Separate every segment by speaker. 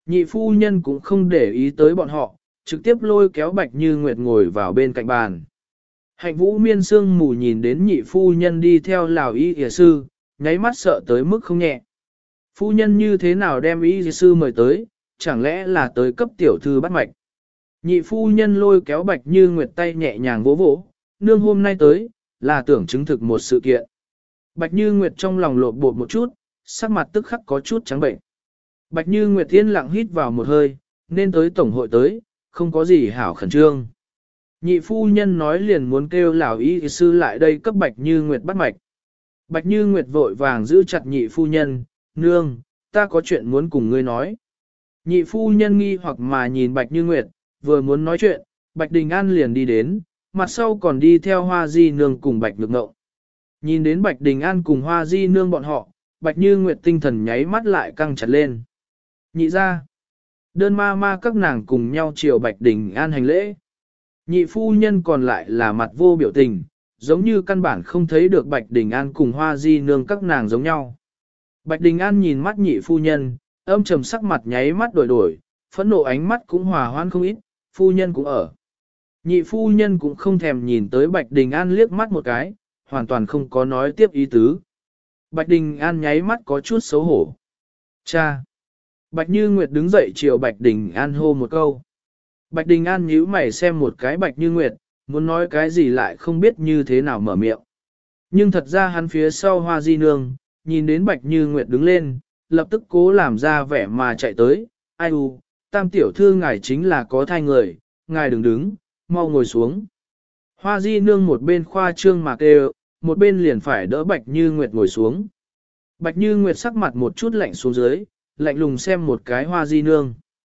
Speaker 1: Nhị phu nhân cũng không để ý tới bọn họ, trực tiếp lôi kéo Bạch Như Nguyệt ngồi vào bên cạnh bàn. Hạnh Vũ Miên sương mù nhìn đến nhị phu nhân đi theo Lào y y sư, nháy mắt sợ tới mức không nhẹ. Phu nhân như thế nào đem y y sư mời tới, chẳng lẽ là tới cấp tiểu thư bắt mạch. Nhị phu nhân lôi kéo Bạch Như Nguyệt tay nhẹ nhàng vỗ vỗ, nương hôm nay tới, là tưởng chứng thực một sự kiện. Bạch Như Nguyệt trong lòng lộn bột một chút, sắc mặt tức khắc có chút trắng bệnh. Bạch Như Nguyệt yên lặng hít vào một hơi, nên tới tổng hội tới, không có gì hảo khẩn trương. Nhị phu nhân nói liền muốn kêu lão y sư lại đây cấp Bạch Như Nguyệt bắt mạch. Bạch Như Nguyệt vội vàng giữ chặt nhị phu nhân, nương, ta có chuyện muốn cùng ngươi nói. Nhị phu nhân nghi hoặc mà nhìn Bạch Như Nguyệt, vừa muốn nói chuyện, Bạch Đình An liền đi đến, mặt sau còn đi theo Hoa Di Nương cùng Bạch Nhược Ngộng. Nhìn đến Bạch Đình An cùng Hoa Di Nương bọn họ, Bạch Như Nguyệt tinh thần nháy mắt lại căng chặt lên. Nhị ra, đơn ma ma các nàng cùng nhau chiều Bạch Đình An hành lễ. Nhị phu nhân còn lại là mặt vô biểu tình, giống như căn bản không thấy được Bạch Đình An cùng Hoa Di Nương các nàng giống nhau. Bạch Đình An nhìn mắt nhị phu nhân, âm trầm sắc mặt nháy mắt đổi, phẫn nộ ánh mắt cũng hòa hoan không ít, phu nhân cũng ở. Nhị phu nhân cũng không thèm nhìn tới Bạch Đình An liếc mắt một cái, hoàn toàn không có nói tiếp ý tứ. Bạch Đình An nháy mắt có chút xấu hổ. Cha! Bạch Như Nguyệt đứng dậy chiều Bạch Đình An hô một câu. Bạch Đình An nhíu mày xem một cái Bạch Như Nguyệt, muốn nói cái gì lại không biết như thế nào mở miệng. Nhưng thật ra hắn phía sau Hoa Di Nương, nhìn đến Bạch Như Nguyệt đứng lên, lập tức cố làm ra vẻ mà chạy tới. Ai u, tam tiểu thư ngài chính là có thai người, ngài đừng đứng, mau ngồi xuống. Hoa Di Nương một bên khoa trương mà kêu, một bên liền phải đỡ Bạch Như Nguyệt ngồi xuống. Bạch Như Nguyệt sắc mặt một chút lạnh xuống dưới, lạnh lùng xem một cái Hoa Di Nương.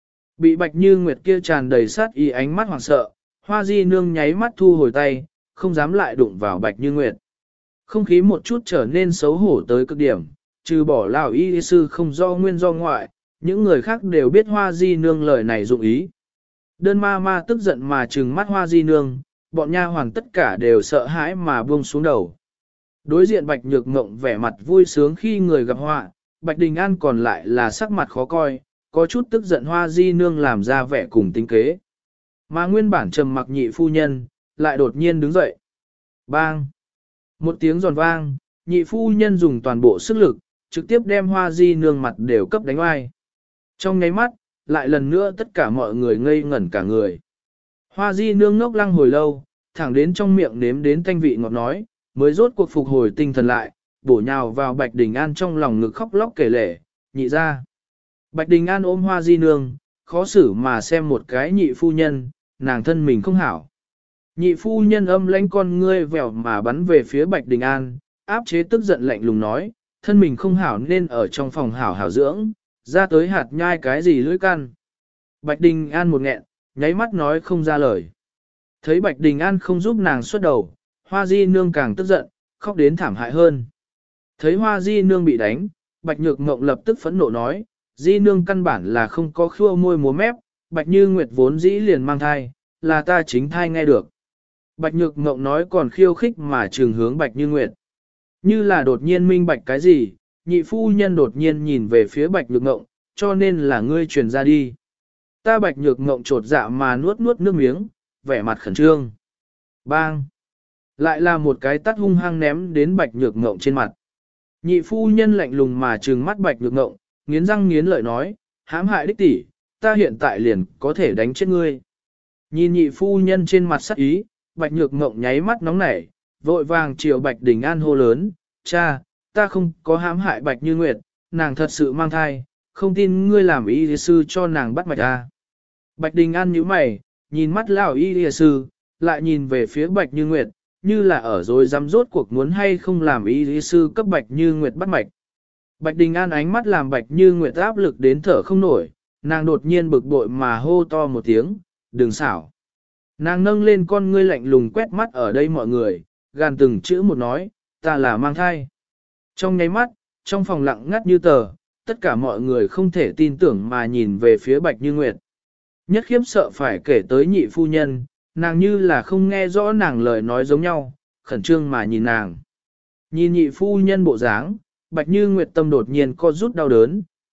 Speaker 1: Bị Bạch Như Nguyệt kia tràn đầy sát ý ánh mắt hoảng sợ, Hoa Di Nương nháy mắt thu hồi tay, không dám lại đụng vào Bạch Như Nguyệt. Không khí một chút trở nên xấu hổ tới cực điểm, trừ bỏ lão y sư không do nguyên do ngoại, những người khác đều biết Hoa Di Nương lời này dụng ý. Đơn ma ma tức giận mà trừng mắt Hoa Di Nương, bọn nha hoàn tất cả đều sợ hãi mà buông xuống đầu. Đối diện Bạch Nhược Ngộng vẻ mặt vui sướng khi người gặp họa, Bạch Đình An còn lại là sắc mặt khó coi, có chút tức giận Hoa Di Nương làm ra vẻ cùng tính kế. Mà nguyên bản trầm mặc nhị phu nhân, lại đột nhiên đứng dậy. Bang! Một tiếng giòn vang, nhị phu nhân dùng toàn bộ sức lực, trực tiếp đem Hoa Di Nương mặt đều cấp đánh oai. Trong nháy mắt, lại lần nữa tất cả mọi người ngây ngẩn cả người. Hoa Di Nương ngốc lăng hồi lâu, thẳng đến trong miệng nếm đến thanh vị ngọt nói, mới rốt cuộc phục hồi tinh thần lại, bổ nhào vào Bạch Đình An trong lòng ngực khóc lóc kể lể, nhị ra. Bạch Đình An ôm Hoa Di Nương, khó xử mà xem một cái nhị phu nhân, nàng thân mình không hảo. Nhị phu nhân âm lãnh con ngươi vèo mà bắn về phía Bạch Đình An, áp chế tức giận lạnh lùng nói, thân mình không hảo nên ở trong phòng hảo hảo dưỡng, ra tới hạt nhai cái gì lưỡi căn. Bạch Đình An một nghẹn, nháy mắt nói không ra lời. Thấy Bạch Đình An không giúp nàng xuất đầu, Hoa Di Nương càng tức giận, khóc đến thảm hại hơn. Thấy Hoa Di Nương bị đánh, Bạch Nhược Ngộng lập tức phẫn nộ nói, Di Nương căn bản là không có khua môi múa mép, Bạch Như Nguyệt vốn dĩ liền mang thai, là ta chính thai nghe được. Bạch Nhược Ngộng nói còn khiêu khích mà trừng hướng Bạch Như Nguyệt. Như là đột nhiên minh bạch cái gì, nhị phu nhân đột nhiên nhìn về phía Bạch Nhược Ngộng, cho nên là ngươi truyền ra đi. Ta Bạch Nhược Ngộng trột dạ mà nuốt nước miếng, vẻ mặt khẩn trương. Bang! Lại là một cái tát hung hăng ném đến Bạch Nhược Ngộng trên mặt. Nhị phu nhân lạnh lùng mà trừng mắt Bạch Nhược Ngộng, nghiến răng nghiến lợi nói, hãm hại đích tỷ, ta hiện tại liền có thể đánh chết ngươi. Nhìn nhị phu nhân trên mặt sắc ý, Bạch Nhược Ngộng nháy mắt nóng nảy, vội vàng chiều Bạch Đình An hô lớn, cha, ta không có hãm hại Bạch Như Nguyệt, nàng thật sự mang thai, không tin ngươi làm y sư cho nàng bắt mạch a. Bạch Đình An nhíu mày, nhìn mắt lão y sư, lại nhìn về phía Bạch Như Nguyệt, như là ở rồi dám rốt cuộc muốn hay không làm y sư cấp Bạch Như Nguyệt bắt mạch. Bạch Đình An ánh mắt làm Bạch Như Nguyệt áp lực đến thở không nổi, nàng đột nhiên bực bội mà hô to một tiếng, đừng xảo. Nàng nâng lên con ngươi lạnh lùng quét mắt ở đây mọi người, gàn từng chữ một nói, ta là mang thai. Trong nháy mắt, trong phòng lặng ngắt như tờ, tất cả mọi người không thể tin tưởng mà nhìn về phía Bạch Như Nguyệt. Nhất khiếp sợ phải kể tới nhị phu nhân, nàng như là không nghe rõ nàng lời nói giống nhau, khẩn trương mà nhìn nàng. Nhìn nhị phu nhân bộ dáng, Bạch Như Nguyệt tâm đột nhiên co rút đau đớn,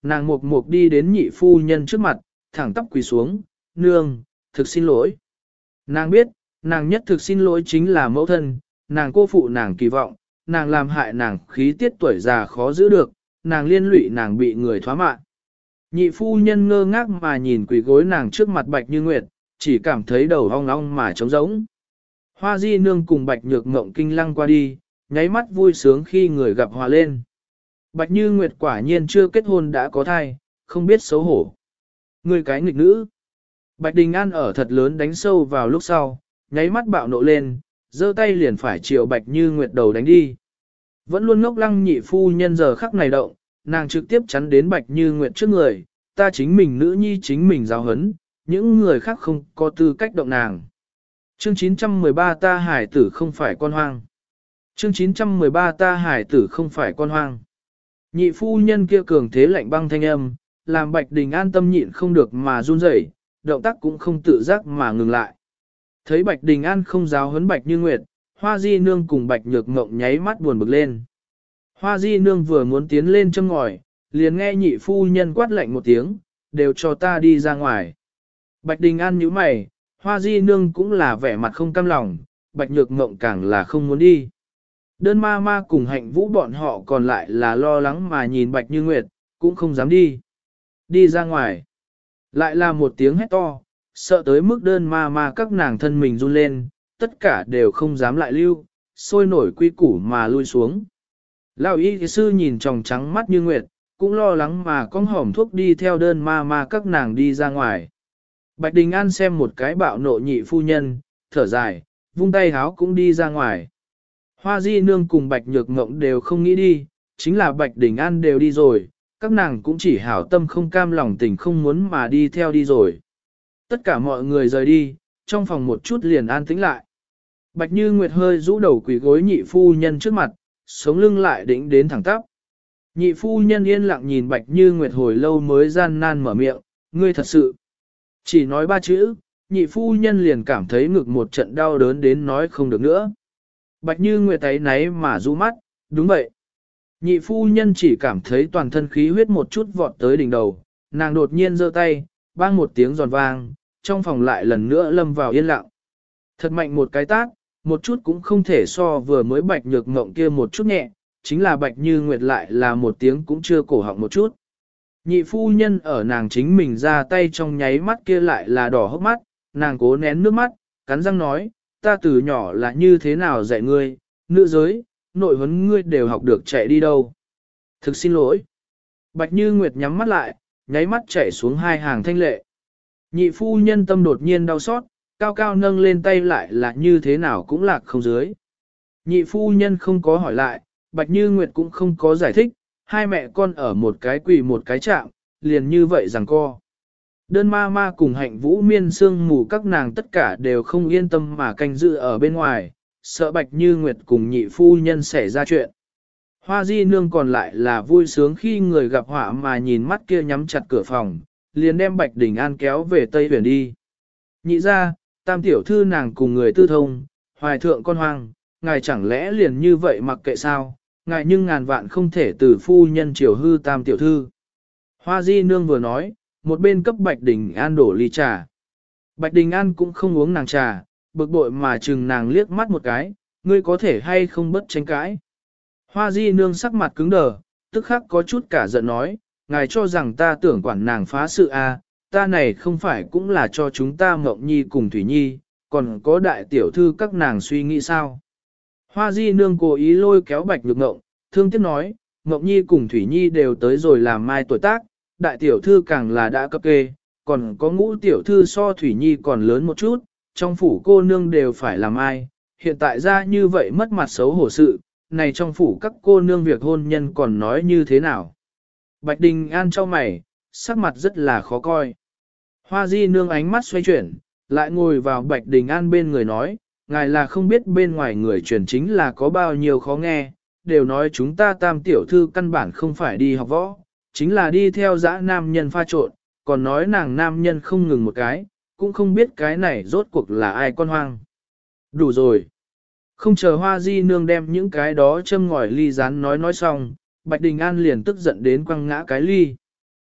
Speaker 1: nàng mộc mộc đi đến nhị phu nhân trước mặt, thẳng tắp quỳ xuống, nương, thực xin lỗi. Nàng biết, nàng nhất thực xin lỗi chính là mẫu thân, nàng cô phụ nàng kỳ vọng, nàng làm hại nàng khí tiết tuổi già khó giữ được, nàng liên lụy nàng bị người thoá mạ. Nhị phu nhân ngơ ngác mà nhìn quỳ gối nàng trước mặt Bạch Như Nguyệt, chỉ cảm thấy đầu ong ong mà trống rỗng. Hoa Di nương cùng Bạch Nhược Ngộng kinh lăng qua đi, nháy mắt vui sướng khi người gặp hòa lên. Bạch Như Nguyệt quả nhiên chưa kết hôn đã có thai, không biết xấu hổ. Người cái nghịch nữ. Bạch Đình An ở thật lớn đánh sâu vào lúc sau, nháy mắt bạo nộ lên, giơ tay liền phải chiều Bạch Như Nguyệt đầu đánh đi. Vẫn luôn ngốc lăng nhị phu nhân giờ khắc này động, nàng trực tiếp chắn đến Bạch Như Nguyệt trước người, ta chính mình nữ nhi chính mình giáo hấn, những người khác không có tư cách động nàng. Chương 913 ta hải tử không phải con hoang. Chương 913 ta hải tử không phải con hoang. Nhị phu nhân kia cường thế lạnh băng thanh âm, làm Bạch Đình An tâm nhịn không được mà run rẩy, động tác cũng không tự giác mà ngừng lại. Thấy Bạch Đình An không giáo huấn Bạch Như Nguyệt, Hoa Di nương cùng Bạch Nhược Ngộng nháy mắt buồn bực lên. Hoa Di nương vừa muốn tiến lên châm ngòi, liền nghe nhị phu nhân quát lạnh một tiếng, đều cho ta đi ra ngoài. Bạch Đình An nhíu mày, Hoa Di nương cũng là vẻ mặt không cam lòng, Bạch Nhược Ngộng càng là không muốn đi. Đơn ma ma cùng Hạnh Vũ bọn họ còn lại là lo lắng mà nhìn Bạch Như Nguyệt, cũng không dám đi. Đi ra ngoài. Lại là một tiếng hét to, sợ tới mức đơn ma ma các nàng thân mình run lên, tất cả đều không dám lại lưu, sôi nổi quy củ mà lui xuống. Lão y sư nhìn tròng trắng mắt Như Nguyệt, cũng lo lắng mà con hỏm thuốc đi theo đơn ma ma các nàng đi ra ngoài. Bạch Đình An xem một cái bạo nộ nhị phu nhân, thở dài, vung tay háo cũng đi ra ngoài. Hoa Di nương cùng Bạch Nhược Ngộng đều không nghĩ đi, chính là Bạch Đình An đều đi rồi, các nàng cũng chỉ hảo tâm không cam lòng tình không muốn mà đi theo đi rồi. Tất cả mọi người rời đi, trong phòng một chút liền an tĩnh lại. Bạch Như Nguyệt hơi rũ đầu quỳ gối nhị phu nhân trước mặt, sống lưng lại đĩnh đến thẳng tắp. Nhị phu nhân yên lặng nhìn Bạch Như Nguyệt hồi lâu mới gian nan mở miệng, ngươi thật sự. Chỉ nói ba chữ, nhị phu nhân liền cảm thấy ngực một trận đau đớn đến nói không được nữa. Bạch Như Nguyệt thấy náy mà rũ mắt, đúng vậy. Nhị phu nhân chỉ cảm thấy toàn thân khí huyết một chút vọt tới đỉnh đầu, nàng đột nhiên giơ tay, bang một tiếng giòn vang, trong phòng lại lần nữa lâm vào yên lặng. Thật mạnh một cái tát, một chút cũng không thể so vừa mới Bạch Nhược Ngộng kia một chút nhẹ, chính là Bạch Như Nguyệt lại là một tiếng cũng chưa cổ họng một chút. Nhị phu nhân ở nàng chính mình ra tay trong nháy mắt kia lại là đỏ hốc mắt, nàng cố nén nước mắt, cắn răng nói, ta từ nhỏ là như thế nào dạy ngươi, nữ giới, nội huấn ngươi đều học được chạy đi đâu. Thực xin lỗi. Bạch Như Nguyệt nhắm mắt lại, nháy mắt chảy xuống hai hàng thanh lệ. Nhị phu nhân tâm đột nhiên đau xót, cao cao nâng lên tay lại là như thế nào cũng lạc không dưới. Nhị phu nhân không có hỏi lại, Bạch Như Nguyệt cũng không có giải thích, hai mẹ con ở một cái quỳ một cái chạm, liền như vậy rằng co. Đơn ma ma cùng Hạnh Vũ miên sương mù các nàng tất cả đều không yên tâm mà canh giữ ở bên ngoài, sợ Bạch Như Nguyệt cùng nhị phu nhân xảy ra chuyện. Hoa Di nương còn lại là vui sướng khi người gặp họa mà nhìn mắt kia nhắm chặt cửa phòng, liền đem Bạch Đình An kéo về Tây Huyền đi. Nhị ra, tam tiểu thư nàng cùng người tư thông, hoài thượng con hoang, ngài chẳng lẽ liền như vậy mặc kệ sao, ngài nhưng ngàn vạn không thể từ phu nhân triều hư tam tiểu thư. Hoa Di nương vừa nói, một bên cấp Bạch Đình An đổ ly trà. Bạch Đình An cũng không uống nàng trà, bực bội mà chừng nàng liếc mắt một cái, ngươi có thể hay không bất tranh cãi. Hoa Di nương sắc mặt cứng đờ, tức khắc có chút cả giận nói, ngài cho rằng ta tưởng quản nàng phá sự à, ta này không phải cũng là cho chúng ta Mộng Nhi cùng Thủy Nhi, còn có đại tiểu thư các nàng suy nghĩ sao. Hoa Di nương cố ý lôi kéo Bạch Nhược Ngộng, thương tiếc nói, Mộng Nhi cùng Thủy Nhi đều tới rồi làm mai tuổi tác, đại tiểu thư càng là đã cấp kê, còn có ngũ tiểu thư so Thủy Nhi còn lớn một chút, trong phủ cô nương đều phải làm ai, hiện tại ra như vậy mất mặt xấu hổ sự, này trong phủ các cô nương việc hôn nhân còn nói như thế nào. Bạch Đình An cho mày, sắc mặt rất là khó coi. Hoa Di nương ánh mắt xoay chuyển, lại ngồi vào Bạch Đình An bên người nói, ngài là không biết bên ngoài người truyền chính là có bao nhiêu khó nghe, đều nói chúng ta tam tiểu thư căn bản không phải đi học võ, chính là đi theo dã nam nhân pha trộn, còn nói nàng nam nhân không ngừng một cái, cũng không biết cái này rốt cuộc là ai con hoang. Đủ rồi. Không chờ Hoa Di nương đem những cái đó châm ngòi ly rán nói xong, Bạch Đình An liền tức giận đến quăng ngã cái ly.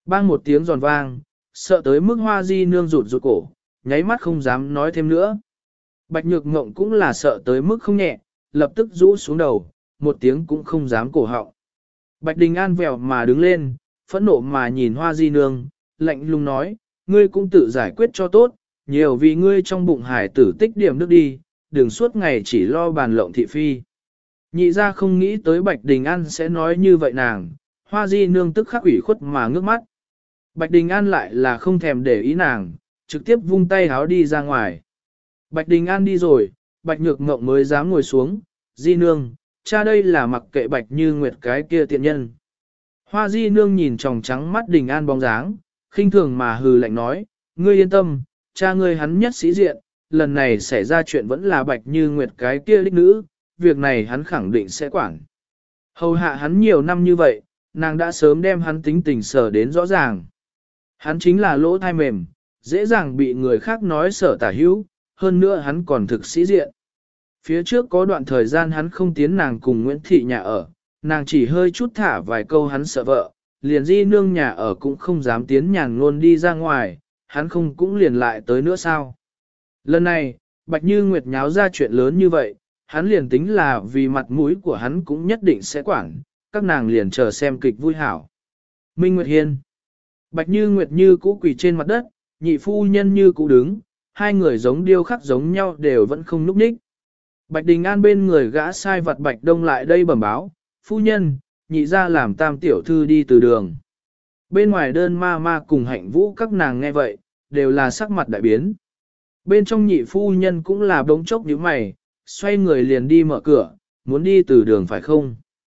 Speaker 1: Bang một tiếng giòn vang, sợ tới mức Hoa Di Nương rụt rụt cổ, nháy mắt không dám nói thêm nữa. Bạch Nhược Ngộng cũng là sợ tới mức không nhẹ, lập tức rũ xuống đầu, một tiếng cũng không dám cổ họng. Bạch Đình An vèo mà đứng lên, phẫn nộ mà nhìn Hoa Di Nương, lạnh lùng nói, ngươi cũng tự giải quyết cho tốt, nhiều vì ngươi trong bụng hải tử tích điểm nước đi, đừng suốt ngày chỉ lo bàn lộng thị phi. Nhị ra không nghĩ tới Bạch Đình An sẽ nói như vậy nàng, Hoa Di Nương tức khắc ủy khuất mà ngước mắt. Bạch Đình An lại là không thèm để ý nàng, trực tiếp vung tay háo đi ra ngoài. Bạch Đình An đi rồi, Bạch Nhược Ngộng mới dám ngồi xuống, Di Nương, cha đây là mặc kệ Bạch Như Nguyệt cái kia tiện nhân. Hoa Di Nương nhìn tròng trắng mắt Đình An bóng dáng, khinh thường mà hừ lạnh nói, ngươi yên tâm, cha ngươi hắn nhất sĩ diện, lần này xảy ra chuyện vẫn là Bạch Như Nguyệt cái kia đích nữ, việc này hắn khẳng định sẽ quản. Hầu hạ hắn nhiều năm như vậy, nàng đã sớm đem hắn tính tình sở đến rõ ràng. Hắn chính là lỗ thai mềm, dễ dàng bị người khác nói sở tả hữu, hơn nữa hắn còn thực sĩ diện. Phía trước có đoạn thời gian hắn không tiến nàng cùng Nguyễn Thị nhà ở, nàng chỉ hơi chút thả vài câu hắn sợ vợ, liền Di Nương nhà ở cũng không dám tiến nhàn luôn đi ra ngoài, hắn không cũng liền lại tới nữa sao. Lần này, Bạch Như Nguyệt nháo ra chuyện lớn như vậy, hắn liền tính là vì mặt mũi của hắn cũng nhất định sẽ quản, các nàng liền chờ xem kịch vui hảo. Minh Nguyệt Hiên, Bạch Như Nguyệt như cũ quỳ trên mặt đất, nhị phu nhân như cũ đứng, hai người giống điêu khắc giống nhau đều vẫn không núp ních. Bạch Đình An bên người gã sai vặt Bạch Đông lại đây bẩm báo, phu nhân, nhị ra làm tam tiểu thư đi từ đường. Bên ngoài đơn ma ma cùng hạnh vũ các nàng nghe vậy, đều là sắc mặt đại biến. Bên trong nhị phu nhân cũng là bỗng chốc như mày, xoay người liền đi mở cửa, muốn đi từ đường phải không?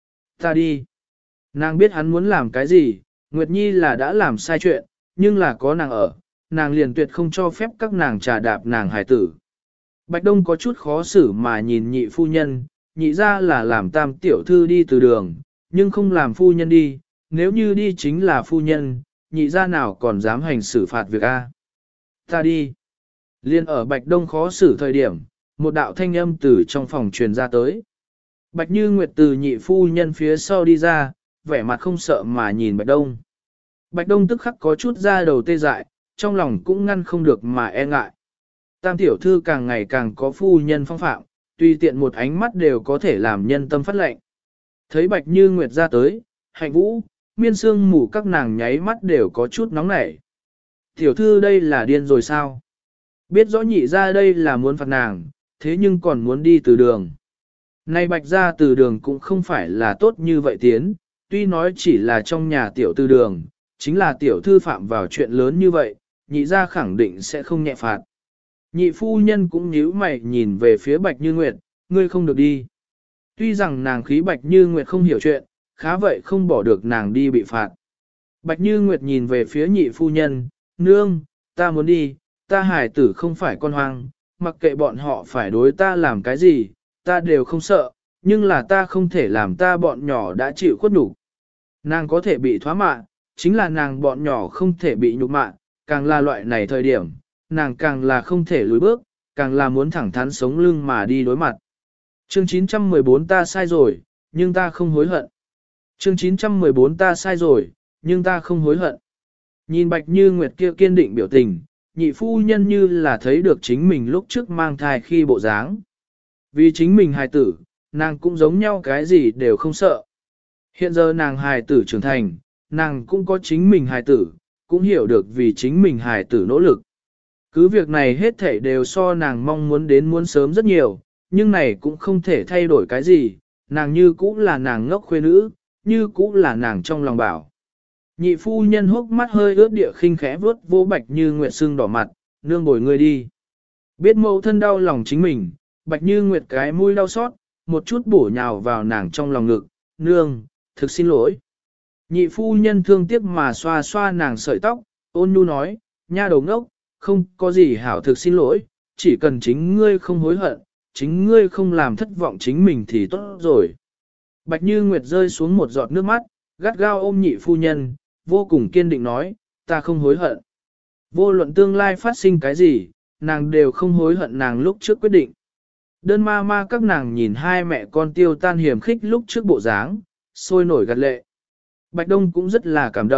Speaker 1: Ta đi. Nàng biết hắn muốn làm cái gì, Nguyệt Nhi là đã làm sai chuyện, nhưng là có nàng ở, nàng liền tuyệt không cho phép các nàng trà đạp nàng hài tử. Bạch Đông có chút khó xử mà nhìn nhị phu nhân, nhị ra là làm tam tiểu thư đi từ đường, nhưng không làm phu nhân đi, nếu như đi chính là phu nhân, nhị ra nào còn dám hành xử phạt việc A. Ta đi. Liên ở Bạch Đông khó xử thời điểm, một đạo thanh âm từ trong phòng truyền ra tới. Bạch Như Nguyệt từ nhị phu nhân phía sau đi ra, vẻ mặt không sợ mà nhìn Bạch Đông. Bạch Đông tức khắc có chút ra đầu tê dại, trong lòng cũng ngăn không được mà e ngại. Tam tiểu thư càng ngày càng có phu nhân phong phạm, tùy tiện một ánh mắt đều có thể làm nhân tâm phát lệnh. Thấy Bạch Như Nguyệt ra tới, Hạnh Vũ, Miên Sương Mù các nàng nháy mắt đều có chút nóng nảy. Tiểu thư đây là điên rồi sao? Biết rõ nhị ra đây là muốn phạt nàng, thế nhưng còn muốn đi từ đường. Nay Bạch ra từ đường cũng không phải là tốt như vậy tiến, tuy nói chỉ là trong nhà tiểu từ đường, chính là tiểu thư phạm vào chuyện lớn như vậy, nhị ra khẳng định sẽ không nhẹ phạt. Nhị phu nhân cũng nhíu mày nhìn về phía Bạch Như Nguyệt, ngươi không được đi. Tuy rằng nàng khí Bạch Như Nguyệt không hiểu chuyện, khá vậy không bỏ được nàng đi bị phạt. Bạch Như Nguyệt nhìn về phía nhị phu nhân, nương, ta muốn đi, ta hải tử không phải con hoang, mặc kệ bọn họ phải đối ta làm cái gì, ta đều không sợ, nhưng là ta không thể làm ta bọn nhỏ đã chịu khuất nhục. Nàng có thể bị thoá mạ, chính là nàng bọn nhỏ không thể bị nhục mạ, càng là loại này thời điểm, nàng càng là không thể lùi bước, càng là muốn thẳng thắn sống lưng mà đi đối mặt. Chương 914 ta sai rồi, nhưng ta không hối hận. Chương 914 ta sai rồi, nhưng ta không hối hận. Nhìn Bạch Như Nguyệt kia kiên định biểu tình, nhị phu nhân như là thấy được chính mình lúc trước mang thai khi bộ dáng. Vì chính mình hài tử, nàng cũng giống nhau cái gì đều không sợ. Hiện giờ nàng hài tử trưởng thành, nàng cũng có chính mình hài tử, cũng hiểu được vì chính mình hài tử nỗ lực. Cứ việc này hết thảy đều so nàng mong muốn đến muốn sớm rất nhiều, nhưng này cũng không thể thay đổi cái gì, nàng như cũ là nàng ngốc khuê nữ, như cũ là nàng trong lòng bảo. Nhị phu nhân hốc mắt hơi ướt địa khinh khẽ vuốt vô Bạch Như Nguyệt sưng đỏ mặt, nương bồi ngươi đi. Biết mẫu thân đau lòng chính mình, Bạch Như Nguyệt cái mũi đau xót, một chút bổ nhào vào nàng trong lòng ngực, nương, thực xin lỗi. Nhị phu nhân thương tiếc mà xoa xoa nàng sợi tóc, ôn nhu nói, nha đầu ngốc, không có gì hảo thực xin lỗi, chỉ cần chính ngươi không hối hận, chính ngươi không làm thất vọng chính mình thì tốt rồi. Bạch Như Nguyệt rơi xuống một giọt nước mắt, gắt gao ôm nhị phu nhân, vô cùng kiên định nói, ta không hối hận. Vô luận tương lai phát sinh cái gì, nàng đều không hối hận nàng lúc trước quyết định. Đơn ma ma các nàng nhìn hai mẹ con tiêu tan hiểm khích lúc trước bộ dáng, sôi nổi gật lệ. Bạch Đông cũng rất là cảm động,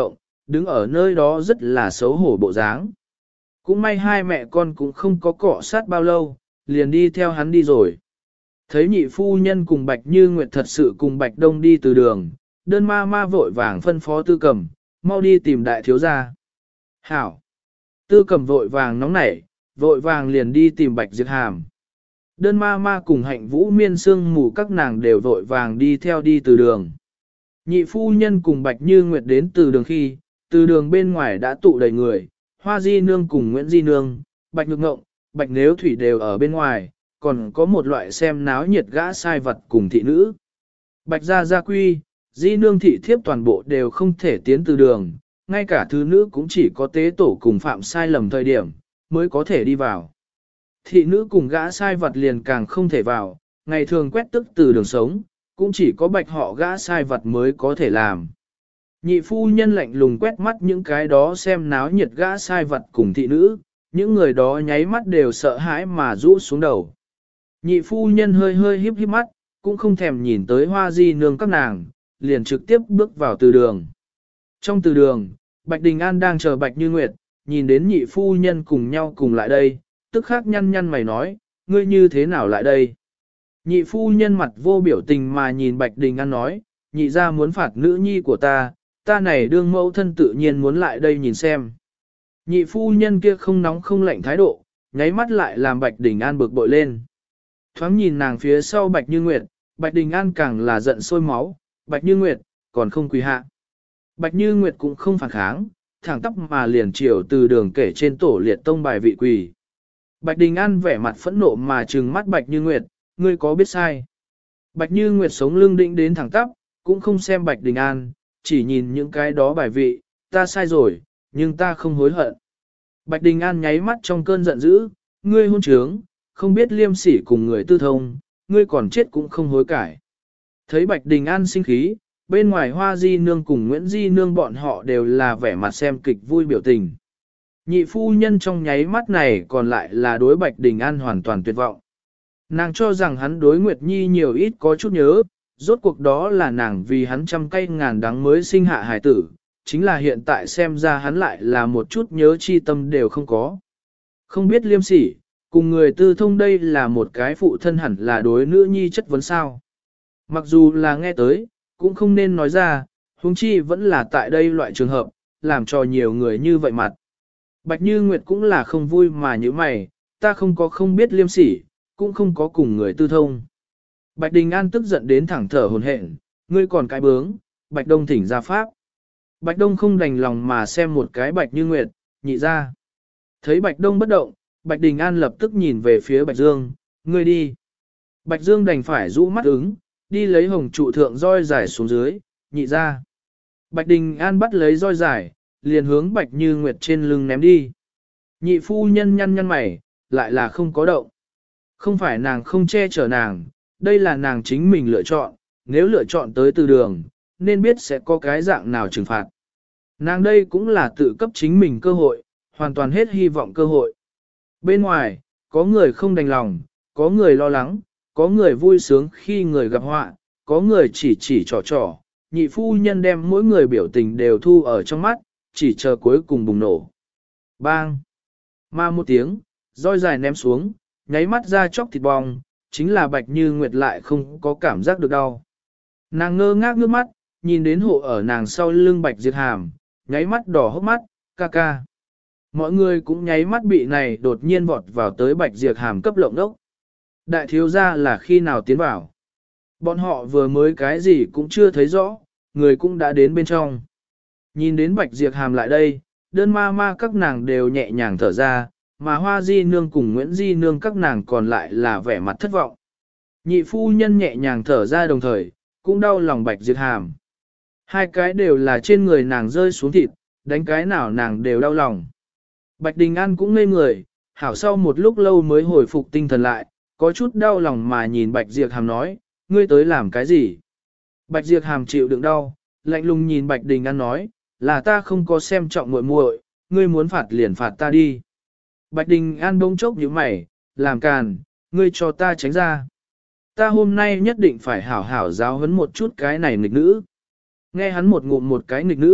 Speaker 1: đứng ở nơi đó rất là xấu hổ bộ dáng. Cũng may hai mẹ con cũng không có cọ sát bao lâu, liền đi theo hắn đi rồi. Thấy nhị phu nhân cùng Bạch Như Nguyệt thật sự cùng Bạch Đông đi từ đường, đơn ma ma vội vàng phân phó Tư Cẩm, mau đi tìm đại thiếu gia. Hảo! Tư Cẩm vội vàng nóng nảy, vội vàng liền đi tìm Bạch Diệp Hàm. Đơn ma ma cùng Hạnh Vũ Miên Sương Mù các nàng đều vội vàng đi theo đi từ đường. Nhị phu nhân cùng Bạch Như Nguyệt đến từ đường khi, từ đường bên ngoài đã tụ đầy người, Hoa Di Nương cùng Nguyễn Di Nương, Bạch Nhược Ngộng, Bạch Nếu Thủy đều ở bên ngoài, còn có một loại xem náo nhiệt gã sai vật cùng thị nữ. Bạch Gia Gia Quy, Di Nương thị thiếp toàn bộ đều không thể tiến từ đường, ngay cả thứ nữ cũng chỉ có tế tổ cùng phạm sai lầm thời điểm, mới có thể đi vào. Thị nữ cùng gã sai vật liền càng không thể vào, ngày thường quét tức từ đường sống, cũng chỉ có bạch họ gã sai vật mới có thể làm. Nhị phu nhân lạnh lùng quét mắt những cái đó xem náo nhiệt gã sai vật cùng thị nữ, những người đó nháy mắt đều sợ hãi mà rũ xuống đầu. Nhị phu nhân hơi hơi híp híp mắt, cũng không thèm nhìn tới Hoa Di Nương các nàng, liền trực tiếp bước vào từ đường. Trong từ đường, Bạch Đình An đang chờ Bạch Như Nguyệt, nhìn đến nhị phu nhân cùng nhau cùng lại đây, tức khắc nhăn nhăn mày nói, ngươi như thế nào lại đây? Nhị phu nhân mặt vô biểu tình mà nhìn Bạch Đình An nói, nhị ra muốn phạt nữ nhi của ta này đương mẫu thân tự nhiên muốn lại đây nhìn xem. Nhị phu nhân kia không nóng không lạnh thái độ, nháy mắt lại làm Bạch Đình An bực bội lên. Thoáng nhìn nàng phía sau Bạch Như Nguyệt, Bạch Đình An càng là giận sôi máu, Bạch Như Nguyệt, còn không quỳ hạ. Bạch Như Nguyệt cũng không phản kháng, thẳng tóc mà liền chiều từ đường kể trên tổ liệt tông bài vị quỳ. Bạch Đình An vẻ mặt phẫn nộ mà trừng mắt Bạch Như Nguyệt, ngươi có biết sai. Bạch Như Nguyệt sống lưng định đến thẳng tắp, cũng không xem Bạch Đình An, chỉ nhìn những cái đó bài vị, ta sai rồi, nhưng ta không hối hận. Bạch Đình An nháy mắt trong cơn giận dữ, ngươi hôn trướng, không biết liêm sỉ cùng người tư thông, ngươi còn chết cũng không hối cải. Thấy Bạch Đình An sinh khí, bên ngoài Hoa Di Nương cùng Nguyễn Di Nương bọn họ đều là vẻ mặt xem kịch vui biểu tình. Nhị phu nhân trong nháy mắt này còn lại là đối Bạch Đình An hoàn toàn tuyệt vọng. Nàng cho rằng hắn đối Nguyệt Nhi nhiều ít có chút nhớ, rốt cuộc đó là nàng vì hắn trăm cây ngàn đắng mới sinh hạ hài tử, chính là hiện tại xem ra hắn lại là một chút nhớ chi tâm đều không có. Không biết liêm sỉ, cùng người tư thông đây là một cái phụ thân hẳn là đối nữ nhi chất vấn sao. Mặc dù là nghe tới, cũng không nên nói ra, huống chi vẫn là tại đây loại trường hợp, làm cho nhiều người như vậy mặt. Bạch Như Nguyệt cũng là không vui mà như mày, ta không biết liêm sỉ, cũng không có cùng người tư thông. Bạch Đình An tức giận đến thẳng thở hồn hển, ngươi còn cái bướng, Bạch Đông thỉnh ra pháp. Bạch Đông không đành lòng mà xem một cái Bạch Như Nguyệt, nhị ra. Thấy Bạch Đông bất động, Bạch Đình An lập tức nhìn về phía Bạch Dương, ngươi đi. Bạch Dương đành phải rũ mắt ứng, đi lấy hồng trụ thượng roi dài xuống dưới, nhị ra. Bạch Đình An bắt lấy roi dài, liền hướng Bạch Như Nguyệt trên lưng ném đi. Nhị phu nhân nhăn nhăn mày, lại là không có động. Không phải nàng không che chở nàng, đây là nàng chính mình lựa chọn, nếu lựa chọn tới từ đường, nên biết sẽ có cái dạng nào trừng phạt. Nàng đây cũng là tự cấp chính mình cơ hội, hoàn toàn hết hy vọng cơ hội. Bên ngoài, có người không đành lòng, có người lo lắng, có người vui sướng khi người gặp họa, có người chỉ trò, nhị phu nhân đem mỗi người biểu tình đều thu ở trong mắt, chỉ chờ cuối cùng bùng nổ. Bang! Ma một tiếng, roi dài ném xuống, nháy mắt ra chóc thịt bong, chính là Bạch Như Nguyệt lại không có cảm giác được đau. Nàng ngơ ngác nước mắt, nhìn đến hộ ở nàng sau lưng Bạch Diệt Hàm, nháy mắt đỏ hốc mắt, ca ca. Mọi người cũng nháy mắt bị này đột nhiên vọt vào tới Bạch Diệt Hàm cấp lộng đốc. Đại thiếu gia là khi nào tiến vào? Bọn họ vừa mới cái gì cũng chưa thấy rõ, người cũng đã đến bên trong. Nhìn đến Bạch Diệt Hàm lại đây, đơn ma ma các nàng đều nhẹ nhàng thở ra, mà Hoa Di Nương cùng Nguyễn Di Nương các nàng còn lại là vẻ mặt thất vọng. Nhị phu nhân nhẹ nhàng thở ra đồng thời, cũng đau lòng Bạch Diệt Hàm. Hai cái đều là trên người nàng rơi xuống thịt, đánh cái nào nàng đều đau lòng. Bạch Đình An cũng ngây người, hảo sau một lúc lâu mới hồi phục tinh thần lại, có chút đau lòng mà nhìn Bạch Diệt Hàm nói, ngươi tới làm cái gì? Bạch Diệt Hàm chịu đựng đau, lạnh lùng nhìn Bạch Đình An nói, là ta không có xem trọng muội muội, ngươi muốn phạt liền phạt ta đi. Bạch Đình An bỗng chốc nhíu mày, làm càn, ngươi cho ta tránh ra. Ta hôm nay nhất định phải hảo hảo giáo huấn một chút cái này nghịch nữ. Nghe hắn một ngụm một cái nghịch nữ,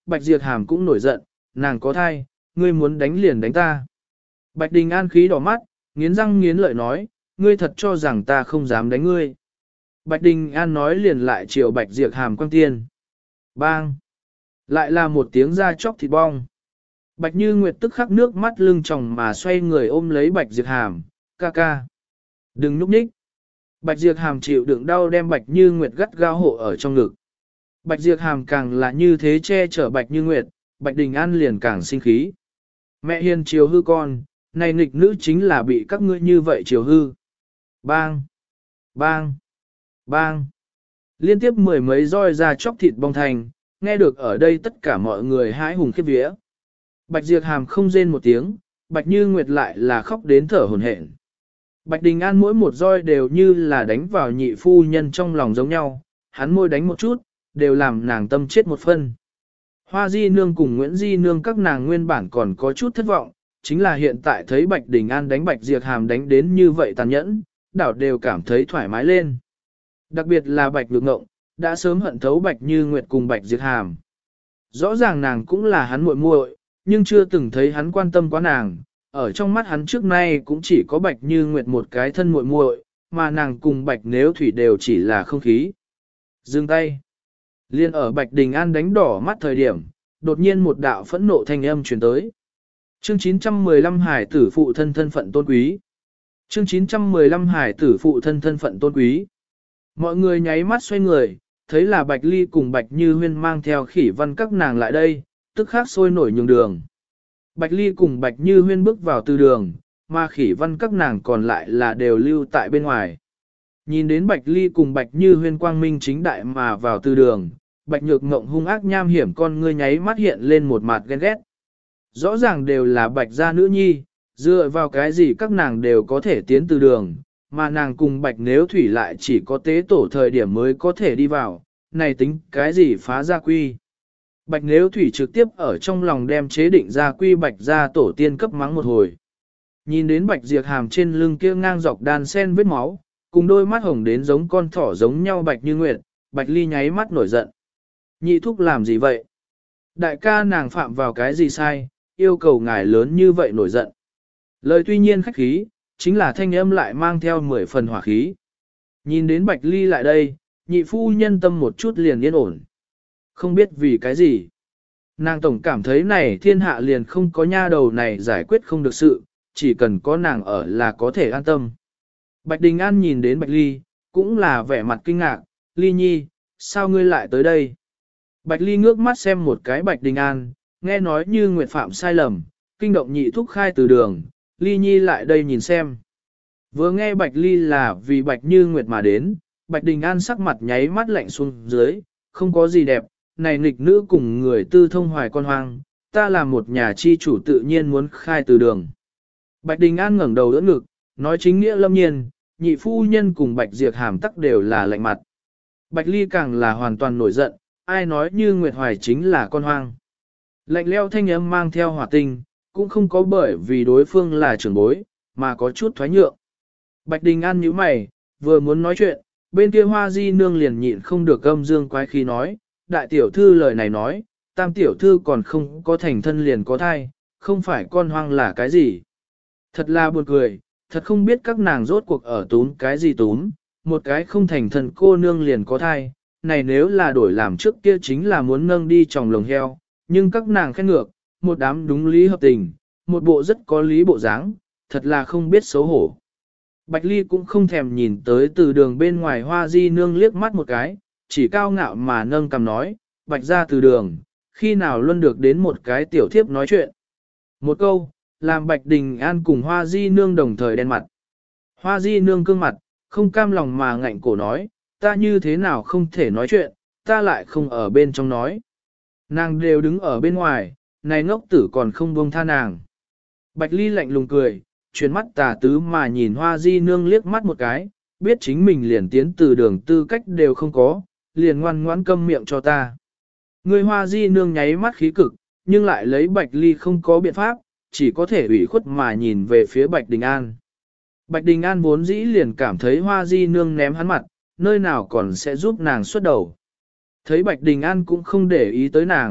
Speaker 1: Bạch Diệp Hàm cũng nổi giận, nàng có thai, ngươi muốn đánh liền đánh ta. Bạch Đình An khí đỏ mắt, nghiến răng nghiến lợi nói, ngươi thật cho rằng ta không dám đánh ngươi. Bạch Đình An nói liền lại chiều Bạch Diệp Hàm quăng tiên. Bang! Lại là một tiếng da chóc thịt bong. Bạch Như Nguyệt tức khắc nước mắt lưng tròng mà xoay người ôm lấy Bạch Diệp Hàm, ca ca. Đừng núp nhích. Bạch Diệp Hàm chịu đựng đau đem Bạch Như Nguyệt gắt gao hộ ở trong ngực. Bạch Diệp Hàm càng là như thế che chở Bạch Như Nguyệt, Bạch Đình An liền càng sinh khí. Mẹ hiền chiều hư con, này nghịch nữ chính là bị các ngươi như vậy chiều hư. Bang! Bang! Bang! Liên tiếp mười mấy roi ra chóc thịt bong thành, nghe được ở đây tất cả mọi người hãi hùng khiếp vía. Bạch Diệp Hàm không rên một tiếng, Bạch Như Nguyệt lại là khóc đến thở hổn hển. Bạch Đình An mỗi một roi đều như là đánh vào nhị phu nhân trong lòng giống nhau, hắn môi đánh một chút, đều làm nàng tâm chết một phân. Hoa Di Nương cùng Nguyễn Di Nương các nàng nguyên bản còn có chút thất vọng, chính là hiện tại thấy Bạch Đình An đánh Bạch Diệp Hàm đánh đến như vậy tàn nhẫn, đảo đều cảm thấy thoải mái lên. Đặc biệt là Bạch Nhược Ngộng, đã sớm hận thấu Bạch Như Nguyệt cùng Bạch Diệp Hàm. Rõ ràng nàng cũng là hắn muội muội, nhưng chưa từng thấy hắn quan tâm quá nàng, ở trong mắt hắn trước nay cũng chỉ có Bạch Như Nguyệt một cái thân muội muội, mà nàng cùng Bạch Nếu Thủy đều chỉ là không khí. Dừng tay. Liên ở Bạch Đình An đánh đỏ mắt thời điểm, đột nhiên một đạo phẫn nộ thanh âm truyền tới. Chương 915 Hải tử phụ thân thân phận tôn quý. Chương 915 Hải tử phụ thân thân phận tôn quý. Mọi người nháy mắt xoay người, thấy là Bạch Ly cùng Bạch Như Huyên mang theo Khỉ Văn các nàng lại đây, tức khắc sôi nổi nhường đường. Bạch Ly cùng Bạch Như Huyên bước vào từ đường, mà Khỉ Văn các nàng còn lại là đều lưu tại bên ngoài. Nhìn đến Bạch Ly cùng Bạch Như Huyên quang minh chính đại mà vào từ đường, Bạch Nhược Ngộng hung ác nham hiểm con ngươi nháy mắt hiện lên một mặt ghen ghét. Rõ ràng đều là Bạch gia nữ nhi, dựa vào cái gì các nàng đều có thể tiến từ đường, mà nàng cùng Bạch Nếu Thủy lại chỉ có tế tổ thời điểm mới có thể đi vào, này tính cái gì phá gia quy. Bạch Nếu Thủy trực tiếp ở trong lòng đem chế định gia quy Bạch gia tổ tiên cấp mắng một hồi. Nhìn đến Bạch Diệp Hàm trên lưng kia ngang dọc đan sen vết máu, cùng đôi mắt hồng đến giống con thỏ giống nhau Bạch Như Nguyệt, Bạch Ly nháy mắt nổi giận. Nhị thúc làm gì vậy? Đại ca nàng phạm vào cái gì sai, yêu cầu ngài lớn như vậy nổi giận. Lời tuy nhiên khách khí, chính là thanh âm lại mang theo 10 phần hỏa khí. Nhìn đến Bạch Ly lại đây, nhị phu nhân tâm một chút liền yên ổn. Không biết vì cái gì. Nàng tổng cảm thấy này thiên hạ liền không có nha đầu này giải quyết không được sự, chỉ cần có nàng ở là có thể an tâm. Bạch Đình An nhìn đến Bạch Ly, cũng là vẻ mặt kinh ngạc, Ly nhi, sao ngươi lại tới đây? Bạch Ly ngước mắt xem một cái Bạch Đình An, nghe nói như Nguyệt phạm sai lầm, kinh động nhị thúc khai từ đường, Ly nhi lại đây nhìn xem. Vừa nghe Bạch Ly là vì Bạch Như Nguyệt mà đến, Bạch Đình An sắc mặt nháy mắt lạnh xuống dưới, không có gì đẹp, này nghịch nữ cùng người tư thông hoài con hoang, ta là một nhà chi chủ tự nhiên muốn khai từ đường. Bạch Đình An ngẩng đầu đỡ ngực, nói chính nghĩa lâm nhiên, nhị phu nhân cùng Bạch Diệp Hàm tắc đều là lạnh mặt. Bạch Ly càng là hoàn toàn nổi giận, ai nói như Nguyệt Hoài chính là con hoang. Lạnh leo thanh âm mang theo hỏa tinh, cũng không có bởi vì đối phương là trưởng bối, mà có chút thoái nhượng. Bạch Đình An nhíu mày, vừa muốn nói chuyện, bên kia Hoa Di Nương liền nhịn không được âm dương quái khí nói, đại tiểu thư lời này nói, tam tiểu thư còn không có thành thân liền có thai, không phải con hoang là cái gì. Thật là buồn cười, thật không biết các nàng rốt cuộc ở túm cái gì túm, một cái không thành thân cô nương liền có thai, này nếu là đổi làm trước kia chính là muốn nâng đi tròng lồng heo, nhưng các nàng khen ngược, một đám đúng lý hợp tình, một bộ rất có lý bộ dáng, thật là không biết xấu hổ. Bạch Ly cũng không thèm nhìn tới từ đường bên ngoài Hoa Di Nương liếc mắt một cái, chỉ cao ngạo mà nâng cằm nói, Bạch ra từ đường, khi nào luôn được đến một cái tiểu thiếp nói chuyện. Một câu, làm Bạch Đình An cùng Hoa Di Nương đồng thời đen mặt. Hoa Di Nương cương mặt, không cam lòng mà ngạnh cổ nói, ta như thế nào không thể nói chuyện, ta lại không ở bên trong nói. Nàng đều đứng ở bên ngoài, này ngốc tử còn không buông tha nàng. Bạch Ly lạnh lùng cười, chuyển mắt tà tứ mà nhìn Hoa Di Nương liếc mắt một cái, biết chính mình liền tiến từ đường tư cách đều không có, liền ngoan ngoãn câm miệng cho ta. Người Hoa Di Nương nháy mắt khí cực, nhưng lại lấy Bạch Ly không có biện pháp, chỉ có thể ủy khuất mà nhìn về phía Bạch Đình An. Bạch Đình An vốn dĩ liền cảm thấy Hoa Di Nương ném hắn mặt, nơi nào còn sẽ giúp nàng xuất đầu. Thấy Bạch Đình An cũng không để ý tới nàng,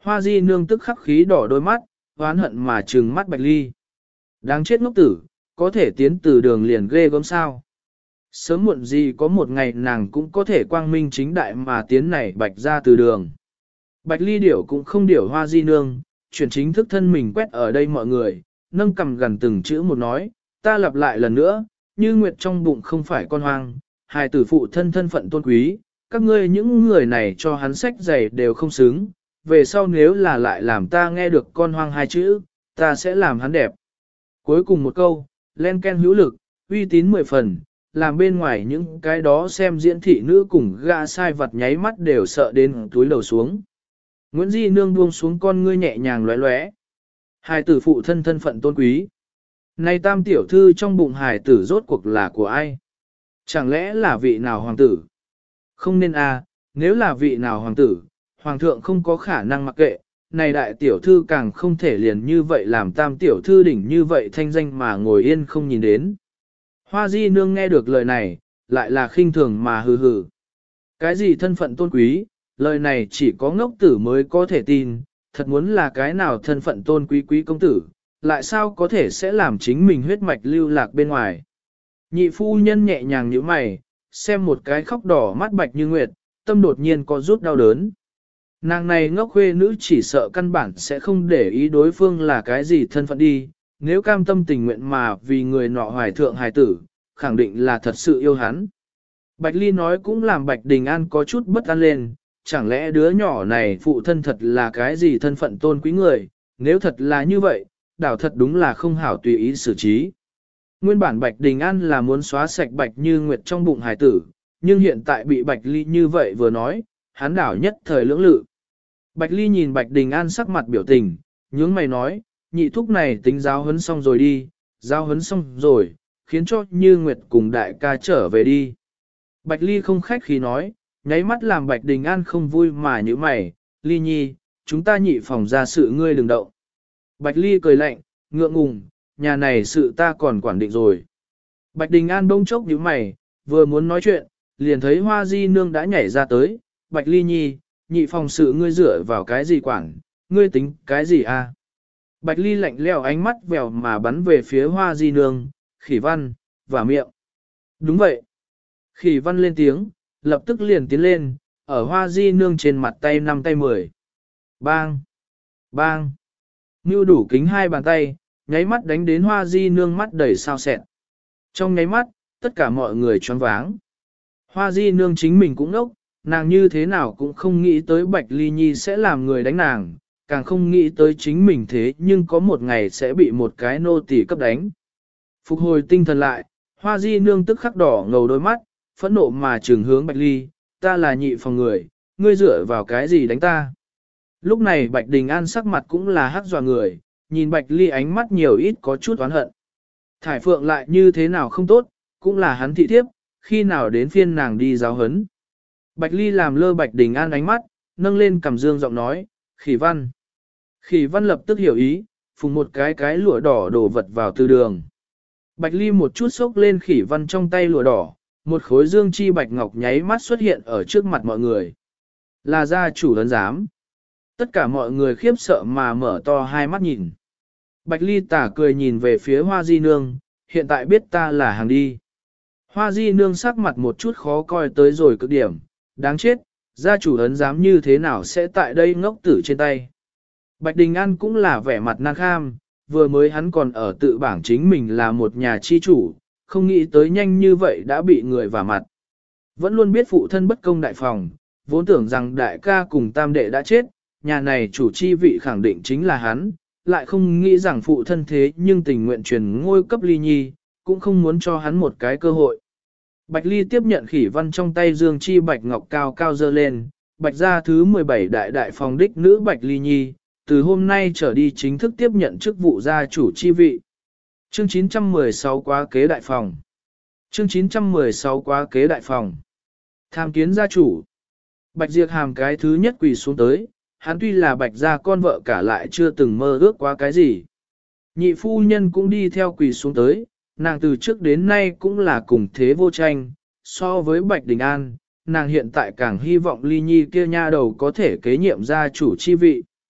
Speaker 1: Hoa Di Nương tức khắc khí đỏ đôi mắt, oán hận mà trừng mắt Bạch Ly. Đáng chết ngốc tử, có thể tiến từ đường liền ghê gớm sao. Sớm muộn gì có một ngày nàng cũng có thể quang minh chính đại mà tiến này Bạch ra từ đường. Bạch Ly điểu cũng không điểu Hoa Di Nương, chuyển chính thức thân mình quét ở đây mọi người, nâng cầm gần từng chữ một nói, ta lặp lại lần nữa, Như Nguyệt trong bụng không phải con hoang, hài tử phụ thân thân phận tôn quý, các ngươi những người này cho hắn sách giày đều không xứng, về sau nếu là lại làm ta nghe được con hoang hai chữ, ta sẽ làm hắn đẹp. Cuối cùng một câu, len ken hữu lực, uy tín 10 phần, làm bên ngoài những cái đó xem diễn thị nữ cùng gã sai vật nháy mắt đều sợ đến túi lầu xuống. Nguyễn Di Nương buông xuống con ngươi nhẹ nhàng lóe lóe. Hài tử phụ thân thân phận tôn quý. Này tam tiểu thư trong bụng hài tử rốt cuộc là của ai? Chẳng lẽ là vị nào hoàng tử? Không nên nếu là vị nào hoàng tử, hoàng thượng không có khả năng mặc kệ, này đại tiểu thư càng không thể liền như vậy làm tam tiểu thư đỉnh như vậy thanh danh mà ngồi yên không nhìn đến. Hoa Di Nương nghe được lời này, lại là khinh thường mà hừ hừ. Cái gì thân phận tôn quý, lời này chỉ có ngốc tử mới có thể tin, thật muốn là cái nào thân phận tôn quý quý công tử, lại sao có thể sẽ làm chính mình huyết mạch lưu lạc bên ngoài. Nhị phu nhân nhẹ nhàng nhíu mày, xem một cái khóc đỏ mắt bạch như nguyệt, tâm đột nhiên có rút đau đớn. Nàng này ngốc khuê nữ chỉ sợ căn bản sẽ không để ý đối phương là cái gì thân phận đi, nếu cam tâm tình nguyện mà vì người nọ hoài thượng hài tử, khẳng định là thật sự yêu hắn. Bạch Ly nói cũng làm Bạch Đình An có chút bất an lên, chẳng lẽ đứa nhỏ này phụ thân thật là cái gì thân phận tôn quý người, nếu thật là như vậy, đảo thật đúng là không hảo tùy ý xử trí. Nguyên bản Bạch Đình An là muốn xóa sạch Bạch Như Nguyệt trong bụng hài tử, nhưng hiện tại bị Bạch Ly như vậy vừa nói, hắn đảo nhất thời lưỡng lự. Bạch Ly nhìn Bạch Đình An sắc mặt biểu tình, nhướng mày nói, nhị thúc này tính giáo huấn xong rồi đi, giáo huấn xong rồi, khiến cho Như Nguyệt cùng đại ca trở về đi. Bạch Ly không khách khí nói, nháy mắt làm Bạch Đình An không vui mà như mày, Ly nhi, chúng ta nhị phòng ra sự ngươi đừng động. Bạch Ly cười lạnh, ngượng ngùng, nhà này sự ta còn quản định rồi. Bạch Đình An bỗng chốc nhíu mày, vừa muốn nói chuyện, liền thấy Hoa Di Nương đã nhảy ra tới, Bạch Ly nhi, nhị phòng sự ngươi dựa vào cái gì quản, ngươi tính cái gì a? Bạch Ly lạnh lẽo ánh mắt vèo mà bắn về phía Hoa Di Nương, Khỉ Văn, và miệng. Đúng vậy. Khỉ Văn lên tiếng, lập tức liền tiến lên, ở Hoa Di Nương trên mặt tay 5 tay 10. Bang! Bang! Mưu đủ kính hai bàn tay, nháy mắt đánh đến Hoa Di Nương mắt đầy sao sẹn. Trong nháy mắt, tất cả mọi người choáng váng. Hoa Di Nương chính mình cũng ngốc, nàng như thế nào cũng không nghĩ tới Bạch Ly Nhi sẽ làm người đánh nàng, càng không nghĩ tới chính mình thế nhưng có một ngày sẽ bị một cái nô tỳ cấp đánh. Phục hồi tinh thần lại, Hoa Di Nương tức khắc đỏ ngầu đôi mắt, phẫn nộ mà trừng hướng Bạch Ly, ta là nhị phòng người, ngươi dựa vào cái gì đánh ta. Lúc này Bạch Đình An sắc mặt cũng là hắc dọa người, nhìn Bạch Ly ánh mắt nhiều ít có chút oán hận. Thải Phượng lại như thế nào không tốt, cũng là hắn thị thiếp, khi nào đến phiên nàng đi giáo hấn. Bạch Ly làm lơ Bạch Đình An ánh mắt, nâng lên cầm dương giọng nói, Khỉ Văn. Khỉ Văn lập tức hiểu ý, phùng một cái lụa đỏ đổ vật vào từ đường. Bạch Ly một chút xốc lên Khỉ Văn trong tay lụa đỏ, một khối dương chi bạch ngọc nháy mắt xuất hiện ở trước mặt mọi người. Là gia chủ lớn giám. Tất cả mọi người khiếp sợ mà mở to hai mắt nhìn. Bạch Ly tả cười nhìn về phía Hoa Di Nương, hiện tại biết ta là hàng đi. Hoa Di Nương sắc mặt một chút khó coi tới rồi cực điểm, đáng chết, gia chủ ấn giám như thế nào sẽ tại đây ngốc tử trên tay. Bạch Đình An cũng là vẻ mặt nan kham, vừa mới hắn còn ở tự bảng chính mình là một nhà chi chủ, không nghĩ tới nhanh như vậy đã bị người vả mặt. Vẫn luôn biết phụ thân bất công đại phòng, vốn tưởng rằng đại ca cùng tam đệ đã chết, nhà này chủ chi vị khẳng định chính là hắn, lại không nghĩ rằng phụ thân thế nhưng tình nguyện truyền ngôi cấp Ly Nhi, cũng không muốn cho hắn một cái cơ hội. Bạch Ly tiếp nhận Khỉ Văn trong tay dương chi bạch ngọc cao cao dơ lên, bạch gia thứ 17 đại phòng đích nữ Bạch Ly Nhi, từ hôm nay trở đi chính thức tiếp nhận chức vụ gia chủ chi vị. Chương 916 quá kế đại phòng. Chương 916 quá kế đại phòng. Tham kiến gia chủ. Bạch Diệp Hàm cái thứ nhất quỳ xuống tới, hắn tuy là Bạch gia con vợ cả lại chưa từng mơ ước quá cái gì. Nhị phu nhân cũng đi theo quỳ xuống tới, nàng từ trước đến nay cũng là cùng thế vô tranh, so với Bạch Đình An, nàng hiện tại càng hy vọng Ly Nhi kia nha đầu có thể kế nhiệm gia chủ chi vị.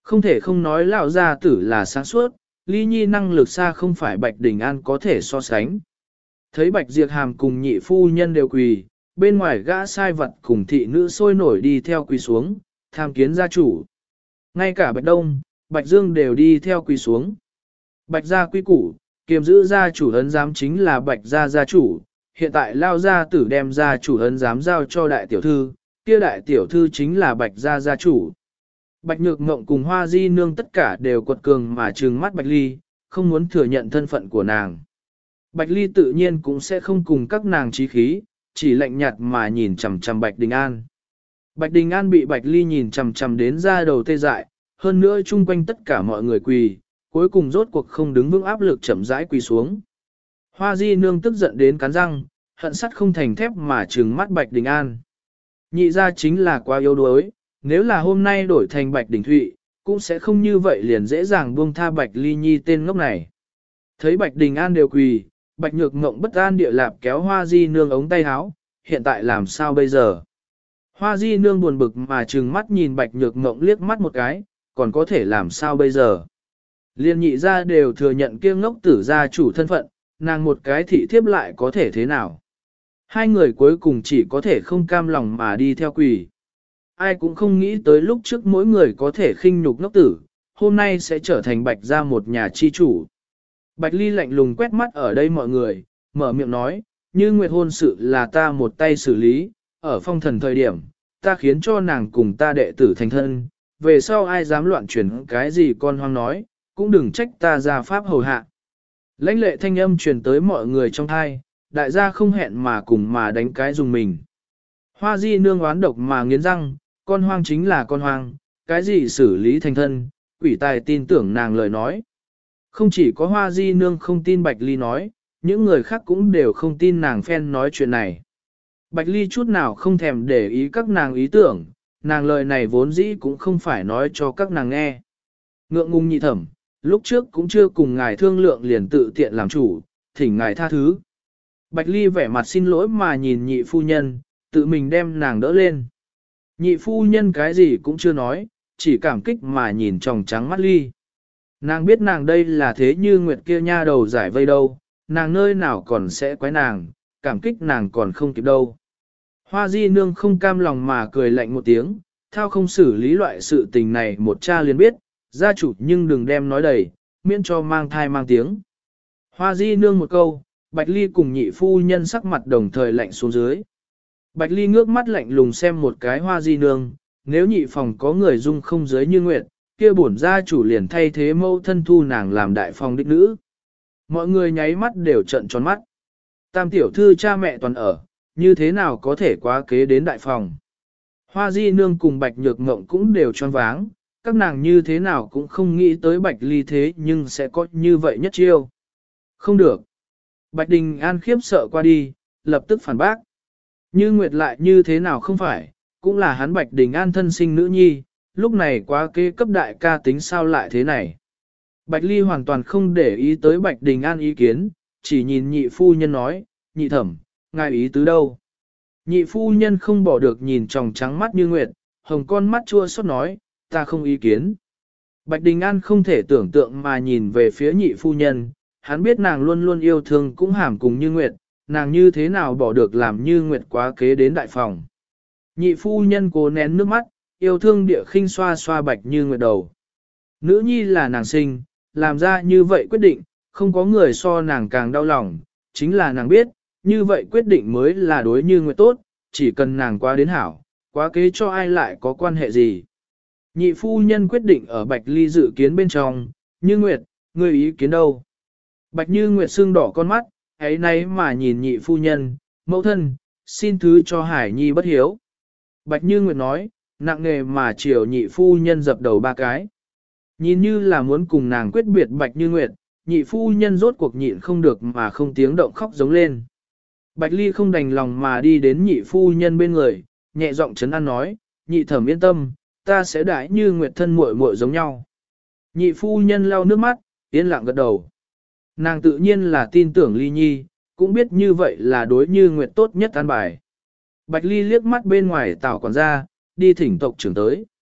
Speaker 1: Không thể không nói lão gia tử là sáng suốt, Ly Nhi năng lực xa không phải Bạch Đình An có thể so sánh. Thấy Bạch Diệp Hàm cùng nhị phu nhân đều quỳ, bên ngoài gã sai vật cùng thị nữ sôi nổi đi theo quỳ xuống, tham kiến gia chủ. Ngay cả Bạch Đông, Bạch Dương đều đi theo quỳ xuống. Bạch gia quy củ, kiềm giữ gia chủ ấn giám chính là Bạch gia gia chủ, hiện tại lao gia tử đem gia chủ ấn giám giao cho đại tiểu thư, kia đại tiểu thư chính là Bạch gia gia chủ. Bạch Nhược Ngộng cùng Hoa Di Nương tất cả đều quật cường mà trừng mắt Bạch Ly, không muốn thừa nhận thân phận của nàng. Bạch Ly tự nhiên cũng sẽ không cùng các nàng trí khí, chỉ lạnh nhạt mà nhìn chằm chằm Bạch Đình An. Bạch Đình An bị Bạch Ly nhìn chằm chằm đến ra đầu tê dại, hơn nữa chung quanh tất cả mọi người quỳ, cuối cùng rốt cuộc không đứng vững áp lực chậm rãi quỳ xuống. Hoa Di Nương tức giận đến cắn răng, hận sắt không thành thép mà trừng mắt Bạch Đình An. Nhị ra chính là quá yếu đuối, nếu là hôm nay đổi thành Bạch Đình Thụy, cũng sẽ không như vậy liền dễ dàng buông tha Bạch Ly Nhi tên ngốc này. Thấy Bạch Đình An đều quỳ, Bạch Nhược Ngộng bất an địa lạp kéo Hoa Di Nương ống tay áo, hiện tại làm sao bây giờ? Hoa Di Nương buồn bực mà trừng mắt nhìn Bạch Nhược Ngộng liếc mắt một cái, còn có thể làm sao bây giờ? Liên nhị ra đều thừa nhận kia ngốc tử gia chủ thân phận, nàng một cái thị thiếp lại có thể thế nào? Hai người cuối cùng chỉ có thể không cam lòng mà đi theo quỳ. Ai cũng không nghĩ tới lúc trước mỗi người có thể khinh nhục ngốc tử, hôm nay sẽ trở thành Bạch gia một nhà chi chủ. Bạch Ly lạnh lùng quét mắt ở đây mọi người, mở miệng nói, như nguyệt hôn sự là ta một tay xử lý, ở phong thần thời điểm, ta khiến cho nàng cùng ta đệ tử thành thân, về sau ai dám loạn truyền cái gì con hoang nói, cũng đừng trách ta ra pháp hầu hạ. Lãnh lệ thanh âm truyền tới mọi người trong thai, đại gia không hẹn mà cùng mà đánh cái dùng mình. Hoa Di Nương oán độc mà nghiến răng, con hoang chính là con hoang, cái gì xử lý thành thân, quỷ tài tin tưởng nàng lời nói. Không chỉ có Hoa Di Nương không tin Bạch Ly nói, những người khác cũng đều không tin nàng phen nói chuyện này. Bạch Ly chút nào không thèm để ý các nàng ý tưởng, nàng lời này vốn dĩ cũng không phải nói cho các nàng nghe. Ngượng ngùng nhị thẩm, lúc trước cũng chưa cùng ngài thương lượng liền tự tiện làm chủ, thỉnh ngài tha thứ. Bạch Ly vẻ mặt xin lỗi mà nhìn nhị phu nhân, tự mình đem nàng đỡ lên. Nhị phu nhân cái gì cũng chưa nói, chỉ cảm kích mà nhìn tròng trắng mắt Ly. Nàng biết nàng đây là thế như nguyệt kia nha đầu giải vây đâu, nàng nơi nào còn sẽ quái nàng, cảm kích nàng còn không kịp đâu. Hoa Di Nương không cam lòng mà cười lạnh một tiếng, thao không xử lý loại sự tình này một cha liền biết, gia chủ nhưng đừng đem nói đầy, miễn cho mang thai mang tiếng. Hoa Di Nương một câu, Bạch Ly cùng nhị phu nhân sắc mặt đồng thời lạnh xuống dưới. Bạch Ly ngước mắt lạnh lùng xem một cái Hoa Di Nương, nếu nhị phòng có người dung không giới như nguyệt, kia bổn gia chủ liền thay thế mâu thân thu nàng làm đại phòng đích nữ. Mọi người nháy mắt đều trợn tròn mắt. Tam tiểu thư cha mẹ toàn ở, như thế nào có thể quá kế đến đại phòng. Hoa Di Nương cùng Bạch Nhược Ngộng cũng đều choáng váng, các nàng như thế nào cũng không nghĩ tới Bạch Ly thế nhưng sẽ có như vậy nhất chiêu. Không được. Bạch Đình An khiếp sợ qua đi, lập tức phản bác. Như Nguyệt lại như thế nào không phải, cũng là hắn Bạch Đình An thân sinh nữ nhi, lúc này quá kế cấp đại ca tính sao lại thế này. Bạch Ly hoàn toàn không để ý tới Bạch Đình An ý kiến, chỉ nhìn nhị phu nhân nói, nhị thẩm, ngài ý tứ đâu. Nhị phu nhân không bỏ được nhìn tròng trắng mắt như Nguyệt, hồng con mắt chua xót nói, ta không ý kiến. Bạch Đình An không thể tưởng tượng mà nhìn về phía nhị phu nhân, hắn biết nàng luôn luôn yêu thương cũng hàm cùng như Nguyệt, nàng như thế nào bỏ được làm như Nguyệt quá kế đến đại phòng. Nhị phu nhân cố nén nước mắt, yêu thương địa khinh xoa xoa Bạch Như Nguyệt đầu. Nữ nhi là nàng sinh, làm ra như vậy quyết định, không có người so nàng càng đau lòng, chính là nàng biết, như vậy quyết định mới là đối Như Nguyệt tốt, chỉ cần nàng quá đến hảo, quá kế cho ai lại có quan hệ gì. Nhị phu nhân quyết định ở Bạch Ly dự kiến bên trong, Như Nguyệt, ngươi ý kiến đâu? Bạch Như Nguyệt sưng đỏ con mắt, ấy nấy mà nhìn nhị phu nhân, mẫu thân, xin thứ cho Hải Nhi bất hiếu. Bạch Như Nguyệt nói, nặng nề mà chiều nhị phu nhân dập đầu ba cái. Nhìn như là muốn cùng nàng quyết biệt Bạch Như Nguyệt, nhị phu nhân rốt cuộc nhịn không được mà không tiếng động khóc giống lên. Bạch Ly không đành lòng mà đi đến nhị phu nhân bên người, nhẹ giọng trấn an nói, nhị thẩm yên tâm, ta sẽ đãi Như Nguyệt thân muội muội giống nhau. Nhị phu nhân lau nước mắt, yên lặng gật đầu. Nàng tự nhiên là tin tưởng Ly Nhi, cũng biết như vậy là đối Như Nguyệt tốt nhất an bài. Bạch Ly liếc mắt bên ngoài tảo quản gia, đi thỉnh tộc trưởng tới.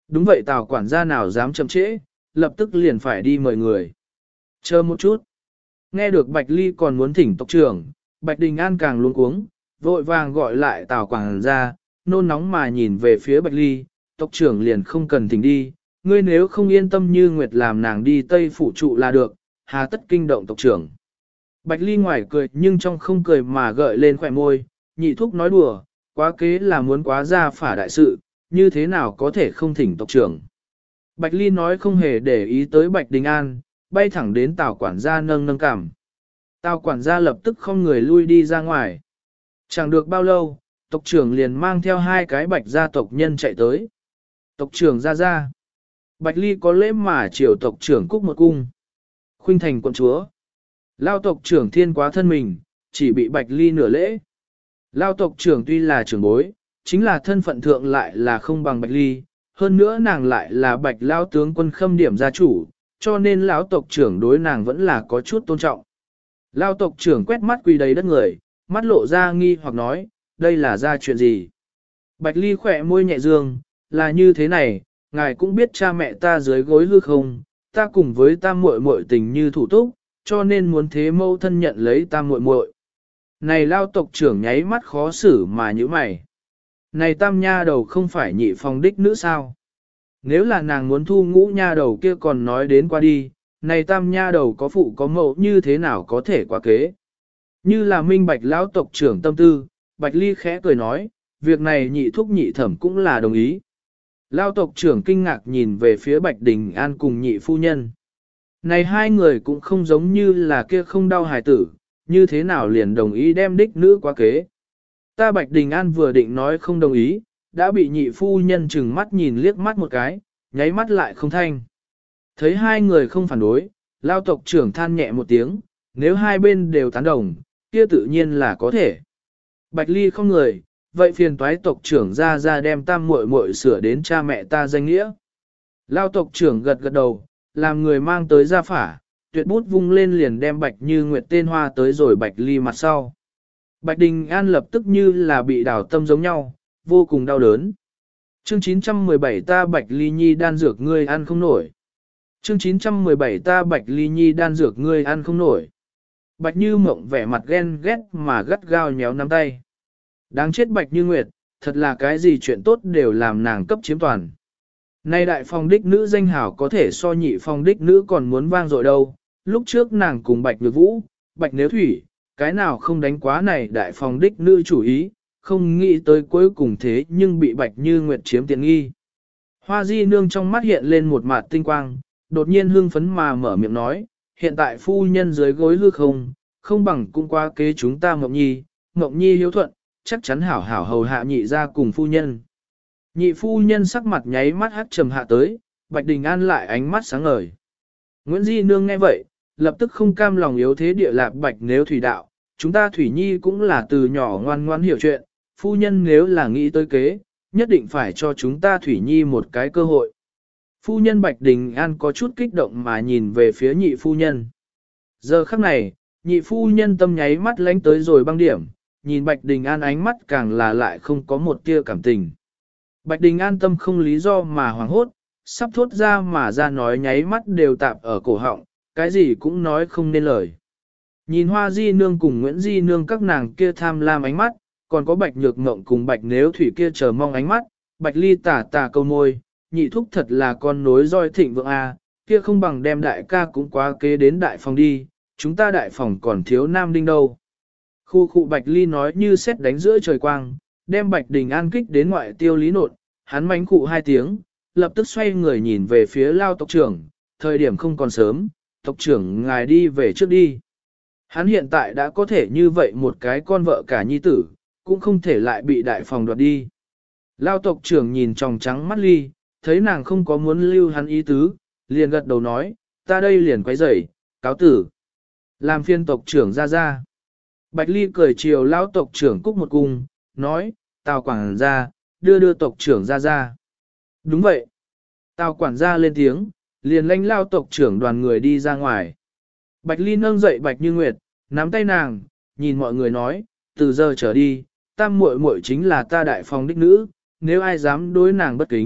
Speaker 1: Đúng vậy Tào quản gia nào dám chậm trễ, lập tức liền phải đi mời người. Chờ một chút. Nghe được Bạch Ly còn muốn thỉnh tộc trưởng, Bạch Đình An càng luống cuống, vội vàng gọi lại Tào quản gia, nôn nóng mà nhìn về phía Bạch Ly, tộc trưởng liền không cần thỉnh đi, ngươi nếu không yên tâm Như Nguyệt làm nàng đi Tây phụ trụ là được, hà tất kinh động tộc trưởng. Bạch Ly ngoài cười nhưng trong không cười mà gợi lên khỏe môi, nhị thúc nói đùa, quá kế là muốn quá ra phả đại sự, như thế nào có thể không thỉnh tộc trưởng. Bạch Ly nói không hề để ý tới Bạch Đình An, bay thẳng đến Tào quản gia nâng nâng cảm. Tào quản gia lập tức không người lui đi ra ngoài. Chẳng được bao lâu, tộc trưởng liền mang theo hai cái Bạch gia tộc nhân chạy tới. Tộc trưởng ra. Bạch Ly có lễ mà triều tộc trưởng cúc một cung. Khuynh thành quận chúa. Lao tộc trưởng thiên quá thân mình, chỉ bị Bạch Ly nửa lễ. Lao tộc trưởng tuy là trưởng bối, chính là thân phận thượng lại là không bằng Bạch Ly, hơn nữa nàng lại là Bạch Lao tướng quân khâm điểm gia chủ, cho nên lão tộc trưởng đối nàng vẫn là có chút tôn trọng. Lao tộc trưởng quét mắt quỳ đầy đất người, mắt lộ ra nghi hoặc nói, đây là ra chuyện gì? Bạch Ly khỏe môi nhẹ dương, là như thế này, ngài cũng biết cha mẹ ta dưới gối hư không, ta cùng với ta muội muội tình như thủ túc, cho nên muốn thế mâu thân nhận lấy ta muội muội. Này Lao tộc trưởng nháy mắt khó xử mà như mày. Này tam nha đầu không phải nhị phong đích nữ sao? Nếu là nàng muốn thu ngũ nha đầu kia còn nói đến qua đi, này tam nha đầu có phụ có mẫu như thế nào có thể quá kế. Như là minh bạch lão tộc trưởng tâm tư, Bạch Ly khẽ cười nói, việc này nhị thúc nhị thẩm cũng là đồng ý. Lão tộc trưởng kinh ngạc nhìn về phía Bạch Đình An cùng nhị phu nhân. Này hai người cũng không giống như là kia không đau hài tử, như thế nào liền đồng ý đem đích nữ quá kế. Ta Bạch Đình An vừa định nói không đồng ý, đã bị nhị phu nhân chừng mắt nhìn liếc mắt một cái, nháy mắt lại không thanh. Thấy hai người không phản đối, Lao tộc trưởng than nhẹ một tiếng, nếu hai bên đều tán đồng, kia tự nhiên là có thể. Bạch Ly không người, vậy phiền toái tộc trưởng ra đem tam muội muội sửa đến cha mẹ ta danh nghĩa. Lao tộc trưởng gật gật đầu, làm người mang tới gia phả, tuyệt bút vung lên liền đem Bạch Như Nguyệt tên hoa tới rồi Bạch Ly mặt sau. Bạch Đình An lập tức như là bị đảo tâm giống nhau, vô cùng đau đớn. Chương 917 ta Bạch Ly Nhi đan dược ngươi ăn không nổi. Chương 917 ta Bạch Ly Nhi đan dược ngươi ăn không nổi. Bạch Như Mộng vẻ mặt ghen ghét mà gắt gao nhéo nắm tay. Đáng chết Bạch Như Nguyệt, thật là cái gì chuyện tốt đều làm nàng cấp chiếm toàn. Nay đại phong đích nữ danh hảo có thể so nhị phong đích nữ còn muốn vang dội đâu. Lúc trước nàng cùng Bạch Nhược Vũ, Bạch Nếu Thủy, cái nào không đánh quá này đại phong đích nữ chủ ý, không nghĩ tới cuối cùng thế nhưng bị Bạch Như Nguyệt chiếm tiện nghi. Hoa Di Nương trong mắt hiện lên một mạt tinh quang, đột nhiên hưng phấn mà mở miệng nói, hiện tại phu nhân dưới gối hư không bằng cũng qua kế chúng ta Mộng Nhi hiếu thuận, chắc chắn hảo hảo hầu hạ nhị ra cùng phu nhân. Nhị phu nhân sắc mặt nháy mắt hắt trầm hạ tới, Bạch Đình An lại ánh mắt sáng ngời. Nguyễn Di Nương nghe vậy, lập tức không cam lòng yếu thế địa lạc Bạch nếu thủy đạo, chúng ta Thủy Nhi cũng là từ nhỏ ngoan ngoan hiểu chuyện, phu nhân nếu là nghĩ tới kế, nhất định phải cho chúng ta Thủy Nhi một cái cơ hội. Phu nhân Bạch Đình An có chút kích động mà nhìn về phía nhị phu nhân. Giờ khắc này, nhị phu nhân tâm nháy mắt lánh tới rồi băng điểm, nhìn Bạch Đình An ánh mắt càng là lại không có một tia cảm tình. Bạch Đình An tâm không lý do mà hoảng hốt, sắp thốt ra mà ra nói nháy mắt đều tạp ở cổ họng, cái gì cũng nói không nên lời. Nhìn Hoa Di Nương cùng Nguyễn Di Nương các nàng kia tham lam ánh mắt, còn có Bạch Nhược Ngộng cùng Bạch Nếu Thủy kia chờ mong ánh mắt, Bạch Ly tà câu môi, nhị thúc thật là con nối roi thịnh vượng a, kia không bằng đem đại ca cũng quá kế đến đại phòng đi, chúng ta đại phòng còn thiếu nam đinh đâu. Khu khu Bạch Ly nói như sét đánh giữa trời quang, đem Bạch Đình An kích đến ngoại tiêu lý nột, hắn mánh khụ hai tiếng, lập tức xoay người nhìn về phía Lao tộc trưởng, thời điểm không còn sớm, tộc trưởng ngài đi về trước đi. Hắn hiện tại đã có thể như vậy một cái con vợ cả nhi tử, cũng không thể lại bị đại phòng đoạt đi. Lao tộc trưởng nhìn tròng trắng mắt Ly, thấy nàng không có muốn lưu hắn ý tứ, liền gật đầu nói, ta đây liền quay rầy, cáo tử. Làm phiên tộc trưởng ra. Bạch Ly cười chiều Lao tộc trưởng cúc một cung, nói, Tào quản gia, đưa tộc trưởng ra. Đúng vậy. Tào quản gia lên tiếng, liền lãnh Lao tộc trưởng đoàn người đi ra ngoài. Bạch Ly nâng dậy Bạch Như Nguyệt, nắm tay nàng, nhìn mọi người nói, từ giờ trở đi, tam muội muội chính là ta đại phòng đích nữ, nếu ai dám đối nàng bất kính,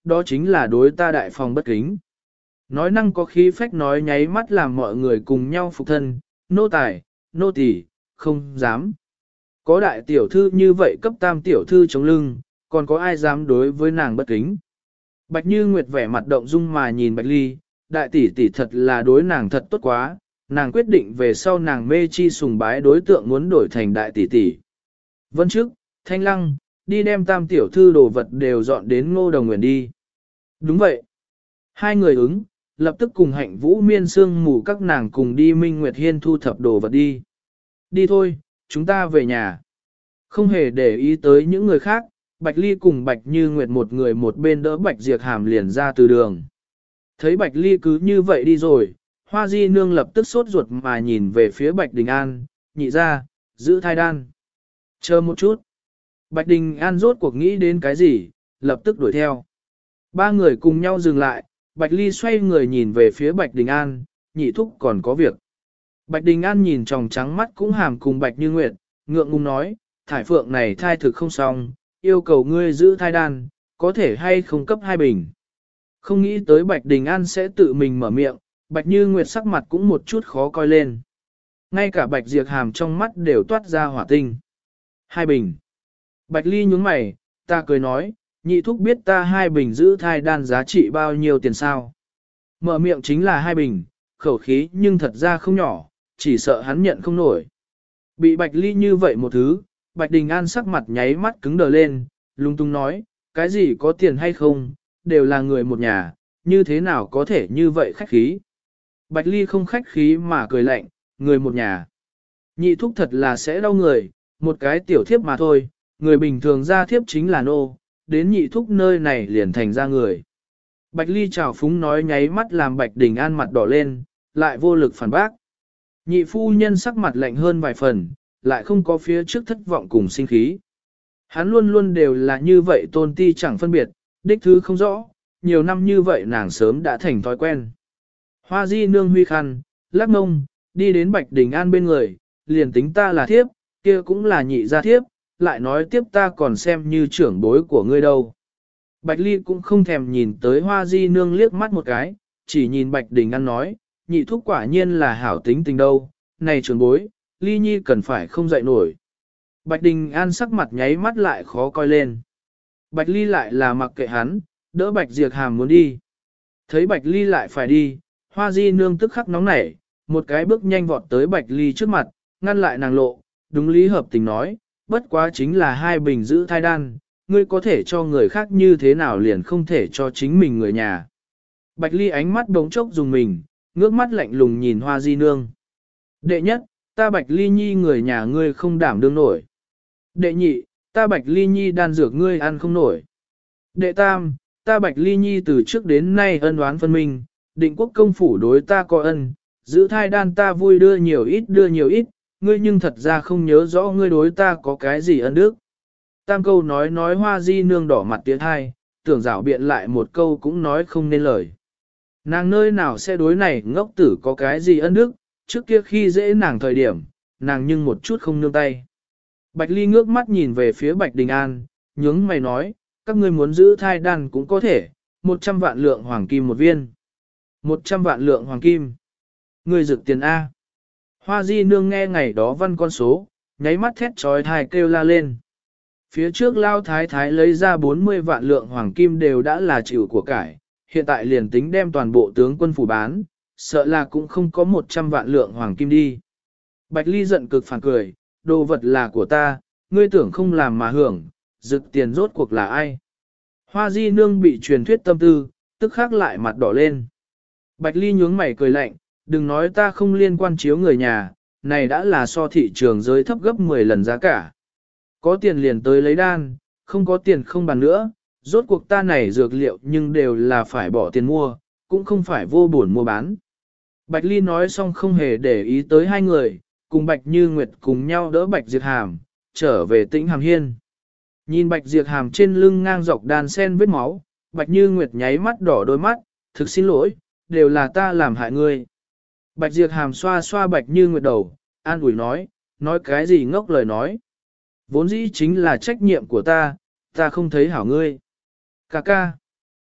Speaker 1: đó chính là đối ta đại phòng bất kính. Nói năng có khí phách nói nháy mắt làm mọi người cùng nhau phục thân, nô tài, nô tỳ, không dám. Có đại tiểu thư như vậy cấp tam tiểu thư chống lưng, còn có ai dám đối với nàng bất kính. Bạch Như Nguyệt vẻ mặt động dung mà nhìn Bạch Ly, đại tỷ tỷ thật là đối nàng thật tốt quá, nàng quyết định về sau nàng mê chi sùng bái đối tượng muốn đổi thành đại tỷ tỷ. Vân trước, Thanh Lăng, đi đem tam tiểu thư đồ vật đều dọn đến Ngô Đồng Nguyện đi. Đúng vậy. Hai người ứng, lập tức cùng Hạnh Vũ Miên Sương mù các nàng cùng đi Minh Nguyệt Hiên thu thập đồ vật đi. Đi thôi, chúng ta về nhà. Không hề để ý tới những người khác, Bạch Ly cùng Bạch Như Nguyệt một người một bên đỡ Bạch Diệp Hàm liền ra từ đường. Thấy Bạch Ly cứ như vậy đi rồi, Hoa Di Nương lập tức sốt ruột mà nhìn về phía Bạch Đình An, nhị ra, giữ thai đan. Chờ một chút. Bạch Đình An rốt cuộc nghĩ đến cái gì, lập tức đuổi theo. Ba người cùng nhau dừng lại, Bạch Ly xoay người nhìn về phía Bạch Đình An, nhị thúc còn có việc. Bạch Đình An nhìn tròng trắng mắt cũng hàm cùng Bạch Như Nguyệt, ngượng ngùng nói, thải phượng này thai thực không xong, yêu cầu ngươi giữ thai đan, có thể hay không cấp 2 bình. Không nghĩ tới Bạch Đình An sẽ tự mình mở miệng, Bạch Như Nguyệt sắc mặt cũng một chút khó coi lên. Ngay cả Bạch Diệp Hàm trong mắt đều toát ra hỏa tinh. 2 bình. Bạch Ly nhướng mày, ta cười nói, nhị thúc biết ta 2 bình giữ thai đan giá trị bao nhiêu tiền sao. Mở miệng chính là 2 bình, khẩu khí nhưng thật ra không nhỏ, chỉ sợ hắn nhận không nổi. Bị Bạch Ly như vậy một thứ, Bạch Đình An sắc mặt nháy mắt cứng đờ lên, lung tung nói, cái gì có tiền hay không, đều là người một nhà, như thế nào có thể như vậy khách khí. Bạch Ly không khách khí mà cười lạnh, người một nhà. Nhị thúc thật là sẽ đau người, một cái tiểu thiếp mà thôi, người bình thường ra thiếp chính là nô, đến nhị thúc nơi này liền thành ra người. Bạch Ly chào phúng nói nháy mắt làm Bạch Đình An mặt đỏ lên, lại vô lực phản bác. Nhị phu nhân sắc mặt lạnh hơn vài phần, lại không có phía trước thất vọng cùng sinh khí. Hắn luôn luôn đều là như vậy tôn ti chẳng phân biệt, đích thứ không rõ, nhiều năm như vậy nàng sớm đã thành thói quen. Hoa Di Nương huy khăn, lắc mông, đi đến Bạch Đình An bên người, liền tính ta là thiếp, kia cũng là nhị gia thiếp, lại nói tiếp ta còn xem như trưởng bối của ngươi đâu. Bạch Ly cũng không thèm nhìn tới Hoa Di Nương liếc mắt một cái, chỉ nhìn Bạch Đình An nói, nhị thúc quả nhiên là hảo tính tình đâu, này trưởng bối, Ly Nhi cần phải không dậy nổi. Bạch Đình An sắc mặt nháy mắt lại khó coi lên. Bạch Ly lại là mặc kệ hắn, đỡ Bạch Diệp Hàm muốn đi. Thấy Bạch Ly lại phải đi, Hoa Di Nương tức khắc nóng nảy, một cái bước nhanh vọt tới Bạch Ly trước mặt, ngăn lại nàng lộ, đúng lý hợp tình nói, bất quá chính là 2 bình giữ thai đan, ngươi có thể cho người khác như thế nào liền không thể cho chính mình người nhà. Bạch Ly ánh mắt đống chốc dùng mình, ngước mắt lạnh lùng nhìn Hoa Di Nương. Đệ nhất, ta Bạch Ly Nhi người nhà ngươi không đảm đương nổi. Đệ nhị, ta Bạch Ly Nhi đan dược ngươi ăn không nổi. Đệ tam, ta Bạch Ly Nhi từ trước đến nay ân oán phân minh, định quốc công phủ đối ta có ân, giữ thai đan ta vui đưa nhiều ít, ngươi nhưng thật ra không nhớ rõ ngươi đối ta có cái gì ân đức. Tam câu nói Hoa Di Nương đỏ mặt tiếng hai, tưởng rảo biện lại một câu cũng nói không nên lời. Nàng nơi nào sẽ đối này ngốc tử có cái gì ân đức, trước kia khi dễ nàng thời điểm, nàng nhưng một chút không nương tay. Bạch Ly ngước mắt nhìn về phía Bạch Đình An, nhướng mày nói, các ngươi muốn giữ thai đan cũng có thể, 100 vạn lượng hoàng kim một viên. 100 vạn lượng hoàng kim. Ngươi rực tiền A. Hoa Di Nương nghe ngày đó văn con số, nháy mắt thét trói thai kêu la lên. Phía trước Lao Thái Thái lấy ra 40 vạn lượng hoàng kim đều đã là chịu của cải, hiện tại liền tính đem toàn bộ tướng quân phủ bán, sợ là cũng không có 100 vạn lượng hoàng kim đi. Bạch Ly giận cực phản cười, đồ vật là của ta, ngươi tưởng không làm mà hưởng, rực tiền rốt cuộc là ai. Hoa Di Nương bị truyền thuyết tâm tư, tức khắc lại mặt đỏ lên. Bạch Ly nhướng mày cười lạnh, đừng nói ta không liên quan chiếu người nhà, này đã là so thị trường giới thấp gấp 10 lần giá cả. Có tiền liền tới lấy đan, không có tiền không bàn nữa, rốt cuộc ta này dược liệu nhưng đều là phải bỏ tiền mua, cũng không phải vô buồn mua bán. Bạch Ly nói xong không hề để ý tới hai người, cùng Bạch Như Nguyệt cùng nhau đỡ Bạch Diệp Hàm, trở về Tĩnh Hàm Hiên. Nhìn Bạch Diệp Hàm trên lưng ngang dọc đan sen vết máu, Bạch Như Nguyệt nháy mắt đỏ đôi mắt, thực xin lỗi, đều là ta làm hại ngươi. Bạch Diệp Hàm xoa xoa Bạch Như Nguyệt đầu, an ủi nói cái gì ngốc lời nói. Vốn dĩ chính là trách nhiệm của ta không thấy hảo ngươi. Ca ca.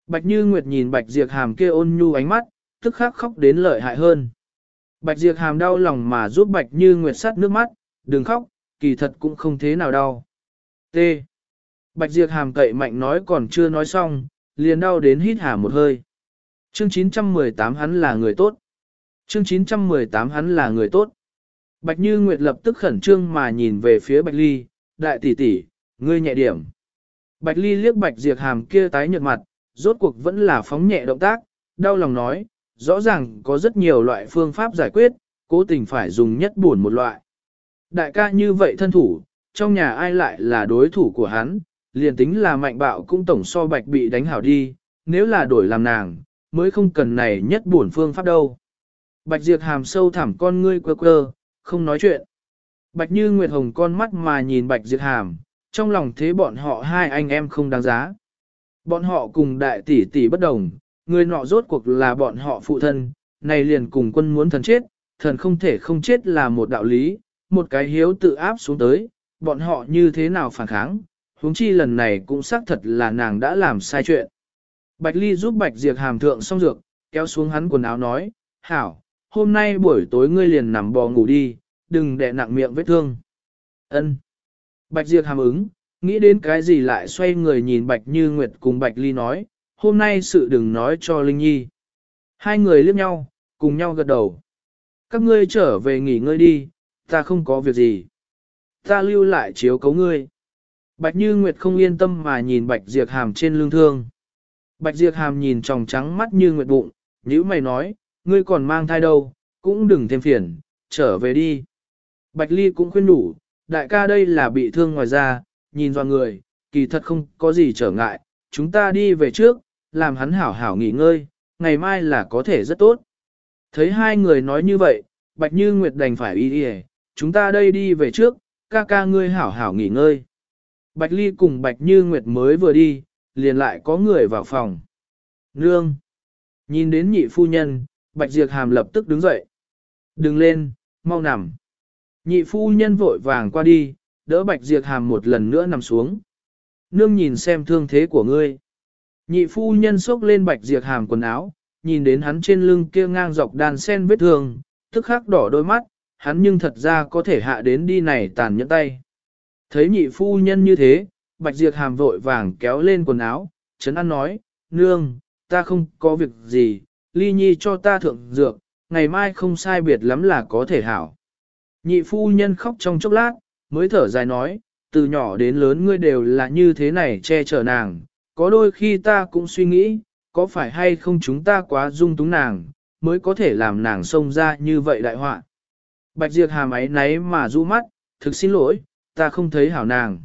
Speaker 1: Bạch Như Nguyệt nhìn Bạch Diệp Hàm kia ôn nhu ánh mắt, tức khắc khóc đến lợi hại hơn. Bạch Diệp Hàm đau lòng mà giúp Bạch Như Nguyệt sát nước mắt, đừng khóc, kỳ thật cũng không thế nào đau. T. Bạch Diệp Hàm cậy mạnh nói còn chưa nói xong, liền đau đến hít hà một hơi. Chương 918 hắn là người tốt. Chương 918 hắn là người tốt. Bạch Như Nguyệt lập tức khẩn trương mà nhìn về phía Bạch Ly, đại tỷ tỷ, ngươi nhẹ điểm. Bạch Ly liếc Bạch Diệp Hàm kia tái nhợt mặt, rốt cuộc vẫn là phóng nhẹ động tác, đau lòng nói, rõ ràng có rất nhiều loại phương pháp giải quyết, cố tình phải dùng nhất buồn một loại. Đại ca như vậy thân thủ, trong nhà ai lại là đối thủ của hắn, liền tính là mạnh bạo cũng tổng so Bạch bị đánh hảo đi, nếu là đổi làm nàng, mới không cần này nhất buồn phương pháp đâu. Bạch Diệp Hàm sâu thẳm con ngươi quơ quơ, không nói chuyện. Bạch Như Nguyệt Hồng con mắt mà nhìn Bạch Diệp Hàm, trong lòng thế bọn họ hai anh em không đáng giá. Bọn họ cùng đại tỷ tỷ bất đồng, người nọ rốt cuộc là bọn họ phụ thân, này liền cùng quân muốn thần chết, thần không thể không chết là một đạo lý, một cái hiếu tự áp xuống tới, bọn họ như thế nào phản kháng, huống chi lần này cũng xác thật là nàng đã làm sai chuyện. Bạch Ly giúp Bạch Diệp Hàm thượng xong dược, kéo xuống hắn quần áo nói, hảo, hôm nay buổi tối ngươi liền nằm bò ngủ đi, đừng đè nặng miệng vết thương. Ân. Bạch Diệp Hàm ứng, nghĩ đến cái gì lại xoay người nhìn Bạch Như Nguyệt cùng Bạch Ly nói, hôm nay sự đừng nói cho Linh Nhi. Hai người liếc nhau, cùng nhau gật đầu. Các ngươi trở về nghỉ ngơi đi, ta không có việc gì. Ta lưu lại chiếu cấu ngươi. Bạch Như Nguyệt không yên tâm mà nhìn Bạch Diệp Hàm trên lưng thương. Bạch Diệp Hàm nhìn tròng trắng mắt Như Nguyệt bụng, nhíu mày nói, ngươi còn mang thai đâu, cũng đừng thêm phiền, trở về đi. Bạch Ly cũng khuyên đủ, đại ca đây là bị thương ngoài da, nhìn do người, kỳ thật không có gì trở ngại, chúng ta đi về trước, làm hắn hảo hảo nghỉ ngơi, ngày mai là có thể rất tốt. Thấy hai người nói như vậy, Bạch Như Nguyệt đành phải y chúng ta đây đi về trước, ca ca ngươi hảo hảo nghỉ ngơi. Bạch Ly cùng Bạch Như Nguyệt mới vừa đi, liền lại có người vào phòng. Nương! Nhìn đến nhị phu nhân, Bạch Diệp Hàm lập tức đứng dậy. Đừng lên, mau nằm. Nhị phu nhân vội vàng qua đi, đỡ Bạch Diệp Hàm một lần nữa nằm xuống. Nương nhìn xem thương thế của ngươi. Nhị phu nhân xốc lên Bạch Diệp Hàm quần áo, nhìn đến hắn trên lưng kia ngang dọc đàn sen vết thương, tức khắc đỏ đôi mắt, hắn nhưng thật ra có thể hạ đến đi này tàn nhẫn tay. Thấy nhị phu nhân như thế, Bạch Diệp Hàm vội vàng kéo lên quần áo, Trấn An nói, nương, ta không có việc gì, Ly Nhi cho ta thượng dược, ngày mai không sai biệt lắm là có thể hảo. Nhị phu nhân khóc trong chốc lát, mới thở dài nói, từ nhỏ đến lớn ngươi đều là như thế này che chở nàng, có đôi khi ta cũng suy nghĩ, có phải hay không chúng ta quá dung túng nàng, mới có thể làm nàng xông ra như vậy đại họa. Bạch Diệp Hàm ấy náy mà rũ mắt, thực xin lỗi, ta không thấy hảo nàng.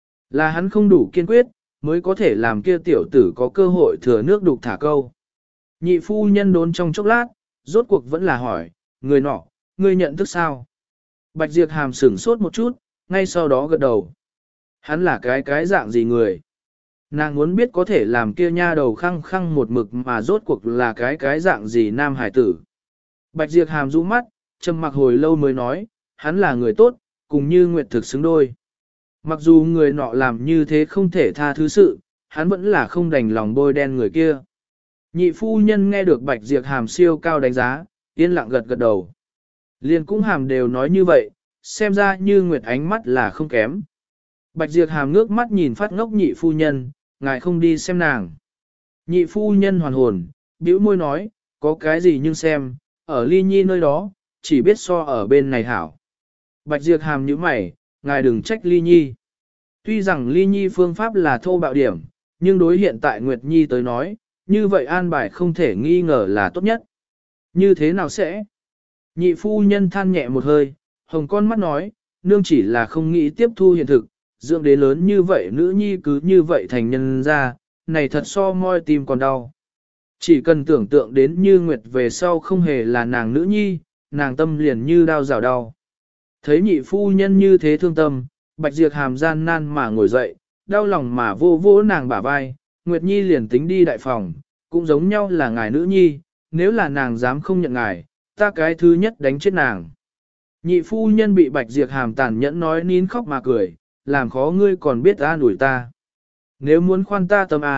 Speaker 1: Là hắn không đủ kiên quyết, mới có thể làm kia tiểu tử có cơ hội thừa nước đục thả câu. Nhị phu nhân đốn trong chốc lát, rốt cuộc vẫn là hỏi, người nọ, ngươi nhận thức sao? Bạch Diệp Hàm sửng sốt một chút, ngay sau đó gật đầu. Hắn là cái dạng gì người? Nàng muốn biết có thể làm kia nha đầu khăng khăng một mực mà rốt cuộc là cái dạng gì nam hải tử. Bạch Diệp Hàm rũ mắt, trầm mặc hồi lâu mới nói, hắn là người tốt, cùng Như Nguyệt thực xứng đôi. Mặc dù người nọ làm như thế không thể tha thứ sự, hắn vẫn là không đành lòng bôi đen người kia. Nhị phu nhân nghe được Bạch Diệp Hàm siêu cao đánh giá, yên lặng gật gật đầu. Liên cũng Hàm đều nói như vậy, xem ra Như Nguyệt ánh mắt là không kém. Bạch Diệp Hàm ngước mắt nhìn phát ngốc nhị phu nhân, ngài không đi xem nàng. Nhị phu nhân hoàn hồn, bĩu môi nói, có cái gì nhưng xem, ở Ly Nhi nơi đó, chỉ biết so ở bên này hảo. Bạch Diệp Hàm nhíu mày, ngài đừng trách Ly Nhi. Tuy rằng Ly Nhi phương pháp là thô bạo điểm, nhưng đối hiện tại Nguyệt Nhi tới nói, như vậy an bài không thể nghi ngờ là tốt nhất. Như thế nào sẽ? Nhị phu nhân than nhẹ một hơi, hồng con mắt nói, nương chỉ là không nghĩ tiếp thu hiện thực, dưỡng đế lớn như vậy nữ nhi cứ như vậy thành nhân ra, này thật so moi tim còn đau. Chỉ cần tưởng tượng đến Như Nguyệt về sau không hề là nàng nữ nhi, nàng tâm liền như đau rào đau. Thấy nhị phu nhân như thế thương tâm, Bạch Diệp Hàm gian nan mà ngồi dậy, đau lòng mà vô vỗ nàng bả vai, Nguyệt Nhi liền tính đi đại phòng, cũng giống nhau là ngài nữ nhi, nếu là nàng dám không nhận ngài, ta cái thứ nhất đánh chết nàng. Nhị phu nhân bị Bạch Diệp Hàm tàn nhẫn nói nín khóc mà cười, làm khó ngươi còn biết an ủi ta. Nếu muốn khoan ta tâm à,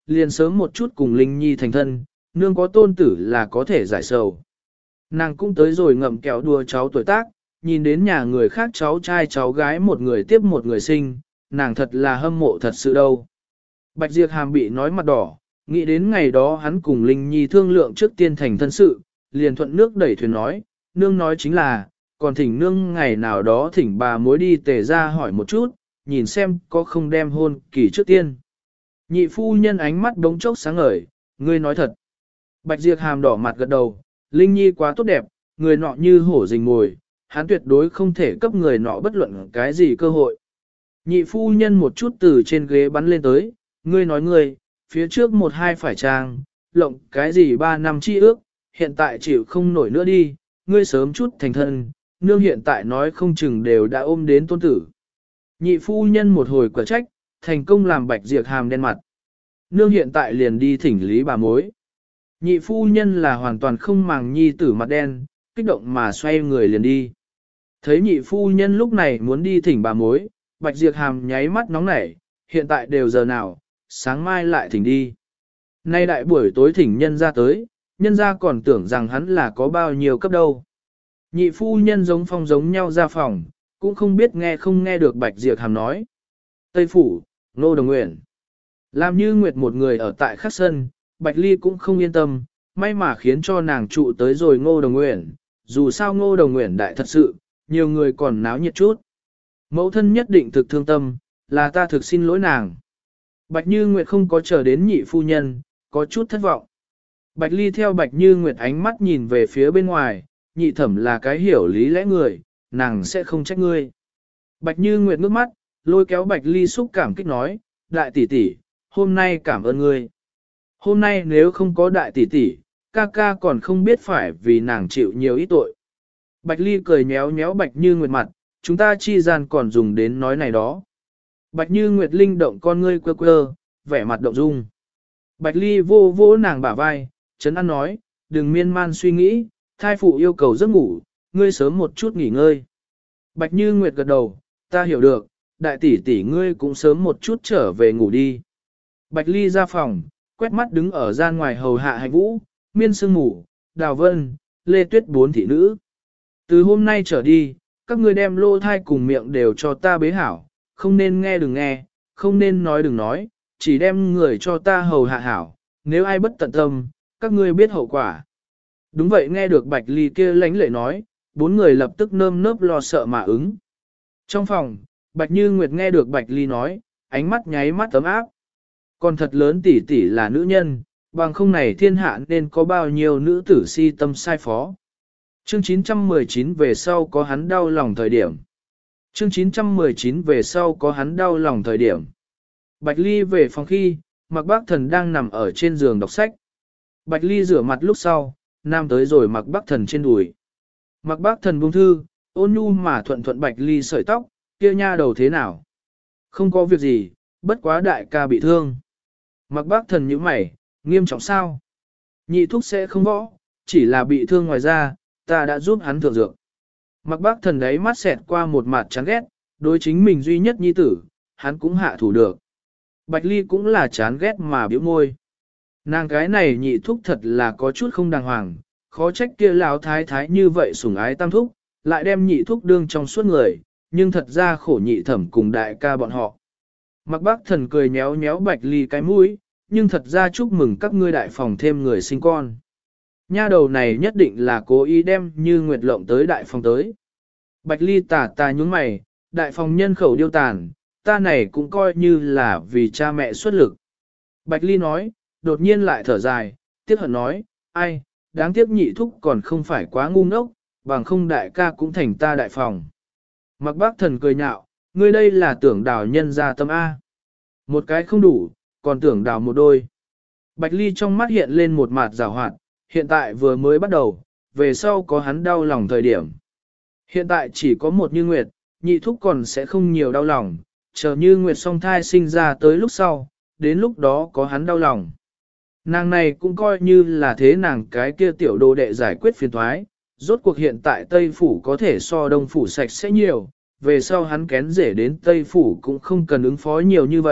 Speaker 1: liền sớm một chút cùng Linh Nhi thành thân, nương có tôn tử là có thể giải sầu. Nàng cũng tới rồi ngậm kẹo đùa cháu tuổi tác, nhìn đến nhà người khác cháu trai cháu gái một người tiếp một người sinh, nàng thật là hâm mộ thật sự đâu. Bạch Diệp Hàm bị nói mặt đỏ, nghĩ đến ngày đó hắn cùng Linh Nhi thương lượng trước tiên thành thân sự, liền thuận nước đẩy thuyền nói, nương nói chính là, còn thỉnh nương ngày nào đó thỉnh bà mối đi Tề ra hỏi một chút, nhìn xem có không đem hôn kỳ trước tiên. Nhị phu nhân ánh mắt đống chốc sáng ngời, ngươi nói thật. Bạch Diệp Hàm đỏ mặt gật đầu, Linh Nhi quá tốt đẹp, người nọ như hổ rình mồi, hắn tuyệt đối không thể cấp người nọ bất luận cái gì cơ hội. Nhị phu nhân một chút từ trên ghế bắn lên tới, ngươi nói ngươi, phía trước một hai phải trang, lộng cái gì 3 năm chi ước, hiện tại chịu không nổi nữa đi, ngươi sớm chút thành thân, nương hiện tại nói không chừng đều đã ôm đến tôn tử. Nhị phu nhân một hồi quả trách, thành công làm Bạch Diệp Hàm đen mặt. Nương hiện tại liền đi thỉnh lý bà mối. Nhị phu nhân là hoàn toàn không màng nhi tử mặt đen, kích động mà xoay người liền đi. Thấy nhị phu nhân lúc này muốn đi thỉnh bà mối, Bạch Diệp Hàm nháy mắt nóng nảy, hiện tại đều giờ nào, sáng mai lại thỉnh đi. Nay đại buổi tối thỉnh nhân ra tới, nhân ra còn tưởng rằng hắn là có bao nhiêu cấp đâu. Nhị phu nhân giống phong giống nhau ra phòng, cũng không biết nghe không nghe được Bạch Diệp Hàm nói. Tây Phủ, Ngô Đồng Nguyện. Làm như Nguyệt một người ở tại khắc sân, Bạch Ly cũng không yên tâm, may mà khiến cho nàng trụ tới rồi Ngô Đồng Nguyện. Dù sao Ngô Đồng Nguyện đại thật sự, nhiều người còn náo nhiệt chút. Mẫu thân nhất định thực thương tâm, là ta thực xin lỗi nàng. Bạch Như Nguyệt không có chờ đến nhị phu nhân, có chút thất vọng. Bạch Ly theo Bạch Như Nguyệt ánh mắt nhìn về phía bên ngoài, nhị thẩm là cái hiểu lý lẽ người, nàng sẽ không trách ngươi. Bạch Như Nguyệt ngước mắt, lôi kéo Bạch Ly xúc cảm kích nói, đại tỷ tỷ, hôm nay cảm ơn ngươi. Hôm nay nếu không có đại tỷ tỷ, ca ca còn không biết phải vì nàng chịu nhiều ít tội. Bạch Ly cười nhéo nhéo Bạch Như Nguyệt mặt, chúng ta chi gian còn dùng đến nói này đó. Bạch Như Nguyệt linh động con ngươi quơ quơ, vẻ mặt động dung. Bạch Ly vô vỗ nàng bả vai, chấn an nói, đừng miên man suy nghĩ, thai phụ yêu cầu giấc ngủ, ngươi sớm một chút nghỉ ngơi. Bạch Như Nguyệt gật đầu, ta hiểu được, đại tỷ tỷ ngươi cũng sớm một chút trở về ngủ đi. Bạch Ly ra phòng, quét mắt đứng ở gian ngoài hầu hạ Hạnh Vũ, Miên Sương Mù, Đào Vân, Lê Tuyết 4 thị nữ. Từ hôm nay trở đi, các ngươi đem lô thai cùng miệng đều cho ta bế hảo, không nên nghe đừng nghe, không nên nói đừng nói, chỉ đem người cho ta hầu hạ hảo, nếu ai bất tận tâm, các ngươi biết hậu quả. Đúng vậy, nghe được Bạch Ly kia lánh lệ nói, 4 người lập tức nơm nớp lo sợ mà ứng. Trong phòng, Bạch Như Nguyệt nghe được Bạch Ly nói, ánh mắt nháy mắt ấm áp. Còn thật lớn tỷ tỷ là nữ nhân, bằng không này thiên hạ nên có bao nhiêu nữ tử si tâm sai phó. Chương 919 về sau có hắn đau lòng thời điểm. Chương 919 về sau có hắn đau lòng thời điểm. Bạch Ly về phòng khi, Mạc Bác Thần đang nằm ở trên giường đọc sách. Bạch Ly rửa mặt lúc sau, nam tới rồi Mạc Bác Thần trên đùi. Mạc Bác Thần buông thư, ôn nhu mà thuận thuận Bạch Ly sợi tóc, kia nha đầu thế nào? Không có việc gì, bất quá đại ca bị thương. Mạc Bác Thần nhíu mày, nghiêm trọng sao? Nhị thúc sẽ không võ, chỉ là bị thương ngoài ra, ta đã giúp hắn thượng dược. Mạc Bác Thần đấy mắt xẹt qua một mặt chán ghét, đối chính mình duy nhất nhi tử, hắn cũng hạ thủ được. Bạch Ly cũng là chán ghét mà biểu môi. Nàng cái này nhị thúc thật là có chút không đàng hoàng, khó trách kia lão thái thái như vậy sủng ái tam thúc, lại đem nhị thúc đương trong suốt người, nhưng thật ra khổ nhị thẩm cùng đại ca bọn họ. Mạc Bác Thần cười nhéo nhéo Bạch Ly cái mũi, nhưng thật ra chúc mừng các ngươi đại phòng thêm người sinh con. Nha đầu này nhất định là cố ý đem Như Nguyệt lộng tới đại phòng tới. Bạch Ly tà tà nhúng mày, đại phòng nhân khẩu điêu tàn, ta này cũng coi như là vì cha mẹ xuất lực. Bạch Ly nói, đột nhiên lại thở dài, tiếc hận nói, ai, đáng tiếc nhị thúc còn không phải quá ngu ngốc, bằng không đại ca cũng thành ta đại phòng. Mạc Bác Thần cười nhạo, ngươi đây là tưởng đào nhân ra tâm A. Một cái không đủ, còn tưởng đào một đôi. Bạch Ly trong mắt hiện lên một mặt rào hoạt, hiện tại vừa mới bắt đầu, về sau có hắn đau lòng thời điểm. Hiện tại chỉ có một Như Nguyệt, nhị thúc còn sẽ không nhiều đau lòng, chờ Như Nguyệt song thai sinh ra tới lúc sau, đến lúc đó có hắn đau lòng. Nàng này cũng coi như là thế nàng cái kia tiểu đồ đệ giải quyết phiền toái, rốt cuộc hiện tại Tây Phủ có thể so Đông Phủ sạch sẽ nhiều, về sau hắn kén rể đến Tây Phủ cũng không cần ứng phó nhiều như vậy,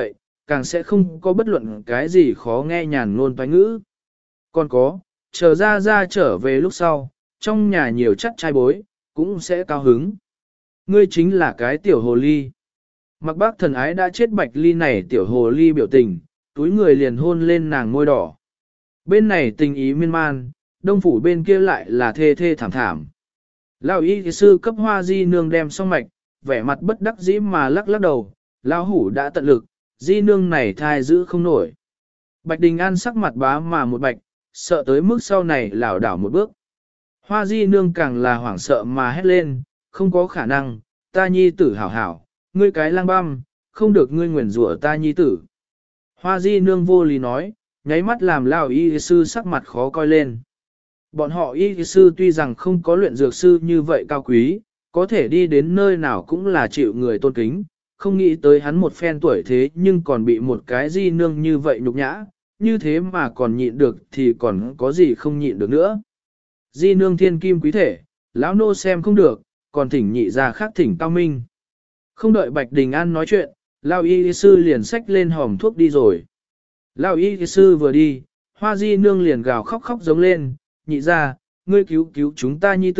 Speaker 1: càng sẽ không có bất luận cái gì khó nghe nhàn ngôn toái ngữ. Còn có, chờ ra trở về lúc sau, trong nhà nhiều chắc trai bối, cũng sẽ cao hứng. Ngươi chính là cái tiểu hồ ly. Mặc bác thần ái đã chết Bạch Ly này tiểu hồ ly biểu tình, túi người liền hôn lên nàng môi đỏ. Bên này tình ý miên man, đông phủ bên kia lại là thê thê thảm thảm. Lão y sư cấp Hoa Di nương đem xong mạch, vẻ mặt bất đắc dĩ mà lắc lắc đầu, lão hủ đã tận lực, Di nương này thai giữ không nổi. Bạch Đình An sắc mặt bá mà một bạch, sợ tới mức sau này lảo đảo một bước. Hoa Di nương càng là hoảng sợ mà hét lên, không có khả năng, ta nhi tử hảo hảo, ngươi cái lang băm, không được ngươi nguyền rủa ta nhi tử. Hoa Di nương vô lý nói, nháy mắt làm lão y sư sắc mặt khó coi lên. Bọn họ y sư tuy rằng không có luyện dược sư như vậy cao quý, có thể đi đến nơi nào cũng là chịu người tôn kính, không nghĩ tới hắn một phen tuổi thế nhưng còn bị một cái Di nương như vậy nhục nhã, như thế mà còn nhịn được thì còn có gì không nhịn được nữa. Di nương thiên kim quý thể, lão nô xem không được, còn thỉnh nhị ra khác thỉnh cao minh. Không đợi Bạch Đình An nói chuyện, lão y sư liền xách lên hòm thuốc đi rồi. Lão y sư vừa đi, Hoa Di nương liền gào khóc khóc giống lên, nhị ra, ngươi cứu cứu chúng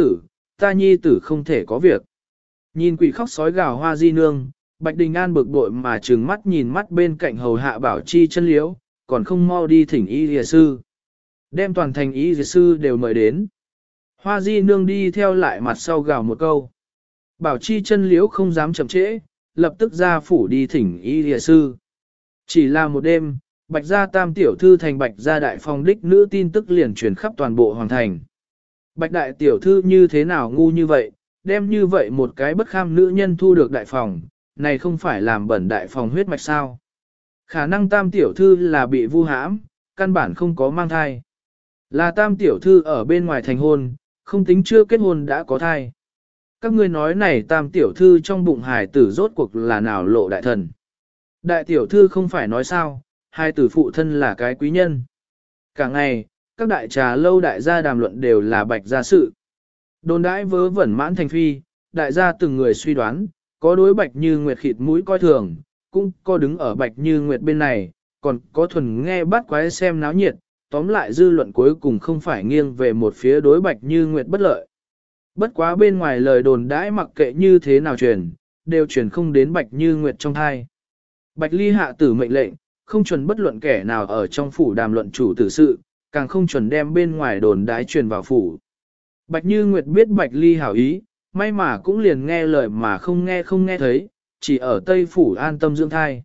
Speaker 1: ta nhi tử không thể có việc. Nhìn quỷ khóc sói gào Hoa Di nương, Bạch Đình An bực bội mà trừng mắt nhìn mắt bên cạnh hầu hạ bảo chi chân liễu, còn không mau đi thỉnh y lìa sư. Đem toàn thành y lìa sư đều mời đến. Hoa Di nương đi theo lại mặt sau gào một câu. Bảo chi chân liễu không dám chậm trễ, lập tức ra phủ đi thỉnh y lìa sư. Chỉ là một đêm, Bạch gia tam tiểu thư thành Bạch gia đại phong đích nữ tin tức liền truyền khắp toàn bộ hoàng thành. Bạch đại tiểu thư như thế nào ngu như vậy, đem như vậy một cái bất kham nữ nhân thu được đại phòng, này không phải làm bẩn đại phòng huyết mạch sao. Khả năng tam tiểu thư là bị vu hãm, căn bản không có mang thai. Là tam tiểu thư ở bên ngoài thành hôn, không tính chưa kết hôn đã có thai. Các ngươi nói này tam tiểu thư trong bụng hài tử rốt cuộc là nào lộ đại thần. Đại tiểu thư không phải nói sao, hai tử phụ thân là cái quý nhân. Cả ngày, các đại trà lâu đại gia đàm luận đều là Bạch gia sự. Đồn đãi vớ vẩn mãn thành phi, đại gia từng người suy đoán, có đối Bạch Như Nguyệt khịt mũi coi thường, cũng có đứng ở Bạch Như Nguyệt bên này, còn có thuần nghe bắt quái xem náo nhiệt, tóm lại dư luận cuối cùng không phải nghiêng về một phía đối Bạch Như Nguyệt bất lợi. Bất quá bên ngoài lời đồn đãi mặc kệ như thế nào truyền, đều truyền không đến Bạch Như Nguyệt trong thai. Bạch Ly hạ tử mệnh lệnh, không chuẩn bất luận kẻ nào ở trong phủ đàm luận chủ tử sự, càng không chuẩn đem bên ngoài đồn đái truyền vào phủ. Bạch Như Nguyệt biết Bạch Ly hảo ý, may mà cũng liền nghe lời mà không nghe thấy, chỉ ở Tây phủ an tâm dưỡng thai.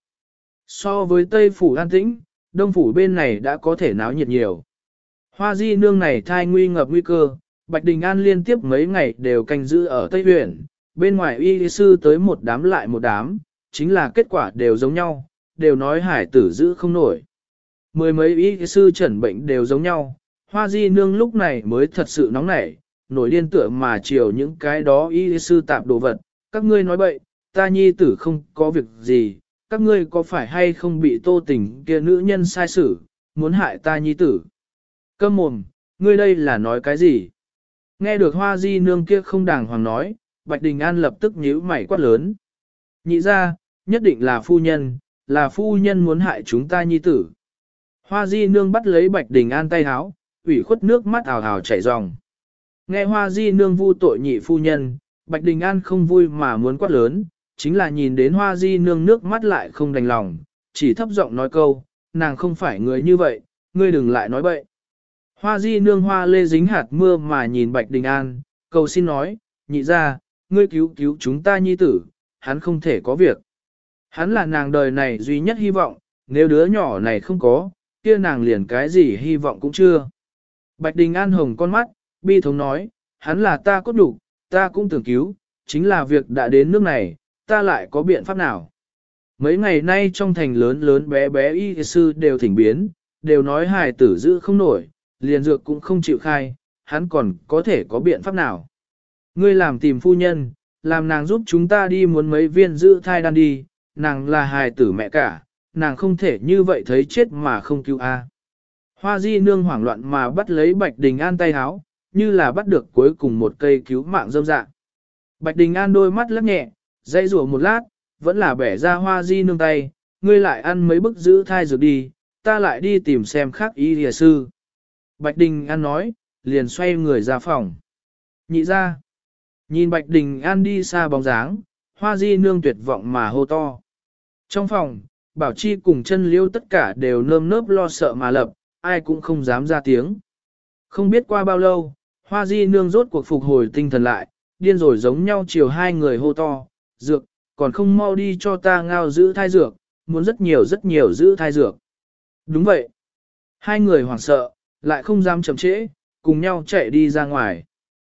Speaker 1: So với Tây phủ an tĩnh, Đông phủ bên này đã có thể náo nhiệt nhiều. Hoa Di nương này thai nguy ngập nguy cơ, Bạch Đình An liên tiếp mấy ngày đều canh giữ ở Tây huyện, bên ngoài y sư tới một đám lại một đám, chính là kết quả đều giống nhau, đều nói hải tử giữ không nổi. Mười mấy y sư chẩn bệnh đều giống nhau, Hoa Di nương lúc này mới thật sự nóng nảy, nổi điên tựa mà chiều những cái đó y sư tạp đồ vật, các ngươi nói bậy, ta nhi tử không có việc gì, các ngươi có phải hay không bị Tô Tình kia nữ nhân sai xử, muốn hại ta nhi tử. Câm mồm, ngươi đây là nói cái gì? Nghe được Hoa Di nương kia không đàng hoàng nói, Bạch Đình An lập tức nhíu mày quát lớn. Nhị ra, nhất định là phu nhân muốn hại chúng ta nhi tử. Hoa Di nương bắt lấy Bạch Đình An tay háo, ủy khuất nước mắt ào ào chảy ròng. Nghe Hoa Di nương vu tội nhị phu nhân, Bạch Đình An không vui mà muốn quát lớn, chính là nhìn đến Hoa Di nương nước mắt lại không đành lòng, chỉ thấp giọng nói câu, nàng không phải người như vậy, ngươi đừng lại nói bậy. Hoa Di nương hoa lê dính hạt mưa mà nhìn Bạch Đình An, cầu xin nói, nhị ra, ngươi cứu cứu chúng ta nhi tử, hắn không thể có việc. Hắn là nàng đời này duy nhất hy vọng, nếu đứa nhỏ này không có, kia nàng liền cái gì hy vọng cũng chưa. Bạch Đình An hồng con mắt, bi thống nói, hắn là ta cốt đủ, ta cũng tưởng cứu, chính là việc đã đến nước này, ta lại có biện pháp nào. Mấy ngày nay trong thành lớn lớn bé bé y sư đều thỉnh biến, đều nói hài tử giữ không nổi, liền dược cũng không chịu khai, hắn còn có thể có biện pháp nào. Ngươi làm tìm phu nhân, làm nàng giúp chúng ta đi muốn mấy viên giữ thai đan đi, nàng là hài tử mẹ cả, nàng không thể như vậy thấy chết mà không cứu a. Hoa Di nương hoảng loạn mà bắt lấy Bạch Đình An tay háo, như là bắt được cuối cùng một cây cứu mạng dâm dạ. Bạch Đình An đôi mắt lắc nhẹ, dây rủa một lát, vẫn là bẻ ra Hoa Di nương tay, ngươi lại ăn mấy bức giữ thai dược đi, ta lại đi tìm xem khác y lìa sư. Bạch Đình An nói, liền xoay người ra phòng. Nhị ra, nhìn Bạch Đình An đi xa bóng dáng, Hoa Di Nương tuyệt vọng mà hô to. Trong phòng, Bảo Chi cùng chân liêu tất cả đều nơm nớp lo sợ mà lập, ai cũng không dám ra tiếng. Không biết qua bao lâu, Hoa Di Nương rốt cuộc phục hồi tinh thần lại, điên rồi giống nhau chiều hai người hô to, dược, còn không mau đi cho ta ngao giữ thai dược, muốn rất nhiều giữ thai dược. Đúng vậy. Hai người hoảng sợ, lại không dám chậm trễ, cùng nhau chạy đi ra ngoài.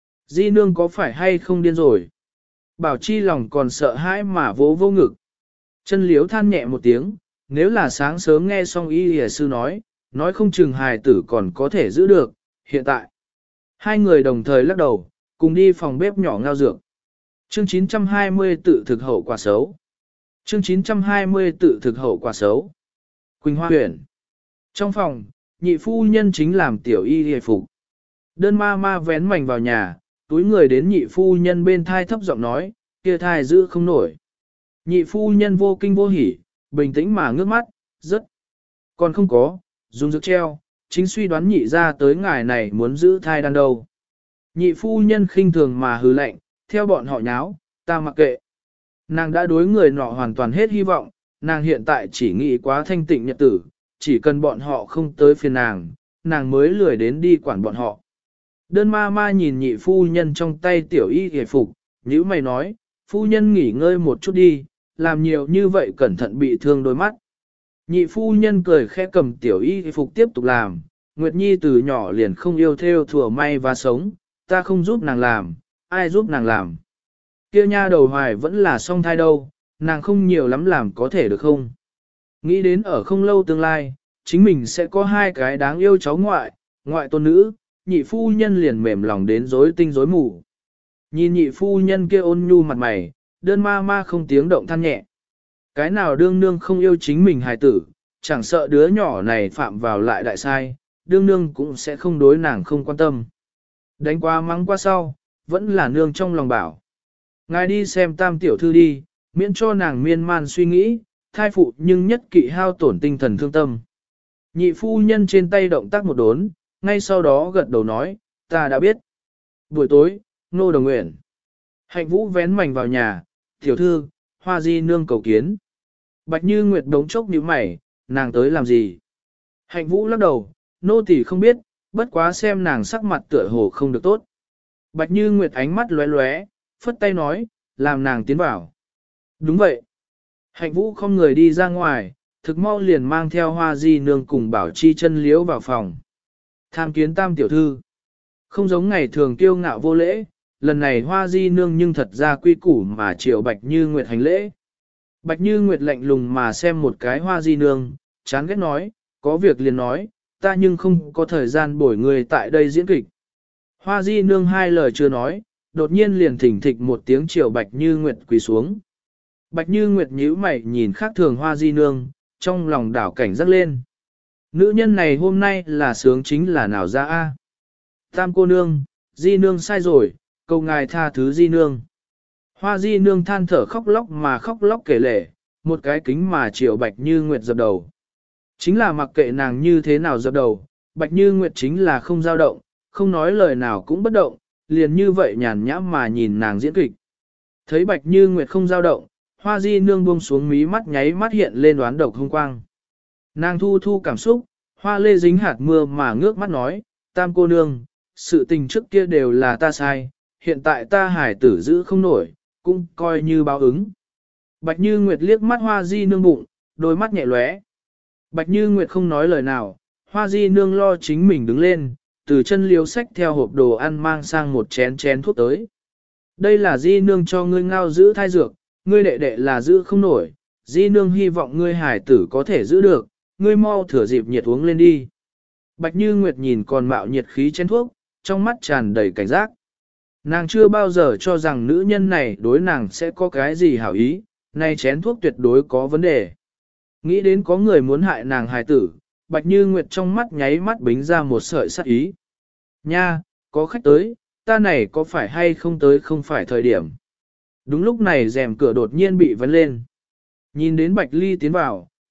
Speaker 1: Di Nương có phải hay không điên rồi? Bảo Chi lòng còn sợ hãi mà vỗ vô ngực. Chân liếu than nhẹ một tiếng, nếu là sáng sớm nghe xong y hìa sư nói không chừng hài tử còn có thể giữ được, hiện tại. Hai người đồng thời lắc đầu, cùng đi phòng bếp nhỏ ngao dược. Chương 920 tự thực hậu quả xấu. Chương 920 tự thực hậu quả xấu. Quỳnh Hoa huyện. Trong phòng, nhị phu nhân chính làm tiểu y hề phục. Đơn ma ma vén mảnh vào nhà, túi người đến nhị phu nhân bên thai thấp giọng nói, kia thai giữ không nổi. Nhị phu nhân vô kinh vô hỉ, bình tĩnh mà ngước mắt, rất. Còn không có, dùng dược treo, chính suy đoán nhị ra tới ngài này muốn giữ thai đàn đâu. Nhị phu nhân khinh thường mà hừ lạnh, theo bọn họ nháo, ta mặc kệ. Nàng đã đối người nọ hoàn toàn hết hy vọng, nàng hiện tại chỉ nghĩ quá thanh tịnh nhật tử, chỉ cần bọn họ không tới phiền nàng mới lười đến đi quản bọn họ. Đơn ma ma nhìn nhị phu nhân trong tay tiểu y hề phục, nhữ mày nói, phu nhân nghỉ ngơi một chút đi, làm nhiều như vậy cẩn thận bị thương đôi mắt. Nhị phu nhân cười khẽ cầm tiểu y hề phục tiếp tục làm, Nguyệt Nhi từ nhỏ liền không yêu theo thùa may và sống, ta không giúp nàng làm, ai giúp nàng làm. Kia nha đầu hoài vẫn là song thai đâu, nàng không nhiều lắm làm có thể được không? Nghĩ đến ở không lâu tương lai, chính mình sẽ có hai cái đáng yêu cháu ngoại tôn nữ, nhị phu nhân liền mềm lòng đến rối tinh rối mù. Nhìn nhị phu nhân kia ôn nhu mặt mày, đơn ma ma không tiếng động than nhẹ. Cái nào đương nương không yêu chính mình hài tử, chẳng sợ đứa nhỏ này phạm vào lại đại sai, đương nương cũng sẽ không đối nàng không quan tâm. Đánh qua mắng qua sau, vẫn là nương trong lòng bảo. Ngài đi xem tam tiểu thư đi, miễn cho nàng miên man suy nghĩ, thai phụ nhưng nhất kỵ hao tổn tinh thần thương tâm. Nhị phu nhân trên tay động tác một đốn, ngay sau đó gật đầu nói, ta đã biết. Buổi tối, Nô Đồng Nguyện. Hạnh Vũ vén mảnh vào nhà, tiểu thư, Hoa Di nương cầu kiến. Bạch Như Nguyệt đống chốc nhíu mày, nàng tới làm gì? Hạnh Vũ lắc đầu, nô tỳ không biết, bất quá xem nàng sắc mặt tựa hồ không được tốt. Bạch Như Nguyệt ánh mắt lóe lóe, phất tay nói, làm nàng tiến vào. Đúng vậy. Hạnh Vũ không người đi ra ngoài, thực mau liền mang theo Hoa Di nương cùng Bảo Chi chân liếu vào phòng. Tham kiến tam tiểu thư. Không giống ngày thường kiêu ngạo vô lễ, lần này Hoa Di nương nhưng thật ra quy củ mà triệu Bạch Như Nguyệt hành lễ. Bạch Như Nguyệt lạnh lùng mà xem một cái Hoa Di nương, chán ghét nói, có việc liền nói, ta nhưng không có thời gian bổi người tại đây diễn kịch. Hoa Di nương hai lời chưa nói, đột nhiên liền thỉnh thịch một tiếng triệu Bạch Như Nguyệt quỳ xuống. Bạch Như Nguyệt nhíu mày nhìn khác thường Hoa Di nương, trong lòng đảo cảnh giác lên. Nữ nhân này hôm nay là sướng chính là nào ra a? Tam cô nương, Di nương sai rồi, cầu ngài tha thứ Di nương. Hoa Di nương than thở khóc lóc kể lể, một cái kính mà triệu Bạch Như Nguyệt dập đầu. Chính là mặc kệ nàng như thế nào dập đầu, Bạch Như Nguyệt chính là không dao động, không nói lời nào cũng bất động, liền như vậy nhàn nhã mà nhìn nàng diễn kịch. Thấy Bạch Như Nguyệt không dao động, Hoa Di nương buông xuống mí mắt nháy mắt hiện lên đoán độc hung quang. Nàng thu cảm xúc, hoa lê dính hạt mưa mà ngước mắt nói, tam cô nương, sự tình trước kia đều là ta sai, hiện tại ta hải tử giữ không nổi, cũng coi như báo ứng. Bạch Như Nguyệt liếc mắt Hoa Di nương bụng, đôi mắt nhẹ lóe. Bạch Như Nguyệt không nói lời nào, Hoa Di nương lo chính mình đứng lên, từ chân liếu sách theo hộp đồ ăn mang sang một chén thuốc tới. Đây là Di nương cho ngươi ngao giữ thai dược, ngươi đệ đệ là giữ không nổi, Di nương hy vọng ngươi hải tử có thể giữ được, ngươi mau thừa dịp nhiệt uống lên đi. Bạch Như Nguyệt nhìn còn mạo nhiệt khí chén thuốc, trong mắt tràn đầy cảnh giác. Nàng chưa bao giờ cho rằng nữ nhân này đối nàng sẽ có cái gì hảo ý, nay chén thuốc tuyệt đối có vấn đề. Nghĩ đến có người muốn hại nàng hài tử, Bạch Như Nguyệt trong mắt nháy mắt bính ra một sợi sát ý. Nha, có khách tới, ta này có phải hay không tới không phải thời điểm. Đúng lúc này rèm cửa đột nhiên bị vấn lên. Nhìn đến Bạch Ly tiến vào,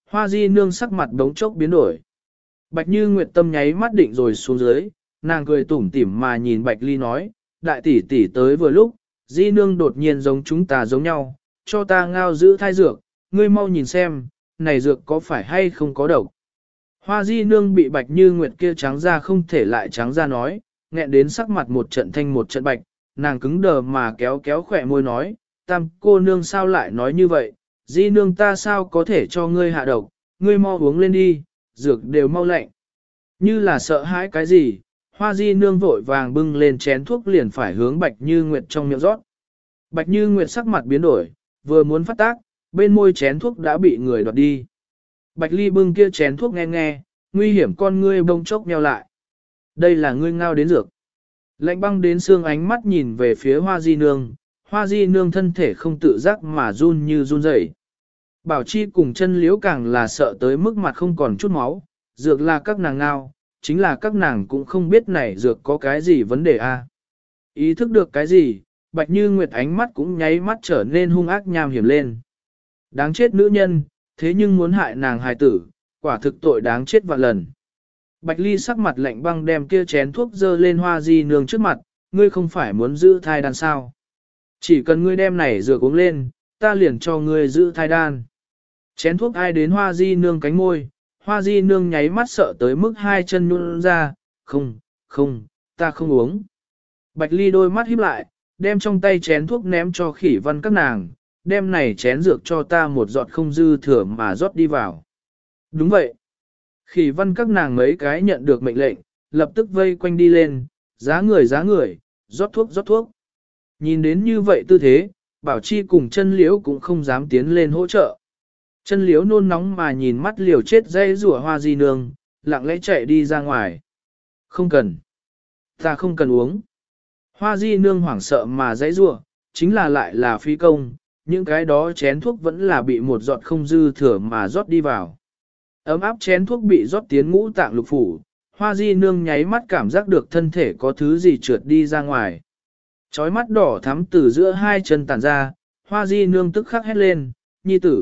Speaker 1: Hoa Di Nương sắc mặt đống chốc biến đổi. Bạch Như Nguyệt tâm nháy mắt định rồi xuống dưới, nàng cười tủm tỉm mà nhìn Bạch Ly nói, đại tỷ tỷ tới vừa lúc, Di Nương đột nhiên giống chúng ta giống nhau, cho ta ngao giữ thai dược, ngươi mau nhìn xem, này dược có phải hay không có độc. Hoa Di Nương bị Bạch Như Nguyệt kia trắng ra không thể lại trắng ra nói, nghẹn đến sắc mặt một trận thanh một trận bạch, nàng cứng đờ mà kéo kéo khỏe môi nói, tam cô nương sao lại nói như vậy, Di Nương ta sao có thể cho ngươi hạ độc, ngươi mau uống lên đi, dược đều mau lạnh. Như là sợ hãi cái gì, Hoa Di Nương vội vàng bưng lên chén thuốc liền phải hướng Bạch Như Nguyệt trong miệng rót. Bạch Như Nguyệt sắc mặt biến đổi, vừa muốn phát tác, bên môi chén thuốc đã bị người đoạt đi. Bạch Ly bưng kia chén thuốc nghe nghe, nguy hiểm con ngươi bông chốc nheo lại. Đây là ngươi ngao đến dược. Lạnh băng đến xương ánh mắt nhìn về phía Hoa Di Nương, Hoa Di Nương thân thể không tự giác mà run như run rẩy. Bảo Chi cùng chân liễu càng là sợ tới mức mặt không còn chút máu, dược là các nàng ngao, chính là các nàng cũng không biết này dược có cái gì vấn đề a. Ý thức được cái gì, Bạch Như Nguyệt ánh mắt cũng nháy mắt trở nên hung ác nham hiểm lên. Đáng chết nữ nhân, thế nhưng muốn hại nàng hài tử, quả thực tội đáng chết vạn lần. Bạch Ly sắc mặt lạnh băng đem kia chén thuốc dơ lên Hoa Di Nương trước mặt, ngươi không phải muốn giữ thai đan sao. Chỉ cần ngươi đem này dược uống lên, ta liền cho ngươi giữ thai đan. Chén thuốc ai đến Hoa Di Nương cánh môi, Hoa Di Nương nháy mắt sợ tới mức hai chân nhún ra, không, ta không uống. Bạch Ly đôi mắt híp lại, đem trong tay chén thuốc ném cho Khỉ Văn các nàng, đem này chén dược cho ta một giọt không dư thừa mà rót đi vào. Đúng vậy. Khỉ Văn các nàng mấy cái nhận được mệnh lệnh, lập tức vây quanh đi lên, giá người, rót thuốc. Nhìn đến như vậy tư thế, Bảo Chi cùng chân liễu cũng không dám tiến lên hỗ trợ. Chân liễu nôn nóng mà nhìn mắt liều chết dây rủa Hoa Di Nương, lặng lẽ chạy đi ra ngoài. Không cần. Ta không cần uống. Hoa Di Nương hoảng sợ mà dãy rủa, chính là lại là phí công, những cái đó chén thuốc vẫn là bị một giọt không dư thừa mà rót đi vào. Ấm áp chén thuốc bị rót tiến ngũ tạng lục phủ, Hoa Di Nương nháy mắt cảm giác được thân thể có thứ gì trượt đi ra ngoài. Chói mắt đỏ thắm từ giữa hai chân tản ra, Hoa Di Nương tức khắc hét lên, nhi tử.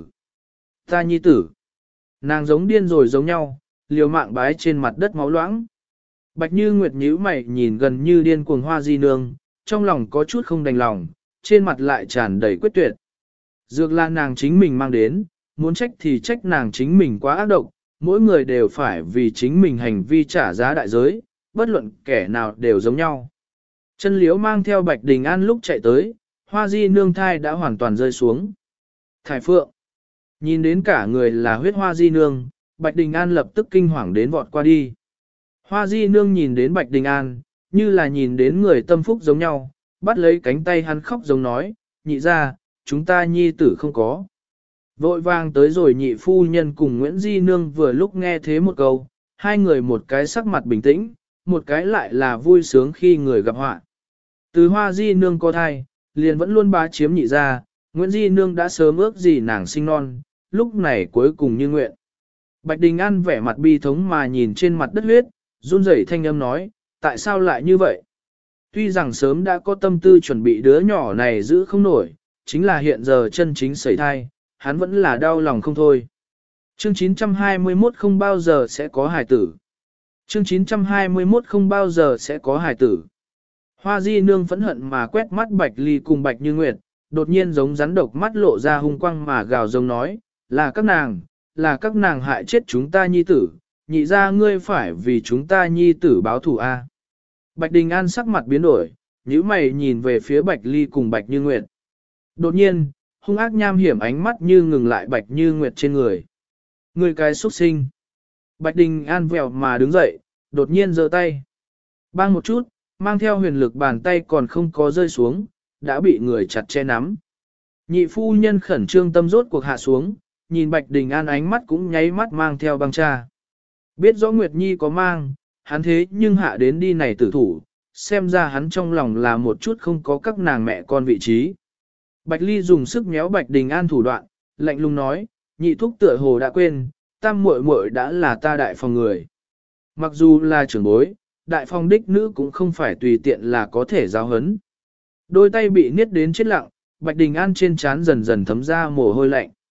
Speaker 1: Ta nhi tử. Nàng giống điên rồi giống nhau, liều mạng bái trên mặt đất máu loãng. Bạch Như Nguyệt nhíu mày nhìn gần như điên cuồng Hoa Di Nương, trong lòng có chút không đành lòng, trên mặt lại tràn đầy quyết tuyệt. Dược là nàng chính mình mang đến, muốn trách thì trách nàng chính mình quá ác độc, mỗi người đều phải vì chính mình hành vi trả giá đại giới, bất luận kẻ nào đều giống nhau. Chân liễu mang theo Bạch Đình An lúc chạy tới, Hoa Di Nương thai đã hoàn toàn rơi xuống. Thải Phượng, nhìn đến cả người là huyết Hoa Di Nương, Bạch Đình An lập tức kinh hoàng đến vọt qua đi. Hoa Di Nương nhìn đến Bạch Đình An, như là nhìn đến người tâm phúc giống nhau, bắt lấy cánh tay hắn khóc giống nói, nhị ra, chúng ta nhi tử không có. Vội vàng tới rồi nhị phu nhân cùng Nguyễn Di Nương vừa lúc nghe thế một câu, hai người một cái sắc mặt bình tĩnh, một cái lại là vui sướng khi người gặp họa. Từ Hoa Di Nương có thai, liền vẫn luôn bá chiếm nhị ra, Nguyễn Di Nương đã sớm ước gì nàng sinh non, lúc này cuối cùng như nguyện. Bạch Đình An vẻ mặt bi thống mà nhìn trên mặt đất huyết, run rẩy thanh âm nói, tại sao lại như vậy? Tuy rằng sớm đã có tâm tư chuẩn bị đứa nhỏ này giữ không nổi, chính là hiện giờ chân chính sẩy thai, hắn vẫn là đau lòng không thôi. Chương 921 không bao giờ sẽ có hài tử. Chương 921 không bao giờ sẽ có hài tử. Hoa Di Nương phẫn hận mà quét mắt Bạch Ly cùng Bạch Như Nguyệt, đột nhiên giống rắn độc mắt lộ ra hung quang mà gào giống nói, là các nàng hại chết chúng ta nhi tử, nhị ra ngươi phải vì chúng ta nhi tử báo thù a. Bạch Đình An sắc mặt biến đổi, nhíu mày nhìn về phía Bạch Ly cùng Bạch Như Nguyệt. Đột nhiên, hung ác nham hiểm ánh mắt như ngừng lại Bạch Như Nguyệt trên người. Người cái xuất sinh. Bạch Đình An vèo mà đứng dậy, đột nhiên giơ tay. Bang một chút, mang theo huyền lực bàn tay còn không có rơi xuống, đã bị người chặt che nắm. Nhị phu nhân khẩn trương tâm rốt cuộc hạ xuống, nhìn Bạch Đình An ánh mắt cũng nháy mắt mang theo băng cha. Biết rõ Nguyệt Nhi có mang, hắn thế nhưng hạ đến đi này tử thủ, xem ra hắn trong lòng là một chút không có các nàng mẹ con vị trí. Bạch Ly dùng sức méo Bạch Đình An thủ đoạn, lạnh lùng nói, nhị thúc tựa hồ đã quên, tam muội muội đã là ta đại phòng người. Mặc dù là trưởng bối, đại phòng đích nữ cũng không phải tùy tiện là có thể giáo hấn. Đôi tay bị niết đến chết lặng, Bạch Đình An trên trán dần dần thấm ra mồ hôi lạnh.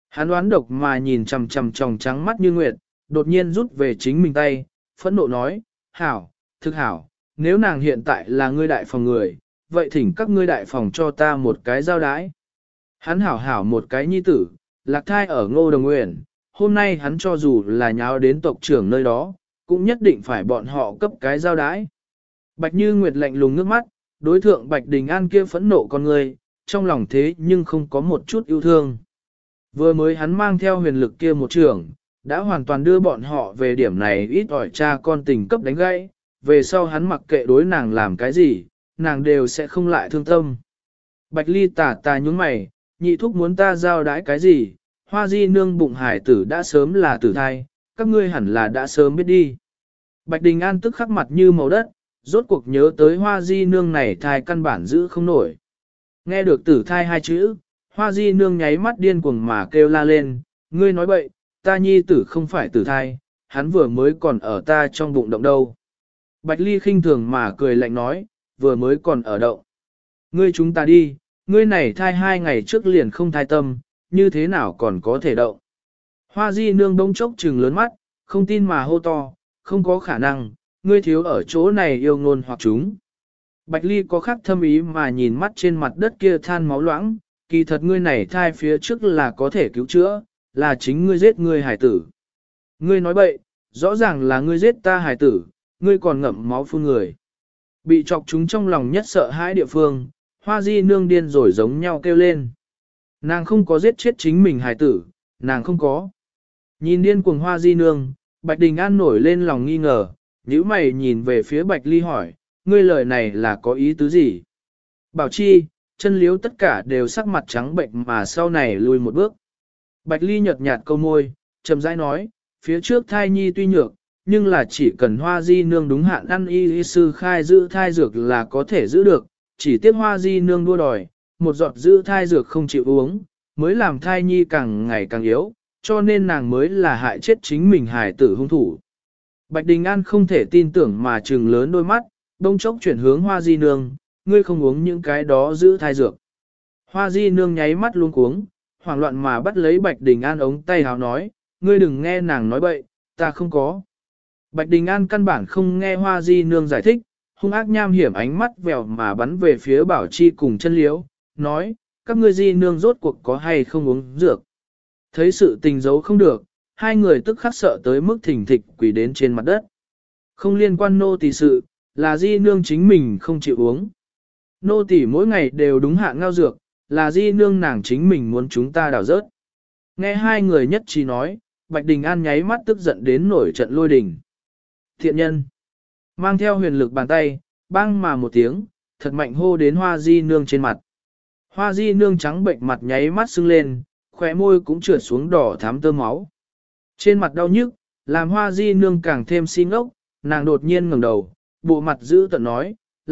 Speaker 1: Hắn đoán độc mà nhìn chằm chằm tròng trắng mắt như nguyệt, đột nhiên rút về chính mình tay, phẫn nộ nói, hảo, thực hảo, nếu nàng hiện tại là ngươi đại phòng người, vậy thỉnh các ngươi đại phòng cho ta một cái giao đái. Hắn hảo hảo một cái nhi tử, lạc thai ở Ngô Đồng Uyển, hôm nay hắn cho dù là nháo đến tộc trưởng nơi đó, cũng nhất định phải bọn họ cấp cái giao đái. Bạch Như Nguyệt lạnh lùng nước mắt, đối thượng Bạch Đình An kia phẫn nộ con người, trong lòng thế nhưng không có một chút yêu thương. Vừa mới hắn mang theo huyền lực kia một trưởng, đã hoàn toàn đưa bọn họ về điểm này ít ỏi cha con tình cấp đánh gãy, về sau hắn mặc kệ đối nàng làm cái gì, nàng đều sẽ không lại thương tâm. Bạch Ly tà tà nhúng mày, nhị thúc muốn ta giao đái cái gì, Hoa Di nương bụng hải tử đã sớm là tử thai, các ngươi hẳn là đã sớm biết đi. Bạch Đình An tức khắc mặt như màu đất, rốt cuộc nhớ tới Hoa Di nương này thai căn bản giữ không nổi. Nghe được tử thai hai chữ, Hoa Di nương nháy mắt điên cuồng mà kêu la lên, ngươi nói bậy, ta nhi tử không phải tử thai, hắn vừa mới còn ở ta trong bụng động đâu. Bạch Ly khinh thường mà cười lạnh nói, vừa mới còn ở động. Ngươi chúng ta đi, ngươi này thai 2 ngày trước liền không thai tâm, như thế nào còn có thể động. Hoa Di nương bỗng chốc trừng lớn mắt, không tin mà hô to, không có khả năng, ngươi thiếu ở chỗ này yêu ngôn hoặc chúng. Bạch Ly có khắc thâm ý mà nhìn mắt trên mặt đất kia than máu loãng, kỳ thật ngươi này thai phía trước là có thể cứu chữa, là chính ngươi giết ngươi hải tử. Ngươi nói bậy, rõ ràng là ngươi giết ta hải tử, ngươi còn ngậm máu phun người. Bị chọc chúng trong lòng nhất sợ hãi địa phương, Hoa Di nương điên rồi giống nhau kêu lên. Nàng không có giết chết chính mình hải tử, nàng không có. Nhìn điên cuồng Hoa Di nương, Bạch Đình An nổi lên lòng nghi ngờ, nhíu mày nhìn về phía Bạch Ly hỏi, ngươi lời này là có ý tứ gì? Bảo Chi, chân liếu tất cả đều sắc mặt trắng bệnh mà sau này lùi một bước. Bạch Ly nhợt nhạt câu môi, chậm rãi nói, phía trước thai nhi tuy nhược, nhưng là chỉ cần Hoa Di nương đúng hạn ăn y sư khai giữ thai dược là có thể giữ được, chỉ tiếc Hoa Di nương đua đòi, một giọt giữ thai dược không chịu uống, mới làm thai nhi càng ngày càng yếu, cho nên nàng mới là hại chết chính mình hài tử hung thủ. Bạch Đình An không thể tin tưởng mà trừng lớn đôi mắt, đông chốc chuyển hướng Hoa Di nương, ngươi không uống những cái đó giữ thai dược. Hoa Di nương nháy mắt luống cuống, hoảng loạn mà bắt lấy Bạch Đình An ống tay háo nói, ngươi đừng nghe nàng nói bậy, ta không có. Bạch Đình An căn bản không nghe Hoa Di nương giải thích, hung ác nham hiểm ánh mắt vèo mà bắn về phía Bảo Chi cùng chân liếu, nói, các ngươi Di nương rốt cuộc có hay không uống dược. Thấy sự tình giấu không được, hai người tức khắc sợ tới mức thỉnh thịch quỳ đến trên mặt đất. Không liên quan nô tỳ sự, là Di nương chính mình không chịu uống. Nô tỳ mỗi ngày đều đúng hạn ngao dược, là Di nương nàng chính mình muốn chúng ta đào rớt. Nghe hai người nhất trí nói, Bạch Đình An nháy mắt tức giận đến nổi trận lôi đình. Thiện nhân, mang theo huyền lực bàn tay, bang mà một tiếng, thật mạnh hô đến Hoa Di nương trên mặt. Hoa Di nương trắng bệnh mặt nháy mắt sưng lên, khóe môi cũng trượt xuống đỏ thắm tơ máu. Trên mặt đau nhức, làm Hoa Di nương càng thêm si ngốc, nàng đột nhiên ngẩng đầu, bộ mặt giữ tận nói,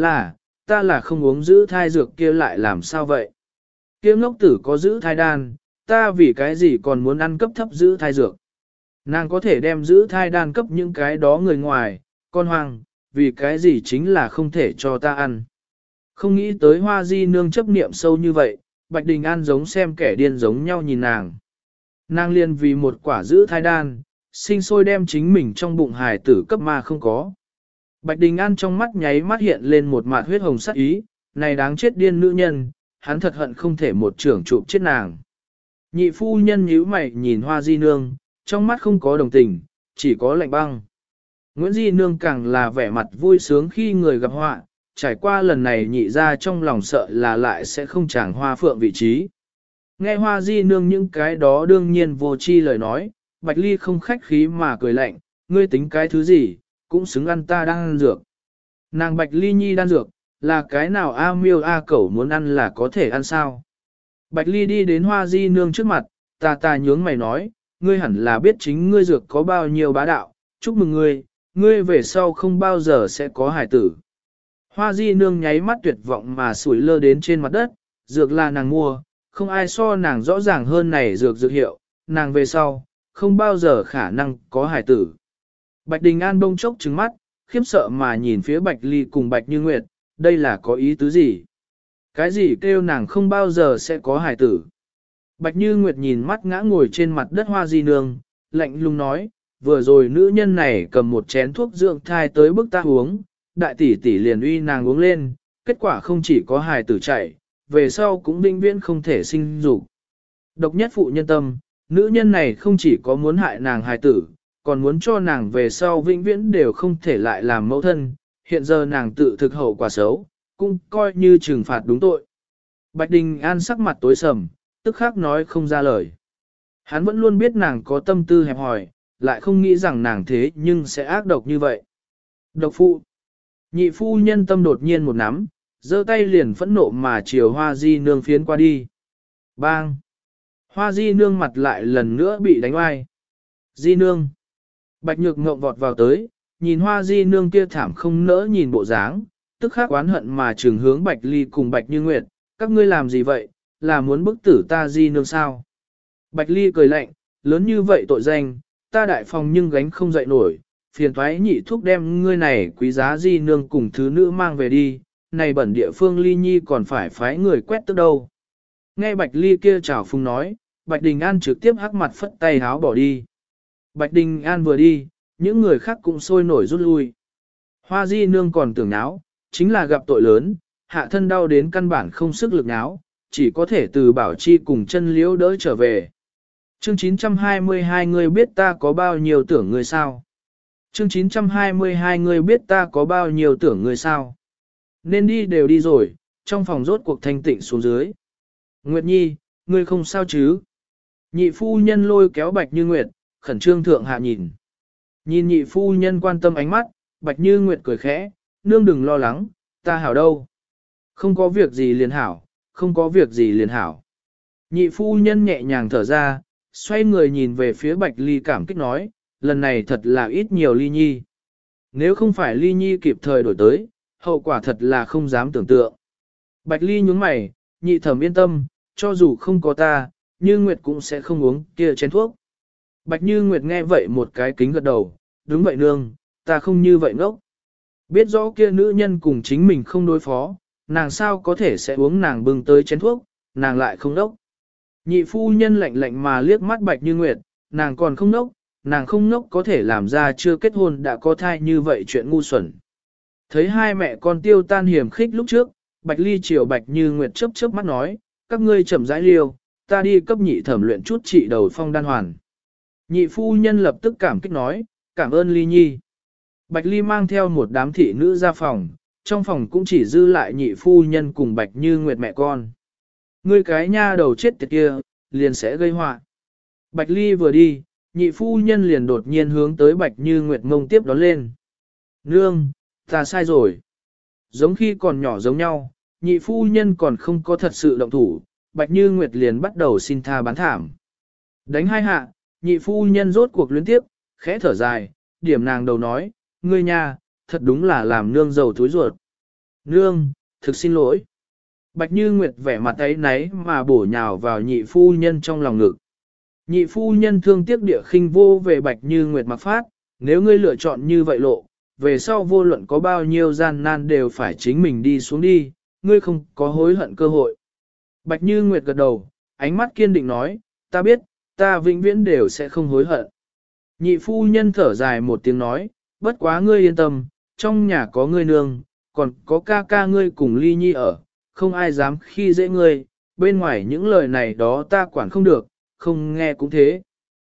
Speaker 1: ta là không uống giữ thai dược kia lại làm sao vậy? Kia ngốc tử có giữ thai đan, ta vì cái gì còn muốn ăn cấp thấp giữ thai dược? Nàng có thể đem giữ thai đan cấp những cái đó người ngoài, con hoang, vì cái gì chính là không thể cho ta ăn. Không nghĩ tới Hoa Di nương chấp niệm sâu như vậy, Bạch Đình An giống xem kẻ điên giống nhau nhìn nàng. Nàng liền vì một quả giữ thai đan, sinh sôi đem chính mình trong bụng hài tử cấp mà không có. Bạch Đình An trong mắt nháy mắt hiện lên một mạt huyết hồng sắc ý, này đáng chết điên nữ nhân, hắn thật hận không thể một trưởng chụp chết nàng. Nhị phu nhân nhíu mày nhìn Hoa Di nương, trong mắt không có đồng tình, chỉ có lạnh băng. Nguyễn Di nương càng là vẻ mặt vui sướng khi người gặp họa, trải qua lần này nhị ra trong lòng sợ là lại sẽ không chẳng Hoa Phượng vị trí. Nghe Hoa Di nương những cái đó đương nhiên vô chi lời nói, Bạch Ly không khách khí mà cười lạnh, ngươi tính cái thứ gì, cũng xứng ăn ta đang ăn dược. Nàng Bạch Ly nhi đan dược, là cái nào A miêu A cẩu muốn ăn là có thể ăn sao. Bạch Ly đi đến Hoa Di nương trước mặt, ta nhướng mày nói, ngươi hẳn là biết chính ngươi dược có bao nhiêu bá đạo, chúc mừng ngươi về sau không bao giờ sẽ có hải tử. Hoa Di nương nháy mắt tuyệt vọng mà sủi lơ đến trên mặt đất, dược là nàng mua, không ai so nàng rõ ràng hơn này dược hiệu, nàng về sau, không bao giờ khả năng có hải tử. Bạch Đình An bông chốc trứng mắt, khiếp sợ mà nhìn phía Bạch Ly cùng Bạch Như Nguyệt, đây là có ý tứ gì? Cái gì kêu nàng không bao giờ sẽ có hải tử? Bạch Như Nguyệt nhìn mắt ngã ngồi trên mặt đất Hoa Di Nương, lạnh lùng nói, vừa rồi nữ nhân này cầm một chén thuốc dưỡng thai tới bức ta uống, đại tỷ tỷ liền uy nàng uống lên, kết quả không chỉ có hài tử chạy, về sau cũng vĩnh viễn không thể sinh dục. Độc nhất phụ nhân tâm, nữ nhân này không chỉ có muốn hại nàng hài tử, còn muốn cho nàng về sau vĩnh viễn đều không thể lại làm mẫu thân, hiện giờ nàng tự thực hậu quả xấu, cũng coi như trừng phạt đúng tội. Bạch Đình An sắc mặt tối sầm, tức khắc nói không ra lời. Hắn vẫn luôn biết nàng có tâm tư hẹp hòi, lại không nghĩ rằng nàng thế nhưng sẽ ác độc như vậy. Độc phụ. Nhị phu nhân tâm đột nhiên một nắm, giơ tay liền phẫn nộ mà chiều Hoa Di Nương phiến qua đi. Bang! Hoa Di Nương mặt lại lần nữa bị đánh oai. Di Nương! Bạch Nhược ngộng vọt vào tới, nhìn Hoa Di Nương kia thảm không nỡ nhìn bộ dáng, tức khắc oán hận mà trừng hướng Bạch Ly cùng Bạch Như Nguyệt, các ngươi làm gì vậy, là muốn bức tử ta Di Nương sao? Bạch Ly cười lạnh, lớn như vậy tội danh, ta đại phòng nhưng gánh không dậy nổi, phiền thoái nhị thúc đem ngươi này quý giá Di Nương cùng thứ nữ mang về đi, này bẩn địa phương Ly Nhi còn phải phái người quét tức đâu. Nghe Bạch Ly kia chào phung nói, Bạch Đình An trực tiếp hắc mặt phất tay háo bỏ đi. Bạch Đình An vừa đi, những người khác cũng sôi nổi rút lui. Hoa Di Nương còn tưởng náo, chính là gặp tội lớn, hạ thân đau đến căn bản không sức lực náo, chỉ có thể từ Bảo Chi cùng chân liễu đỡ trở về. Chương 922 ngươi biết ta có bao nhiêu tưởng ngươi sao? Chương 922 ngươi biết ta có bao nhiêu tưởng ngươi sao? Nên đi đều đi rồi, trong phòng rốt cuộc thanh tịnh xuống dưới. Nguyệt Nhi, ngươi không sao chứ? Nhị phu nhân lôi kéo Bạch Như Nguyệt, khẩn trương thượng hạ nhìn. Nhìn nhị phu nhân quan tâm ánh mắt, Bạch Như Nguyệt cười khẽ, nương đừng lo lắng, ta hảo đâu. Không có việc gì liền hảo, không có việc gì liền hảo. Nhị phu nhân nhẹ nhàng thở ra, xoay người nhìn về phía Bạch Ly cảm kích nói, lần này thật là ít nhiều Ly Nhi. Nếu không phải Ly Nhi kịp thời đổi tới, hậu quả thật là không dám tưởng tượng. Bạch Ly nhướng mày, nhị thẩm yên tâm, cho dù không có ta, Như Nguyệt cũng sẽ không uống kia chén thuốc. Bạch Như Nguyệt nghe vậy một cái kính gật đầu, đúng vậy nương, ta không như vậy ngốc. Biết rõ kia nữ nhân cùng chính mình không đối phó, nàng sao có thể sẽ uống nàng bưng tới chén thuốc, nàng lại không ngốc. Nhị phu nhân lạnh lạnh mà liếc mắt Bạch Như Nguyệt, nàng còn không ngốc, nàng không ngốc có thể làm ra chưa kết hôn đã có thai như vậy chuyện ngu xuẩn. Thấy hai mẹ con tiêu tan hiểm khích lúc trước, Bạch Ly chiều Bạch Như Nguyệt chớp chớp mắt nói, các ngươi chậm rãi liêu, ta đi cấp nhị thẩm luyện chút trị đầu phong đan hoàn. Nhị phu nhân lập tức cảm kích nói, cảm ơn Ly Nhi. Bạch Ly mang theo một đám thị nữ ra phòng, trong phòng cũng chỉ dư lại nhị phu nhân cùng Bạch Như Nguyệt mẹ con. Ngươi cái nha đầu chết tiệt kia, liền sẽ gây họa. Bạch Ly vừa đi, nhị phu nhân liền đột nhiên hướng tới Bạch Như Nguyệt ngông tiếp đón lên. Nương, ta sai rồi. Giống khi còn nhỏ giống nhau, nhị phu nhân còn không có thật sự động thủ, Bạch Như Nguyệt liền bắt đầu xin tha bán thảm. Đánh hai hạ, nhị phu nhân rốt cuộc luyến tiếp, khẽ thở dài, điểm nàng đầu nói, ngươi nha, thật đúng là làm nương dầu túi ruột. Nương, thực xin lỗi. Bạch Như Nguyệt vẻ mặt ấy náy mà bổ nhào vào nhị phu nhân trong lòng ngực. Nhị phu nhân thương tiếc địa khinh vô về Bạch Như Nguyệt mặc phát, nếu ngươi lựa chọn như vậy lộ, về sau vô luận có bao nhiêu gian nan đều phải chính mình đi xuống đi, ngươi không có hối hận cơ hội. Bạch Như Nguyệt gật đầu, ánh mắt kiên định nói, ta biết, ta vĩnh viễn đều sẽ không hối hận. Nhị phu nhân thở dài một tiếng nói, bất quá ngươi yên tâm, trong nhà có ngươi nương, còn có ca ca ngươi cùng Ly Nhi ở, không ai dám khi dễ ngươi, bên ngoài những lời này đó ta quản không được, không nghe cũng thế.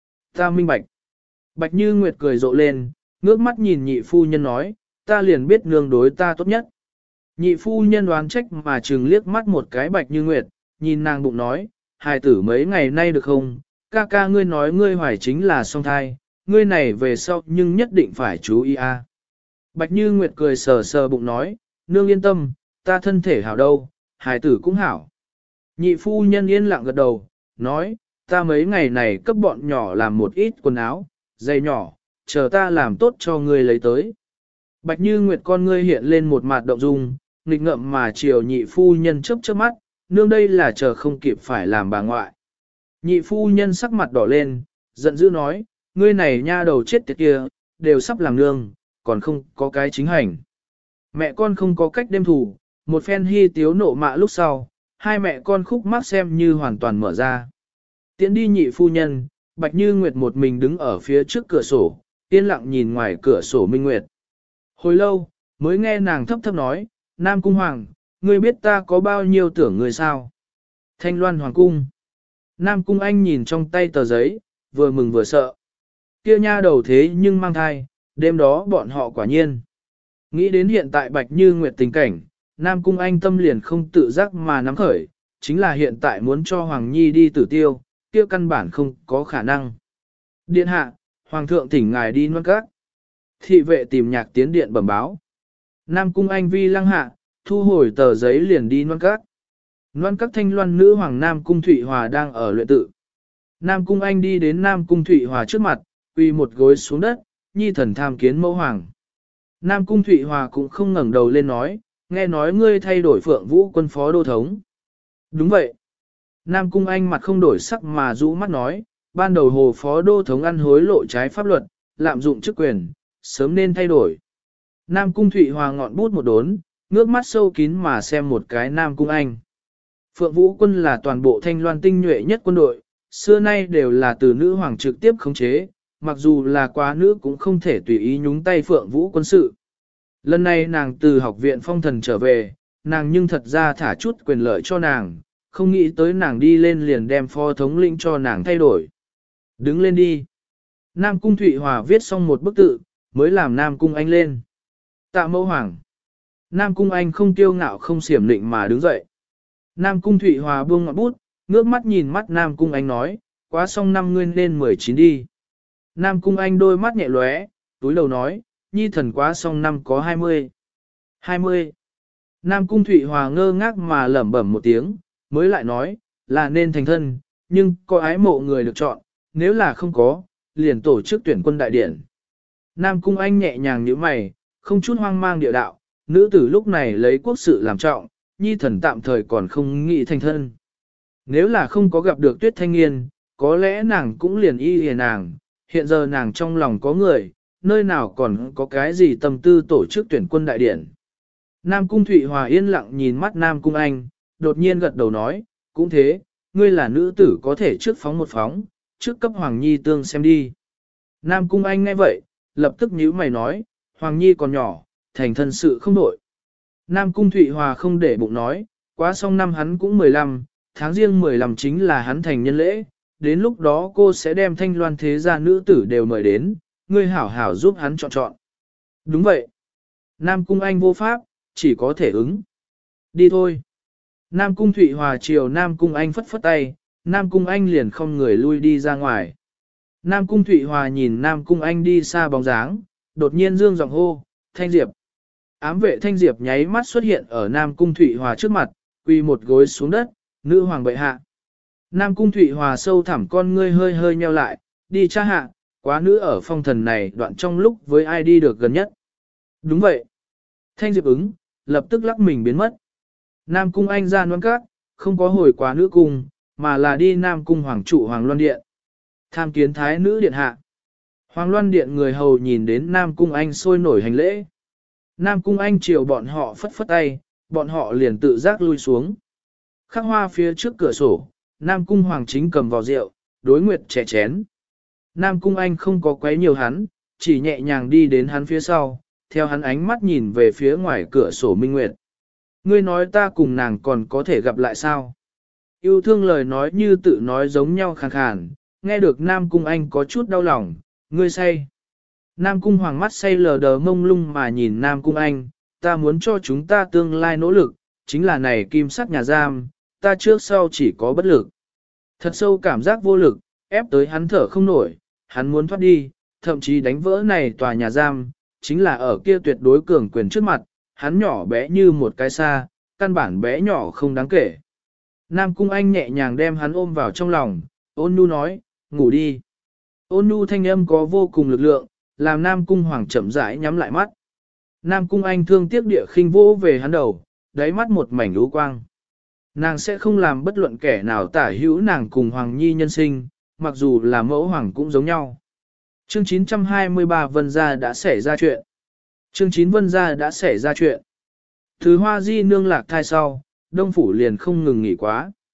Speaker 1: Ta minh bạch. Bạch Như Nguyệt cười rộ lên, ngước mắt nhìn nhị phu nhân nói, ta liền biết nương đối ta tốt nhất. Nhị phu nhân đoán trách mà trừng liếc mắt một cái Bạch Như Nguyệt, nhìn nàng bụng nói, hài tử mấy ngày nay được không, ca ca ngươi nói ngươi hoài chính là song thai, ngươi này về sau nhưng nhất định phải chú ý a. Bạch Như Nguyệt cười sờ sờ bụng nói, nương yên tâm, ta thân thể hảo đâu, hài tử cũng hảo. Nhị phu nhân yên lặng gật đầu, nói, ta mấy ngày này cấp bọn nhỏ làm một ít quần áo, giày nhỏ, chờ ta làm tốt cho ngươi lấy tới. Bạch Như Nguyệt con ngươi hiện lên một mặt động dung, nghịch ngợm mà chiều nhị phu nhân chớp chớp mắt, nương đây là chờ không kịp phải làm bà ngoại. Nhị phu nhân sắc mặt đỏ lên, giận dữ nói, ngươi này nha đầu chết tiệt kia, đều sắp làm nương, còn không có cái chính hành. Mẹ con không có cách đêm thủ, một phen hy tiếu nộ mạ lúc sau, hai mẹ con khúc mắc xem như hoàn toàn mở ra. Tiễn đi nhị phu nhân, Bạch Như Nguyệt một mình đứng ở phía trước cửa sổ, yên lặng nhìn ngoài cửa sổ Minh Nguyệt. Hồi lâu, mới nghe nàng thấp thấp nói, Nam Cung Hoàng, ngươi biết ta có bao nhiêu tưởng người sao? Thanh Loan Hoàng Cung. Nam Cung Anh nhìn trong tay tờ giấy, vừa mừng vừa sợ. Kia nha đầu thế nhưng mang thai, đêm đó bọn họ quả nhiên. Nghĩ đến hiện tại Bạch Như Nguyệt tình cảnh, Nam Cung Anh tâm liền không tự giác mà nắm khởi, chính là hiện tại muốn cho Hoàng Nhi đi tử tiêu, kia căn bản không có khả năng. Điện hạ, Hoàng thượng thỉnh ngài đi Loan Các. Thị vệ tìm Nhạc Tiến điện bẩm báo. Nam Cung Anh vi lăng hạ, thu hồi tờ giấy liền đi Loan Các. Loan Các Thanh Loan nữ hoàng Nam Cung Thụy Hòa đang ở luyện tự. Nam Cung Anh đi đến Nam Cung Thụy Hòa trước mặt, quỳ một gối xuống đất, nhi thần tham kiến mẫu hoàng. Nam Cung Thụy Hòa cũng không ngẩng đầu lên nói, nghe nói ngươi thay đổi Phượng Vũ quân phó đô thống. Đúng vậy. Nam Cung Anh mặt không đổi sắc mà rũ mắt nói, ban đầu hồ phó đô thống ăn hối lộ trái pháp luật, lạm dụng chức quyền, sớm nên thay đổi. Nam Cung Thụy Hòa ngọn bút một đốn, ngước mắt sâu kín mà xem một cái Nam Cung Anh. Phượng Vũ quân là toàn bộ Thanh Loan tinh nhuệ nhất quân đội, xưa nay đều là từ nữ hoàng trực tiếp khống chế, mặc dù là quá nữ cũng không thể tùy ý nhúng tay Phượng Vũ quân sự. Lần này nàng từ học viện phong thần trở về, nàng nhưng thật ra thả chút quyền lợi cho nàng, không nghĩ tới nàng đi lên liền đem phó thống lĩnh cho nàng thay đổi. Đứng lên đi. Nam Cung Thụy Hòa viết xong một bức tự, mới làm Nam Cung Anh lên. Tạ mẫu hoàng. Nam Cung Anh không tiêu ngạo không xiểm lịnh mà đứng dậy. Nam Cung Thụy Hòa buông ngọn bút, ngước mắt nhìn mắt Nam Cung Anh nói, quá xong năm ngươi nên 19 đi. Nam Cung Anh đôi mắt nhẹ lóe, túi đầu nói, nhi thần quá xong năm có 20. 20. Nam Cung Thụy Hòa ngơ ngác mà lẩm bẩm một tiếng, mới lại nói, là nên thành thân, nhưng có ái mộ người được chọn, nếu là không có, liền tổ chức tuyển quân đại điển. Nam Cung Anh nhẹ nhàng nhíu mày, không chút hoang mang địa đạo, nữ tử lúc này lấy quốc sự làm trọng, nhi thần tạm thời còn không nghĩ thành thân. Nếu là không có gặp được Tuyết Thanh Nghiên, có lẽ nàng cũng liền y hề nàng, hiện giờ nàng trong lòng có người, nơi nào còn có cái gì tâm tư tổ chức tuyển quân đại điển. Nam Cung Thụy Hòa yên lặng nhìn mắt Nam Cung Anh, đột nhiên gật đầu nói, cũng thế, ngươi là nữ tử có thể trước phóng một phóng, trước cấp Hoàng Nhi tương xem đi. Nam Cung Anh nghe vậy, lập tức nhíu mày nói, Hoàng Nhi còn nhỏ, thành thân sự không đổi. Nam Cung Thụy Hòa không để bụng nói, quá xong năm hắn cũng 15, tháng riêng 15 chính là hắn thành nhân lễ, đến lúc đó cô sẽ đem Thanh Loan thế gia nữ tử đều mời đến, ngươi hảo hảo giúp hắn chọn chọn. Đúng vậy. Nam Cung Anh vô pháp, chỉ có thể ứng. Đi thôi. Nam Cung Thụy Hòa chiều Nam Cung Anh phất phất tay, Nam Cung Anh liền không người lui đi ra ngoài. Nam Cung Thụy Hòa nhìn Nam Cung Anh đi xa bóng dáng, đột nhiên dương giọng hô, Thanh Diệp. Ám vệ Thanh Diệp nháy mắt xuất hiện ở Nam Cung Thụy Hòa trước mặt, quỳ một gối xuống đất, nữ hoàng bệ hạ. Nam Cung Thụy Hòa sâu thẳm con ngươi hơi hơi nheo lại, đi cha hạ, quá nữ ở phong thần này đoạn trong lúc với ai đi được gần nhất. Đúng vậy. Thanh Diệp ứng, lập tức lắc mình biến mất. Nam Cung Anh ra Loan Các, không có hồi quá nữ cung, mà là đi Nam Cung Hoàng trụ Hoàng Loan Điện. Tham kiến thái nữ điện hạ. Hoàng Loan Điện người hầu nhìn đến Nam Cung Anh sôi nổi hành lễ. Nam Cung Anh chiều bọn họ phất phất tay, bọn họ liền tự giác lui xuống. Khắc hoa phía trước cửa sổ, Nam Cung Hoàng chính cầm vào rượu, đối nguyệt trẻ chén. Nam Cung Anh không có quấy nhiều hắn, chỉ nhẹ nhàng đi đến hắn phía sau, theo hắn ánh mắt nhìn về phía ngoài cửa sổ Minh Nguyệt. Ngươi nói ta cùng nàng còn có thể gặp lại sao? Yêu thương lời nói như tự nói giống nhau khàn khàn, nghe được Nam Cung Anh có chút đau lòng, ngươi say. Nam Cung Hoàng mắt say lờ đờ mông lung mà nhìn Nam Cung Anh, ta muốn cho chúng ta tương lai nỗ lực, chính là này kim sắc nhà giam, ta trước sau chỉ có bất lực. Thật sâu cảm giác vô lực, ép tới hắn thở không nổi, hắn muốn thoát đi, thậm chí đánh vỡ này tòa nhà giam, chính là ở kia tuyệt đối cường quyền trước mặt, hắn nhỏ bé như một cái xa, căn bản bé nhỏ không đáng kể. Nam Cung Anh nhẹ nhàng đem hắn ôm vào trong lòng, ôn nhu nói, ngủ đi. Ôn nhu thanh âm có vô cùng lực lượng, làm Nam Cung Hoàng chậm rãi nhắm lại mắt. Nam Cung Anh thương tiếc địa khinh vô về hắn đầu, đáy mắt một mảnh lũ quang. Nàng sẽ không làm bất luận kẻ nào tả hữu nàng cùng Hoàng Nhi nhân sinh, mặc dù là mẫu hoàng cũng giống nhau. Chương 923 Vân Gia đã xảy ra chuyện. Chương 9 Vân Gia đã xảy ra chuyện. Thứ Hoa Di nương lạc thai sau, Đông Phủ liền không ngừng nghỉ quá.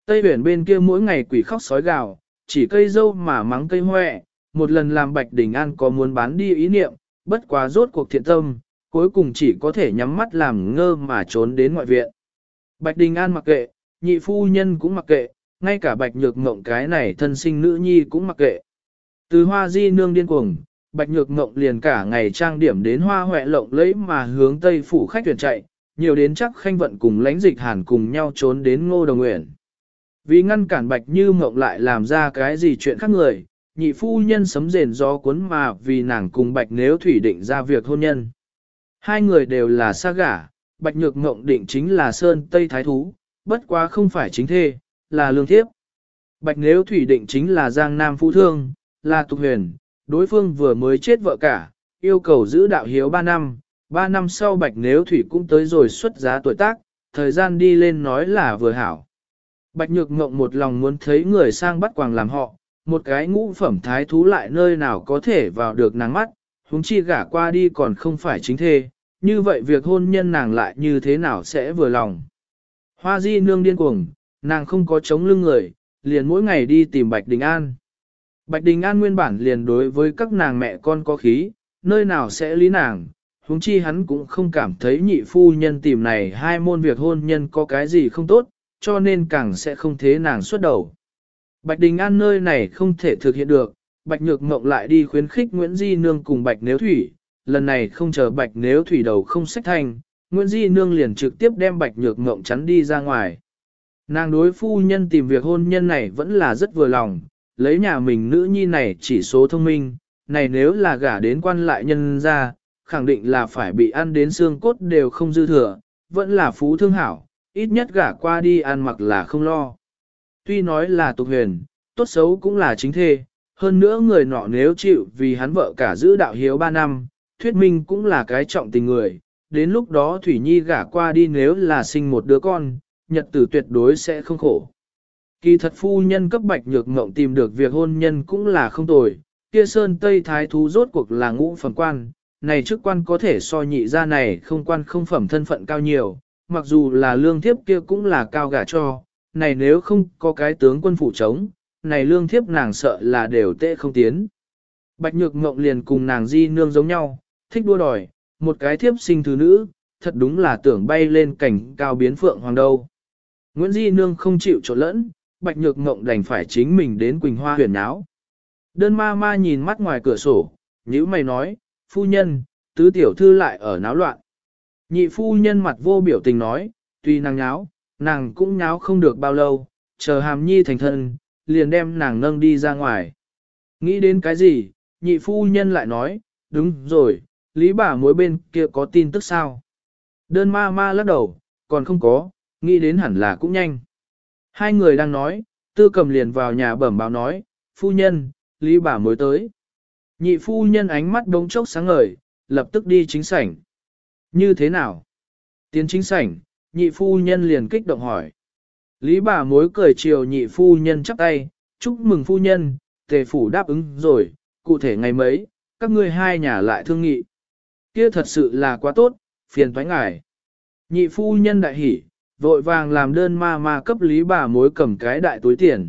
Speaker 1: Tây Huyền bên kia mỗi ngày quỷ khóc sói gào, chỉ cây dâu mà mắng cây hoẹ, một lần làm Bạch Đình An có muốn bán đi ý niệm, bất quá rốt cuộc thiện tâm, cuối cùng chỉ có thể nhắm mắt làm ngơ mà trốn đến ngoại viện. Bạch Đình An mặc kệ, nhị phu nhân cũng mặc kệ, ngay cả Bạch Nhược Ngộng cái này thân sinh nữ nhi cũng mặc kệ. Từ Hoa Di nương điên cuồng, Bạch Nhược Ngộng liền cả ngày trang điểm đến hoa hoẹ lộng lẫy mà hướng Tây phủ khách tuyển chạy, nhiều đến chắc Khanh Vận cùng Lãnh Dịch Hàn cùng nhau trốn đến Ngô Đồng Uyển. Vì ngăn cản Bạch Như Ngộng lại làm ra cái gì chuyện khác người, nhị phu nhân sấm rền gió cuốn mà vì nàng cùng Bạch Nếu Thủy định ra việc hôn nhân. Hai người đều là xa gả, Bạch Nhược Ngộng định chính là Sơn Tây Thái Thú, bất quá không phải chính thê, là lương thiếp. Bạch Nếu Thủy định chính là Giang Nam Phú Thương, là Tục Huyền, đối phương vừa mới chết vợ cả, yêu cầu giữ đạo hiếu 3 năm, 3 năm sau Bạch Nếu Thủy cũng tới rồi xuất giá tuổi tác, thời gian đi lên nói là vừa hảo. Bạch Nhược Ngộng một lòng muốn thấy người sang bắt quàng làm họ, một cái ngũ phẩm thái thú lại nơi nào có thể vào được nàng mắt, huống chi gả qua đi còn không phải chính thê, như vậy việc hôn nhân nàng lại như thế nào sẽ vừa lòng. Hoa Di nương điên cuồng, nàng không có chống lưng người, liền mỗi ngày đi tìm Bạch Đình An. Bạch Đình An nguyên bản liền đối với các nàng mẹ con có khí, nơi nào sẽ lý nàng, huống chi hắn cũng không cảm thấy nhị phu nhân tìm này hai môn việc hôn nhân có cái gì không tốt, cho nên càng sẽ không thế nàng xuất đầu. Bạch Đình An nơi này không thể thực hiện được, Bạch Nhược Ngộng lại đi khuyến khích Nguyễn Di Nương cùng Bạch Nếu Thủy, lần này không chờ Bạch Nếu Thủy đầu không sách thành, Nguyễn Di Nương liền trực tiếp đem Bạch Nhược Ngộng chắn đi ra ngoài. Nàng đối phu nhân tìm việc hôn nhân này vẫn là rất vừa lòng, lấy nhà mình nữ nhi này chỉ số thông minh, này nếu là gả đến quan lại nhân ra, khẳng định là phải bị ăn đến xương cốt đều không dư thừa, vẫn là phú thương hảo, ít nhất gả qua đi ăn mặc là không lo. Tuy nói là Tục Huyền, tốt xấu cũng là chính thê, hơn nữa người nọ nếu chịu vì hắn vợ cả giữ đạo hiếu 3 năm, thuyết minh cũng là cái trọng tình người, đến lúc đó Thủy Nhi gả qua đi nếu là sinh một đứa con, nhật tử tuyệt đối sẽ không khổ. Kỳ thật phu nhân cấp Bạch Nhược Ngộng tìm được việc hôn nhân cũng là không tồi, kia Sơn Tây Thái Thú rốt cuộc là ngũ phẩm quan, này chức quan có thể so nhị ra này không quan không phẩm thân phận cao nhiều, mặc dù là lương thiếp kia cũng là cao gả cho, này nếu không có cái tướng quân phủ chống, này lương thiếp nàng sợ là đều tệ không tiến. Bạch Nhược Ngộng liền cùng nàng Di nương giống nhau, thích đua đòi, một cái thiếp sinh thứ nữ, thật đúng là tưởng bay lên cảnh cao biến phượng hoàng đâu. Nguyễn Di nương không chịu trộn lẫn, Bạch Nhược Ngộng đành phải chính mình đến Quỳnh Hoa huyền náo. Đơn ma ma nhìn mắt ngoài cửa sổ, nhíu mày nói, phu nhân, tứ tiểu thư lại ở náo loạn. Nhị phu nhân mặt vô biểu tình nói, tuy nàng nháo, nàng cũng nháo không được bao lâu, chờ Hàm Nhi thành thân, liền đem nàng nâng đi ra ngoài. Nghĩ đến cái gì, nhị phu nhân lại nói, đúng rồi, Lý bà mối bên kia có tin tức sao? Đơn ma ma lắc đầu, còn không có, nghĩ đến hẳn là cũng nhanh. Hai người đang nói, Tư Cầm liền vào nhà bẩm báo nói, phu nhân, Lý bà mối tới. Nhị phu nhân ánh mắt đống chốc sáng ngời, lập tức đi chính sảnh. Như thế nào? Tiến chính sảnh, nhị phu nhân liền kích động hỏi. Lý bà mối cười chiều nhị phu nhân chắp tay, chúc mừng phu nhân, tề phủ đáp ứng rồi, cụ thể ngày mấy, các ngươi hai nhà lại thương nghị. Kia thật sự là quá tốt, phiền toái ngài. Nhị phu nhân đại hỉ, vội vàng làm đơn ma ma cấp lý bà mối cầm cái đại túi tiền.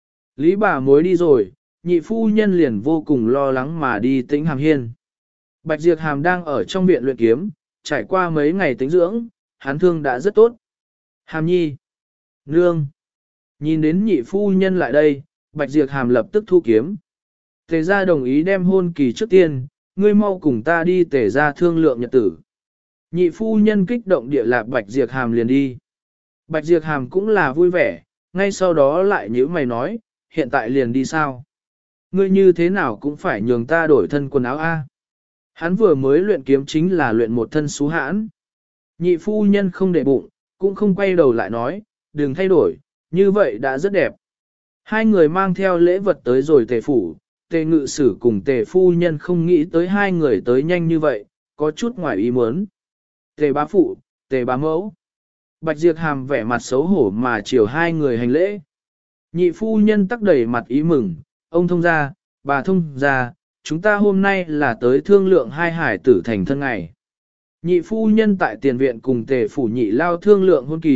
Speaker 1: Lý bà mối đi rồi, nhị phu nhân liền vô cùng lo lắng mà đi Tĩnh Hàm Hiên. Bạch Diệp Hàm đang ở trong viện luyện kiếm, trải qua mấy ngày tĩnh dưỡng, hắn thương đã rất tốt. Hàm Nhi, nương, nhìn đến nhị phu nhân lại đây, Bạch Diệp Hàm lập tức thu kiếm. Tề gia đồng ý đem hôn kỳ trước tiên, ngươi mau cùng ta đi Tề gia thương lượng nhật tử. Nhị phu nhân kích động địa lạc Bạch Diệp Hàm liền đi. Bạch Diệp Hàm cũng là vui vẻ, ngay sau đó lại nhíu mày nói, hiện tại liền đi sao? Ngươi như thế nào cũng phải nhường ta đổi thân quần áo a. Hắn vừa mới luyện kiếm chính là luyện một thân xú hãn. Nhị phu nhân không để bụng, cũng không quay đầu lại nói, đừng thay đổi, như vậy đã rất đẹp. Hai người mang theo lễ vật tới rồi Tề phủ, Tề ngự sử cùng Tề phu nhân không nghĩ tới hai người tới nhanh như vậy, có chút ngoài ý muốn. Tề bá phụ, Tề bá mẫu. Bạch Diệp Hàm vẻ mặt xấu hổ mà chiều hai người hành lễ. Nhị phu nhân tắc đầy mặt ý mừng, ông thông gia, bà thông gia, chúng ta hôm nay là tới thương lượng hai hải tử thành thân ngày. Nhị phu nhân tại tiền viện cùng Tề phủ nhị lao thương lượng hôn kỳ,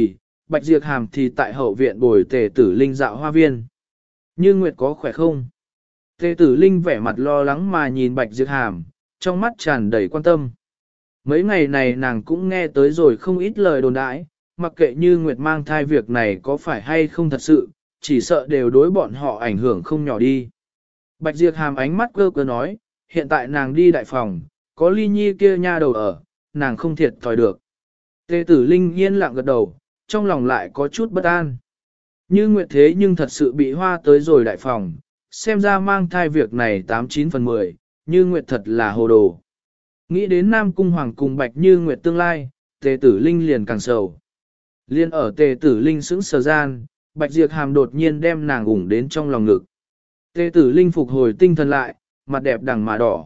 Speaker 1: Bạch Diệp Hàm thì tại hậu viện bồi Tề Tử Linh dạo hoa viên. Như Nguyệt có khỏe không? Tề Tử Linh vẻ mặt lo lắng mà nhìn Bạch Diệp Hàm, trong mắt tràn đầy quan tâm. Mấy ngày này nàng cũng nghe tới rồi không ít lời đồn đãi, mặc kệ Như Nguyệt mang thai việc này có phải hay không thật sự, chỉ sợ đều đối bọn họ ảnh hưởng không nhỏ đi. Bạch Diệp Hàm ánh mắt cơ cơ nói, hiện tại nàng đi đại phòng, có Ly Nhi kia nha đầu ở, nàng không thiệt thòi được. Tề Tử Linh yên lặng gật đầu, trong lòng lại có chút bất an. Như Nguyệt thế nhưng thật sự bị hoa tới rồi đại phòng, xem ra mang thai việc này 89 phần 10, Như Nguyệt thật là hồ đồ. Nghĩ đến Nam Cung Hoàng cùng Bạch Như Nguyệt tương lai, Tề Tử Linh liền càng sầu. Liên ở Tề Tử Linh sững sờ gian, Bạch Diệp Hàm đột nhiên đem nàng ủng đến trong lòng ngực. Tề Tử Linh phục hồi tinh thần lại, mặt đẹp đằng mà đỏ.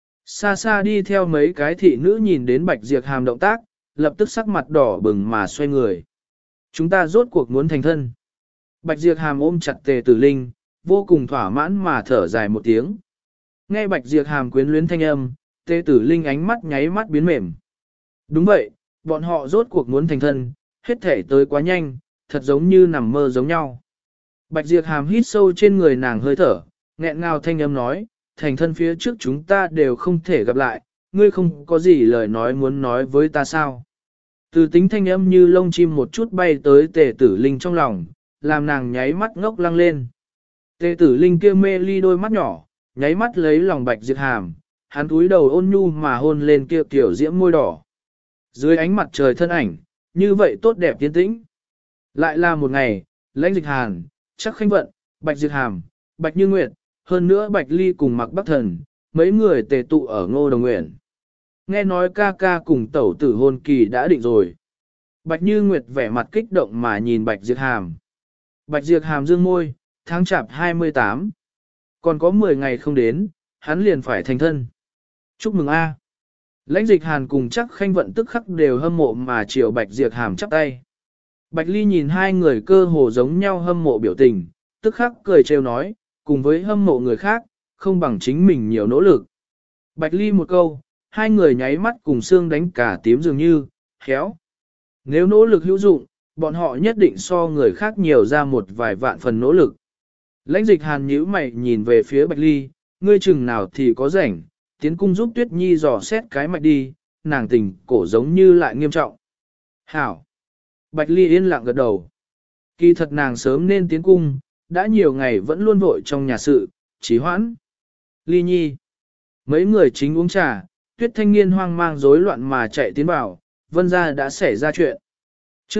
Speaker 1: Xa xa đi theo mấy cái thị nữ nhìn đến Bạch Diệp Hàm động tác, lập tức sắc mặt đỏ bừng mà xoay người. Chúng ta rốt cuộc muốn thành thân. Bạch Diệp Hàm ôm chặt Tề Tử Linh, vô cùng thỏa mãn mà thở dài một tiếng. Nghe Bạch Diệp Hàm quyến luyến thanh âm, Tề Tử Linh ánh mắt nháy mắt biến mềm. Đúng vậy, bọn họ rốt cuộc muốn thành thân, hết thể tới quá nhanh, thật giống như nằm mơ giống nhau. Bạch Diệp Hàm hít sâu trên người nàng hơi thở, nghẹn ngào thanh âm nói, thành thân phía trước chúng ta đều không thể gặp lại, ngươi không có gì lời nói muốn nói với ta sao. Từ tính thanh âm như lông chim một chút bay tới Tề Tử Linh trong lòng, làm nàng nháy mắt ngốc lăng lên. Tề Tử Linh kia mê ly đôi mắt nhỏ, nháy mắt lấy lòng Bạch Diệp Hàm, hắn cúi đầu ôn nhu mà hôn lên kia tiểu diễm môi đỏ. Dưới ánh mặt trời thân ảnh, như vậy tốt đẹp tiến tĩnh. Lại là một ngày, Lãnh Dịch Hàn, Chắc Khanh Vận, Bạch Diệp Hàm, Bạch Như Nguyệt, hơn nữa Bạch Ly cùng Mạc Bắc Thần, mấy người tề tụ ở Ngô Đồng Nguyện. Nghe nói ca ca cùng tẩu tử hôn kỳ đã định rồi. Bạch Như Nguyệt vẻ mặt kích động mà nhìn Bạch Diệp Hàm. Bạch Diệp Hàm dương môi, tháng chạp 28. Còn có 10 ngày không đến, hắn liền phải thành thân. Chúc mừng a. Lãnh Dịch Hàn cùng Chắc Khanh Vận tức khắc đều hâm mộ mà chiều Bạch Diệp Hàm chắp tay. Bạch Ly nhìn hai người cơ hồ giống nhau hâm mộ biểu tình, tức khắc cười trêu nói, cùng với hâm mộ người khác, không bằng chính mình nhiều nỗ lực. Bạch Ly một câu, hai người nháy mắt cùng xương đánh cả tím dường như, khéo. Nếu nỗ lực hữu dụng, bọn họ nhất định so người khác nhiều ra một vài vạn phần nỗ lực. Lãnh Dịch Hàn nhíu mày nhìn về phía Bạch Ly, ngươi chừng nào thì có rảnh, tiến cung giúp Tuyết Nhi dò xét cái mạch đi, nàng tình cổ giống như lại nghiêm trọng. Hảo! Bạch Ly yên lặng gật đầu. Kỳ thật nàng sớm nên tiến cung, đã nhiều ngày vẫn luôn vội trong nhà sự, trì hoãn. Ly Nhi! Mấy người chính uống trà, Tuyết Thanh Niên hoang mang rối loạn mà chạy tiến vào, Vân gia đã xảy ra chuyện. Chương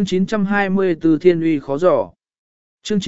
Speaker 1: 924 Thiên uy khó dò. Chương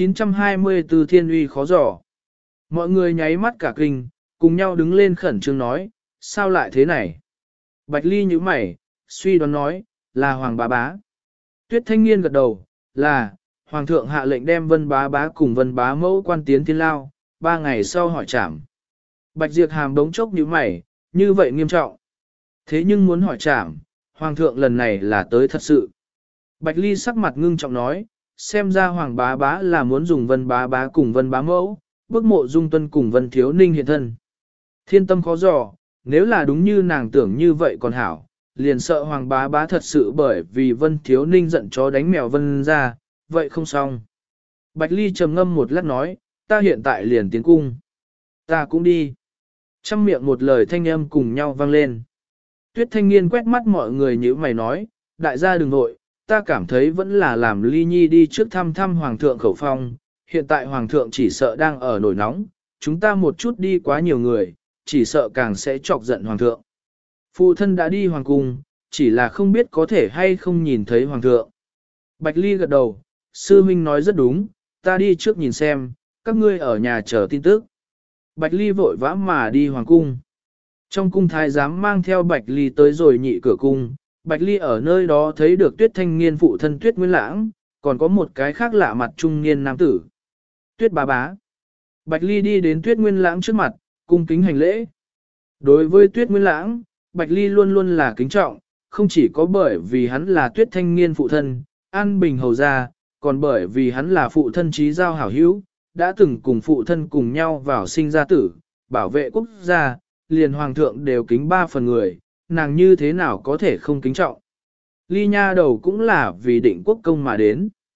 Speaker 1: 924 Thiên uy khó dò. Mọi người nháy mắt cả kinh, cùng nhau đứng lên khẩn trương nói, sao lại thế này? Bạch Ly nhíu mày, suy đoán nói, là Hoàng bá bá. Tuyết Thanh Niên gật đầu, là, Hoàng thượng hạ lệnh đem Vân bá bá cùng Vân bá mẫu quan tiến thiên lao, 3 ngày sau hỏi trảm. Bạch Diệp Hàm đống chốc nhíu mày, như vậy nghiêm trọng. Thế nhưng muốn hỏi trảm, Hoàng thượng lần này là tới thật sự. Bạch Ly sắc mặt ngưng trọng nói, xem ra Hoàng bá bá là muốn dùng Vân bá bá cùng Vân bá mẫu, bức mộ Dung Tuân cùng Vân Thiếu Ninh hiện thân. Thiên tâm khó dò, nếu là đúng như nàng tưởng như vậy còn hảo, liền sợ Hoàng bá bá thật sự bởi vì Vân Thiếu Ninh giận chó đánh mèo Vân ra, vậy không xong. Bạch Ly trầm ngâm một lát nói, ta hiện tại liền tiến cung. Ta cũng đi. Trăm miệng một lời thanh âm cùng nhau vang lên. Tuyết Thanh Niên quét mắt mọi người như mày nói, đại gia đừng nội, ta cảm thấy vẫn là làm Ly Nhi đi trước thăm thăm Hoàng thượng khẩu phong, hiện tại Hoàng thượng chỉ sợ đang ở nổi nóng, chúng ta một chút đi quá nhiều người, chỉ sợ càng sẽ chọc giận Hoàng thượng. Phụ thân đã đi Hoàng cung, chỉ là không biết có thể hay không nhìn thấy Hoàng thượng. Bạch Ly gật đầu, sư huynh nói rất đúng, ta đi trước nhìn xem, các ngươi ở nhà chờ tin tức. Bạch Ly vội vã mà đi Hoàng cung. Trong cung thái giám mang theo Bạch Ly tới rồi nhị cửa cung, Bạch Ly ở nơi đó thấy được Tuyết Thanh Niên phụ thân Tuyết Nguyên Lãng, còn có một cái khác lạ mặt trung niên nam tử. Tuyết bá bá. Bạch Ly đi đến Tuyết Nguyên Lãng trước mặt, cung kính hành lễ. Đối với Tuyết Nguyên Lãng, Bạch Ly luôn luôn là kính trọng, không chỉ có bởi vì hắn là Tuyết Thanh Niên phụ thân, An Bình hầu gia, còn bởi vì hắn là phụ thân trí giao hảo hữu, đã từng cùng phụ thân cùng nhau vào sinh ra tử, bảo vệ quốc gia, liền hoàng thượng đều kính 3 phần người, nàng như thế nào có thể không kính trọng. Ly nha đầu cũng là vì định quốc công mà đến.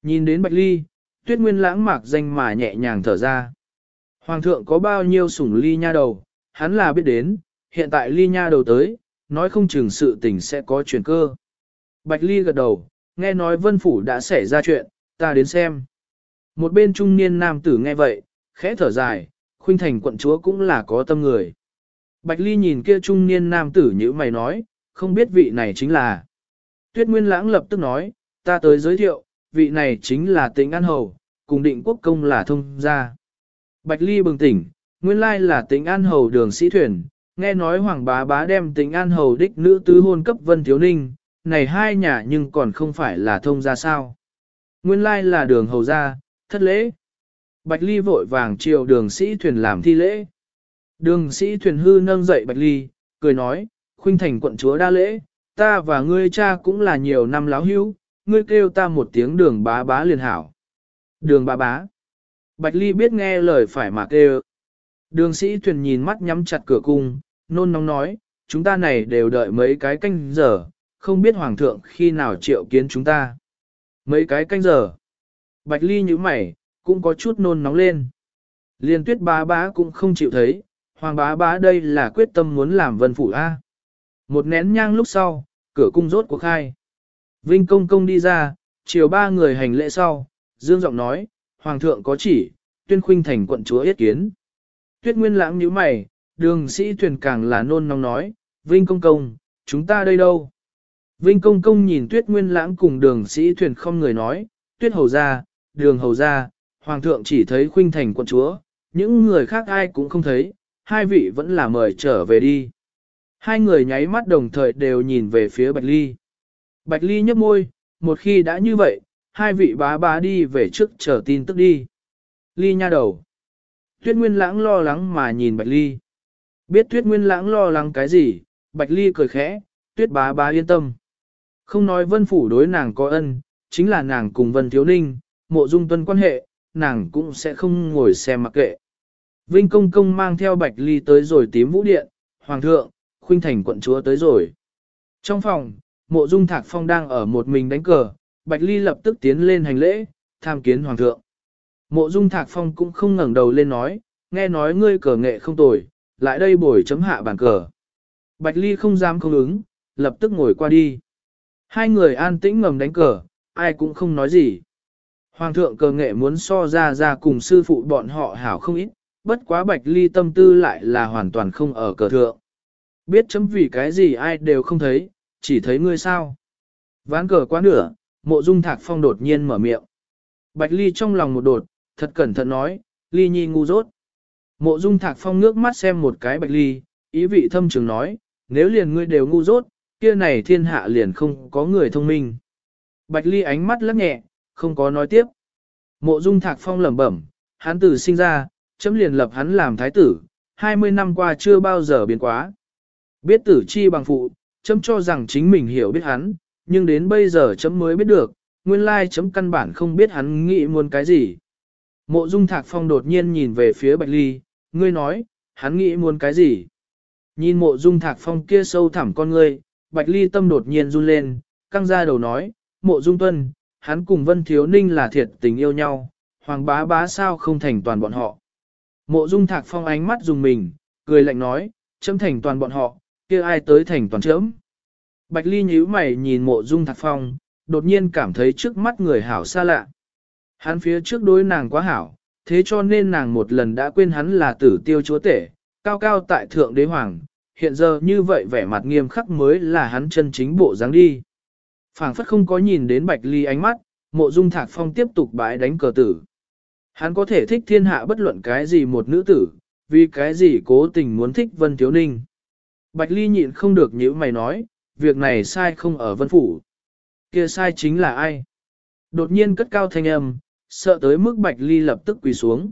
Speaker 1: Nhìn đến Bạch Ly, Tuyết Nguyên lãng mạc danh mà nhẹ nhàng thở ra. Hoàng thượng có bao nhiêu sủng Ly nha đầu, hắn là biết đến, hiện tại Ly nha đầu tới, nói không chừng sự tình sẽ có chuyển cơ. Bạch Ly gật đầu, nghe nói Vân Phủ đã xảy ra chuyện, ta đến xem. Một bên trung niên nam tử nghe vậy, khẽ thở dài, Khuynh Thành quận chúa cũng là có tâm người. Bạch Ly nhìn kia trung niên nam tử như mày nói, không biết vị này chính là. Tuyết Nguyên lãng lập tức nói, ta tới giới thiệu, vị này chính là Tĩnh An Hầu, cùng Định Quốc công là thông gia. Bạch Ly bừng tỉnh, nguyên lai là Tĩnh An Hầu Đường Sĩ Thuyền, nghe nói Hoàng bá bá đem Tĩnh An Hầu đích nữ tứ hôn cấp Vân Thiếu Ninh, này hai nhà nhưng còn không phải là thông gia sao. Nguyên lai là Đường Hầu gia, thất lễ. Bạch Ly vội vàng chiều Đường Sĩ Thuyền làm thi lễ. Đường Sĩ Thuyền hư nâng dậy Bạch Ly, cười nói, Khuynh Thành quận chúa đa lễ, ta và ngươi cha cũng là nhiều năm láo hữu, ngươi kêu ta một tiếng Đường bá bá liền hảo. Đường bá bá. Bạch Ly biết nghe lời phải mà kêu. Đường Sĩ Thuyền nhìn mắt nhắm chặt cửa cung, nôn nóng nói, chúng ta này đều đợi mấy cái canh giờ, không biết Hoàng thượng khi nào triệu kiến chúng ta. Mấy cái canh giờ. Bạch Ly như mày, cũng có chút nôn nóng lên. Liên Tuyết bá bá cũng không chịu thấy, Hoàng bá bá đây là quyết tâm muốn làm Vân Phủ A. Một nén nhang lúc sau, cửa cung rốt cuộc khai. Vinh công công đi ra, chiều ba người hành lễ sau, dương giọng nói, Hoàng thượng có chỉ, tuyên Khuynh Thành quận chúa yết kiến. Tuyết Nguyên lãng nhíu mày, Đường Sĩ Thuyền càng là nôn nóng nói, Vinh công công, chúng ta đây đâu? Vinh công công nhìn Tuyết Nguyên lãng cùng Đường Sĩ Thuyền không người nói, Tuyết hầu ra, Đường hầu ra, Hoàng thượng chỉ thấy Khuynh Thành quận chúa, những người khác ai cũng không thấy, hai vị vẫn là mời trở về đi. Hai người nháy mắt đồng thời đều nhìn về phía Bạch Ly. Bạch Ly nhấp môi, một khi đã như vậy, hai vị bá bá đi về trước chờ tin tức đi. Ly nha đầu. Tuyết Nguyên lãng lo lắng mà nhìn Bạch Ly. Biết Tuyết Nguyên lãng lo lắng cái gì, Bạch Ly cười khẽ, Tuyết bá bá yên tâm. Không nói Vân Phủ đối nàng có ân, chính là nàng cùng Vân Thiếu Ninh, Mộ Dung Tuân quan hệ, nàng cũng sẽ không ngồi xem mặc kệ. Vinh công công mang theo Bạch Ly tới rồi Tím Vũ Điện, Hoàng thượng, Khuynh Thành quận chúa tới rồi. Trong phòng, Mộ Dung Thạc Phong đang ở một mình đánh cờ, Bạch Ly lập tức tiến lên hành lễ, tham kiến Hoàng thượng. Mộ Dung Thạc Phong cũng không ngẩng đầu lên nói, nghe nói ngươi cờ nghệ không tồi, lại đây bồi chấm hạ bàn cờ. Bạch Ly không dám không ứng, lập tức ngồi qua đi. Hai người an tĩnh ngầm đánh cờ, ai cũng không nói gì. Hoàng thượng cờ nghệ muốn so ra cùng sư phụ bọn họ hảo không ít, bất quá Bạch Ly tâm tư lại là hoàn toàn không ở cờ thượng. Biết chấm vì cái gì ai đều không thấy, chỉ thấy ngươi sao. Ván cờ quá nửa, Mộ Dung Thạc Phong đột nhiên mở miệng. Bạch Ly trong lòng một đột, thật cẩn thận nói, Ly nhi ngu dốt. Mộ Dung Thạc Phong nước mắt xem một cái Bạch Ly, ý vị thâm trường nói, nếu liền ngươi đều ngu dốt, kia này thiên hạ liền không có người thông minh. Bạch Ly ánh mắt lắc nhẹ, không có nói tiếp. Mộ Dung Thạc Phong lẩm bẩm, hắn từ sinh ra, chấm liền lập hắn làm thái tử, 20 năm qua chưa bao giờ biến quá. Biết tử chi bằng phụ, chấm cho rằng chính mình hiểu biết hắn, nhưng đến bây giờ chấm mới biết được, nguyên lai chấm căn bản không biết hắn nghĩ muốn cái gì. Mộ Dung Thạc Phong đột nhiên nhìn về phía Bạch Ly, ngươi nói, hắn nghĩ muốn cái gì? Nhìn Mộ Dung Thạc Phong kia sâu thẳm con ngươi, Bạch Ly tâm đột nhiên run lên, căng ra đầu nói, Mộ Dung Tuân, hắn cùng Vân Thiếu Ninh là thiệt tình yêu nhau, Hoàng bá bá sao không thành toàn bọn họ. Mộ Dung Thạc Phong ánh mắt dùng mình, cười lạnh nói, chấm thành toàn bọn họ, kia ai tới thành toàn chấm. Bạch Ly nhíu mày nhìn Mộ Dung Thạc Phong, đột nhiên cảm thấy trước mắt người hảo xa lạ. Hắn phía trước đối nàng quá hảo, thế cho nên nàng một lần đã quên hắn là Tử Tiêu chúa tể, cao cao tại thượng đế hoàng, hiện giờ như vậy vẻ mặt nghiêm khắc mới là hắn chân chính bộ dáng đi. Phảng phất không có nhìn đến Bạch Ly ánh mắt, Mộ Dung Thạc Phong tiếp tục bãi đánh cờ tử. Hắn có thể thích thiên hạ bất luận cái gì một nữ tử, vì cái gì cố tình muốn thích Vân Thiếu Ninh. Bạch Ly nhịn không được nhíu mày nói, việc này sai không ở Vân Phủ. Kia sai chính là ai? Đột nhiên cất cao thanh âm, sợ tới mức Bạch Ly lập tức quỳ xuống.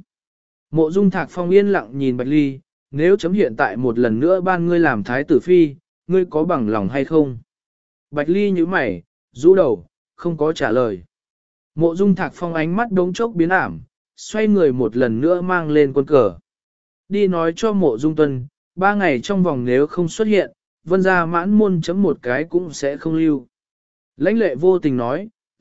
Speaker 1: Mộ Dung Thạc Phong yên lặng nhìn Bạch Ly, nếu chấm hiện tại một lần nữa ban ngươi làm thái tử phi, ngươi có bằng lòng hay không? Bạch Ly nhíu mày, rũ đầu, không có trả lời. Mộ Dung Thạc Phong ánh mắt đống chốc biến ảm, xoay người một lần nữa mang lên quân cờ. Đi nói cho Mộ Dung Tuân, 3 ngày trong vòng nếu không xuất hiện, Vân gia mãn môn chấm một cái cũng sẽ không lưu. Lãnh lệ vô tình nói,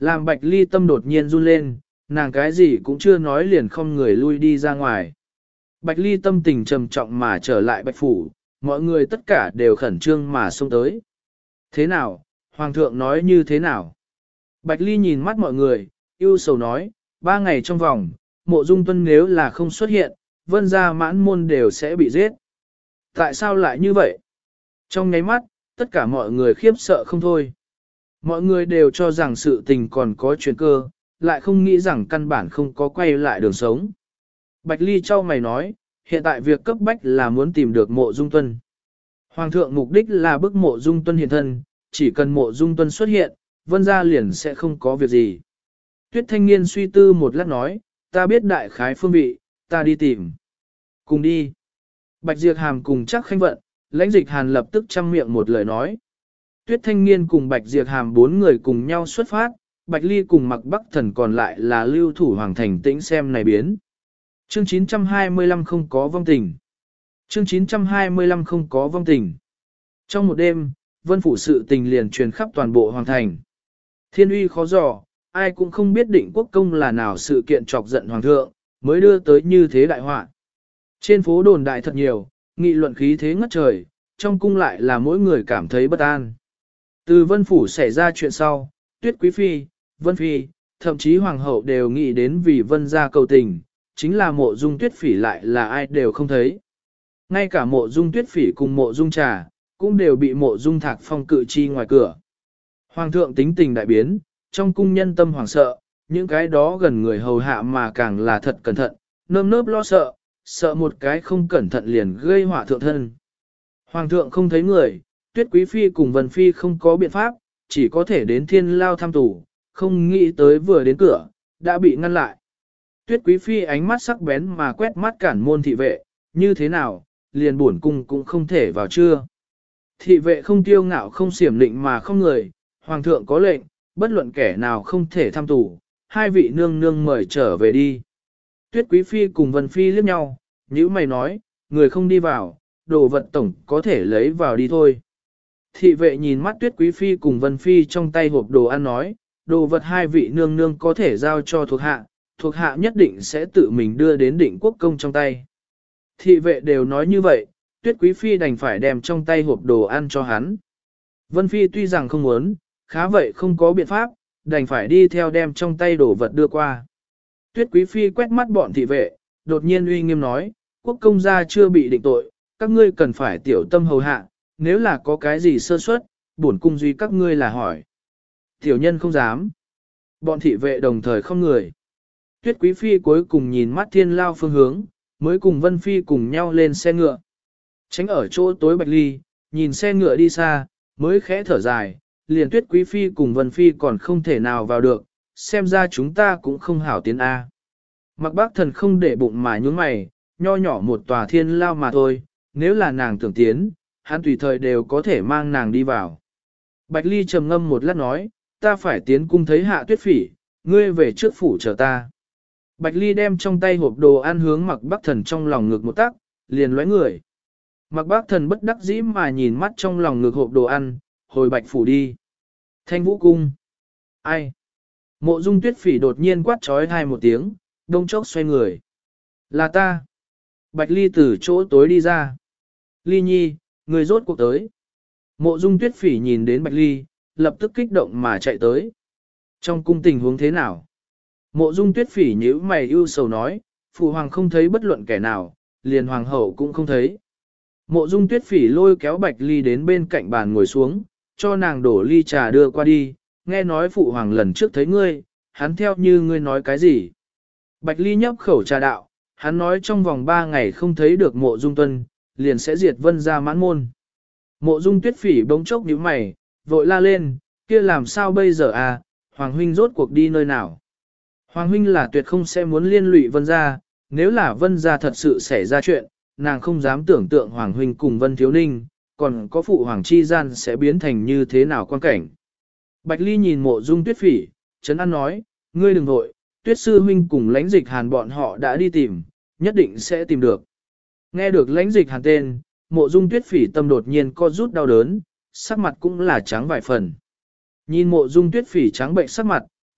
Speaker 1: Làm Bạch Ly tâm đột nhiên run lên, nàng cái gì cũng chưa nói liền không người lui đi ra ngoài. Bạch Ly tâm tình trầm trọng mà trở lại Bạch Phủ, mọi người tất cả đều khẩn trương mà xông tới. Thế nào, Hoàng thượng nói như thế nào? Bạch Ly nhìn mắt mọi người, ưu sầu nói, 3 ngày trong vòng, Mộ Dung Tuân nếu là không xuất hiện, Vân gia mãn môn đều sẽ bị giết. Tại sao lại như vậy? Trong nháy mắt, tất cả mọi người khiếp sợ không thôi. Mọi người đều cho rằng sự tình còn có chuyển cơ, lại không nghĩ rằng căn bản không có quay lại đường sống. Bạch Ly châu mày nói, hiện tại việc cấp bách là muốn tìm được Mộ Dung Tuân. Hoàng thượng mục đích là bức Mộ Dung Tuân hiện thân, chỉ cần Mộ Dung Tuân xuất hiện, Vân gia liền sẽ không có việc gì. Tuyết Thanh Niên suy tư một lát nói, ta biết đại khái phương vị, ta đi tìm. Cùng đi. Bạch Diệp Hàm cùng chắc Khanh Vận, Lãnh Dịch Hàn lập tức chăm miệng một lời nói. Tuyết Thanh Niên cùng Bạch Diệp Hàm 4 người cùng nhau xuất phát, Bạch Ly cùng Mặc Bắc Thần còn lại là lưu thủ Hoàng Thành tĩnh xem này biến. Chương 925 không có vong tình. Chương 925 không có vong tình. Trong một đêm, Vân Phủ sự tình liền truyền khắp toàn bộ Hoàng Thành. Thiên uy khó dò, ai cũng không biết Định Quốc công là nào sự kiện chọc giận Hoàng thượng, mới đưa tới như thế đại họa. Trên phố đồn đại thật nhiều, nghị luận khí thế ngất trời, trong cung lại là mỗi người cảm thấy bất an. Từ Vân Phủ xảy ra chuyện sau, Tuyết Quý Phi, Vân Phi, thậm chí Hoàng hậu đều nghĩ đến vì Vân gia cầu tình, chính là Mộ Dung Tuyết Phỉ lại là ai đều không thấy. Ngay cả Mộ Dung Tuyết Phỉ cùng Mộ Dung Trà, cũng đều bị Mộ Dung Thạc Phong cự chi ngoài cửa. Hoàng thượng tính tình đại biến, trong cung nhân tâm hoảng sợ, những cái đó gần người hầu hạ mà càng là thật cẩn thận, nơm nớp lo sợ, sợ một cái không cẩn thận liền gây họa thượng thân. Hoàng thượng không thấy người, Tuyết Quý Phi cùng Vân Phi không có biện pháp, chỉ có thể đến thiên lao thăm tù, không nghĩ tới vừa đến cửa, đã bị ngăn lại. Tuyết Quý Phi ánh mắt sắc bén mà quét mắt cản môn thị vệ, như thế nào, liền buồn cung cũng không thể vào chưa. Thị vệ không tiêu ngạo không xiểm định mà không người, Hoàng thượng có lệnh, bất luận kẻ nào không thể thăm tù, hai vị nương nương mời trở về đi. Tuyết Quý Phi cùng Vân Phi liếc nhau, nhữ mày nói, người không đi vào, đồ vật tổng có thể lấy vào đi thôi. Thị vệ nhìn mắt Tuyết Quý Phi cùng Vân Phi trong tay hộp đồ ăn nói, đồ vật hai vị nương nương có thể giao cho thuộc hạ nhất định sẽ tự mình đưa đến Định Quốc công trong tay. Thị vệ đều nói như vậy, Tuyết Quý Phi đành phải đem trong tay hộp đồ ăn cho hắn. Vân Phi tuy rằng không muốn, khá vậy không có biện pháp, đành phải đi theo đem trong tay đồ vật đưa qua. Tuyết Quý Phi quét mắt bọn thị vệ, đột nhiên uy nghiêm nói, quốc công gia chưa bị định tội, các ngươi cần phải tiểu tâm hầu hạ, nếu là có cái gì sơ suất, bổn cung duy các ngươi là hỏi. Tiểu nhân không dám. Bọn thị vệ đồng thời không người. Tuyết Quý Phi cuối cùng nhìn mắt thiên lao phương hướng, mới cùng Vân Phi cùng nhau lên xe ngựa. Tránh ở chỗ tối Bạch Ly, nhìn xe ngựa đi xa, mới khẽ thở dài, liền Tuyết Quý Phi cùng Vân Phi còn không thể nào vào được, xem ra chúng ta cũng không hảo tiến A. Mặc Bác Thần không để bụng mà nhún mày, nho nhỏ một tòa thiên lao mà thôi, nếu là nàng tưởng tiến, hắn tùy thời đều có thể mang nàng đi vào. Bạch Ly trầm ngâm một lát nói, ta phải tiến cung thấy Hạ Tuyết Phỉ, ngươi về trước phủ chờ ta. Bạch Ly đem trong tay hộp đồ ăn hướng Mặc Bác Thần trong lòng ngực một tắc, liền lóe người. Mặc Bác Thần bất đắc dĩ mà nhìn mắt trong lòng ngực hộp đồ ăn, hồi Bạch phủ đi. Thanh Vũ cung. Ai? Mộ Dung Tuyết Phỉ đột nhiên quát trói hai một tiếng, đông chốc xoay người. Là ta. Bạch Ly từ chỗ tối đi ra. Ly Nhi, người rốt cuộc tới. Mộ Dung Tuyết Phỉ nhìn đến Bạch Ly, lập tức kích động mà chạy tới. Trong cung tình huống thế nào? Mộ Dung Tuyết Phỉ nhíu mày ưu sầu nói, phụ hoàng không thấy bất luận kẻ nào, liền hoàng hậu cũng không thấy. Mộ Dung Tuyết Phỉ lôi kéo Bạch Ly đến bên cạnh bàn ngồi xuống, cho nàng đổ ly trà đưa qua đi, nghe nói phụ hoàng lần trước thấy ngươi, hắn theo như ngươi nói cái gì. Bạch Ly nhấp khẩu trà đạo, hắn nói trong vòng 3 ngày không thấy được Mộ Dung Tuân, liền sẽ diệt Vân gia mãn môn. Mộ Dung Tuyết Phỉ bỗng chốc nhíu mày, vội la lên, kia làm sao bây giờ à, Hoàng huynh rốt cuộc đi nơi nào. Hoàng huynh là tuyệt không sẽ muốn liên lụy Vân gia, nếu là Vân gia thật sự xảy ra chuyện, nàng không dám tưởng tượng Hoàng huynh cùng Vân Thiếu Ninh, còn có phụ hoàng chi gian sẽ biến thành như thế nào quan cảnh. Bạch Ly nhìn Mộ Dung Tuyết Phỉ, trấn an nói, ngươi đừng vội, Tuyết sư huynh cùng Lãnh Dịch Hàn bọn họ đã đi tìm, nhất định sẽ tìm được. Nghe được Lãnh Dịch Hàn tên, Mộ Dung Tuyết Phỉ tâm đột nhiên co rút đau đớn, sắc mặt cũng là trắng vài phần. Nhìn Mộ Dung Tuyết Phỉ trắng bệnh sắc mặt,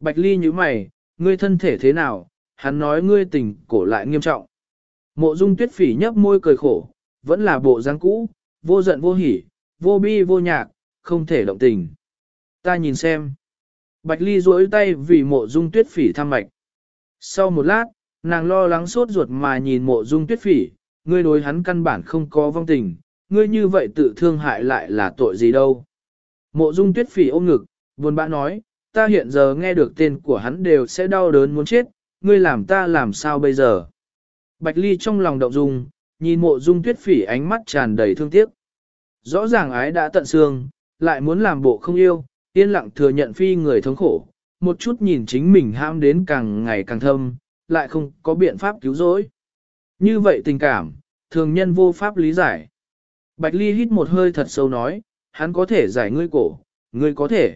Speaker 1: Bạch Ly nhíu mày, ngươi thân thể thế nào, hắn nói ngươi tình cổ lại nghiêm trọng. Mộ Dung Tuyết Phỉ nhấp môi cười khổ, vẫn là bộ dáng cũ, vô giận vô hỉ, vô bi vô nhạc, không thể động tình. Ta nhìn xem. Bạch Ly duỗi tay vì Mộ Dung Tuyết Phỉ thăm mạch. Sau một lát, nàng lo lắng sốt ruột mà nhìn Mộ Dung Tuyết Phỉ, ngươi đối hắn căn bản không có vong tình, ngươi như vậy tự thương hại lại là tội gì đâu. Mộ Dung Tuyết Phỉ ôm ngực, buồn bã nói, ta hiện giờ nghe được tên của hắn đều sẽ đau đớn muốn chết, ngươi làm ta làm sao bây giờ. Bạch Ly trong lòng động dung, nhìn Mộ Dung Tuyết Phỉ ánh mắt tràn đầy thương tiếc. Rõ ràng ái đã tận xương, lại muốn làm bộ không yêu, yên lặng thừa nhận phi người thống khổ, một chút nhìn chính mình ham đến càng ngày càng thâm, lại không có biện pháp cứu rỗi. Như vậy tình cảm, thường nhân vô pháp lý giải. Bạch Ly hít một hơi thật sâu nói, hắn có thể giải ngươi cổ, ngươi có thể.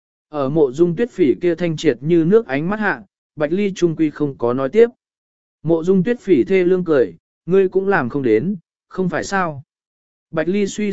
Speaker 1: Ở Mộ Dung Tuyết Phỉ kia thanh triệt như nước ánh mắt hạ, Bạch Ly trung quy không có nói tiếp. Mộ Dung Tuyết Phỉ thê lương cười, ngươi cũng làm không đến, không phải sao. Bạch Ly suy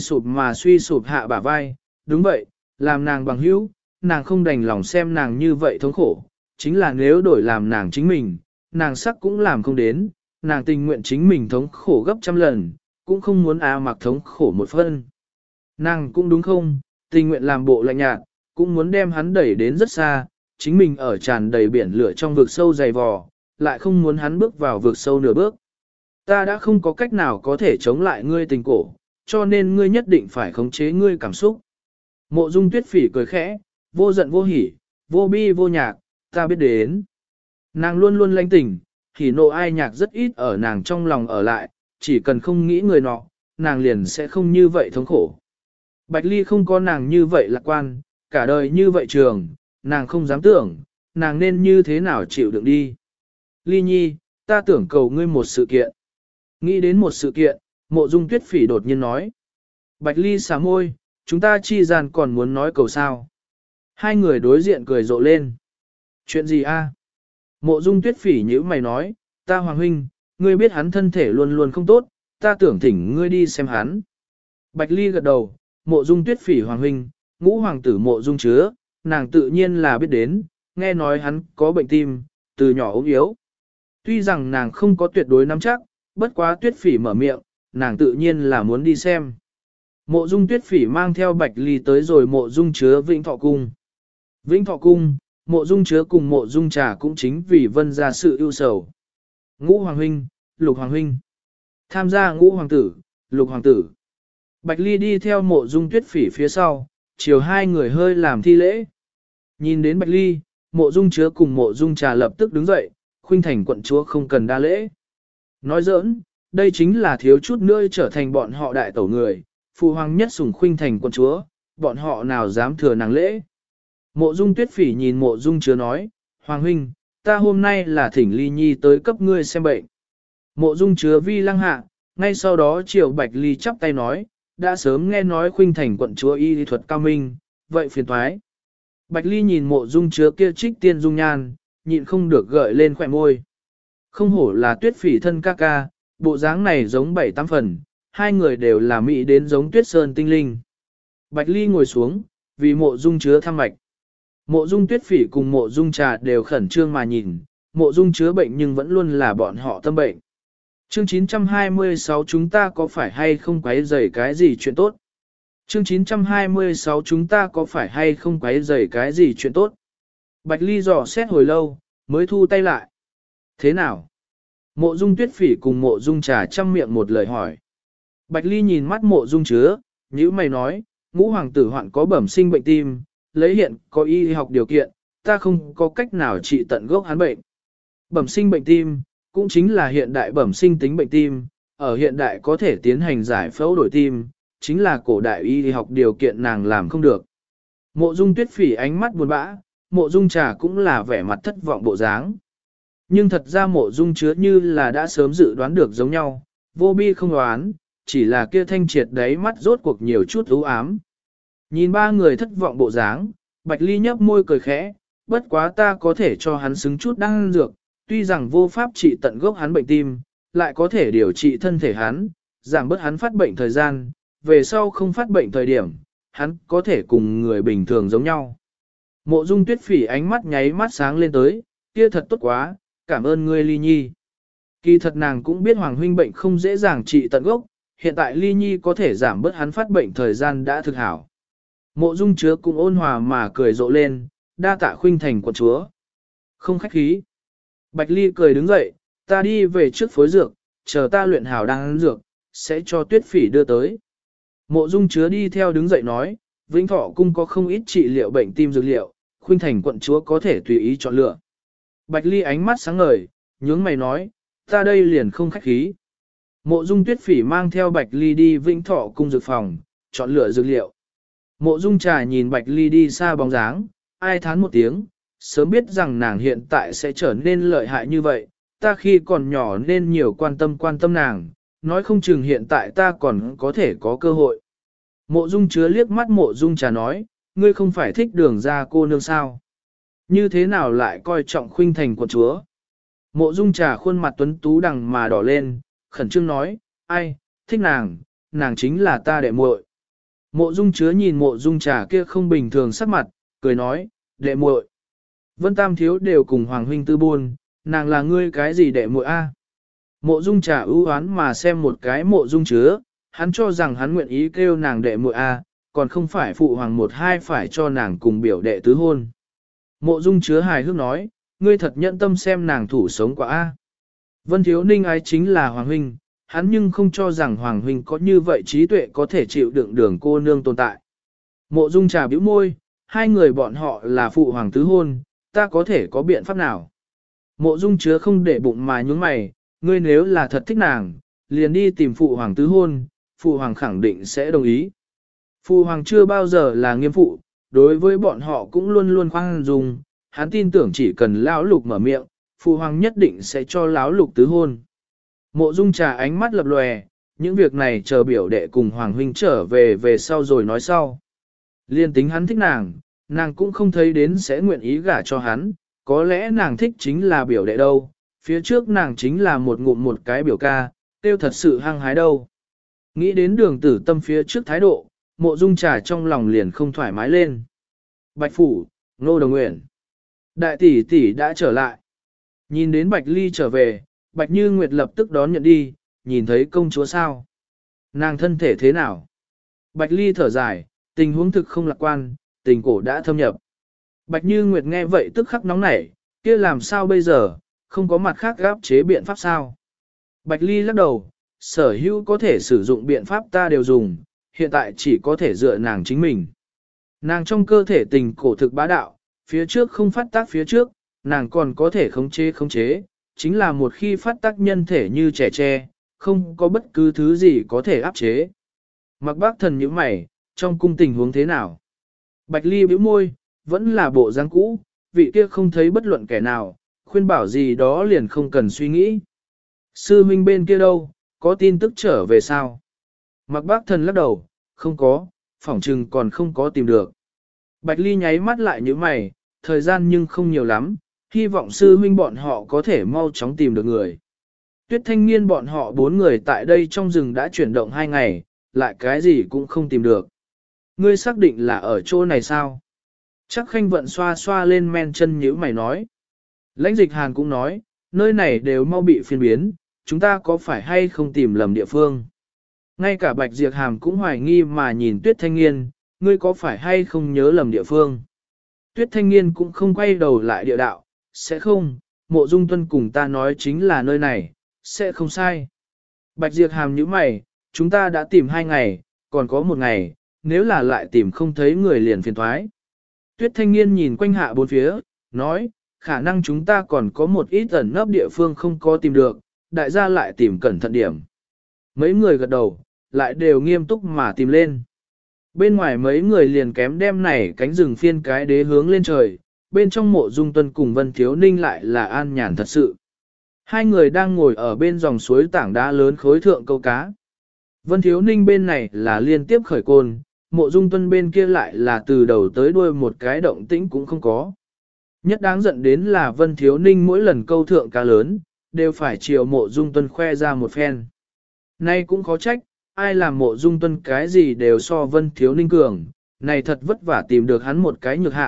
Speaker 1: sụp hạ bả vai, đúng vậy, làm nàng bằng hữu, nàng không đành lòng xem nàng như vậy thống khổ, chính là nếu đổi làm nàng chính mình, nàng sắc cũng làm không đến, nàng tình nguyện chính mình thống khổ gấp trăm lần, cũng không muốn mặc thống khổ một phân. Nàng cũng đúng không, tình nguyện làm bộ lạnh nhạt, cũng muốn đem hắn đẩy đến rất xa, chính mình ở tràn đầy biển lửa trong vực sâu dày vò, lại không muốn hắn bước vào vực sâu nửa bước. Ta đã không có cách nào có thể chống lại ngươi tình cổ, cho nên ngươi nhất định phải khống chế ngươi cảm xúc. Mộ Dung Tuyết Phỉ cười khẽ, vô giận vô hỉ, vô bi vô nhạc, ta biết đến. Nàng luôn luôn lãnh tình, hỉ nộ ai nhạc rất ít ở nàng trong lòng ở lại, chỉ cần không nghĩ người nọ, nàng liền sẽ không như vậy thống khổ. Bạch Ly không có nàng như vậy lạc quan, cả đời như vậy trường, nàng không dám tưởng, nàng nên như thế nào chịu đựng đi. Ly Nhi, ta tưởng cầu ngươi một sự kiện. Nghĩ đến một sự kiện, Mộ Dung Tuyết Phỉ đột nhiên nói. Bạch Ly xả môi, chúng ta chi gian còn muốn nói cầu sao. Hai người đối diện cười rộ lên. Chuyện gì a? Mộ Dung Tuyết Phỉ nhíu mày nói, ta Hoàng huynh, ngươi biết hắn thân thể luôn luôn không tốt, ta tưởng thỉnh ngươi đi xem hắn. Bạch Ly gật đầu, Mộ Dung Tuyết Phỉ Hoàng huynh, ngũ hoàng tử Mộ Dung Chứa, nàng tự nhiên là biết đến, nghe nói hắn có bệnh tim, từ nhỏ ốm yếu. Tuy rằng nàng không có tuyệt đối nắm chắc, bất quá Tuyết Phỉ mở miệng, nàng tự nhiên là muốn đi xem. Mộ Dung Tuyết Phỉ mang theo Bạch Ly tới rồi Mộ Dung Chứa Vĩnh Thọ Cung. Vĩnh Thọ Cung, Mộ Dung Chứa cùng Mộ Dung Trà cũng chính vì vân ra sự ưu sầu. Ngũ Hoàng huynh, Lục Hoàng huynh. Tham gia Ngũ Hoàng tử, Lục Hoàng tử. Bạch Ly đi theo Mộ Dung Tuyết Phỉ phía sau, chiều hai người hơi làm thi lễ. Nhìn đến Bạch Ly, Mộ Dung Chứa cùng Mộ Dung Trà lập tức đứng dậy, khuynh thành quận chúa không cần đa lễ. Nói giỡn, đây chính là thiếu chút nữa trở thành bọn họ đại tẩu người, phụ hoàng nhất sủng khuynh thành quận chúa, bọn họ nào dám thừa nàng lễ. Mộ Dung Tuyết Phỉ nhìn Mộ Dung Chứa nói, Hoàng huynh, ta hôm nay là thỉnh Ly Nhi tới cấp ngươi xem bệnh. Mộ Dung Chứa vi lăng hạ, ngay sau đó chiều Bạch Ly chắp tay nói, đã sớm nghe nói khuynh thành quận chúa y lý thuật cao minh, vậy phiền toái. Bạch Ly nhìn Mộ Dung Chứa kia trích tiên dung nhan, nhịn không được gợi lên khỏe môi. Không hổ là Tuyết Phỉ thân ca ca, bộ dáng này giống 7-8 phần, hai người đều là mỹ đến giống Tuyết Sơn tinh linh. Bạch Ly ngồi xuống, vì Mộ Dung Chứa thăm mạch. Mộ Dung Tuyết Phỉ cùng Mộ Dung Trà đều khẩn trương mà nhìn, Mộ Dung Chứa bệnh nhưng vẫn luôn là bọn họ tâm bệnh. Chương 926 chúng ta có phải hay không quấy rầy cái gì chuyện tốt? Chương 926 chúng ta có phải hay không quấy rầy cái gì chuyện tốt? Bạch Ly dò xét hồi lâu, mới thu tay lại. Thế nào? Mộ Dung Tuyết Phỉ cùng Mộ Dung Trà chăm miệng một lời hỏi. Bạch Ly nhìn mắt Mộ Dung Chứa, nhíu mày nói, ngũ hoàng tử hoạn có bẩm sinh bệnh tim, lấy hiện có y học điều kiện, ta không có cách nào trị tận gốc hắn bệnh. Bẩm sinh bệnh tim, cũng chính là hiện đại bẩm sinh tính bệnh tim, ở hiện đại có thể tiến hành giải phẫu đổi tim, chính là cổ đại y học điều kiện nàng làm không được. Mộ Dung Tuyết Phỉ ánh mắt buồn bã, Mộ Dung Trà cũng là vẻ mặt thất vọng bộ dáng. Nhưng thật ra Mộ Dung Chứa như là đã sớm dự đoán được giống nhau, vô bi không đoán, chỉ là kia thanh triệt đấy mắt rốt cuộc nhiều chút u ám. Nhìn ba người thất vọng bộ dáng, Bạch Ly nhấp môi cười khẽ, bất quá ta có thể cho hắn xứng chút đan dược, tuy rằng vô pháp trị tận gốc hắn bệnh tim, lại có thể điều trị thân thể hắn, giảm bớt hắn phát bệnh thời gian, về sau không phát bệnh thời điểm, hắn có thể cùng người bình thường giống nhau. Mộ Dung Tuyết Phỉ ánh mắt nháy mắt sáng lên tới, kia thật tốt quá, cảm ơn ngươi Ly Nhi. Kỳ thật nàng cũng biết Hoàng huynh bệnh không dễ dàng trị tận gốc, hiện tại Ly Nhi có thể giảm bớt hắn phát bệnh thời gian đã thực hảo. Mộ Dung Chứa cũng ôn hòa mà cười rộ lên, đa tạ khuynh thành quận chúa. Không khách khí. Bạch Ly cười đứng dậy, ta đi về trước phối dược, chờ ta luyện hảo đang ăn dược, sẽ cho Tuyết Phỉ đưa tới. Mộ Dung Chứa đi theo đứng dậy nói, Vĩnh Thọ cung có không ít trị liệu bệnh tim dược liệu, khuynh thành quận chúa có thể tùy ý chọn lựa. Bạch Ly ánh mắt sáng ngời, nhướng mày nói, ta đây liền không khách khí. Mộ Dung Tuyết Phỉ mang theo Bạch Ly đi Vĩnh Thọ cung dược phòng, chọn lựa dược liệu. Mộ Dung Trà nhìn Bạch Ly đi xa bóng dáng, ai thán một tiếng, sớm biết rằng nàng hiện tại sẽ trở nên lợi hại như vậy, ta khi còn nhỏ nên nhiều quan tâm nàng, nói không chừng hiện tại ta còn có thể có cơ hội. Mộ Dung Chứa liếc mắt Mộ Dung Trà nói, ngươi không phải thích Đường ra cô nương sao? Như thế nào lại coi trọng khuynh thành quận chúa? Mộ Dung Trà khuôn mặt tuấn tú đằng mà đỏ lên, khẩn trương nói, ai, thích nàng, nàng chính là ta đệ muội. Mộ Dung Chứa nhìn Mộ Dung Trà kia không bình thường sắc mặt, cười nói, đệ muội. Vân Tam thiếu đều cùng Hoàng huynh tư buôn, nàng là ngươi cái gì đệ muội a? Mộ Dung Trà ưu oán mà xem một cái Mộ Dung Chứa, hắn cho rằng hắn nguyện ý kêu nàng đệ muội a, còn không phải phụ hoàng một hai phải cho nàng cùng biểu đệ tứ hôn. Mộ Dung Chứa hài hước nói, ngươi thật nhẫn tâm xem nàng thủ sống quả a. Vân Thiếu Ninh ái chính là Hoàng huynh, hắn nhưng không cho rằng Hoàng huynh có như vậy trí tuệ có thể chịu đựng Đường cô nương tồn tại. Mộ Dung Trà bĩu môi, hai người bọn họ là phụ hoàng tứ hôn, ta có thể có biện pháp nào? Mộ Dung Chứa không để bụng mà nhúng mày, ngươi nếu là thật thích nàng, liền đi tìm phụ hoàng tứ hôn, phụ hoàng khẳng định sẽ đồng ý. Phụ hoàng chưa bao giờ là nghiêm phụ, đối với bọn họ cũng luôn luôn khoan dung, hắn tin tưởng chỉ cần lão lục mở miệng, phụ hoàng nhất định sẽ cho lão lục tứ hôn. Mộ Dung Trà ánh mắt lập lòe, những việc này chờ biểu đệ cùng hoàng huynh trở về sau rồi nói sau. Liên tính hắn thích nàng, nàng cũng không thấy đến sẽ nguyện ý gả cho hắn, có lẽ nàng thích chính là biểu đệ đâu, phía trước nàng chính là một ngụm một cái biểu ca, tiêu thật sự hăng hái đâu. Nghĩ đến Đường Tử Tâm phía trước thái độ, Mộ Dung Trà trong lòng liền không thoải mái lên. Bạch Phủ, Nô Đồng Nguyện. Đại tỷ tỷ đã trở lại. Nhìn đến Bạch Ly trở về, Bạch Như Nguyệt lập tức đón nhận đi, nhìn thấy công chúa sao. Nàng thân thể thế nào? Bạch Ly thở dài, tình huống thực không lạc quan, tình cổ đã thâm nhập. Bạch Như Nguyệt nghe vậy tức khắc nóng nảy, kia làm sao bây giờ, không có mặt khác gáp chế biện pháp sao? Bạch Ly lắc đầu, sở hữu có thể sử dụng biện pháp ta đều dùng, hiện tại chỉ có thể dựa nàng chính mình. Nàng trong cơ thể tình cổ thực bá đạo, phía trước không phát tác phía trước, nàng còn có thể khống chế, chính là một khi phát tác nhân thể như trẻ tre, không có bất cứ thứ gì có thể áp chế. Mặc Bác Thần nhíu mày, trong cung tình huống thế nào? Bạch Ly bĩu môi, vẫn là bộ dáng cũ, vị kia không thấy bất luận kẻ nào, khuyên bảo gì đó liền không cần suy nghĩ. Sư huynh bên kia đâu, có tin tức trở về sao? Mặc Bác Thần lắc đầu, không có, phỏng chừng còn không có tìm được. Bạch Ly nháy mắt lại như mày, thời gian nhưng không nhiều lắm, hy vọng sư huynh bọn họ có thể mau chóng tìm được người. Tuyết Thanh Niên bọn họ 4 người tại đây trong rừng đã chuyển động 2 ngày, lại cái gì cũng không tìm được. Ngươi xác định là ở chỗ này sao? Chắc Khanh Vận xoa xoa lên men chân nhíu mày nói. Lãnh Dịch Hàn cũng nói, nơi này đều mau bị phiên biến, chúng ta có phải hay không tìm lầm địa phương? Ngay cả Bạch Diệp Hàm cũng hoài nghi mà nhìn Tuyết Thanh Niên, ngươi có phải hay không nhớ lầm địa phương? Tuyết Thanh Niên cũng không quay đầu lại địa đạo, sẽ không, Mộ Dung Tuân cùng ta nói chính là nơi này, sẽ không sai. Bạch Diệp Hàm nhíu mày, chúng ta đã tìm 2 ngày, còn có 1 ngày, nếu là lại tìm không thấy người liền phiền thoái. Tuyết Thanh Niên nhìn quanh hạ bốn phía, nói, khả năng chúng ta còn có một ít ẩn nấp địa phương không có tìm được, đại gia lại tìm cẩn thận điểm. Mấy người gật đầu, lại đều nghiêm túc mà tìm lên. Bên ngoài mấy người liền kém đem này cánh rừng phiên cái đế hướng lên trời, bên trong Mộ Dung Tuân cùng Vân Thiếu Ninh lại là an nhàn thật sự. Hai người đang ngồi ở bên dòng suối tảng đá lớn khối thượng câu cá. Vân Thiếu Ninh bên này là liên tiếp khởi côn, Mộ Dung Tuân bên kia lại là từ đầu tới đuôi một cái động tĩnh cũng không có. Nhất đáng giận đến là Vân Thiếu Ninh mỗi lần câu thượng cá lớn, đều phải chiều Mộ Dung Tuân khoe ra một phen. Nay cũng khó trách, ai làm Mộ Dung Tuân cái gì đều so Vân Thiếu Ninh cường, này thật vất vả tìm được hắn một cái nhược hạng,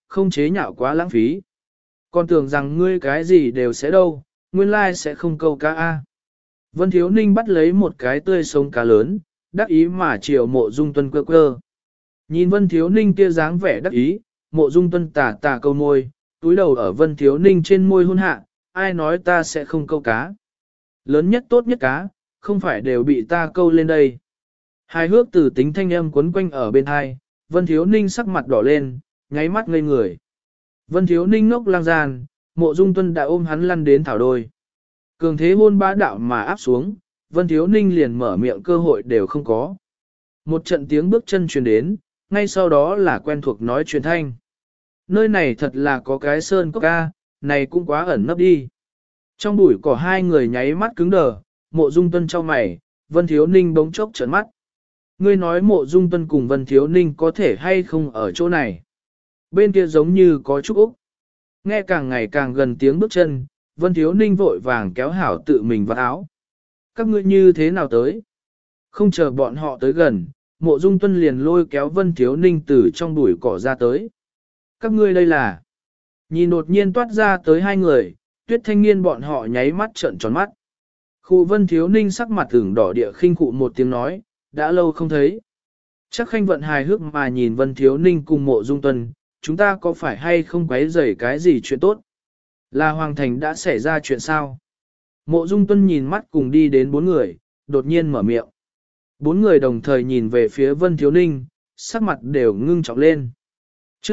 Speaker 1: không chế nhạo quá lãng phí. Còn tưởng rằng ngươi cái gì đều sẽ đâu, nguyên lai sẽ không câu cá A. Vân Thiếu Ninh bắt lấy một cái tươi sống cá lớn, đắc ý mà chiều Mộ Dung Tuân quơ quơ. Nhìn Vân Thiếu Ninh kia dáng vẻ đắc ý, Mộ Dung Tuân tà tà câu môi, túi đầu ở Vân Thiếu Ninh trên môi hôn hạ, ai nói ta sẽ không câu cá. Lớn nhất tốt nhất cá, không phải đều bị ta câu lên đây. Hài hước từ tính thanh âm quấn quanh ở bên hai, Vân Thiếu Ninh sắc mặt đỏ lên, nháy mắt ngây người. Vân Thiếu Ninh ngốc lang gian, Mộ Dung Tuân đã ôm hắn lăn đến thảo đôi. Cường thế hôn bá đạo mà áp xuống, Vân Thiếu Ninh liền mở miệng cơ hội đều không có. Một trận tiếng bước chân truyền đến, ngay sau đó là quen thuộc nói truyền thanh. Nơi này thật là có cái sơn cốc ca, này cũng quá ẩn nấp đi. Trong bụi cỏ hai người nháy mắt cứng đờ, Mộ Dung Tuân trao mày, Vân Thiếu Ninh bỗng chốc trợn mắt. Ngươi nói Mộ Dung Tuân cùng Vân Thiếu Ninh có thể hay không ở chỗ này. Bên kia giống như có chút Úc. Nghe càng ngày càng gần tiếng bước chân, Vân Thiếu Ninh vội vàng kéo hảo tự mình vào áo. Các ngươi như thế nào tới? Không chờ bọn họ tới gần, Mộ Dung Tuân liền lôi kéo Vân Thiếu Ninh từ trong bụi cỏ ra tới. Các ngươi đây là... Nhìn đột nhiên toát ra tới hai người, Tuyết Thanh Niên bọn họ nháy mắt trợn tròn mắt. Khu Vân Thiếu Ninh sắc mặt ửng đỏ địa khinh khụ một tiếng nói, đã lâu không thấy. Chắc Khanh vận hài hước mà nhìn Vân Thiếu Ninh cùng Mộ Dung Tuân, chúng ta có phải hay không quấy rầy cái gì chuyện tốt? Là Hoàng Thành đã xảy ra chuyện sao? Mộ Dung Tuân nhìn mắt cùng đi đến bốn người, đột nhiên mở miệng. Bốn người đồng thời nhìn về phía Vân Thiếu Ninh, sắc mặt đều ngưng trọng lên. Chương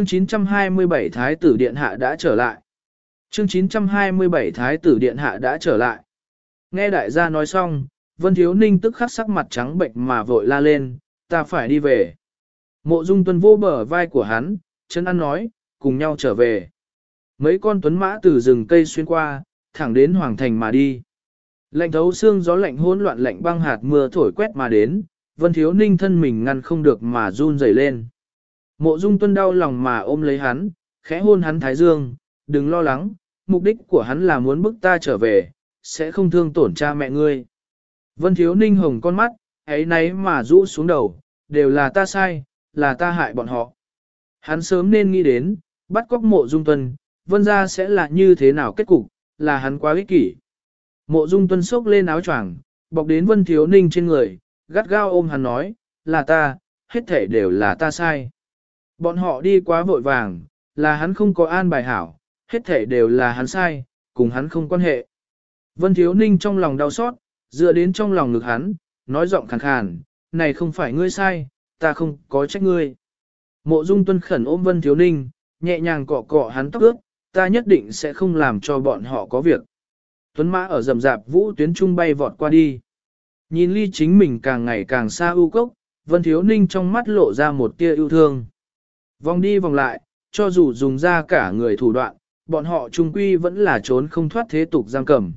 Speaker 1: 927 Thái tử Điện Hạ đã trở lại. Chương 927 Thái tử Điện Hạ đã trở lại. Nghe đại gia nói xong, Vân Thiếu Ninh tức khắc sắc mặt trắng bệnh mà vội la lên, ta phải đi về. Mộ Dung Tuân vô bờ vai của hắn, chân ăn nói, cùng nhau trở về. Mấy con tuấn mã từ rừng cây xuyên qua, thẳng đến Hoàng Thành mà đi. Lạnh thấu xương gió lạnh hỗn loạn lạnh băng hạt mưa thổi quét mà đến, Vân Thiếu Ninh thân mình ngăn không được mà run rẩy lên. Mộ Dung Tuân đau lòng mà ôm lấy hắn, khẽ hôn hắn thái dương, đừng lo lắng, mục đích của hắn là muốn bức ta trở về, sẽ không thương tổn cha mẹ ngươi. Vân Thiếu Ninh hồng con mắt, ấy nấy mà rũ xuống đầu, đều là ta sai, là ta hại bọn họ. Hắn sớm nên nghĩ đến, bắt cóc Mộ Dung Tuân, Vân gia sẽ là như thế nào kết cục, là hắn quá ích kỷ. Mộ Dung Tuân xốc lên áo choàng, bọc đến Vân Thiếu Ninh trên người, gắt gao ôm hắn nói, là ta, hết thể đều là ta sai. Bọn họ đi quá vội vàng, là hắn không có an bài hảo, hết thể đều là hắn sai, cùng hắn không quan hệ. Vân Thiếu Ninh trong lòng đau xót, dựa đến trong lòng ngực hắn, nói giọng khàn khàn, này không phải ngươi sai, ta không có trách ngươi. Mộ Dung Tuân khẩn ôm Vân Thiếu Ninh, nhẹ nhàng cọ cọ hắn tóc ướt, ta nhất định sẽ không làm cho bọn họ có việc. Tuấn mã ở rầm rạp vũ tuyến trung bay vọt qua đi. Nhìn ly chính mình càng ngày càng xa ưu cốc, Vân Thiếu Ninh trong mắt lộ ra một tia yêu thương. Vòng đi vòng lại, cho dù dùng ra cả người thủ đoạn, bọn họ trung quy vẫn là trốn không thoát thế tục giam cầm.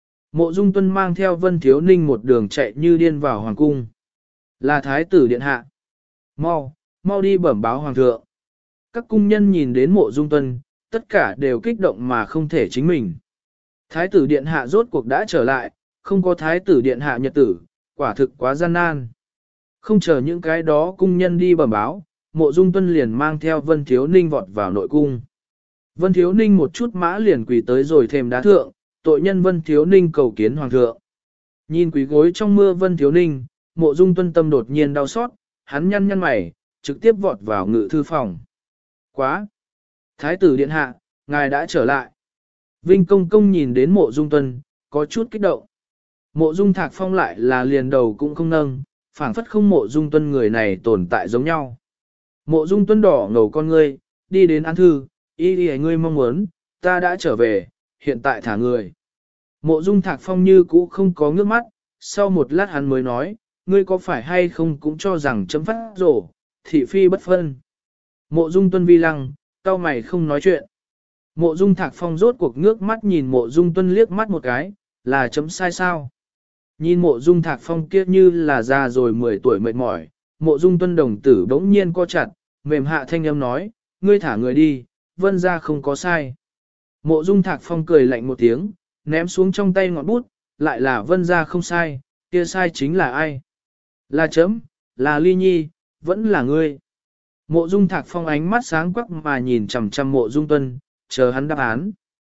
Speaker 1: Mộ Dung Tuân mang theo Vân Thiếu Ninh một đường chạy như điên vào hoàng cung. Là Thái tử Điện Hạ. Mau, mau đi bẩm báo hoàng thượng. Các cung nhân nhìn đến Mộ Dung Tuân, tất cả đều kích động mà không thể chính mình. Thái tử Điện Hạ rốt cuộc đã trở lại, không có Thái tử Điện Hạ nhật tử, quả thực quá gian nan. Không chờ những cái đó cung nhân đi bẩm báo, Mộ Dung Tuân liền mang theo Vân Thiếu Ninh vọt vào nội cung. Vân Thiếu Ninh một chút mã liền quỳ tới rồi thềm đá thượng, tội nhân Vân Thiếu Ninh cầu kiến hoàng thượng. Nhìn quỳ gối trong mưa Vân Thiếu Ninh, Mộ Dung Tuân tâm đột nhiên đau xót, hắn nhăn nhăn mày, trực tiếp vọt vào ngự thư phòng. Quá! Thái tử Điện Hạ, ngài đã trở lại. Vinh Công Công nhìn đến Mộ Dung Tuân, có chút kích động. Mộ Dung Thạc Phong lại là liền đầu cũng không nâng, phảng phất không Mộ Dung Tuân người này tồn tại giống nhau. Mộ Dung Tuân đỏ ngầu con ngươi, đi đến án thư, ý đi ngươi mong muốn, ta đã trở về, hiện tại thả người. Mộ Dung Thạc Phong như cũ không có ngước mắt, sau một lát hắn mới nói, ngươi có phải hay không cũng cho rằng chấm phát rổ, thị phi bất phân. Mộ Dung Tuân vi lăng, cau mày không nói chuyện. Mộ Dung Thạc Phong rốt cuộc ngước mắt nhìn Mộ Dung Tuân liếc mắt một cái, là chấm sai sao. Nhìn Mộ Dung Thạc Phong kia như là già rồi 10 tuổi mệt mỏi, Mộ Dung Tuân đồng tử bỗng nhiên co chặt, mềm hạ thanh âm nói, ngươi thả người đi, Vân gia không có sai. Mộ Dung Thạc Phong cười lạnh một tiếng, ném xuống trong tay ngọn bút, lại là Vân gia không sai, kia sai chính là ai? Là chấm, là Ly Nhi, vẫn là ngươi. Mộ Dung Thạc Phong ánh mắt sáng quắc mà nhìn chằm chằm Mộ Dung Tuân, chờ hắn đáp án.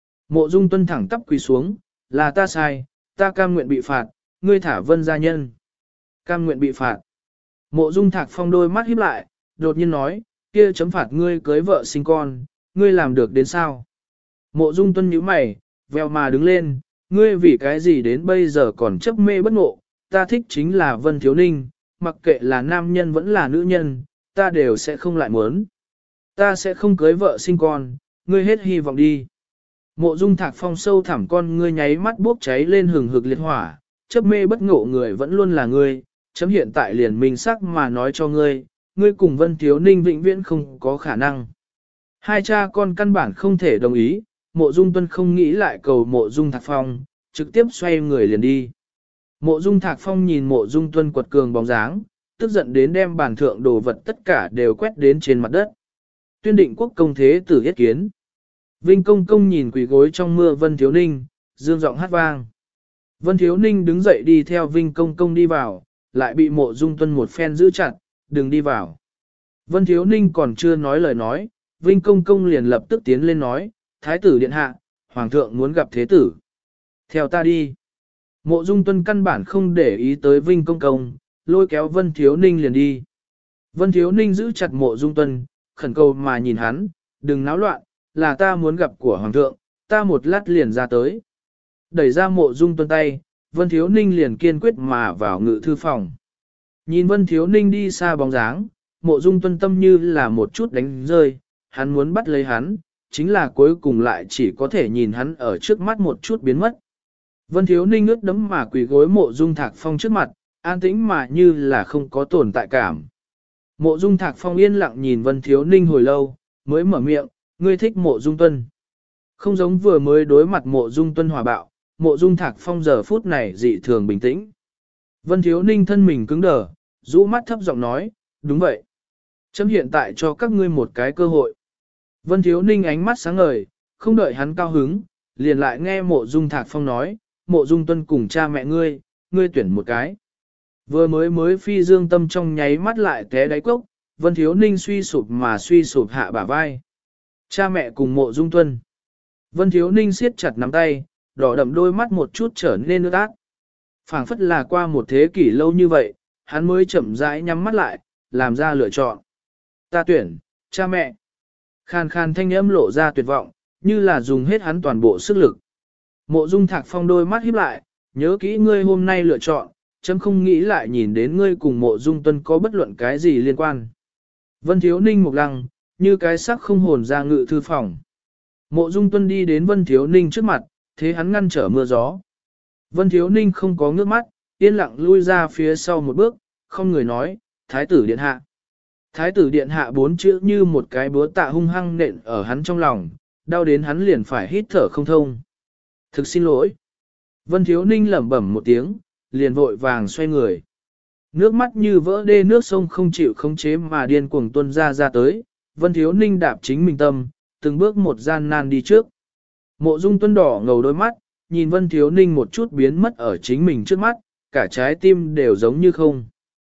Speaker 1: Mộ Dung Tuân thẳng tắp quỳ xuống, là ta sai, ta cam nguyện bị phạt, ngươi thả Vân gia nhân. Cam nguyện bị phạt. Mộ Dung Thạc Phong đôi mắt híp lại, đột nhiên nói, kia chấm phạt ngươi cưới vợ sinh con, ngươi làm được đến sao? Mộ Dung Tuân nhíu mày, veo mà đứng lên, ngươi vì cái gì đến bây giờ còn chấp mê bất ngộ, ta thích chính là Vân Thiếu Ninh, mặc kệ là nam nhân vẫn là nữ nhân, ta đều sẽ không lại muốn. Ta sẽ không cưới vợ sinh con, ngươi hết hy vọng đi. Mộ Dung Thạc Phong sâu thẳm con ngươi nháy mắt bốc cháy lên hừng hực liệt hỏa, chấp mê bất ngộ người vẫn luôn là ngươi, chấm hiện tại liền minh sắc mà nói cho ngươi, ngươi cùng Vân Thiếu Ninh vĩnh viễn không có khả năng. Hai cha con căn bản không thể đồng ý, Mộ Dung Tuân không nghĩ lại cầu Mộ Dung Thạc Phong, trực tiếp xoay người liền đi. Mộ Dung Thạc Phong nhìn Mộ Dung Tuân quật cường bóng dáng, tức giận đến đem bàn thượng đồ vật tất cả đều quét đến trên mặt đất. Tuyên định quốc công thế tử yết kiến. Vinh công công nhìn quỳ gối trong mưa Vân Thiếu Ninh, dương giọng hát vang. Vân Thiếu Ninh đứng dậy đi theo Vinh công công đi vào, lại bị Mộ Dung Tuân một phen giữ chặt, đừng đi vào. Vân Thiếu Ninh còn chưa nói lời nói, Vinh công công liền lập tức tiến lên nói, Thái tử điện hạ, Hoàng thượng muốn gặp thế tử. Theo ta đi. Mộ Dung Tuân căn bản không để ý tới Vinh công công, lôi kéo Vân Thiếu Ninh liền đi. Vân Thiếu Ninh giữ chặt Mộ Dung Tuân, khẩn cầu mà nhìn hắn, đừng náo loạn, là ta muốn gặp của Hoàng thượng, ta một lát liền ra tới. Đẩy ra Mộ Dung Tuân tay, Vân Thiếu Ninh liền kiên quyết mà vào ngự thư phòng. Nhìn Vân Thiếu Ninh đi xa bóng dáng, Mộ Dung Tuân tâm như là một chút đánh rơi, hắn muốn bắt lấy hắn, chính là cuối cùng lại chỉ có thể nhìn hắn ở trước mắt một chút biến mất. Vân Thiếu Ninh ướt đấm mà quỳ gối Mộ Dung Thạc Phong trước mặt, an tĩnh mà như là không có tồn tại cảm. Mộ Dung Thạc Phong yên lặng nhìn Vân Thiếu Ninh hồi lâu, mới mở miệng, ngươi thích Mộ Dung Tuân. Không giống vừa mới đối mặt Mộ Dung Tuân hòa bạo, Mộ Dung Thạc Phong giờ phút này dị thường bình tĩnh. Vân Thiếu Ninh thân mình cứng đờ, rũ mắt thấp giọng nói, đúng vậy. Chấm hiện tại cho các ngươi một cái cơ hội. Vân Thiếu Ninh ánh mắt sáng ngời, không đợi hắn cao hứng, liền lại nghe Mộ Dung Thạc Phong nói, Mộ Dung Tuân cùng cha mẹ ngươi, ngươi tuyển một cái. Vừa mới phi dương tâm trong nháy mắt lại té đáy cốc, Vân Thiếu Ninh suy sụp hạ bả vai. Cha mẹ cùng Mộ Dung Tuân. Vân Thiếu Ninh siết chặt nắm tay, đỏ đậm đôi mắt một chút trở nên ướt át. Phảng phất là qua một thế kỷ lâu như vậy, hắn mới chậm rãi nhắm mắt lại, làm ra lựa chọn. Ta tuyển, cha mẹ. Khàn khàn thanh âm lộ ra tuyệt vọng, như là dùng hết hắn toàn bộ sức lực. Mộ Dung Thạc Phong đôi mắt híp lại, nhớ kỹ ngươi hôm nay lựa chọn, chấm không nghĩ lại nhìn đến ngươi cùng Mộ Dung Tuân có bất luận cái gì liên quan. Vân Thiếu Ninh một lăng, như cái xác không hồn ra ngự thư phòng. Mộ Dung Tuân đi đến Vân Thiếu Ninh trước mặt, thế hắn ngăn trở mưa gió. Vân Thiếu Ninh không có ngước mắt, yên lặng lui ra phía sau một bước, không người nói, Thái tử điện hạ. Thái tử điện hạ bốn chữ như một cái búa tạ hung hăng nện ở hắn trong lòng, đau đến hắn liền phải hít thở không thông. Thực xin lỗi. Vân Thiếu Ninh lẩm bẩm một tiếng, liền vội vàng xoay người. Nước mắt như vỡ đê nước sông không chịu khống chế mà điên cuồng tuôn ra tới, Vân Thiếu Ninh đạp chính mình tâm, từng bước một gian nan đi trước. Mộ Dung Tuân đỏ ngầu đôi mắt, nhìn Vân Thiếu Ninh một chút biến mất ở chính mình trước mắt, cả trái tim đều giống như không.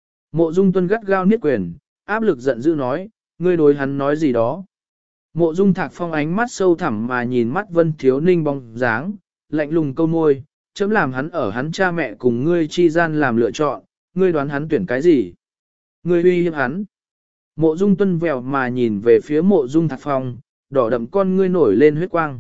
Speaker 1: Mộ Dung Tuân gắt gao niết quyền, áp lực giận dữ nói, ngươi đối hắn nói gì đó. Mộ Dung Thạc Phong ánh mắt sâu thẳm mà nhìn mắt Vân Thiếu Ninh bóng dáng, lạnh lùng câu môi, chấm làm hắn ở hắn cha mẹ cùng ngươi chi gian làm lựa chọn, ngươi đoán hắn tuyển cái gì? Ngươi uy hiếp hắn. Mộ Dung Tuân vèo mà nhìn về phía Mộ Dung Thạc Phong, đỏ đậm con ngươi nổi lên huyết quang.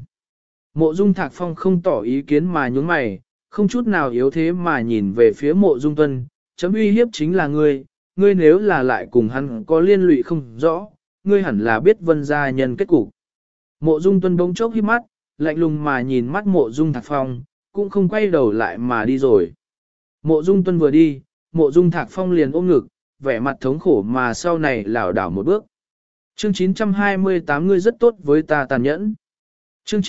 Speaker 1: Mộ Dung Thạc Phong không tỏ ý kiến mà nhướng mày, không chút nào yếu thế mà nhìn về phía Mộ Dung Tuân, chấm uy hiếp chính là ngươi nếu là lại cùng hắn có liên lụy không rõ, ngươi hẳn là biết Vân gia nhân kết cục. Mộ Dung Tuân bỗng chốc híp mắt, lạnh lùng mà nhìn mắt Mộ Dung Thạc Phong, cũng không quay đầu lại mà đi rồi. Mộ Dung Tuân vừa đi, Mộ Dung Thạc Phong liền ôm ngực, vẻ mặt thống khổ mà sau này lảo đảo một bước. Chương 928 ngươi rất tốt với ta tàn nhẫn. Chương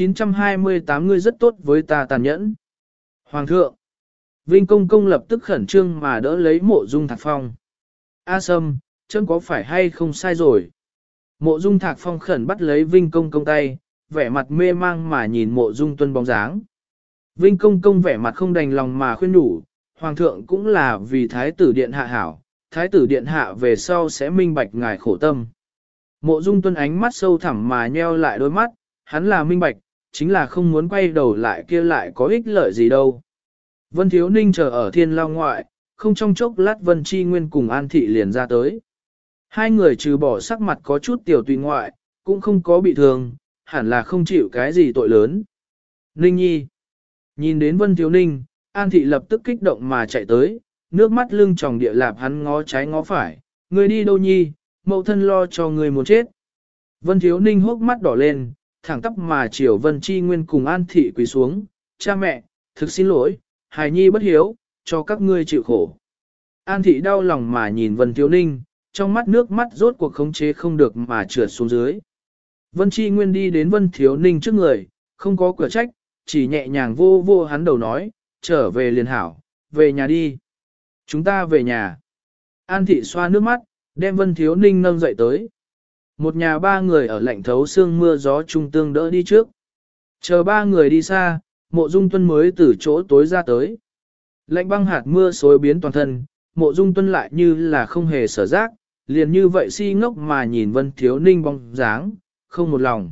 Speaker 1: 928 ngươi rất tốt với ta tàn nhẫn. Hoàng thượng. Vinh Công Công lập tức khẩn trương mà đỡ lấy Mộ Dung Thạc Phong. A Sâm, chấm có phải hay không sai rồi? Mộ Dung Thạc Phong khẩn bắt lấy Vinh Công Công tay, vẻ mặt mê mang mà nhìn Mộ Dung Tuân bóng dáng. Vinh Công Công vẻ mặt không đành lòng mà khuyên nhủ, Hoàng thượng cũng là vì Thái tử Điện Hạ hảo, Thái tử Điện Hạ về sau sẽ minh bạch ngài khổ tâm. Mộ Dung Tuân ánh mắt sâu thẳm mà nheo lại đôi mắt, hắn là minh bạch, chính là không muốn quay đầu lại kia lại có ích lợi gì đâu. Vân Thiếu Ninh chờ ở thiên lao ngoại, không trong chốc lát Vân Chi Nguyên cùng An Thị liền ra tới. Hai người trừ bỏ sắc mặt có chút tiểu tùy ngoại, cũng không có bị thương, hẳn là không chịu cái gì tội lớn. Ninh Nhi nhìn đến Vân Thiếu Ninh, An Thị lập tức kích động mà chạy tới, nước mắt lưng tròng địa lạp hắn ngó trái ngó phải, người đi đâu Nhi, mẫu thân lo cho người muốn chết. Vân Thiếu Ninh hốc mắt đỏ lên, thẳng tắp mà chiều Vân Chi Nguyên cùng An Thị quỳ xuống, cha mẹ, thực xin lỗi, hài nhi bất hiếu, cho các ngươi chịu khổ. An Thị đau lòng mà nhìn Vân Thiếu Ninh, trong mắt nước mắt rốt cuộc khống chế không được mà trượt xuống dưới. Vân Chi Nguyên đi đến Vân Thiếu Ninh trước người, không có cửa trách, chỉ nhẹ nhàng vô vô hắn đầu nói, trở về liền hảo, về nhà đi. Chúng ta về nhà. An Thị xoa nước mắt, đem Vân Thiếu Ninh nâng dậy tới. Một nhà ba người ở lạnh thấu sương mưa gió trung tương đỡ đi trước. Chờ ba người đi xa, Mộ Dung Tuân mới từ chỗ tối ra tới. Lạnh băng hạt mưa xối biến toàn thân, Mộ Dung Tuân lại như là không hề sở giác, liền như vậy si ngốc mà nhìn Vân Thiếu Ninh bóng dáng, không một lòng.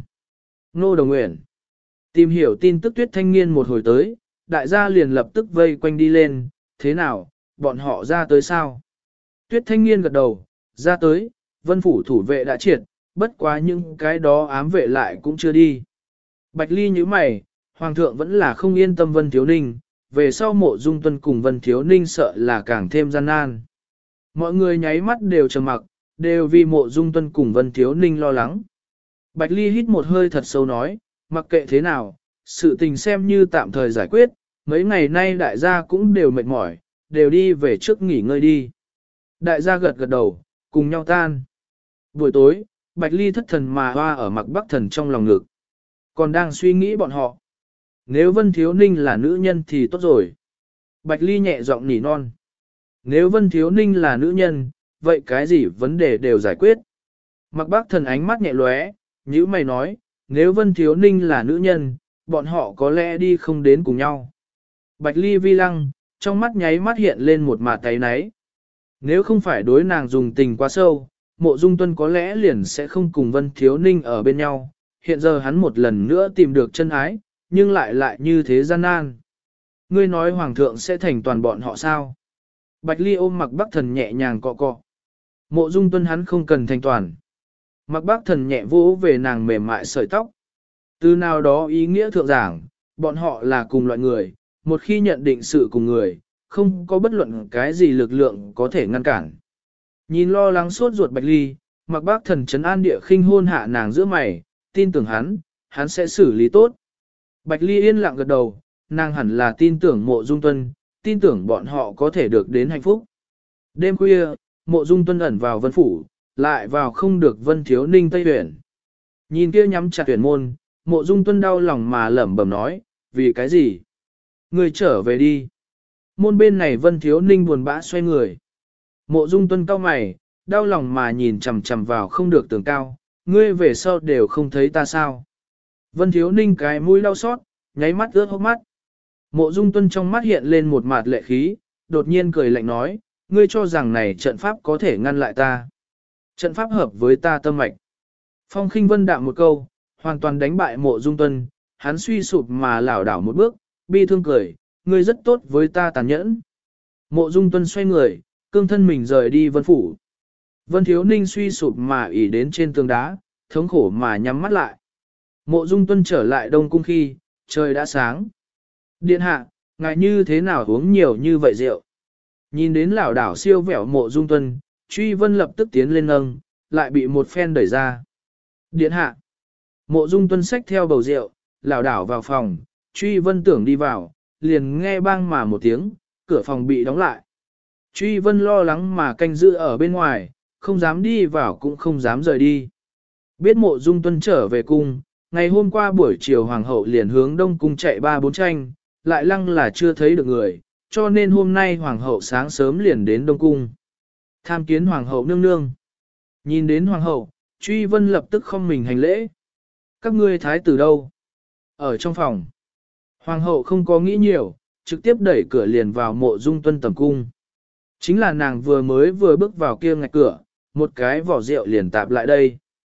Speaker 1: Nô Đồng Nguyện tìm hiểu tin tức Tuyết Thanh Niên một hồi tới, đại gia liền lập tức vây quanh đi lên, thế nào, bọn họ ra tới sao? Tuyết Thanh Niên gật đầu, ra tới, Vân Phủ thủ vệ đã triệt, bất quá những cái đó ám vệ lại cũng chưa đi. Bạch Ly như mày, Hoàng thượng vẫn là không yên tâm Vân Thiếu Ninh, về sau Mộ Dung Tuân cùng Vân Thiếu Ninh sợ là càng thêm gian nan. Mọi người nháy mắt đều trầm mặc, đều vì Mộ Dung Tuân cùng Vân Thiếu Ninh lo lắng. Bạch Ly hít một hơi thật sâu nói, mặc kệ thế nào, sự tình xem như tạm thời giải quyết, mấy ngày nay đại gia cũng đều mệt mỏi, đều đi về trước nghỉ ngơi đi. Đại gia gật gật đầu, cùng nhau tan. Buổi tối, Bạch Ly thất thần mà hoa ở Mạc Bắc Thần trong lòng ngực. Còn đang suy nghĩ bọn họ. Nếu Vân Thiếu Ninh là nữ nhân thì tốt rồi. Bạch Ly nhẹ giọng nỉ non. Nếu Vân Thiếu Ninh là nữ nhân, vậy cái gì vấn đề đều giải quyết. Mạc Bắc Thần ánh mắt nhẹ lóe, nhíu mày nói, nếu Vân Thiếu Ninh là nữ nhân, bọn họ có lẽ đi không đến cùng nhau. Bạch Ly vi lăng, trong mắt nháy mắt hiện lên một mạt tay náy. Nếu không phải đối nàng dùng tình quá sâu, Mộ Dung Tuân có lẽ liền sẽ không cùng Vân Thiếu Ninh ở bên nhau. Hiện giờ hắn một lần nữa tìm được chân ái, nhưng lại như thế gian nan. Ngươi nói Hoàng thượng sẽ thành toàn bọn họ sao? Bạch Ly ôm Mạc Bắc Thần nhẹ nhàng cọ cọ. Mộ Dung Tuân hắn không cần thành toàn. Mạc Bắc Thần nhẹ vỗ về nàng mềm mại sợi tóc. Từ nào đó ý nghĩa thượng giảng, bọn họ là cùng loại người, một khi nhận định sự cùng người, không có bất luận cái gì lực lượng có thể ngăn cản. Nhìn lo lắng sốt ruột Bạch Ly, Mạc Bắc Thần trấn an địa khinh hôn hạ nàng giữa mày, tin tưởng hắn sẽ xử lý tốt. Bạch Ly yên lặng gật đầu, nàng hẳn là tin tưởng Mộ Dung Tuân, tin tưởng bọn họ có thể được đến hạnh phúc. Đêm khuya, Mộ Dung Tuân ẩn vào Vân Phủ, lại vào không được Vân Thiếu Ninh Tây Tuyển. Nhìn kia nhắm chặt tuyển môn, Mộ Dung Tuân đau lòng mà lẩm bẩm nói, vì cái gì? Người trở về đi. Môn bên này Vân Thiếu Ninh buồn bã xoay người. Mộ Dung Tuân cau mày, đau lòng mà nhìn chằm chằm vào không được tường cao, ngươi về sau đều không thấy ta sao? Vân Thiếu Ninh cái mũi đau xót, nháy mắt ướt hốc mắt. Mộ Dung Tuân trong mắt hiện lên một mạt lệ khí, đột nhiên cười lạnh nói, ngươi cho rằng này trận pháp có thể ngăn lại ta. Trận pháp hợp với ta tâm mạch. Phong Khinh Vân đạm một câu, hoàn toàn đánh bại Mộ Dung Tuân, hắn suy sụp mà lảo đảo một bước, bi thương cười, ngươi rất tốt với ta tàn nhẫn. Mộ Dung Tuân xoay người, cương thân mình rời đi Vân Phủ. Vân Thiếu Ninh suy sụp mà ỉ đến trên tường đá, thống khổ mà nhắm mắt lại. Mộ Dung Tuân trở lại Đông Cung khi, trời đã sáng. Điện hạ, ngài như thế nào uống nhiều như vậy rượu? Nhìn đến lảo đảo siêu vẹo Mộ Dung Tuân, Truy Vân lập tức tiến lên nâng, lại bị một phen đẩy ra. Điện hạ, Mộ Dung Tuân xách theo bầu rượu, lảo đảo vào phòng, Truy Vân tưởng đi vào, liền nghe bang mà một tiếng, cửa phòng bị đóng lại. Truy Vân lo lắng mà canh giữ ở bên ngoài, không dám đi vào cũng không dám rời đi. Biết Mộ Dung Tuân trở về cung, ngày hôm qua buổi chiều Hoàng hậu liền hướng Đông Cung chạy 3-4 tranh, lại lăng là chưa thấy được người, cho nên hôm nay Hoàng hậu sáng sớm liền đến Đông Cung. Tham kiến Hoàng hậu nương nương. Nhìn đến Hoàng hậu, Truy Vân lập tức không mình hành lễ. Các ngươi thái tử đâu? Ở trong phòng. Hoàng hậu không có nghĩ nhiều, trực tiếp đẩy cửa liền vào Mộ Dung Tuân tầm cung. Chính là nàng vừa bước vào kia ngạch cửa, một cái vỏ rượu liền tạp lại đây.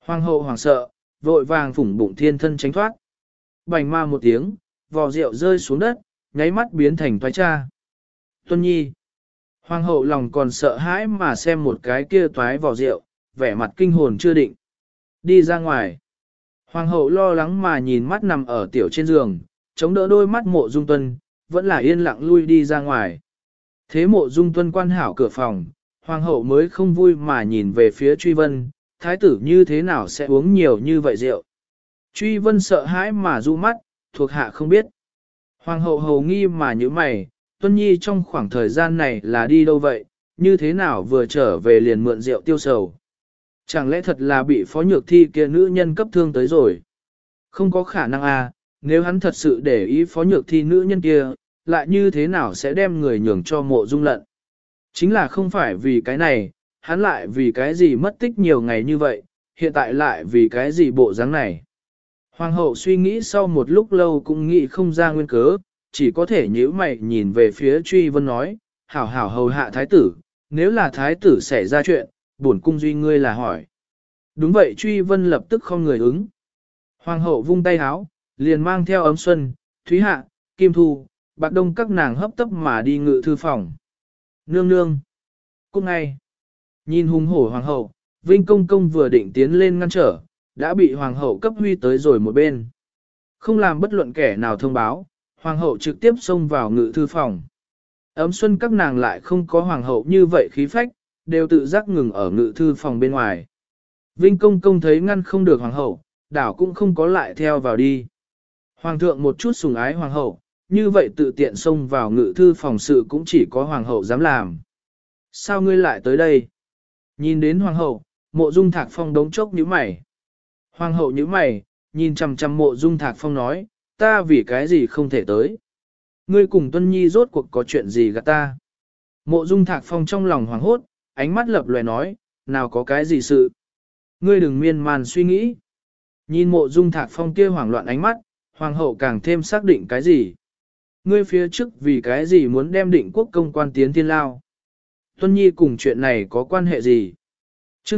Speaker 1: Hoàng hậu hoảng sợ, vội vàng phủng bụng thiên thân tránh thoát. Bành ma một tiếng, vò rượu rơi xuống đất, nháy mắt biến thành toái cha. Tuân Nhi. Hoàng hậu lòng còn sợ hãi mà xem một cái kia toái vò rượu, vẻ mặt kinh hồn chưa định. Đi ra ngoài. Hoàng hậu lo lắng mà nhìn mắt nằm ở tiểu trên giường, chống đỡ đôi mắt Mộ Dung Tuân, vẫn là yên lặng lui đi ra ngoài. Thế Mộ Dung Tuân quan hảo cửa phòng, hoàng hậu mới không vui mà nhìn về phía Truy Vân, thái tử như thế nào sẽ uống nhiều như vậy rượu. Truy Vân sợ hãi mà du mắt, thuộc hạ không biết. Hoàng hậu hầu nghi mà như mày, Tuân Nhi trong khoảng thời gian này là đi đâu vậy, như thế nào vừa trở về liền mượn rượu tiêu sầu. Chẳng lẽ thật là bị phó nhược thi kia nữ nhân cấp thương tới rồi? Không có khả năng à, nếu hắn thật sự để ý phó nhược thi nữ nhân kia, lại như thế nào sẽ đem người nhường cho Mộ Dung Lận? Chính là không phải vì cái này, hắn lại vì cái gì mất tích nhiều ngày như vậy, hiện tại lại vì cái gì bộ dáng này. Hoàng hậu suy nghĩ sau một lúc lâu cũng nghĩ không ra nguyên cớ, chỉ có thể nhíu mày nhìn về phía Truy Vân nói, hảo hảo hầu hạ thái tử, nếu là thái tử xảy ra chuyện, bổn cung duy ngươi là hỏi. Đúng vậy, Truy Vân lập tức không người ứng. Hoàng hậu vung tay háo, liền mang theo Ấm Xuân, Thúy Hạ, Kim Thu, Bạc Đông các nàng hấp tấp mà đi ngự thư phòng. Nương nương. Cút ngay. Nhìn hùng hổ hoàng hậu, Vinh Công Công vừa định tiến lên ngăn trở, đã bị hoàng hậu cấp huy tới rồi một bên. Không làm bất luận kẻ nào thông báo, hoàng hậu trực tiếp xông vào ngự thư phòng. Ấm Xuân các nàng lại không có hoàng hậu như vậy khí phách, đều tự giác ngừng ở ngự thư phòng bên ngoài. Vinh Công Công thấy ngăn không được hoàng hậu, đảo cũng không có lại theo vào đi. Hoàng thượng một chút sủng ái hoàng hậu, như vậy tự tiện xông vào ngự thư phòng sự cũng chỉ có hoàng hậu dám làm. Sao ngươi lại tới đây? Nhìn đến hoàng hậu, Mộ Dung Thạc Phong đống chốc nhíu mày. Hoàng hậu nhíu mày, nhìn chằm chằm Mộ Dung Thạc Phong nói, ta vì cái gì không thể tới? Ngươi cùng Tuân Nhi rốt cuộc có chuyện gì gạt ta? Mộ Dung Thạc Phong trong lòng hoảng hốt, ánh mắt lập lòe nói, nào có cái gì sự? Ngươi đừng miên man suy nghĩ. Nhìn Mộ Dung Thạc Phong kia hoảng loạn ánh mắt, hoàng hậu càng thêm xác định cái gì? Ngươi phía trước vì cái gì muốn đem Định Quốc công quan tiến thiên lao? Tuân Nhi cùng chuyện này có quan hệ gì? Chương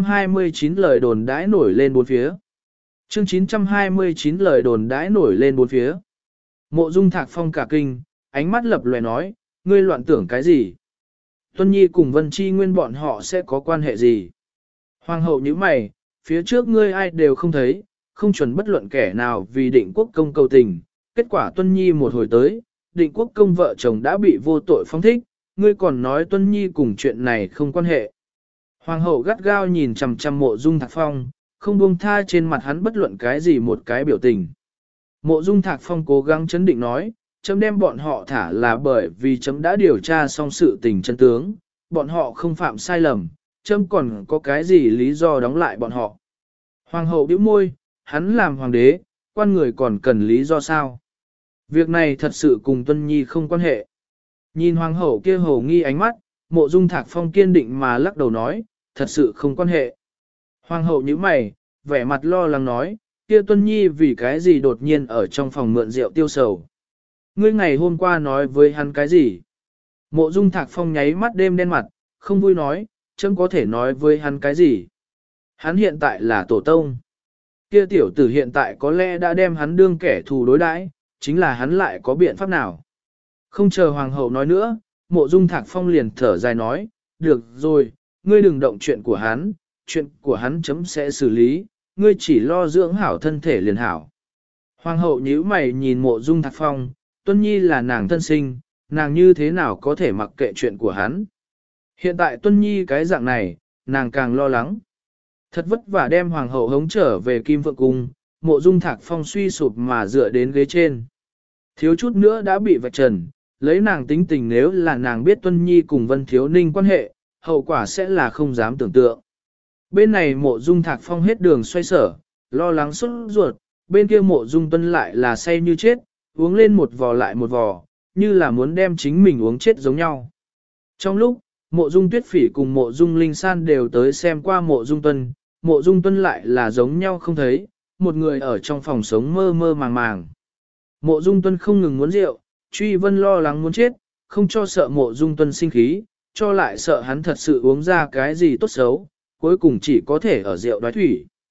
Speaker 1: 929 lời đồn đãi nổi lên bốn phía. Chương 929 lời đồn đãi nổi lên bốn phía. Mộ Dung Thạc Phong cả kinh, ánh mắt lập lòe nói, ngươi loạn tưởng cái gì? Tuân Nhi cùng Vân Chi Nguyên bọn họ sẽ có quan hệ gì? Hoàng hậu nhíu mày, phía trước ngươi ai đều không thấy, không chuẩn bất luận kẻ nào vì Định Quốc công cầu tình. Kết quả Tuân Nhi một hồi tới, Định Quốc công vợ chồng đã bị vô tội phóng thích, ngươi còn nói Tuân Nhi cùng chuyện này không quan hệ. Hoàng hậu gắt gao nhìn chằm chằm Mộ Dung Thạc Phong, không buông tha trên mặt hắn bất luận cái gì một cái biểu tình. Mộ Dung Thạc Phong cố gắng chấn định nói, chấm đem bọn họ thả là bởi vì chấm đã điều tra xong sự tình chân tướng, bọn họ không phạm sai lầm, chấm còn có cái gì lý do đóng lại bọn họ. Hoàng hậu bĩu môi, hắn làm hoàng đế, quan người còn cần lý do sao? Việc này thật sự cùng Tuân Nhi không quan hệ. Nhìn hoàng hậu kia hồ nghi ánh mắt, Mộ Dung Thạc Phong kiên định mà lắc đầu nói, thật sự không quan hệ. Hoàng hậu nhíu mày, vẻ mặt lo lắng nói, kia Tuân Nhi vì cái gì đột nhiên ở trong phòng mượn rượu tiêu sầu. Ngươi ngày hôm qua nói với hắn cái gì? Mộ Dung Thạc Phong nháy mắt đêm đen mặt, không vui nói, chấm có thể nói với hắn cái gì? Hắn hiện tại là tổ tông. Kia tiểu tử hiện tại có lẽ đã đem hắn đương kẻ thù đối đãi, chính là hắn lại có biện pháp nào? Không chờ hoàng hậu nói nữa, Mộ Dung Thạc Phong liền thở dài nói, được rồi, ngươi đừng động chuyện của hắn chấm sẽ xử lý, ngươi chỉ lo dưỡng hảo thân thể liền hảo. Hoàng hậu nhíu mày nhìn Mộ Dung Thạc Phong, Tuân Nhi là nàng thân sinh, nàng như thế nào có thể mặc kệ chuyện của hắn. Hiện tại Tuân Nhi cái dạng này, nàng càng lo lắng. Thật vất vả đem hoàng hậu hống trở về Kim Phượng Cung, Mộ Dung Thạc Phong suy sụp mà dựa đến ghế trên. Thiếu chút nữa đã bị vạch trần, lấy nàng tính tình nếu là nàng biết Tuân Nhi cùng Vân Thiếu Ninh quan hệ, hậu quả sẽ là không dám tưởng tượng. Bên này Mộ Dung Thạc Phong hết đường xoay sở, lo lắng sốt ruột, bên kia Mộ Dung Tuân lại là say như chết, uống lên một vò lại một vò, như là muốn đem chính mình uống chết giống nhau. Trong lúc, Mộ Dung Tuyết Phỉ cùng Mộ Dung Linh San đều tới xem qua Mộ Dung Tuân lại là giống nhau không thấy, một người ở trong phòng sống mơ mơ màng màng. Mộ Dung Tuân không ngừng muốn rượu, Truy Vân lo lắng muốn chết, không cho sợ Mộ Dung Tuân sinh khí, cho lại sợ hắn thật sự uống ra cái gì tốt xấu, cuối cùng chỉ có thể ở rượu đoái thủy.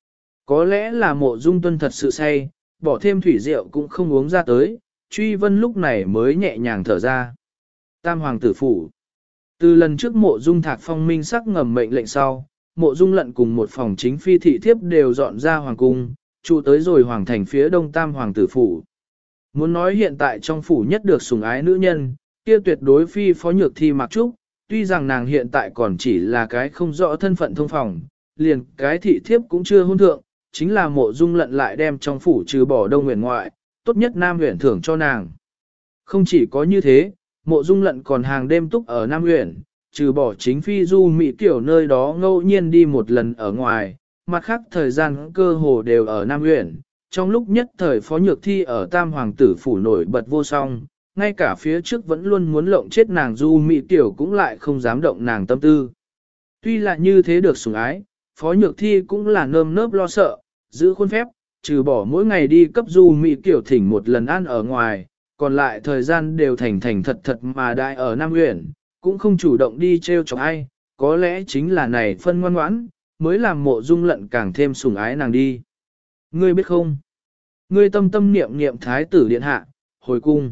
Speaker 1: Có lẽ là Mộ Dung Tuân thật sự say, bỏ thêm thủy rượu cũng không uống ra tới, Truy Vân lúc này mới nhẹ nhàng thở ra. Tam hoàng tử phủ. Từ lần trước Mộ Dung Thạc Phong minh sắc ngầm mệnh lệnh sau, Mộ Dung Lận cùng một phòng chính phi thị thiếp đều dọn ra hoàng cung, trụ tới rồi hoàng thành phía đông Tam hoàng tử phủ. Muốn nói hiện tại trong phủ nhất được sủng ái nữ nhân, kia tuyệt đối phi Phó Nhược Thi Mạc Trúc, tuy rằng nàng hiện tại còn chỉ là cái không rõ thân phận thông phòng, liền cái thị thiếp cũng chưa hôn thượng, chính là Mộ Dung Lận lại đem trong phủ trừ bỏ Đông Huyền ngoại, tốt nhất Nam Huyền thưởng cho nàng. Không chỉ có như thế, Mộ Dung Lận còn hàng đêm túc ở Nam Huyền, trừ bỏ chính phi du mỹ tiểu nơi đó ngẫu nhiên đi một lần ở ngoài, mặt khác thời gian cơ hồ đều ở Nam Huyền. Trong lúc nhất thời Phó Nhược Thi ở Tam hoàng tử phủ nổi bật vô song, ngay cả phía trước vẫn luôn muốn lộng chết nàng du mỹ tiểu cũng lại không dám động nàng tâm tư. Tuy là như thế được sủng ái, Phó Nhược Thi cũng là nơm nớp lo sợ, giữ khuôn phép, trừ bỏ mỗi ngày đi cấp du mỹ tiểu thỉnh một lần ăn ở ngoài, còn lại thời gian đều thành thật thật mà đại ở Nam Uyển, cũng không chủ động đi treo chọc ai, có lẽ chính là này phân ngoan ngoãn, mới làm Mộ Dung Lận càng thêm sủng ái nàng đi. Ngươi biết không? Ngươi tâm tâm niệm niệm thái tử điện hạ, hồi cung.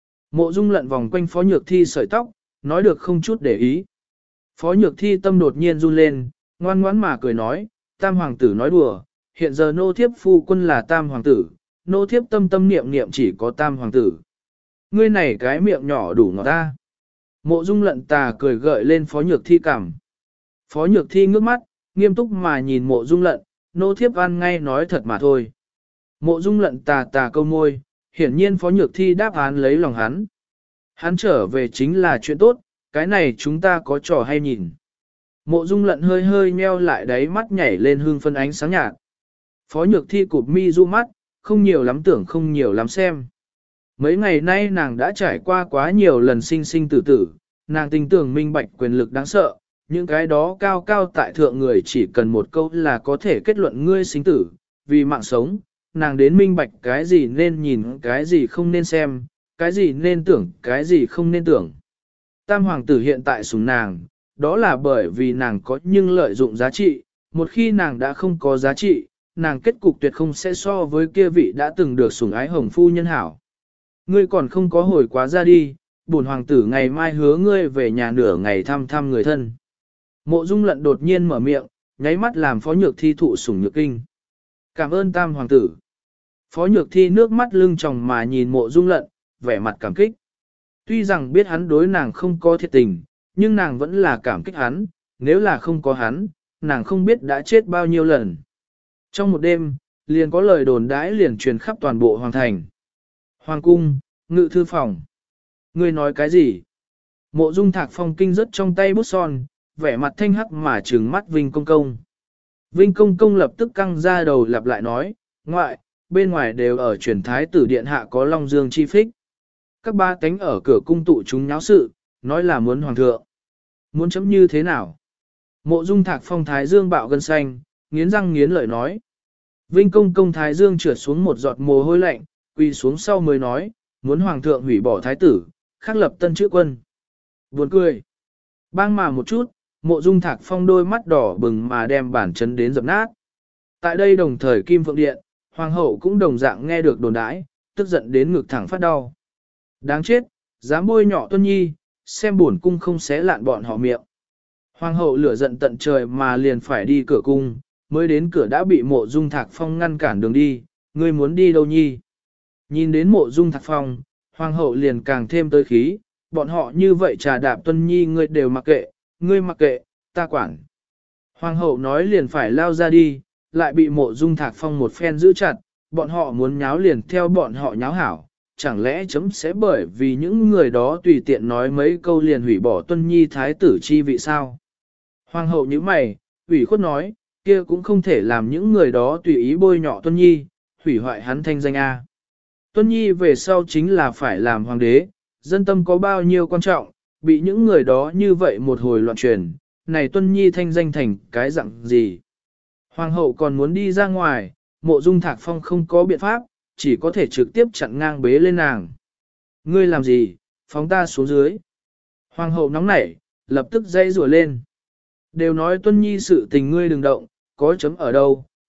Speaker 1: Mộ Dung Lận vòng quanh Phó Nhược Thi sợi tóc, nói được không chút để ý. Phó Nhược Thi tâm đột nhiên run lên, ngoan ngoãn mà cười nói, Tam hoàng tử nói đùa, hiện giờ nô thiếp phu quân là Tam hoàng tử, nô thiếp tâm tâm niệm niệm chỉ có Tam hoàng tử. Ngươi này cái miệng nhỏ đủ ngọt ta. Mộ Dung Lận tà cười gợi lên Phó Nhược Thi cằm. Phó Nhược Thi ngước mắt, nghiêm túc mà nhìn Mộ Dung Lận, nô thiếp ăn ngay nói thật mà thôi. Mộ Dung Lận tà câu môi, hiển nhiên Phó Nhược Thi đáp án lấy lòng hắn. Hắn trở về chính là chuyện tốt, cái này chúng ta có trò hay nhìn. Mộ Dung Lận hơi hơi nheo lại đáy mắt nhảy lên hương phân ánh sáng nhạt. Phó Nhược Thi cụp mi du mắt, không nhiều lắm tưởng không nhiều lắm xem. Mấy ngày nay nàng đã trải qua quá nhiều lần sinh sinh tử tử, nàng tin tưởng minh bạch quyền lực đáng sợ, những cái đó cao cao tại thượng người chỉ cần một câu là có thể kết luận ngươi sinh tử, vì mạng sống, nàng đến minh bạch cái gì nên nhìn, cái gì không nên xem, cái gì nên tưởng, cái gì không nên tưởng. Tam hoàng tử hiện tại sủng nàng, đó là bởi vì nàng có nhưng lợi dụng giá trị, một khi nàng đã không có giá trị, nàng kết cục tuyệt không sẽ so với kia vị đã từng được sủng ái hồng phu nhân hảo. Ngươi còn không có hồi quá ra đi, bổn hoàng tử ngày mai hứa ngươi về nhà nửa ngày thăm thăm người thân. Mộ Dung Lận đột nhiên mở miệng, nháy mắt làm Phó Nhược Thi thụ sủng nhược kinh. Cảm ơn Tam hoàng tử. Phó Nhược Thi nước mắt lưng tròng mà nhìn Mộ Dung Lận, vẻ mặt cảm kích. Tuy rằng biết hắn đối nàng không có thiệt tình, nhưng nàng vẫn là cảm kích hắn, nếu là không có hắn, nàng không biết đã chết bao nhiêu lần. Trong một đêm, liền có lời đồn đãi liền truyền khắp toàn bộ hoàng thành. Hoàng cung, ngự thư phòng. Ngươi nói cái gì? Mộ Dung Thạc Phong kinh rất trong tay bút son, vẻ mặt thanh hắc mà trừng mắt Vinh Công Công. Vinh Công Công lập tức căng ra đầu lặp lại nói, ngoại, bên ngoài đều ở truyền thái tử điện hạ có Long Dương chi phích. Các ba cánh ở cửa cung tụ chúng nháo sự, nói là muốn hoàng thượng. Muốn chấm như thế nào? Mộ Dung Thạc Phong thái dương bạo gân xanh, nghiến răng nghiến lợi nói. Vinh Công Công thái dương trượt xuống một giọt mồ hôi lạnh, quỳ xuống sau mới nói, muốn hoàng thượng hủy bỏ thái tử, khắc lập tân chữ quân. Buồn cười. Bang mà một chút, Mộ Dung Thạc Phong đôi mắt đỏ bừng mà đem bản chấn đến dập nát. Tại đây đồng thời Kim Phượng Điện, hoàng hậu cũng đồng dạng nghe được đồn đãi, tức giận đến ngực thẳng phát đau. Đáng chết, dám bôi nhọ Tuân Nhi, xem buồn cung không xé lạn bọn họ miệng. Hoàng hậu lửa giận tận trời mà liền phải đi cửa cung, mới đến cửa đã bị Mộ Dung Thạc Phong ngăn cản đường đi, ngươi muốn đi đâu Nhi? Nhìn đến Mộ Dung Thạc Phong, hoàng hậu liền càng thêm tới khí, bọn họ như vậy trà đạp Tuân Nhi ngươi đều mặc kệ, ngươi mặc kệ, ta quản. Hoàng hậu nói liền phải lao ra đi, lại bị Mộ Dung Thạc Phong một phen giữ chặt, bọn họ muốn nháo liền theo bọn họ nháo hảo, chẳng lẽ chấm sẽ bởi vì những người đó tùy tiện nói mấy câu liền hủy bỏ Tuân Nhi thái tử chi vị sao? Hoàng hậu như mày, ủy khuất nói, kia cũng không thể làm những người đó tùy ý bôi nhọ Tuân Nhi, hủy hoại hắn thanh danh A. Tuân Nhi về sau chính là phải làm hoàng đế, dân tâm có bao nhiêu quan trọng, bị những người đó như vậy một hồi loạn truyền, này Tuân Nhi thanh danh thành cái dạng gì. Hoàng hậu còn muốn đi ra ngoài, Mộ Dung Thạc Phong không có biện pháp, chỉ có thể trực tiếp chặn ngang bế lên nàng. Ngươi làm gì, phóng ta xuống dưới. Hoàng hậu nóng nảy, lập tức dây rủa lên. Đều nói Tuân Nhi sự tình ngươi đừng động, có chấm ở đâu,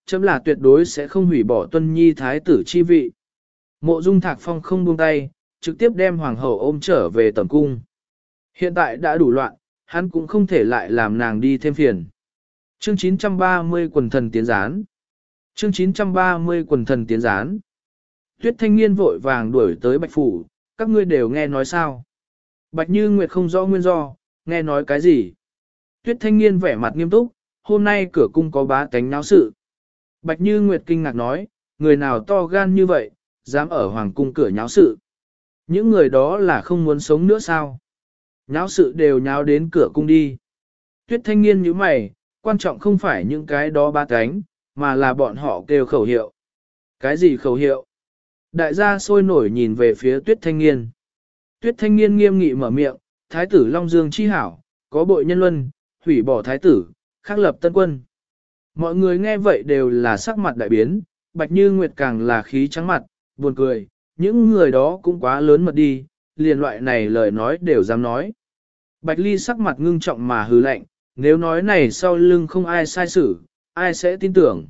Speaker 1: chấm là tuyệt đối sẽ không hủy bỏ Tuân Nhi thái tử chi vị. Mộ Dung Thạc Phong không buông tay, trực tiếp đem hoàng hậu ôm trở về tẩm cung. Hiện tại đã đủ loạn, hắn cũng không thể lại làm nàng đi thêm phiền. Chương 930 quần thần tiến gián. Chương 930 quần thần tiến gián. Tuyết Thanh Nghiên vội vàng đuổi tới Bạch Phủ, các ngươi đều nghe nói sao. Bạch Như Nguyệt không rõ nguyên do, nghe nói cái gì. Tuyết Thanh Nghiên vẻ mặt nghiêm túc, hôm nay cửa cung có bá tánh náo sự. Bạch Như Nguyệt kinh ngạc nói, người nào to gan như vậy, dám ở hoàng cung cửa nháo sự. Những người đó là không muốn sống nữa sao? Nháo sự đều nháo đến cửa cung đi. Tuyết Thanh Nghiên như mày, quan trọng không phải những cái đó bá tánh, mà là bọn họ kêu khẩu hiệu. Cái gì khẩu hiệu? Đại gia sôi nổi nhìn về phía Tuyết Thanh Nghiên. Tuyết Thanh Nghiên nghiêm nghị mở miệng, Thái tử Long Dương chi hảo, có bội nhân luân, hủy bỏ thái tử, khắc lập tân quân. Mọi người nghe vậy đều là sắc mặt đại biến, Bạch Như Nguyệt càng là khí trắng mặt, buồn cười, những người đó cũng quá lớn mật đi, liền loại này lời nói đều dám nói. Bạch Ly sắc mặt ngưng trọng mà hừ lạnh, nếu nói này sau lưng không ai sai xử, ai sẽ tin tưởng.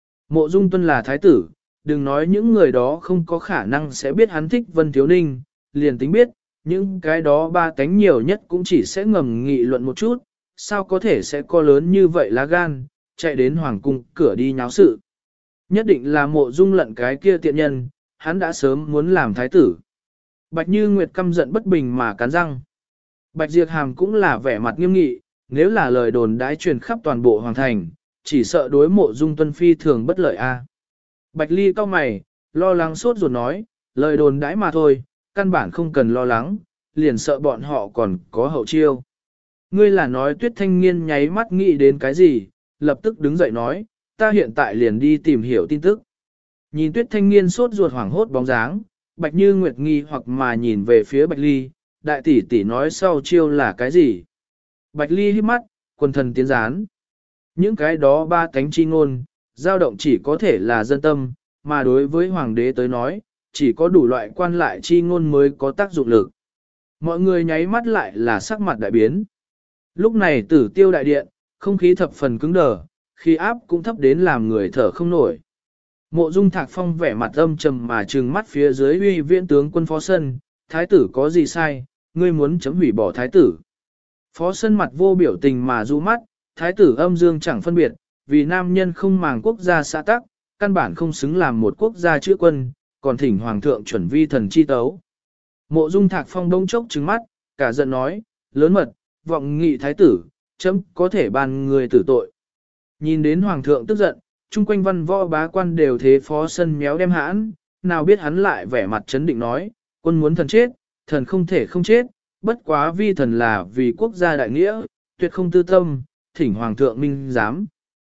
Speaker 1: Mộ Dung Tuân là thái tử, đừng nói những người đó không có khả năng sẽ biết hắn thích Vân Thiếu Ninh, liền tính biết, những cái đó ba tánh nhiều nhất cũng chỉ sẽ ngầm nghị luận một chút, sao có thể sẽ có lớn như vậy lá gan, chạy đến hoàng cung cửa đi nháo sự. Nhất định là Mộ Dung lận cái kia tiện nhân, hắn đã sớm muốn làm thái tử. Bạch Như Nguyệt căm giận bất bình mà cắn răng. Bạch Diệp Hàm cũng là vẻ mặt nghiêm nghị, nếu là lời đồn đãi truyền khắp toàn bộ hoàng thành, chỉ sợ đối Mộ Dung Tuân phi thường bất lợi a. Bạch Ly cau mày, lo lắng sốt ruột nói, lời đồn đãi mà thôi, căn bản không cần lo lắng, liền sợ bọn họ còn có hậu chiêu. Ngươi là nói Tuyết Thanh Nghiên nháy mắt nghĩ đến cái gì, lập tức đứng dậy nói, ta hiện tại liền đi tìm hiểu tin tức. Nhìn Tuyết Thanh Nghiên sốt ruột hoảng hốt bóng dáng, Bạch Như Nguyệt nghi hoặc mà nhìn về phía Bạch Ly, đại tỷ tỷ nói sau chiêu là cái gì. Bạch Ly hít mắt, quần thần tiến gián. Những cái đó ba cánh chi ngôn, dao động chỉ có thể là dân tâm, mà đối với hoàng đế tới nói, chỉ có đủ loại quan lại chi ngôn mới có tác dụng lực. Mọi người nháy mắt lại là sắc mặt đại biến. Lúc này Tử Tiêu đại điện, không khí thập phần cứng đờ, khí áp cũng thấp đến làm người thở không nổi. Mộ Dung Thạc Phong vẻ mặt âm trầm mà trừng mắt phía dưới uy viễn tướng quân Phó Sân, thái tử có gì sai, ngươi muốn chấm hủy bỏ thái tử. Phó Sân mặt vô biểu tình mà du mắt, thái tử âm dương chẳng phân biệt, vì nam nhân không màng quốc gia xã tắc, căn bản không xứng làm một quốc gia chữa quân, còn thỉnh hoàng thượng chuẩn vi thần chi tấu. Mộ Dung Thạc Phong đông chốc trừng mắt, cả giận nói, lớn mật, vọng nghị thái tử, chấm có thể ban người tử tội. Nhìn đến hoàng thượng tức giận, chung quanh văn võ bá quan đều thế Phó Sân méo đem hãn, nào biết hắn lại vẻ mặt chấn định nói, quân muốn thần chết, thần không thể không chết, bất quá vi thần là vì quốc gia đại nghĩa, tuyệt không tư tâm, thỉnh hoàng thượng minh giám.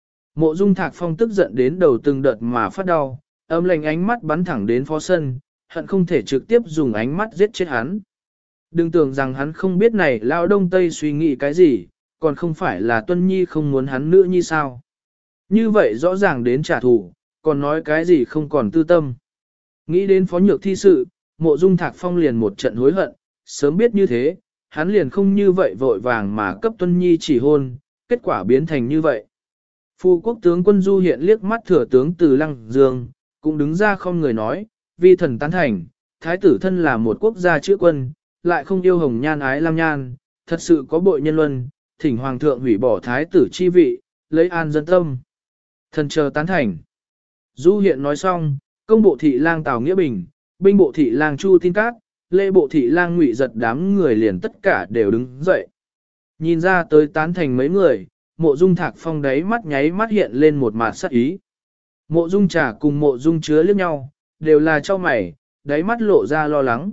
Speaker 1: Mộ Dung Thạc Phong tức giận đến đầu từng đợt mà phát đau, âm lạnh ánh mắt bắn thẳng đến Phó Sân, hận không thể trực tiếp dùng ánh mắt giết chết hắn. Đừng tưởng rằng hắn không biết này lao đông tây suy nghĩ cái gì, còn không phải là Tuân Nhi không muốn hắn nữa như sao. Như vậy rõ ràng đến trả thù, còn nói cái gì không còn tư tâm. Nghĩ đến Phó Nhược thi sự, Mộ Dung Thạc Phong liền một trận hối hận, sớm biết như thế, hắn liền không như vậy vội vàng mà cấp Tuân Nhi chỉ hôn, kết quả biến thành như vậy. Phu quốc tướng quân Du hiện liếc mắt thừa tướng Từ Lăng Dương, cũng đứng ra không người nói, vi thần tán thành, thái tử thân là một quốc gia chữa quân, lại không yêu hồng nhan ái lam nhan, thật sự có bội nhân luân, thỉnh hoàng thượng hủy bỏ thái tử chi vị, lấy an dân tâm. Thần chờ tán thành. Du hiện nói xong, công bộ thị lang Tào Nghĩa Bình, binh bộ thị lang Chu Tin Cát, lễ bộ thị lang Ngụy Giật đám người liền tất cả đều đứng dậy. Nhìn ra tới tán thành mấy người, Mộ Dung Thạc Phong đáy mắt nháy mắt hiện lên một mạt sắc ý. Mộ Dung Trà cùng Mộ Dung Chứa liếc nhau, đều là cho mày, đáy mắt lộ ra lo lắng.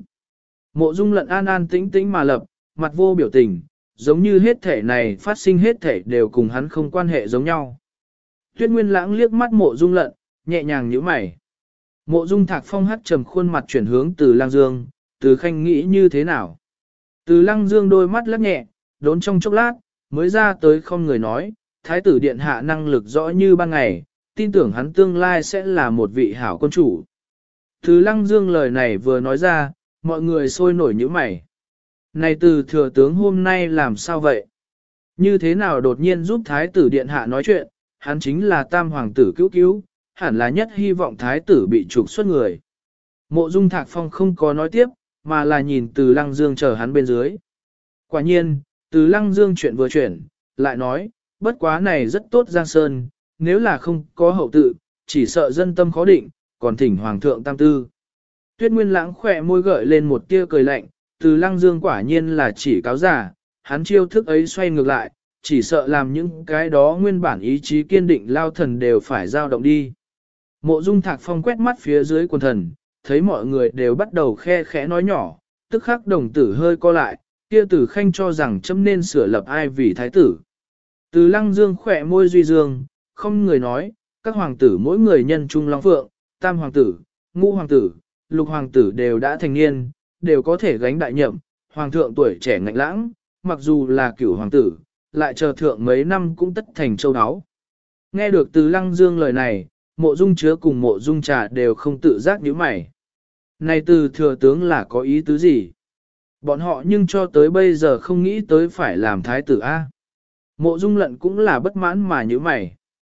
Speaker 1: Mộ Dung Lận an an tĩnh tĩnh mà lập, mặt vô biểu tình, giống như hết thể này phát sinh hết thể đều cùng hắn không quan hệ giống nhau. Tuyết Nguyên Lãng liếc mắt Mộ Dung Lận, nhẹ nhàng nhíu mày. Mộ Dung Thạc Phong hắt trầm khuôn mặt chuyển hướng Từ Lăng Dương, Từ Khanh nghĩ như thế nào? Từ Lăng Dương đôi mắt lắc nhẹ, đốn trong chốc lát, mới ra tới không người nói, Thái tử điện hạ năng lực rõ như ban ngày, tin tưởng hắn tương lai sẽ là một vị hảo quân chủ. Từ Lăng Dương lời này vừa nói ra, mọi người sôi nổi nhíu mày. Này Từ thừa tướng hôm nay làm sao vậy? Như thế nào đột nhiên giúp Thái tử điện hạ nói chuyện, hắn chính là tam hoàng tử cứu cứu, hẳn là nhất hy vọng thái tử bị trục xuất người. Mộ Dung Thạc Phong không có nói tiếp, mà là nhìn Từ Lăng Dương chờ hắn bên dưới. Quả nhiên, Từ Lăng Dương chuyện vừa chuyển, lại nói, bất quá này rất tốt Giang Sơn, nếu là không có hậu tự, chỉ sợ dân tâm khó định, còn thỉnh Hoàng thượng tam tư. Tuyết Nguyên Lãng khỏe môi gợi lên một tia cười lạnh, Từ Lăng Dương quả nhiên là chỉ cáo giả, hắn chiêu thức ấy xoay ngược lại, chỉ sợ làm những cái đó nguyên bản ý chí kiên định lao thần đều phải dao động đi. Mộ Dung Thạc Phong quét mắt phía dưới quần thần, thấy mọi người đều bắt đầu khe khẽ nói nhỏ, tức khắc đồng tử hơi co lại, kia Tử Khanh cho rằng chấm nên sửa lập ai vì thái tử. Từ Lăng Dương khỏe môi duy dương, không người nói, các hoàng tử mỗi người nhân trung long phượng, tam hoàng tử, ngũ hoàng tử, lục hoàng tử đều đã thành niên, đều có thể gánh đại nhậm, hoàng thượng tuổi trẻ ngạnh lãng, mặc dù là cửu hoàng tử, lại chờ thượng mấy năm cũng tất thành châu áo. Nghe được Từ Lăng Dương lời này, Mộ Dung Chứa cùng Mộ Dung Trà đều không tự giác nhíu mày. Này từ thừa tướng là có ý tứ gì? Bọn họ nhưng cho tới bây giờ không nghĩ tới phải làm thái tử A. Mộ Dung Lận cũng là bất mãn mà nhíu mày.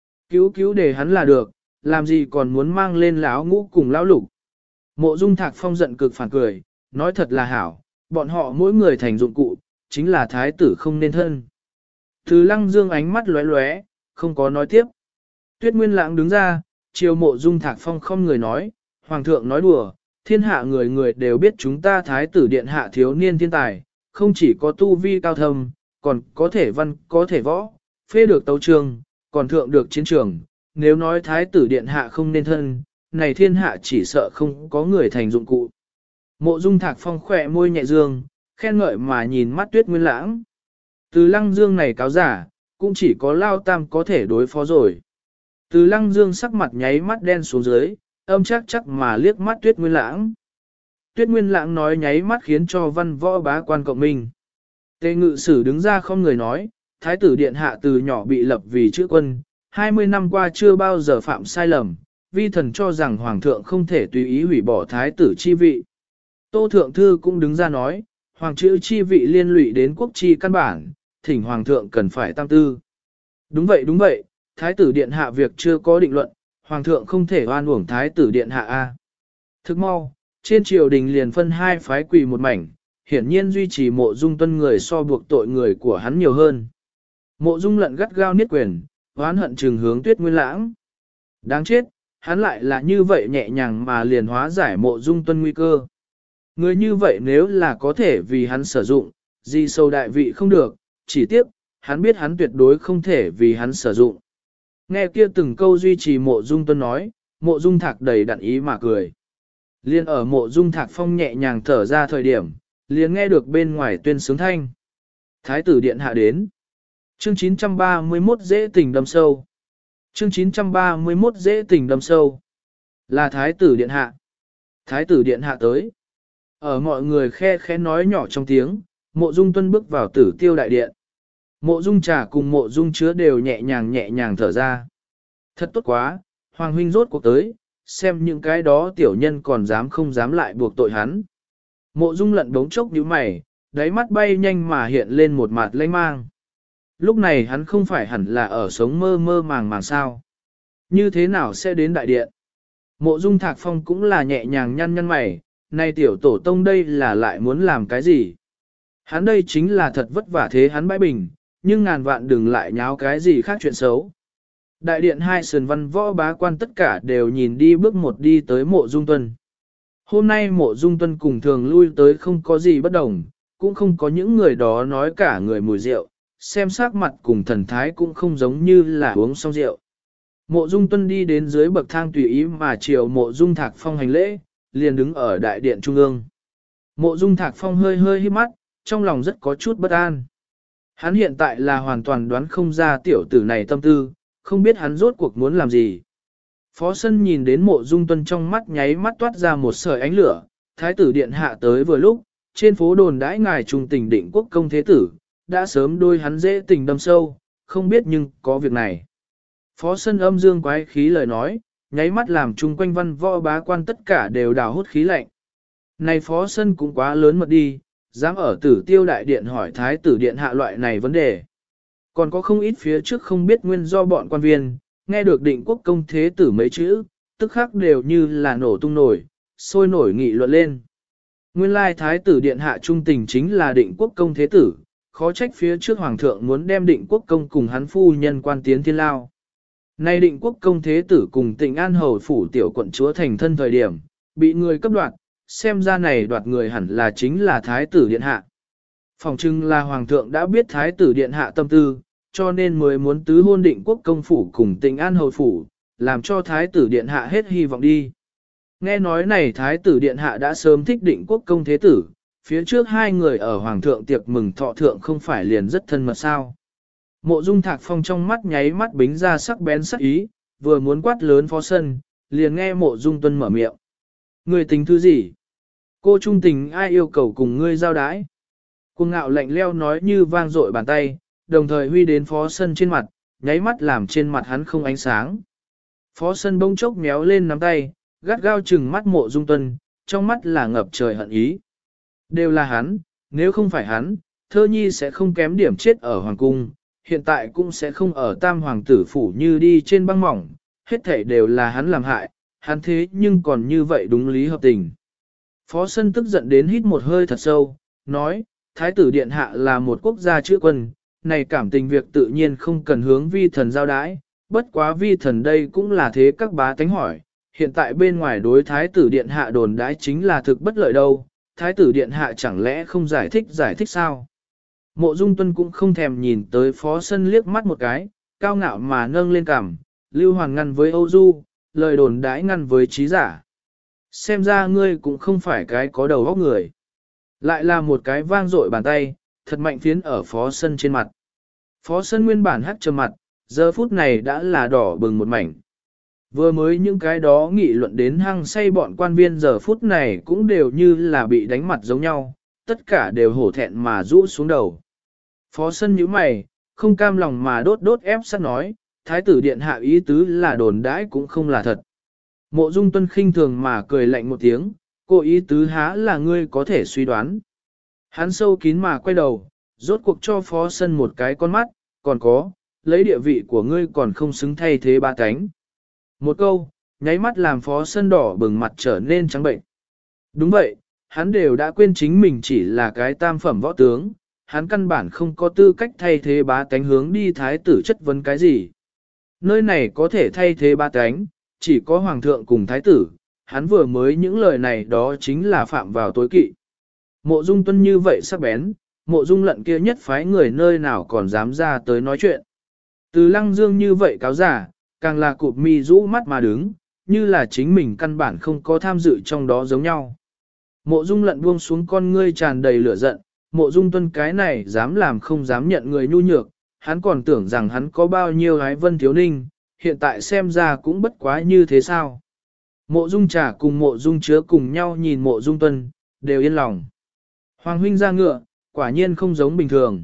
Speaker 1: Cứu để hắn là được, làm gì còn muốn mang lên lão ngũ cùng lão lục. Mộ Dung Thạc Phong giận cực phản cười, nói thật là hảo, bọn họ mỗi người thành dụng cụ, chính là thái tử không nên thân. Từ Lăng Dương ánh mắt lóe lóe, không có nói tiếp. Tuyết Nguyên Lãng đứng ra, chiều Mộ Dung Thạc Phong không người nói, Hoàng thượng nói đùa, thiên hạ người người đều biết chúng ta thái tử điện hạ thiếu niên thiên tài, không chỉ có tu vi cao thâm, còn có thể văn, có thể võ, phê được tấu trường, còn thượng được chiến trường. Nếu nói thái tử điện hạ không nên thân, này thiên hạ chỉ sợ không có người thành dụng cụ. Mộ Dung Thạc Phong khỏe môi nhẹ dương, khen ngợi mà nhìn mắt Tuyết Nguyên Lãng. Từ Lăng Dương này cáo giả, cũng chỉ có Lao Tam có thể đối phó rồi. Từ Lăng Dương sắc mặt nháy mắt đen xuống dưới, âm chắc mà liếc mắt Tuyết Nguyên Lãng. Tuyết Nguyên Lãng nói nháy mắt khiến cho văn võ bá quan cộng minh. Tề Ngự Sử đứng ra không người nói, Thái tử điện hạ từ nhỏ bị lập vì chữ quân, 20 năm qua chưa bao giờ phạm sai lầm, vi thần cho rằng Hoàng thượng không thể tùy ý hủy bỏ Thái tử chi vị. Tô Thượng Thư cũng đứng ra nói, Hoàng chữ chi vị liên lụy đến quốc chi căn bản, thỉnh Hoàng thượng cần phải tam tư. Đúng vậy, Thái tử điện hạ việc chưa có định luận, Hoàng thượng không thể oan uổng Thái tử điện hạ A. Thức mau, trên triều đình liền phân hai phái quỳ một mảnh, hiển nhiên duy trì Mộ Dung Tuân người so buộc tội người của hắn nhiều hơn. Mộ Dung Lận gắt gao niết quyền, oán hận trừng hướng Tuyết Nguyên Lãng. Đáng chết, hắn lại là như vậy nhẹ nhàng mà liền hóa giải Mộ Dung Tuân nguy cơ. Người như vậy nếu là có thể vì hắn sử dụng, gì sâu đại vị không được, chỉ tiếc, hắn biết hắn tuyệt đối không thể vì hắn sử dụng. Nghe kia từng câu duy trì Mộ Dung Tuân nói, Mộ Dung Thạc đầy đặn ý mà cười. Liên ở Mộ Dung Thạc Phong nhẹ nhàng thở ra thời điểm, liền nghe được bên ngoài tuyên sướng thanh. Thái tử điện hạ đến. Chương 931 dễ tình đâm sâu. Chương 931 dễ tình đâm sâu. Là thái tử điện hạ. Thái tử điện hạ tới. Ở mọi người khe khẽ nói nhỏ trong tiếng, Mộ Dung Tuân bước vào Tử Tiêu đại điện. Mộ Dung Trà cùng Mộ Dung Chứa đều nhẹ nhàng thở ra. Thật tốt quá, Hoàng huynh rốt cuộc tới, xem những cái đó tiểu nhân còn dám không dám lại buộc tội hắn. Mộ Dung Lận đống chốc nhíu mày, đáy mắt bay nhanh mà hiện lên một mặt lanh mang. Lúc này hắn không phải hẳn là ở sống mơ mơ màng sao. Như thế nào sẽ đến đại điện? Mộ Dung Thạc Phong cũng là nhẹ nhàng nhăn mày, nay tiểu tổ tông đây là lại muốn làm cái gì? Hắn đây chính là thật vất vả thế hắn bãi bình, nhưng ngàn vạn đừng lại nháo cái gì khác chuyện xấu. Đại điện hai sườn văn võ bá quan tất cả đều nhìn đi bước một đi tới Mộ Dung Tuân. Hôm nay Mộ Dung Tuân cùng thường lui tới không có gì bất đồng, cũng không có những người đó nói cả người mùi rượu, xem sắc mặt cùng thần thái cũng không giống như là uống xong rượu. Mộ Dung Tuân đi đến dưới bậc thang tùy ý mà chiều Mộ Dung Thạc Phong hành lễ, liền đứng ở đại điện trung ương. Mộ Dung Thạc Phong hơi híp mắt, trong lòng rất có chút bất an. Hắn hiện tại là hoàn toàn đoán không ra tiểu tử này tâm tư, không biết hắn rốt cuộc muốn làm gì. Phó Sân nhìn đến Mộ Dung Tuân trong mắt nháy mắt toát ra một sợi ánh lửa, thái tử điện hạ tới vừa lúc, trên phố đồn đãi ngài trung tình định quốc công thế tử, đã sớm đôi hắn dễ tình đâm sâu, không biết nhưng có việc này. Phó Sân âm dương quái khí lời nói, nháy mắt làm chung quanh văn võ bá quan tất cả đều đào hút khí lạnh. Này Phó Sân cũng quá lớn mật đi, dám ở Tử Tiêu đại điện hỏi thái tử điện hạ loại này vấn đề. Còn có không ít phía trước không biết nguyên do bọn quan viên, nghe được định quốc công thế tử mấy chữ, tức khắc đều như là nổ tung nổi, sôi nổi nghị luận lên. Nguyên lai thái tử điện hạ trung tình chính là định quốc công thế tử, khó trách phía trước hoàng thượng muốn đem định quốc công cùng hắn phu nhân quan tiến thiên lao. Nay định quốc công thế tử cùng Tịnh An hầu phủ tiểu quận chúa thành thân thời điểm, bị người cấp đoạt, xem ra này đoạt người hẳn là chính là thái tử điện hạ. Phòng trưng là hoàng thượng đã biết thái tử điện hạ tâm tư, cho nên mới muốn tứ hôn định quốc công phủ cùng Tịnh An hầu phủ, làm cho thái tử điện hạ hết hy vọng đi. Nghe nói này thái tử điện hạ đã sớm thích định quốc công thế tử, phía trước hai người ở hoàng thượng tiệc mừng thọ thượng không phải liền rất thân mật sao. Mộ Dung Thạc Phong trong mắt nháy mắt bính ra sắc bén sắc ý, vừa muốn quát lớn Phó Sân, liền nghe Mộ Dung Tuân mở miệng. Ngươi tính thứ gì? Cô trung tình ai yêu cầu cùng ngươi giao đái? Cuồng ngạo lạnh leo nói như vang dội bàn tay, đồng thời huy đến Phó Sân trên mặt, nháy mắt làm trên mặt hắn không ánh sáng. Phó Sân bỗng chốc méo lên nắm tay, gắt gao chừng mắt Mộ Dung Tuân, trong mắt là ngập trời hận ý. Đều là hắn, nếu không phải hắn, Thơ Nhi sẽ không kém điểm chết ở Hoàng Cung, hiện tại cũng sẽ không ở Tam Hoàng tử phủ như đi trên băng mỏng, hết thảy đều là hắn làm hại, hắn thế nhưng còn như vậy đúng lý hợp tình. Phó Sân tức giận đến hít một hơi thật sâu, nói, Thái tử Điện Hạ là một quốc gia chữa quân, này cảm tình việc tự nhiên không cần hướng vi thần giao đái, bất quá vi thần đây cũng là thế các bá tánh hỏi, hiện tại bên ngoài đối Thái tử Điện Hạ đồn đái chính là thực bất lợi đâu, Thái tử Điện Hạ chẳng lẽ không giải thích sao? Mộ Dung Tuân cũng không thèm nhìn tới Phó Sân liếc mắt một cái, cao ngạo mà nâng lên cằm, Lưu Hoàng ngăn với Âu Du, lời đồn đãi ngăn với trí giả. Xem ra ngươi cũng không phải cái có đầu óc người. Lại là một cái vang dội bàn tay, thật mạnh phiến ở Phó Sân trên mặt. Phó Sân nguyên bản hắt trầm mặt, giờ phút này đã là đỏ bừng một mảnh. Vừa mới những cái đó nghị luận đến hăng say bọn quan viên giờ phút này cũng đều như là bị đánh mặt giống nhau, tất cả đều hổ thẹn mà rũ xuống đầu. Phó Sân nhíu mày, không cam lòng mà đốt ép sát nói, Thái tử Điện Hạ ý tứ là đồn đãi cũng không là thật. Mộ Dung Tuân khinh thường mà cười lạnh một tiếng, cô ý tứ há là ngươi có thể suy đoán. Hắn sâu kín mà quay đầu, rốt cuộc cho Phó Sân một cái con mắt, còn có, lấy địa vị của ngươi còn không xứng thay thế ba cánh. Một câu, nháy mắt làm Phó Sân đỏ bừng mặt trở nên trắng bệnh. Đúng vậy, hắn đều đã quên chính mình chỉ là cái tam phẩm võ tướng, hắn căn bản không có tư cách thay thế bá tánh hướng đi thái tử chất vấn cái gì. Nơi này có thể thay thế bá tánh, chỉ có hoàng thượng cùng thái tử, hắn vừa mới những lời này đó chính là phạm vào tối kỵ. Mộ Dung Tuân như vậy sắc bén, Mộ Dung Lận kia nhất phái người nơi nào còn dám ra tới nói chuyện. Từ Lăng Dương như vậy cáo giả, càng là cụp mi rũ mắt mà đứng, như là chính mình căn bản không có tham dự trong đó giống nhau. Mộ Dung Lận buông xuống con ngươi tràn đầy lửa giận, Mộ Dung Tuân cái này dám làm không dám nhận người nhu nhược, hắn còn tưởng rằng hắn có bao nhiêu ái vân thiếu ninh, hiện tại xem ra cũng bất quá như thế sao. Mộ Dung Trà cùng Mộ Dung Chứa cùng nhau nhìn Mộ Dung Tuân, đều yên lòng. Hoàng huynh ra ngựa, quả nhiên không giống bình thường.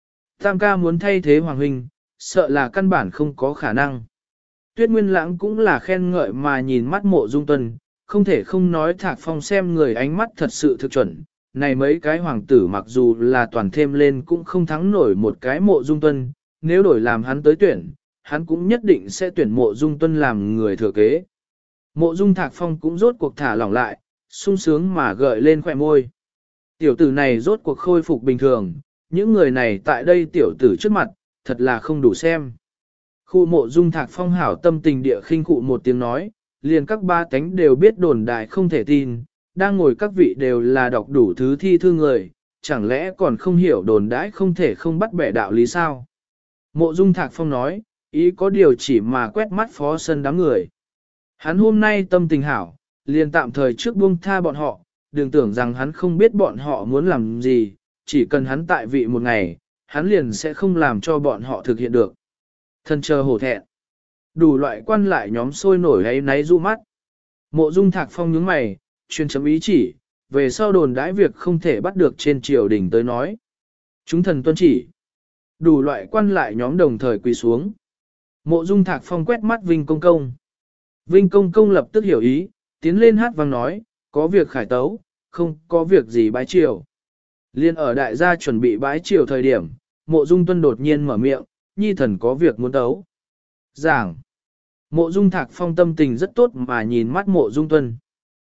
Speaker 1: Tam ca muốn thay thế Hoàng huynh, sợ là căn bản không có khả năng. Tuyết Nguyên Lãng cũng là khen ngợi mà nhìn mắt Mộ Dung Tuân, không thể không nói Thạc Phong xem người ánh mắt thật sự thực chuẩn. Này mấy cái hoàng tử mặc dù là toàn thêm lên cũng không thắng nổi một cái Mộ Dung Tuân, nếu đổi làm hắn tới tuyển, hắn cũng nhất định sẽ tuyển Mộ Dung Tuân làm người thừa kế. Mộ Dung Thạc Phong cũng rốt cuộc thả lỏng lại, sung sướng mà gợi lên khỏe môi. Tiểu tử này rốt cuộc khôi phục bình thường, những người này tại đây tiểu tử trước mặt, thật là không đủ xem. Khu Mộ Dung Thạc Phong hảo tâm tình địa khinh cụ một tiếng nói, liền các ba tánh đều biết đồn đại không thể tin, đang ngồi các vị đều là đọc đủ thứ thi thư người, chẳng lẽ còn không hiểu đồn đãi không thể không bắt bẻ đạo lý sao? Mộ Dung Thạc Phong nói, ý có điều chỉ mà quét mắt Phó Sân đám người. Hắn hôm nay tâm tình hảo, liền tạm thời trước buông tha bọn họ, đừng tưởng rằng hắn không biết bọn họ muốn làm gì, chỉ cần hắn tại vị một ngày, hắn liền sẽ không làm cho bọn họ thực hiện được. Thân chờ hổ thẹn. Đủ loại quan lại nhóm sôi nổi ấy náy du mắt. Mộ Dung Thạc Phong nhướng mày, chuyên chấm ý chỉ, về sau đồn đãi việc không thể bắt được trên triều đình tới nói. Chúng thần tuân chỉ. Đủ loại quan lại nhóm đồng thời quỳ xuống. Mộ Dung Thạc Phong quét mắt Vinh Công Công. Vinh Công Công lập tức hiểu ý, tiến lên hát vang nói, có việc khải tấu, không có việc gì bái triều. Liên ở đại gia chuẩn bị bái triều thời điểm, Mộ Dung Tuân đột nhiên mở miệng, nhi thần có việc muốn đấu. Giảng. Mộ Dung Thạc Phong tâm tình rất tốt mà nhìn mắt Mộ Dung Tuân.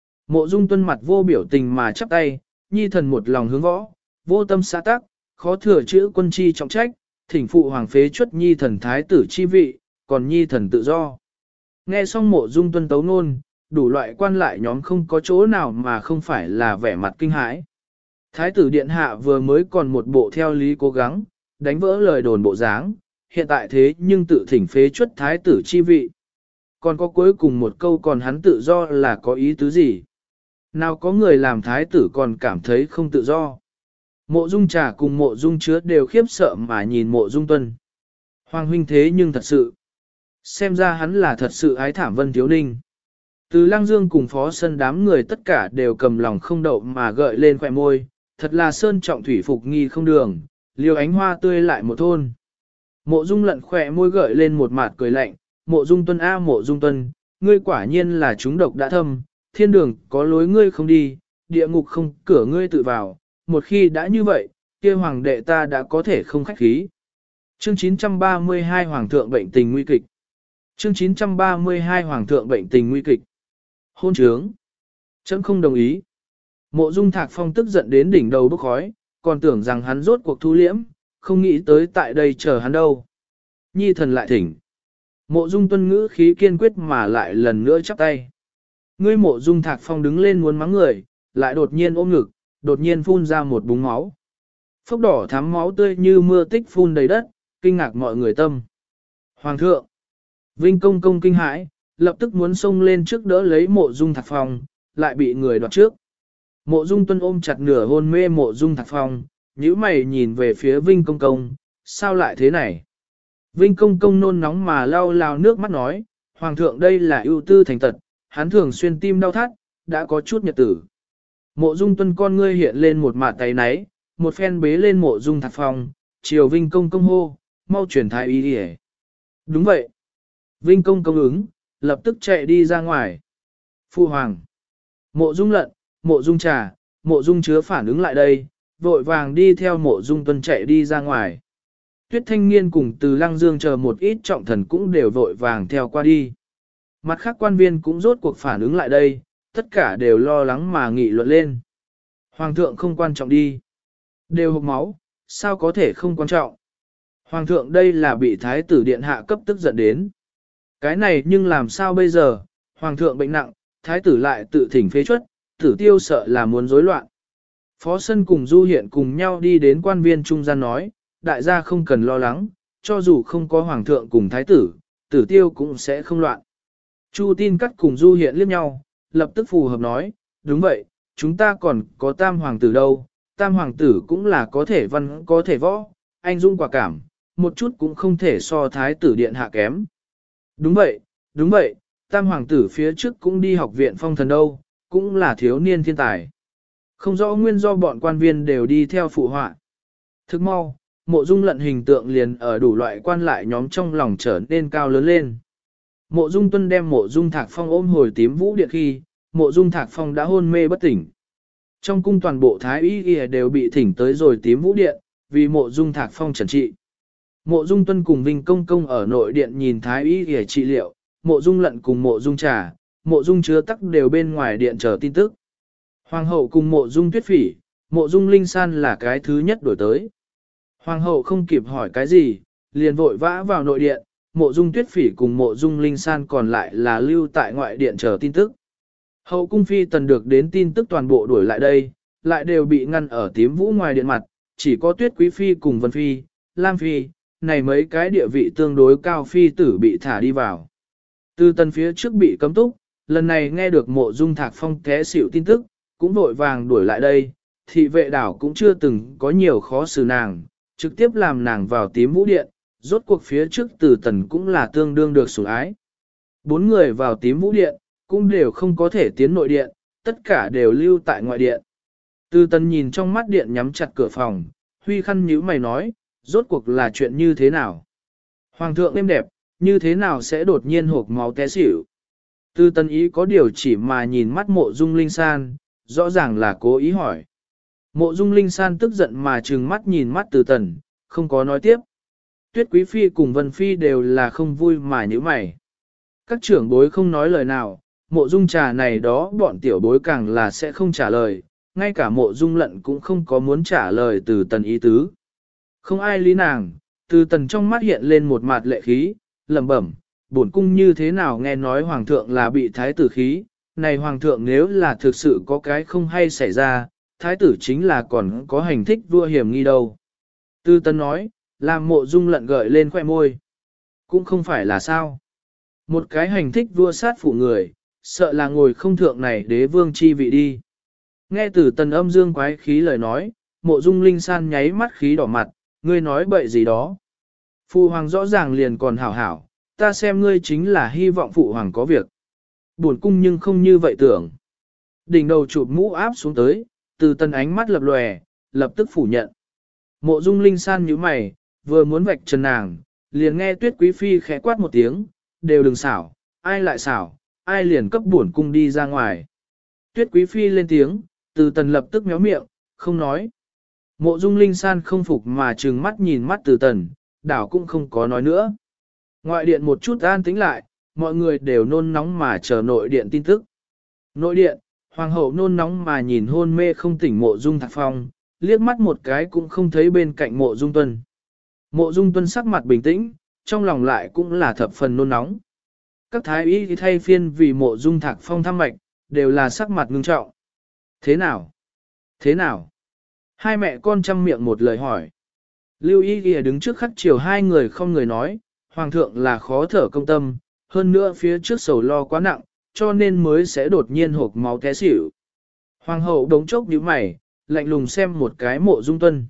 Speaker 1: Mộ Dung Tuân mặt vô biểu tình mà chắp tay, nhi thần một lòng hướng võ, vô tâm xã tắc, khó thừa chữ quân chi trọng trách, thỉnh phụ hoàng phế chuất nhi thần thái tử chi vị, còn nhi thần tự do. Nghe xong Mộ Dung Tuân tấu nôn, đủ loại quan lại nhóm không có chỗ nào mà không phải là vẻ mặt kinh hãi. Thái tử điện hạ vừa mới còn một bộ theo lý cố gắng, đánh vỡ lời đồn bộ dáng, hiện tại thế nhưng tự thỉnh phế chuất thái tử chi vị. Còn có cuối cùng một câu còn hắn tự do là có ý tứ gì? Nào có người làm thái tử còn cảm thấy không tự do. Mộ Dung Trà cùng Mộ Dung Chứa đều khiếp sợ mà nhìn Mộ Dung Tuân. Hoàng huynh thế nhưng thật sự. Xem ra hắn là thật sự ái thảm Vân Thiếu Ninh. Từ Lăng Dương cùng Phó Sân đám người tất cả đều cầm lòng không đậu mà gợi lên khỏe môi. Thật là sơn trọng thủy phục nghi không đường, liều ánh hoa tươi lại một thôn. Mộ Dung Lận khỏe môi gợi lên một mặt cười lạnh. Mộ Dung Tuân a Mộ Dung Tuân, ngươi quả nhiên là chúng độc đã thâm, thiên đường có lối ngươi không đi, địa ngục không cửa ngươi tự vào, một khi đã như vậy, kia hoàng đệ ta đã có thể không khách khí. Chương 932 Hoàng thượng bệnh tình nguy kịch. Chương 932 Hoàng thượng bệnh tình nguy kịch. Hôn trướng. Chấm không đồng ý. Mộ Dung Thạc Phong tức giận đến đỉnh đầu bốc khói, còn tưởng rằng hắn rốt cuộc thu liễm, không nghĩ tới tại đây chờ hắn đâu. Nhi thần lại thỉnh. Mộ Dung Tuân ngữ khí kiên quyết mà lại lần nữa chắp tay. Ngươi Mộ Dung Thạc Phong đứng lên muốn mắng người, lại đột nhiên ôm ngực, đột nhiên phun ra một búng máu. Phốc đỏ thắm máu tươi như mưa tích phun đầy đất, kinh ngạc mọi người tâm. Hoàng thượng! Vinh công công kinh hãi, lập tức muốn xông lên trước đỡ lấy Mộ Dung Thạc Phong, lại bị người đoạt trước. Mộ Dung Tuân ôm chặt nửa hôn mê Mộ Dung Thạc Phong, nhíu mày nhìn về phía Vinh công công, sao lại thế này? Vinh công công nôn nóng mà lau lau nước mắt nói, Hoàng thượng đây là ưu tư thành tật, hắn thường xuyên tim đau thắt, đã có chút nhật tử. Mộ Dung Tuân con ngươi hiện lên một mạt tay náy, một phen bế lên Mộ Dung Thạc Phong, chiều Vinh công công hô, mau chuyển thái y đi. Đúng vậy. Vinh công công ứng, lập tức chạy đi ra ngoài. Phu Hoàng. Mộ Dung Lận, Mộ Dung Trà, Mộ Dung Chứa phản ứng lại đây, vội vàng đi theo Mộ Dung Tuân chạy đi ra ngoài. Tuyết Thanh Niên cùng Từ Lăng Dương chờ một ít trọng thần cũng đều vội vàng theo qua đi. Mặt khác quan viên cũng rốt cuộc phản ứng lại đây, tất cả đều lo lắng mà nghị luận lên. Hoàng thượng không quan trọng đi. Đều hộc máu, sao có thể không quan trọng. Hoàng thượng đây là bị thái tử điện hạ cấp tức giận đến. Cái này nhưng làm sao bây giờ, hoàng thượng bệnh nặng, thái tử lại tự thỉnh phế chuất, tử tiêu sợ là muốn rối loạn. Phó Sân cùng Du Hiện cùng nhau đi đến quan viên trung gian nói, đại gia không cần lo lắng, cho dù không có hoàng thượng cùng thái tử, tử tiêu cũng sẽ không loạn. Chu Tin Cắt cùng Du Hiện liếc nhau, lập tức phù hợp nói, đúng vậy, chúng ta còn có tam hoàng tử đâu, tam hoàng tử cũng là có thể văn có thể võ, anh dũng quả cảm, một chút cũng không thể so thái tử điện hạ kém. Đúng vậy, tam hoàng tử phía trước cũng đi học viện phong thần đâu, cũng là thiếu niên thiên tài. Không rõ nguyên do bọn quan viên đều đi theo phụ họa. Thức mau, Mộ Dung Lận hình tượng liền ở đủ loại quan lại nhóm trong lòng trở nên cao lớn lên. Mộ Dung Tuân đem Mộ Dung Thạc Phong ôm hồi tím vũ điện khi, Mộ Dung Thạc Phong đã hôn mê bất tỉnh. Trong cung toàn bộ thái y đều bị thỉnh tới rồi tím vũ điện, vì Mộ Dung Thạc Phong trần trị. Mộ Dung Tuân cùng Vinh công công ở nội điện nhìn thái y trị liệu, Mộ Dung Lận cùng Mộ Dung Trà, Mộ Dung Chứa tắc đều bên ngoài điện chờ tin tức. Hoàng hậu cùng Mộ Dung Tuyết Phỉ, Mộ Dung Linh San là cái thứ nhất đổi tới. Hoàng hậu không kịp hỏi cái gì, liền vội vã vào nội điện, Mộ Dung Tuyết Phỉ cùng Mộ Dung Linh San còn lại là lưu tại ngoại điện chờ tin tức. Hậu cung phi tần được đến tin tức toàn bộ đuổi lại đây, lại đều bị ngăn ở tím vũ ngoài điện mặt, chỉ có Tuyết Quý Phi cùng Vân Phi, Lam Phi, này mấy cái địa vị tương đối cao phi tử bị thả đi vào. Từ tần phía trước bị cấm túc, lần này nghe được Mộ Dung Thạc Phong té xỉu tin tức, cũng vội vàng đuổi lại đây, thị vệ đảo cũng chưa từng có nhiều khó xử nàng, trực tiếp làm nàng vào tím vũ điện, rốt cuộc phía trước Từ tần cũng là tương đương được sủng ái. 4 người vào tím vũ điện, cũng đều không có thể tiến nội điện, tất cả đều lưu tại ngoại điện. Từ tần nhìn trong mắt điện nhắm chặt cửa phòng, huy khăn nhíu mày nói, rốt cuộc là chuyện như thế nào? Hoàng thượng êm đẹp, như thế nào sẽ đột nhiên hộp máu té xỉu? Từ tần ý có điều chỉ mà nhìn mắt Mộ Dung Linh San, rõ ràng là cố ý hỏi. Mộ Dung Linh San tức giận mà trừng mắt nhìn mắt Từ tần, không có nói tiếp. Tuyết Quý Phi cùng Vân Phi đều là không vui mà như mày. Các trưởng bối không nói lời nào, Mộ Dung Trà này đó bọn tiểu bối càng là sẽ không trả lời, ngay cả Mộ Dung Lận cũng không có muốn trả lời Từ Tần ý tứ. Không ai lý nàng, Từ Tần trong mắt hiện lên một mặt lệ khí, lẩm bẩm, bổn cung như thế nào nghe nói Hoàng thượng là bị thái tử khí, này Hoàng thượng nếu là thực sự có cái không hay xảy ra, thái tử chính là còn có hành thích vua hiểm nghi đâu. Từ Tần nói, làm Mộ Dung Lận gợi lên khoẻ môi. Cũng không phải là sao. Một cái hành thích vua sát phụ người, sợ là ngồi không thượng này đế vương chi vị đi. Nghe Từ Tần âm dương quái khí lời nói, Mộ Dung Linh San nháy mắt khí đỏ mặt, ngươi nói bậy gì đó. Phụ hoàng rõ ràng liền còn hảo hảo, ta xem ngươi chính là hy vọng phụ hoàng có việc. Buồn cung nhưng không như vậy tưởng. Đỉnh đầu chụp mũ áp xuống tới, Từ Tần ánh mắt lập lòe, lập tức phủ nhận. Mộ Dung Linh San nhíu mày, vừa muốn vạch trần nàng, liền nghe Tuyết Quý Phi khẽ quát một tiếng, đều đừng xảo, ai lại xảo, ai liền cấp bổn cung đi ra ngoài. Tuyết Quý Phi lên tiếng, Từ Tần lập tức méo miệng, không nói. Mộ Dung Linh San không phục mà trừng mắt nhìn mắt Từ Tần, đảo cũng không có nói nữa. Ngoại điện một chút an tĩnh lại, mọi người đều nôn nóng mà chờ nội điện tin tức. Nội điện, Hoàng hậu nôn nóng mà nhìn hôn mê không tỉnh Mộ Dung Thạc Phong, liếc mắt một cái cũng không thấy bên cạnh Mộ Dung Tuân. Mộ Dung Tuân sắc mặt bình tĩnh, trong lòng lại cũng là thập phần nôn nóng. Các thái y thì thay phiên vì Mộ Dung Thạc Phong thăm mạch, đều là sắc mặt ngưng trọng. Thế nào? Thế nào? Hai mẹ con chăm miệng một lời hỏi. Lưu Y Ghi đứng trước khắc chiều hai người không người nói, Hoàng thượng là khó thở công tâm, hơn nữa phía trước sầu lo quá nặng, cho nên mới sẽ đột nhiên hộp máu té xỉu. Hoàng hậu đống chốc nhíu mày, lạnh lùng xem một cái Mộ Dung Tuân.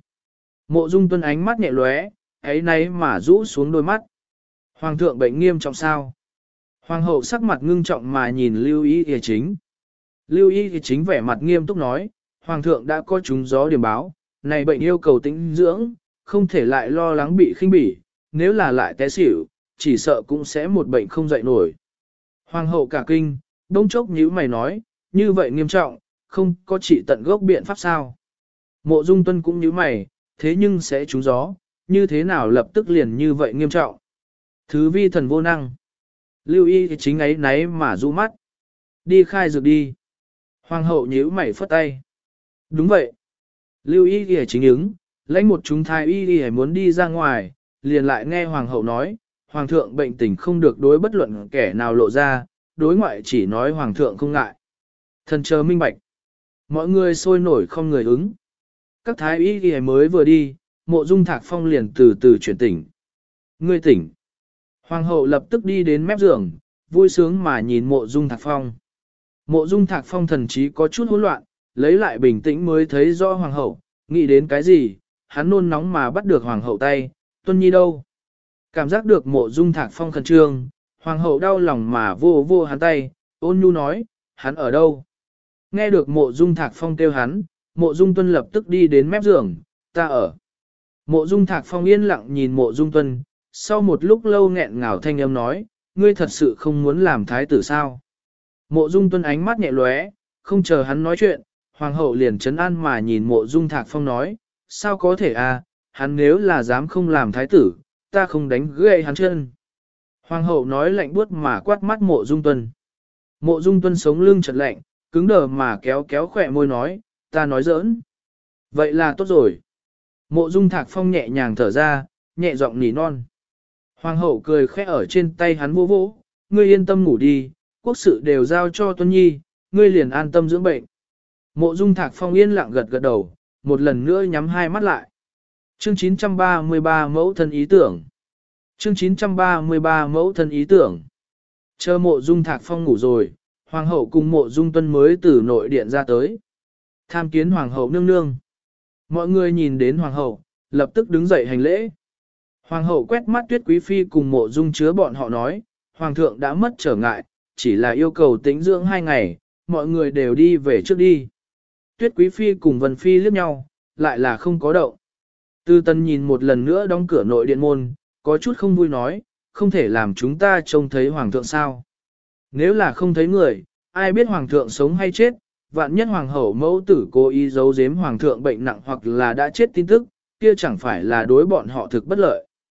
Speaker 1: Mộ Dung Tuân ánh mắt nhẹ lóe, ấy nấy mà rũ xuống đôi mắt. Hoàng thượng bệnh nghiêm trọng sao? Hoàng hậu sắc mặt ngưng trọng mà nhìn Lưu Y Ghi chính. Lưu Y Ghi chính vẻ mặt nghiêm túc nói, Hoàng thượng đã có trúng gió điểm báo, này bệnh yêu cầu tĩnh dưỡng, không thể lại lo lắng bị khinh bỉ, nếu là lại té xỉu, chỉ sợ cũng sẽ một bệnh không dậy nổi. Hoàng hậu cả kinh, đông chốc nhíu mày nói, như vậy nghiêm trọng, không có trị tận gốc biện pháp sao. Mộ Dung Tuân cũng nhíu mày, thế nhưng sẽ trúng gió, như thế nào lập tức liền như vậy nghiêm trọng. Thứ vi thần vô năng. Lưu Y thì chính ấy náy mà rũ mắt. Đi khai dược đi. Hoàng hậu nhíu mày phất tay. Đúng vậy. Lưu Y thì chính ứng, lãnh một chúng thái y thì muốn đi ra ngoài, liền lại nghe Hoàng hậu nói, Hoàng thượng bệnh tình không được đối bất luận kẻ nào lộ ra, đối ngoại chỉ nói Hoàng thượng không ngại. Thần chờ minh bạch. Mọi người sôi nổi không người ứng. Các thái y thì mới vừa đi, Mộ Dung Thạc Phong liền từ từ chuyển tỉnh. Ngươi tỉnh. Hoàng hậu lập tức đi đến mép giường, vui sướng mà nhìn Mộ Dung Thạc Phong. Mộ Dung Thạc Phong thần trí có chút hỗn loạn, lấy lại bình tĩnh mới thấy rõ Hoàng hậu, nghĩ đến cái gì, hắn nôn nóng mà bắt được Hoàng hậu tay, Tuân Nhi đâu? Cảm giác được Mộ Dung Thạc Phong khẩn trương, Hoàng hậu đau lòng mà vô vô hắn tay, ôn nhu nói, hắn ở đâu? Nghe được Mộ Dung Thạc Phong kêu hắn, Mộ Dung Tuân lập tức đi đến mép giường, ta ở. Mộ Dung Thạc Phong yên lặng nhìn Mộ Dung Tuân, sau một lúc lâu nghẹn ngào thanh âm nói, ngươi thật sự không muốn làm thái tử sao? Mộ Dung Tuân ánh mắt nhẹ lóe, không chờ hắn nói chuyện, Hoàng hậu liền trấn an mà nhìn Mộ Dung Thạc Phong nói, sao có thể à, hắn nếu là dám không làm thái tử, ta không đánh gãy hắn chân. Hoàng hậu nói lạnh buốt mà quát mắt Mộ Dung Tuân. Mộ Dung Tuân sống lưng chật lạnh, cứng đờ mà kéo kéo khỏe môi nói, ta nói giỡn. Vậy là tốt rồi. Mộ Dung Thạc Phong nhẹ nhàng thở ra, nhẹ giọng nỉ non. Hoàng hậu cười khẽ ở trên tay hắn vô vỗ, ngươi yên tâm ngủ đi, quốc sự đều giao cho Tuân Nhi, ngươi liền an tâm dưỡng bệnh. Mộ Dung Thạc Phong yên lặng gật gật đầu, một lần nữa nhắm hai mắt lại. Chương 933 mẫu thân ý tưởng. Chương 933 mẫu thân ý tưởng. Chờ Mộ Dung Thạc Phong ngủ rồi, Hoàng hậu cùng Mộ Dung Tuân mới từ nội điện ra tới. Tham kiến Hoàng hậu nương nương. Mọi người nhìn đến Hoàng hậu, lập tức đứng dậy hành lễ. Hoàng hậu quét mắt Tuyết Quý Phi cùng Mộ Dung Chứa bọn họ nói, Hoàng thượng đã mất trở ngại, chỉ là yêu cầu tĩnh dưỡng 2 ngày, mọi người đều đi về trước đi. Tuyết Quý Phi cùng Vân Phi liếc nhau, lại là không có động. Tư Tân nhìn một lần nữa đóng cửa nội điện môn, có chút không vui nói, không thể làm chúng ta trông thấy Hoàng thượng sao. Nếu là không thấy người, ai biết Hoàng thượng sống hay chết, vạn nhất Hoàng hậu mẫu tử cố ý giấu giếm Hoàng thượng bệnh nặng hoặc là đã chết tin tức, kia chẳng phải là đối bọn họ thực bất lợi.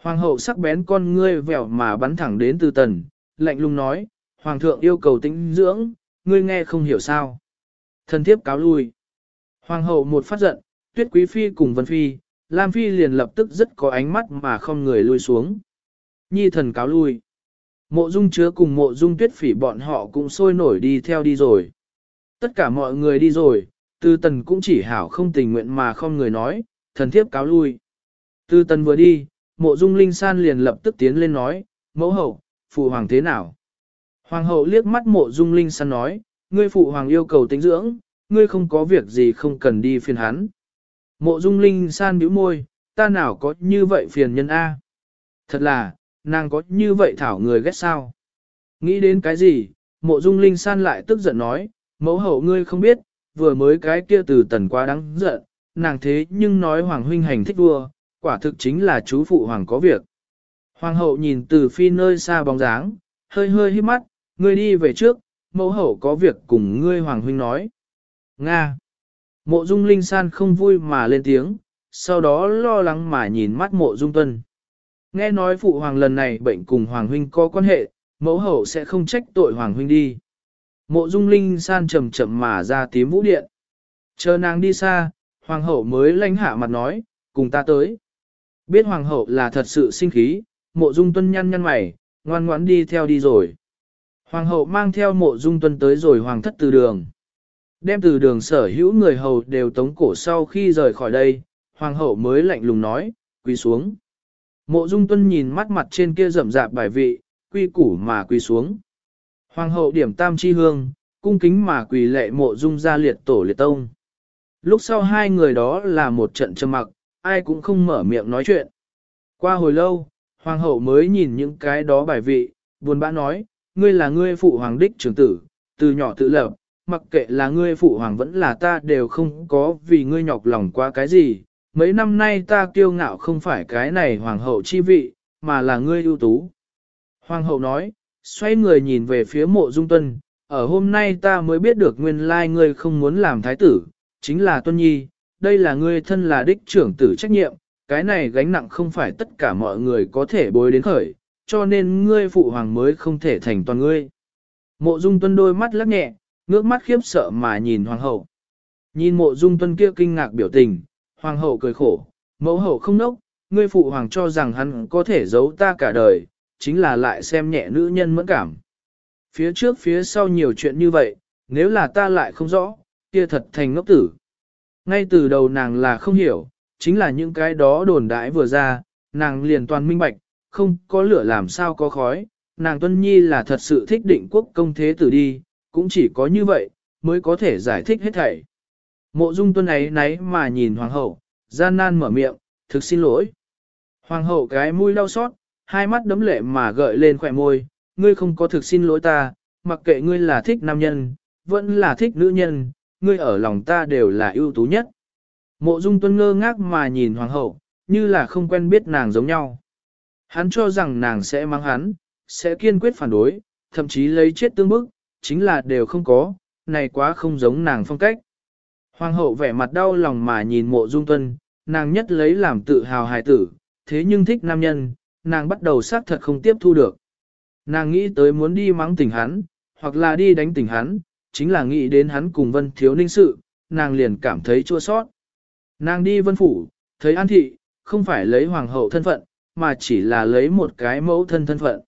Speaker 1: Hoàng hậu sắc bén con ngươi vèo mà bắn thẳng đến Từ Tần, lạnh lùng nói, Hoàng thượng yêu cầu tĩnh dưỡng, ngươi nghe không hiểu sao. Thần thiếp cáo lui. Hoàng hậu một phát giận, Tuyết Quý Phi cùng Vân Phi, Lam Phi liền lập tức rất có ánh mắt mà không người lui xuống. Nhi thần cáo lui. Mộ Dung Chứa cùng Mộ Dung Tuyết Phỉ bọn họ cũng sôi nổi đi theo đi rồi. Tất cả mọi người đi rồi, Từ Tần cũng chỉ hảo không tình nguyện mà không người nói, thần thiếp cáo lui. Từ Tần vừa đi, Mộ Dung Linh San liền lập tức tiến lên nói, mẫu hậu, phụ hoàng thế nào? Hoàng hậu liếc mắt Mộ Dung Linh San nói, ngươi phụ hoàng yêu cầu tĩnh dưỡng, ngươi không có việc gì không cần đi phiền hắn. Mộ Dung Linh San bĩu môi, ta nào có như vậy phiền nhân A. Thật là, nàng có như vậy thảo người ghét sao? Nghĩ đến cái gì, Mộ Dung Linh San lại tức giận nói, mẫu hậu ngươi không biết, vừa mới cái kia Từ Tần quá đáng giận, nàng thế nhưng nói hoàng huynh hành thích vua, quả thực chính là chú phụ hoàng có việc. Hoàng hậu nhìn Từ Phi nơi xa bóng dáng, hơi hơi híp mắt, ngươi đi về trước, mẫu hậu có việc cùng ngươi hoàng huynh nói. Nga. Mộ Dung Linh San không vui mà lên tiếng, sau đó lo lắng mà nhìn mắt Mộ Dung Tuân. Nghe nói phụ hoàng lần này bệnh cùng hoàng huynh có quan hệ, mẫu hậu sẽ không trách tội hoàng huynh đi. Mộ Dung Linh San chậm chậm mà ra tím vũ điện. Chờ nàng đi xa, hoàng hậu mới lãnh hạ mặt nói, cùng ta tới. Biết hoàng hậu là thật sự sinh khí, Mộ Dung Tuân nhăn nhăn mày, ngoan ngoãn đi theo đi rồi. Hoàng hậu mang theo Mộ Dung Tuân tới rồi hoàng thất từ đường. Đem từ đường sở hữu người hầu đều tống cổ sau khi rời khỏi đây, hoàng hậu mới lạnh lùng nói, quỳ xuống. Mộ Dung Tuân nhìn mắt mặt trên kia rậm rạp bài vị, quy củ mà quỳ xuống. Hoàng hậu điểm tam chi hương, cung kính mà quỳ lệ Mộ Dung ra liệt tổ liệt tông. Lúc sau hai người đó là một trận trầm mặc, ai cũng không mở miệng nói chuyện. Qua hồi lâu, hoàng hậu mới nhìn những cái đó bài vị, buồn bã nói, ngươi là ngươi phụ hoàng đích trưởng tử, từ nhỏ tự lập, mặc kệ là ngươi phụ hoàng vẫn là ta đều không có vì ngươi nhọc lòng qua cái gì. Mấy năm nay ta kiêu ngạo không phải cái này hoàng hậu chi vị, mà là ngươi ưu tú. Hoàng hậu nói, xoay người nhìn về phía Mộ Dung Tuân, ở hôm nay ta mới biết được nguyên lai ngươi không muốn làm thái tử, chính là Tuân Nhi, đây là ngươi thân là đích trưởng tử trách nhiệm, cái này gánh nặng không phải tất cả mọi người có thể bối đến khởi, cho nên ngươi phụ hoàng mới không thể thành toàn ngươi. Mộ Dung Tuân đôi mắt lắc nhẹ, ngước mắt khiếp sợ mà nhìn hoàng hậu. Nhìn Mộ Dung Tuân kia kinh ngạc biểu tình, hoàng hậu cười khổ, mẫu hậu không nốc, ngươi phụ hoàng cho rằng hắn có thể giấu ta cả đời, chính là lại xem nhẹ nữ nhân mẫn cảm. Phía trước phía sau nhiều chuyện như vậy, nếu là ta lại không rõ, kia thật thành ngốc tử. Ngay từ đầu nàng là không hiểu, chính là những cái đó đồn đãi vừa ra, nàng liền toàn minh bạch, không có lửa làm sao có khói, nàng Tuân Nhi là thật sự thích định quốc công thế tử đi, cũng chỉ có như vậy, mới có thể giải thích hết thảy. Mộ Dung Tuân ấy náy mà nhìn hoàng hậu, gian nan mở miệng, thực xin lỗi. Hoàng hậu cái mũi đau xót, hai mắt đấm lệ mà gợi lên khỏe môi, ngươi không có thực xin lỗi ta, mặc kệ ngươi là thích nam nhân, vẫn là thích nữ nhân, ngươi ở lòng ta đều là ưu tú nhất. Mộ Dung Tuân ngơ ngác mà nhìn hoàng hậu, như là không quen biết nàng giống nhau. Hắn cho rằng nàng sẽ mắng hắn, sẽ kiên quyết phản đối, thậm chí lấy chết tương bức, chính là đều không có, này quá không giống nàng phong cách. Hoàng hậu vẻ mặt đau lòng mà nhìn Mộ Dung Tuân, nàng nhất lấy làm tự hào hài tử, thế nhưng thích nam nhân, nàng bắt đầu xác thật không tiếp thu được. Nàng nghĩ tới muốn đi mắng tỉnh hắn, hoặc là đi đánh tỉnh hắn, chính là nghĩ đến hắn cùng Vân Thiếu Ninh sự, nàng liền cảm thấy chua sót. Nàng đi Vân Phủ, thấy An Thị, không phải lấy hoàng hậu thân phận, mà chỉ là lấy một cái mẫu thân thân phận.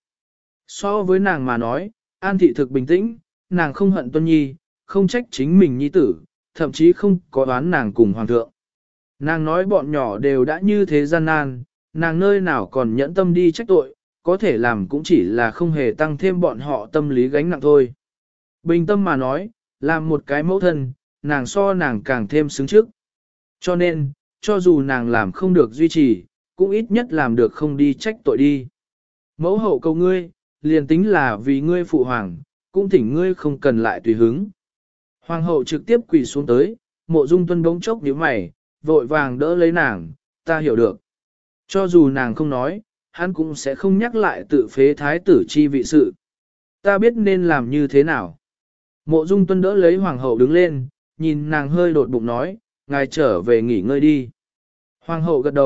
Speaker 1: So với nàng mà nói, An Thị thực bình tĩnh, nàng không hận Tuân Nhi, không trách chính mình nhi tử, thậm chí không có đoán nàng cùng hoàng thượng. Nàng nói bọn nhỏ đều đã như thế gian nan, nàng nơi nào còn nhẫn tâm đi trách tội, có thể làm cũng chỉ là không hề tăng thêm bọn họ tâm lý gánh nặng thôi. Bình tâm mà nói, làm một cái mẫu thân, nàng so nàng càng thêm xứng trước. Cho nên, cho dù nàng làm không được duy trì, cũng ít nhất làm được không đi trách tội đi. Mẫu hậu cầu ngươi, liền tính là vì ngươi phụ hoàng, cũng thỉnh ngươi không cần lại tùy hứng. Hoàng hậu trực tiếp quỳ xuống tới, Mộ Dung Tuân bỗng chốc nhíu mày, vội vàng đỡ lấy nàng, ta hiểu được. Cho dù nàng không nói, hắn cũng sẽ không nhắc lại tự phế thái tử chi vị sự. Ta biết nên làm như thế nào. Mộ Dung Tuân đỡ lấy hoàng hậu đứng lên, nhìn nàng hơi đột bụng nói, ngài trở về nghỉ ngơi đi. Hoàng hậu gật đầu,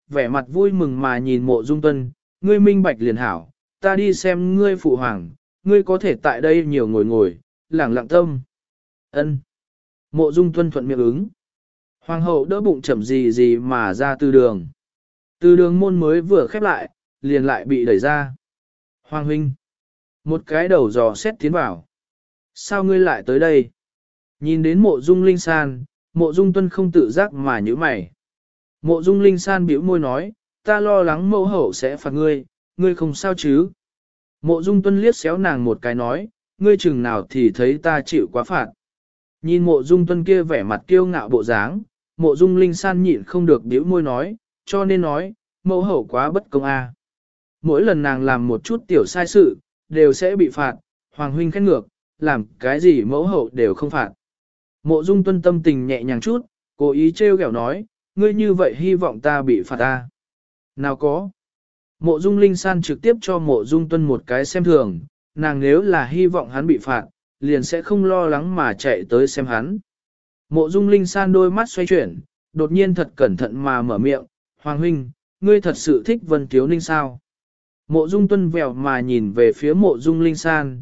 Speaker 1: vẻ mặt vui mừng mà nhìn mộ dung tuân, ngươi minh bạch liền hảo, ta đi xem ngươi phụ hoàng, ngươi có thể tại đây nhiều ngồi ngồi, lẳng lặng tâm. Ân. Mộ dung tuân thuận miệng ứng. Hoàng hậu đỡ bụng chậm gì gì mà ra từ đường. Từ đường môn mới vừa khép lại, liền lại bị đẩy ra. Hoàng huynh. Một cái đầu dò xét tiến vào. Sao ngươi lại tới đây? Nhìn đến mộ dung linh san, mộ dung tuân không tự giác mà nhíu mày. Mộ dung linh san bĩu môi nói, ta lo lắng mẫu hậu sẽ phạt ngươi, ngươi không sao chứ? Mộ dung tuân liếc xéo nàng một cái nói, ngươi chừng nào thì thấy ta chịu quá phạt. Nhìn mộ dung tuân kia vẻ mặt kiêu ngạo bộ dáng, mộ dung linh san nhịn không được bĩu môi nói, cho nên nói, mẫu hậu quá bất công a. Mỗi lần nàng làm một chút tiểu sai sự, đều sẽ bị phạt, hoàng huynh khét ngược, làm cái gì mẫu hậu đều không phạt. Mộ dung tuân tâm tình nhẹ nhàng chút, cố ý trêu ghẹo nói, ngươi như vậy hy vọng ta bị phạt ta. Nào có. Mộ dung linh san trực tiếp cho mộ dung tuân một cái xem thường, nàng nếu là hy vọng hắn bị phạt, liền sẽ không lo lắng mà chạy tới xem hắn. Mộ dung linh san đôi mắt xoay chuyển, đột nhiên thật cẩn thận mà mở miệng, hoàng huynh, ngươi thật sự thích Vân Tiếu Ninh sao? Mộ dung tuân vèo mà nhìn về phía mộ dung linh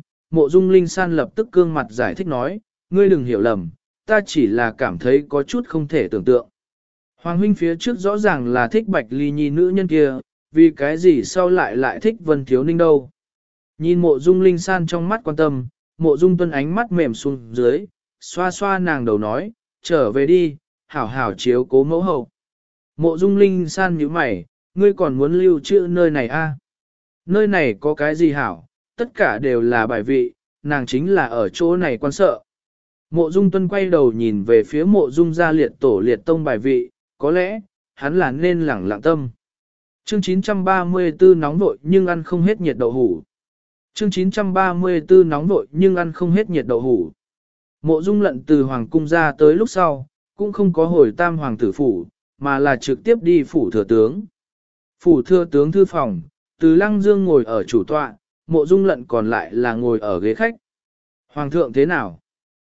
Speaker 1: san lập tức cương mặt giải thích nói, ngươi đừng hiểu lầm, ta chỉ là cảm thấy có chút không thể tưởng tượng. Hoàng huynh phía trước rõ ràng là thích Bạch Ly Nhi nữ nhân kia, vì cái gì sau lại thích Vân Thiếu Ninh đâu. Nhìn mộ dung linh san trong mắt quan tâm, mộ dung tuân ánh mắt mềm xuống dưới, xoa xoa nàng đầu nói, trở về đi, hảo hảo chiếu cố mẫu hậu. Mộ dung linh san nhíu mày, ngươi còn muốn lưu trữ nơi này a? Nơi này có cái gì hảo, tất cả đều là bài vị, nàng chính là ở chỗ này quan sợ. Mộ dung tuân quay đầu nhìn về phía mộ dung gia liệt tổ liệt tông bài vị, có lẽ, hắn là nên lẳng lặng tâm. Chương 934 nóng vội nhưng ăn không hết nhiệt đậu hủ. Chương 934 nóng vội nhưng ăn không hết nhiệt đậu hủ. Mộ dung lận từ hoàng cung ra tới lúc sau, cũng không có hồi tam hoàng tử phủ, mà là trực tiếp đi phủ thừa tướng. Phủ thừa tướng thư phòng, từ Lăng Dương ngồi ở chủ tọa, mộ dung lận còn lại là ngồi ở ghế khách. Hoàng thượng thế nào?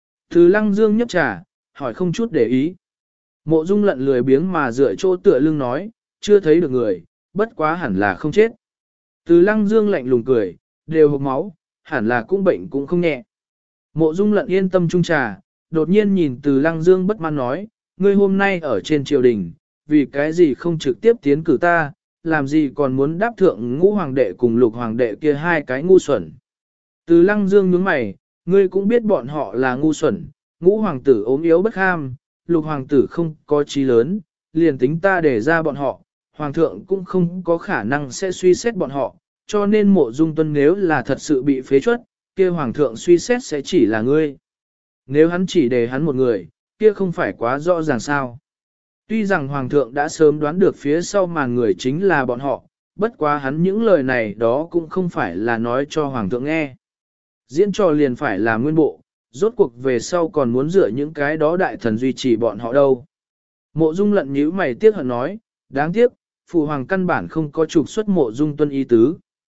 Speaker 1: Từ Lăng Dương nhấp trà, hỏi không chút để ý. Mộ dung lận lười biếng mà dựa chỗ tựa lưng nói, chưa thấy được người, bất quá hẳn là không chết. Từ Lăng Dương lạnh lùng cười, đều hộc máu, hẳn là cũng bệnh cũng không nhẹ. Mộ dung lận yên tâm trung trà, đột nhiên nhìn từ Lăng Dương bất mãn nói, ngươi hôm nay ở trên triều đình, vì cái gì không trực tiếp tiến cử ta, làm gì còn muốn đáp thượng ngũ hoàng đệ cùng lục hoàng đệ kia hai cái ngu xuẩn. Từ Lăng Dương nhướng mày, ngươi cũng biết bọn họ là ngu xuẩn, ngũ hoàng tử ốm yếu bất ham, lục hoàng tử không có trí lớn, liền tính ta để ra bọn họ, hoàng thượng cũng không có khả năng sẽ suy xét bọn họ, cho nên mộ dung tuân nếu là thật sự bị phế chuất, kia hoàng thượng suy xét sẽ chỉ là ngươi. Nếu hắn chỉ để hắn một người, kia không phải quá rõ ràng sao. Tuy rằng hoàng thượng đã sớm đoán được phía sau màn người chính là bọn họ, bất quá hắn những lời này đó cũng không phải là nói cho hoàng thượng nghe. Diễn trò liền phải là nguyên bộ, rốt cuộc về sau còn muốn dựa những cái đó đại thần duy trì bọn họ đâu. Mộ dung lận nhíu mày tiếc hận nói, đáng tiếc, phụ hoàng căn bản không có trục xuất mộ dung tuân ý tứ.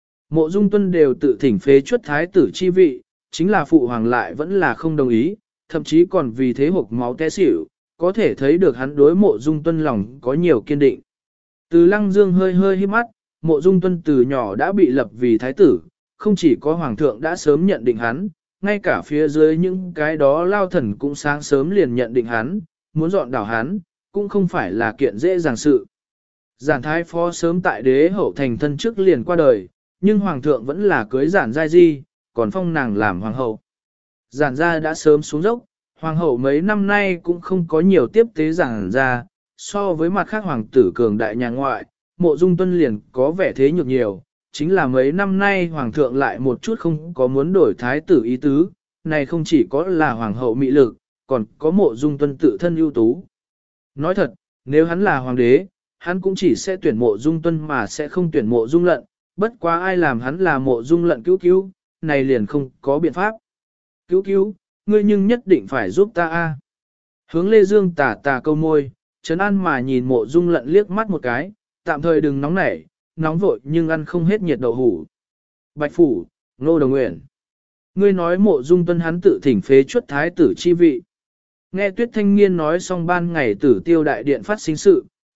Speaker 1: Mộ dung tuân đều tự thỉnh phế chuất thái tử chi vị, chính là phụ hoàng lại vẫn là không đồng ý, thậm chí còn vì thế hộc máu té xỉu, có thể thấy được hắn đối mộ dung tuân lòng có nhiều kiên định. Từ Lăng Dương hơi hơi híp mắt, mộ dung tuân từ nhỏ đã bị lập vì thái tử, không chỉ có hoàng thượng đã sớm nhận định hắn, ngay cả phía dưới những cái đó lao thần cũng sáng sớm liền nhận định hắn, muốn dọn đảo hắn, cũng không phải là kiện dễ dàng sự. Giản thái phó sớm tại đế hậu thành thân trước liền qua đời, nhưng hoàng thượng vẫn là cưới giản giai di, còn phong nàng làm hoàng hậu. Giản gia đã sớm xuống dốc, hoàng hậu mấy năm nay cũng không có nhiều tiếp tế giản gia, so với mặt khác hoàng tử cường đại nhà ngoại, mộ dung tuân liền có vẻ thế nhược nhiều, chính là mấy năm nay hoàng thượng lại một chút không có muốn đổi thái tử ý tứ, này không chỉ có là hoàng hậu mị lực, còn có mộ dung tuân tự thân ưu tú. Nói thật, nếu hắn là hoàng đế, hắn cũng chỉ sẽ tuyển mộ dung tuân mà sẽ không tuyển mộ dung lận, bất quá ai làm hắn là mộ dung lận cứu cứu, này liền không có biện pháp. Cứu cứu, ngươi nhưng nhất định phải giúp ta a. Hướng Lê Dương tà tà câu môi, trấn an mà nhìn mộ dung lận liếc mắt một cái, tạm thời đừng nóng nảy, nóng vội nhưng ăn không hết nhiệt đậu hủ. Bạch Phủ, Ngô Đồng Nguyện. Ngươi nói mộ dung tuân hắn tự thỉnh phế chuất thái tử chi vị. Nghe Tuyết Thanh Nghiên nói xong ban ngày tử tiêu đại điện phát sinh sự,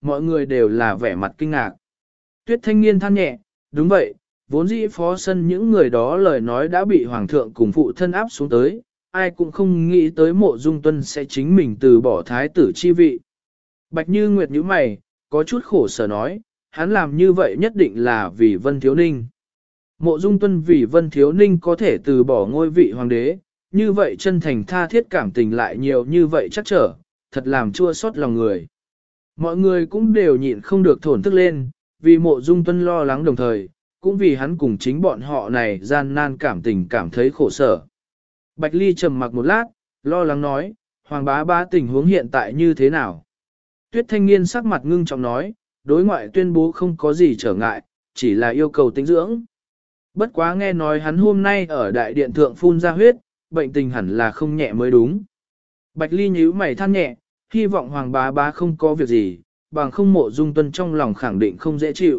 Speaker 1: mọi người đều là vẻ mặt kinh ngạc. Tuyết thanh niên than nhẹ, đúng vậy, vốn dĩ phó sân những người đó lời nói đã bị hoàng thượng cùng phụ thân áp xuống tới, ai cũng không nghĩ tới Mộ Dung Tuân sẽ chính mình từ bỏ thái tử chi vị. Bạch Như Nguyệt nhíu mày, có chút khổ sở nói, hắn làm như vậy nhất định là vì Vân Thiếu Ninh. Mộ Dung Tuân vì Vân Thiếu Ninh có thể từ bỏ ngôi vị hoàng đế, như vậy chân thành tha thiết cảm tình lại nhiều như vậy chắc trở, thật làm chua xót lòng người. Mọi người cũng đều nhịn không được thổn thức lên, vì Mộ Dung Tuân lo lắng đồng thời, cũng vì hắn cùng chính bọn họ này gian nan cảm tình cảm thấy khổ sở. Bạch Ly trầm mặc một lát, lo lắng nói, Hoàng bá bá tình huống hiện tại như thế nào? Tuyết thanh niên sắc mặt ngưng trọng nói, đối ngoại tuyên bố không có gì trở ngại, chỉ là yêu cầu tĩnh dưỡng. Bất quá nghe nói hắn hôm nay ở đại điện thượng phun ra huyết, bệnh tình hẳn là không nhẹ mới đúng. Bạch Ly nhíu mày than nhẹ, hy vọng Hoàng bá bá không có việc gì, bằng không Mộ Dung Tuân trong lòng khẳng định không dễ chịu.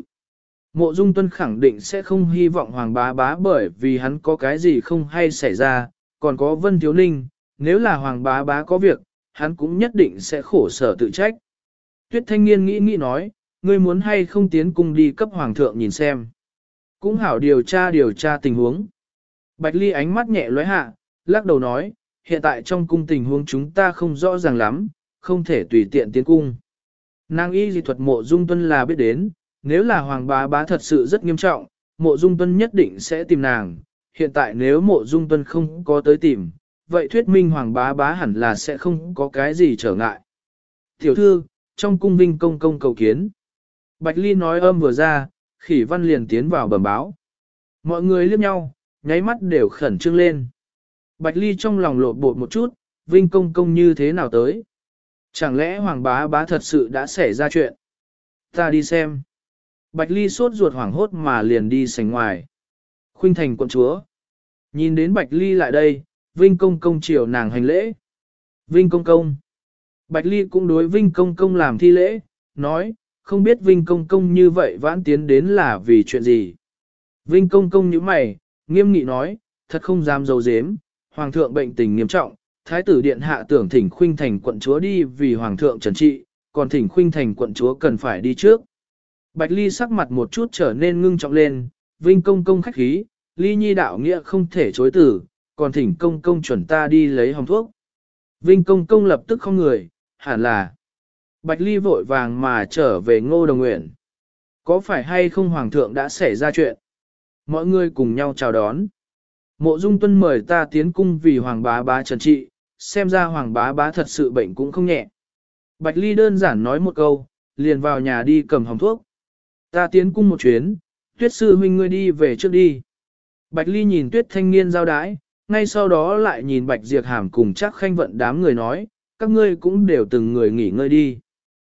Speaker 1: Mộ Dung Tuân khẳng định sẽ không hy vọng Hoàng bá bá bởi vì hắn có cái gì không hay xảy ra, còn có Vân Thiếu Ninh, nếu là Hoàng bá bá có việc, hắn cũng nhất định sẽ khổ sở tự trách. Tuyết thanh niên nghĩ nói, ngươi muốn hay không tiến cung đi cấp Hoàng thượng nhìn xem. Cũng hảo điều tra tình huống. Bạch Ly ánh mắt nhẹ lóe hạ, lắc đầu nói, hiện tại trong cung tình huống chúng ta không rõ ràng lắm, không thể tùy tiện tiến cung. Nàng y dị thuật Mộ Dung Tuân là biết đến, nếu là Hoàng bá bá thật sự rất nghiêm trọng, Mộ Dung Tuân nhất định sẽ tìm nàng. Hiện tại nếu Mộ Dung Tuân không có tới tìm, vậy thuyết minh Hoàng bá bá hẳn là sẽ không có cái gì trở ngại. Tiểu thư, trong cung Vinh công công cầu kiến. Bạch Ly nói âm vừa ra, Khỉ Văn liền tiến vào bẩm báo. Mọi người liếc nhau, nháy mắt đều khẩn trương lên. Bạch Ly trong lòng lột bột một chút, Vinh công công như thế nào tới? Chẳng lẽ Hoàng bá bá thật sự đã xảy ra chuyện? Ta đi xem. Bạch Ly sốt ruột hoảng hốt mà liền đi sảnh ngoài. Khuynh Thành quận chúa. Nhìn đến Bạch Ly lại đây, Vinh công công chiều nàng hành lễ. Vinh công công. Bạch Ly cũng đối Vinh công công làm thi lễ, nói, không biết Vinh công công như vậy vãn tiến đến là vì chuyện gì. Vinh công công nhíu mày, nghiêm nghị nói, thật không dám giấu giếm, Hoàng thượng bệnh tình nghiêm trọng, Thái tử điện hạ tưởng thỉnh Khuynh Thành quận chúa đi vì Hoàng thượng trần trị, còn thỉnh Khuynh Thành quận chúa cần phải đi trước. Bạch Ly sắc mặt một chút trở nên ngưng trọng lên, Vinh công công khách khí, Ly nhi đạo nghĩa không thể chối từ, còn thỉnh công công chuẩn ta đi lấy hồng thuốc. Vinh công công lập tức không người, hẳn là. Bạch Ly vội vàng mà trở về Ngô Đồng Nguyện. Có phải hay không Hoàng thượng đã xảy ra chuyện? Mọi người cùng nhau chào đón. Mộ Dung Tuân mời ta tiến cung vì Hoàng bá bá trần trị, xem ra Hoàng bá bá thật sự bệnh cũng không nhẹ. Bạch Ly đơn giản nói một câu, liền vào nhà đi cầm hồng thuốc. Ta tiến cung một chuyến, Tuyết sư huynh ngươi đi về trước đi. Bạch Ly nhìn Tuyết thanh niên giao đái, ngay sau đó lại nhìn Bạch Diệp Hàm cùng chắc khanh vận đám người nói, các ngươi cũng đều từng người nghỉ ngơi đi.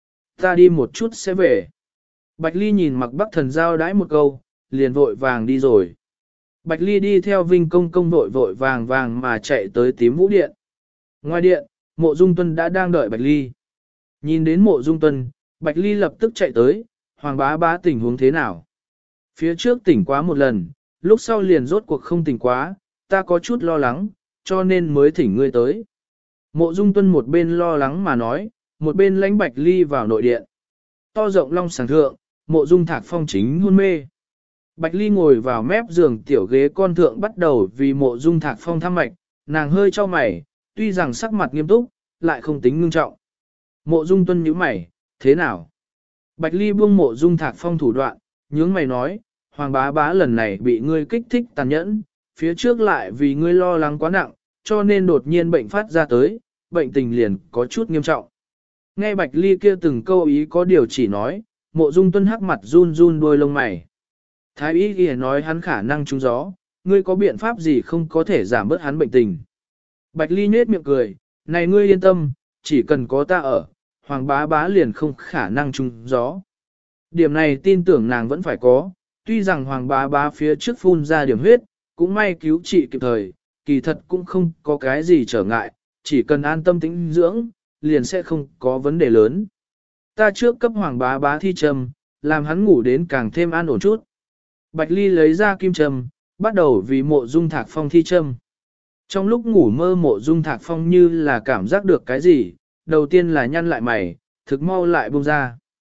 Speaker 1: Ta đi một chút sẽ về. Bạch Ly nhìn Mặc Bắc Thần giao đái một câu, liền vội vàng đi rồi. Bạch Ly đi theo Vinh công công vội vàng mà chạy tới Tím Vũ Điện. Ngoài điện, Mộ Dung Tuân đã đang đợi Bạch Ly. Nhìn đến Mộ Dung Tuân, Bạch Ly lập tức chạy tới, Hoàng bá bá tình huống thế nào? Phía trước tỉnh quá một lần, lúc sau liền rốt cuộc không tỉnh quá, ta có chút lo lắng, cho nên mới thỉnh ngươi tới. Mộ Dung Tuân một bên lo lắng mà nói, một bên lãnh Bạch Ly vào nội điện. To rộng long sàng thượng, Mộ Dung Thạc Phong chính hôn mê. Bạch Ly ngồi vào mép giường tiểu ghế con thượng bắt đầu vì Mộ Dung Thạc Phong thăm mạch, nàng hơi cho mày, tuy rằng sắc mặt nghiêm túc, lại không tính ngưng trọng. Mộ Dung Tuân nhíu mày, thế nào? Bạch Ly buông Mộ Dung Thạc Phong thủ đoạn, nhướng mày nói, Hoàng bá bá lần này bị ngươi kích thích tàn nhẫn, phía trước lại vì ngươi lo lắng quá nặng, cho nên đột nhiên bệnh phát ra tới, bệnh tình liền có chút nghiêm trọng. Nghe Bạch Ly kia từng câu ý có điều chỉ nói, Mộ Dung Tuân hắc mặt run run đuôi lông mày. Thái y kia nói hắn khả năng trúng gió, ngươi có biện pháp gì không có thể giảm bớt hắn bệnh tình. Bạch Ly nhếch miệng cười, này ngươi yên tâm, chỉ cần có ta ở, Hoàng bá bá liền không khả năng trúng gió. Điểm này tin tưởng nàng vẫn phải có, tuy rằng Hoàng bá bá phía trước phun ra điểm huyết, cũng may cứu trị kịp thời, kỳ thật cũng không có cái gì trở ngại, chỉ cần an tâm tĩnh dưỡng, liền sẽ không có vấn đề lớn. Ta trước cấp Hoàng bá bá thi châm, làm hắn ngủ đến càng thêm an ổn chút. Bạch Ly lấy ra kim châm, bắt đầu vì Mộ Dung Thạc Phong thi châm. Trong lúc ngủ mơ Mộ Dung Thạc Phong như là cảm giác được cái gì, đầu tiên là nhăn lại mày, thực mau lại buông ra.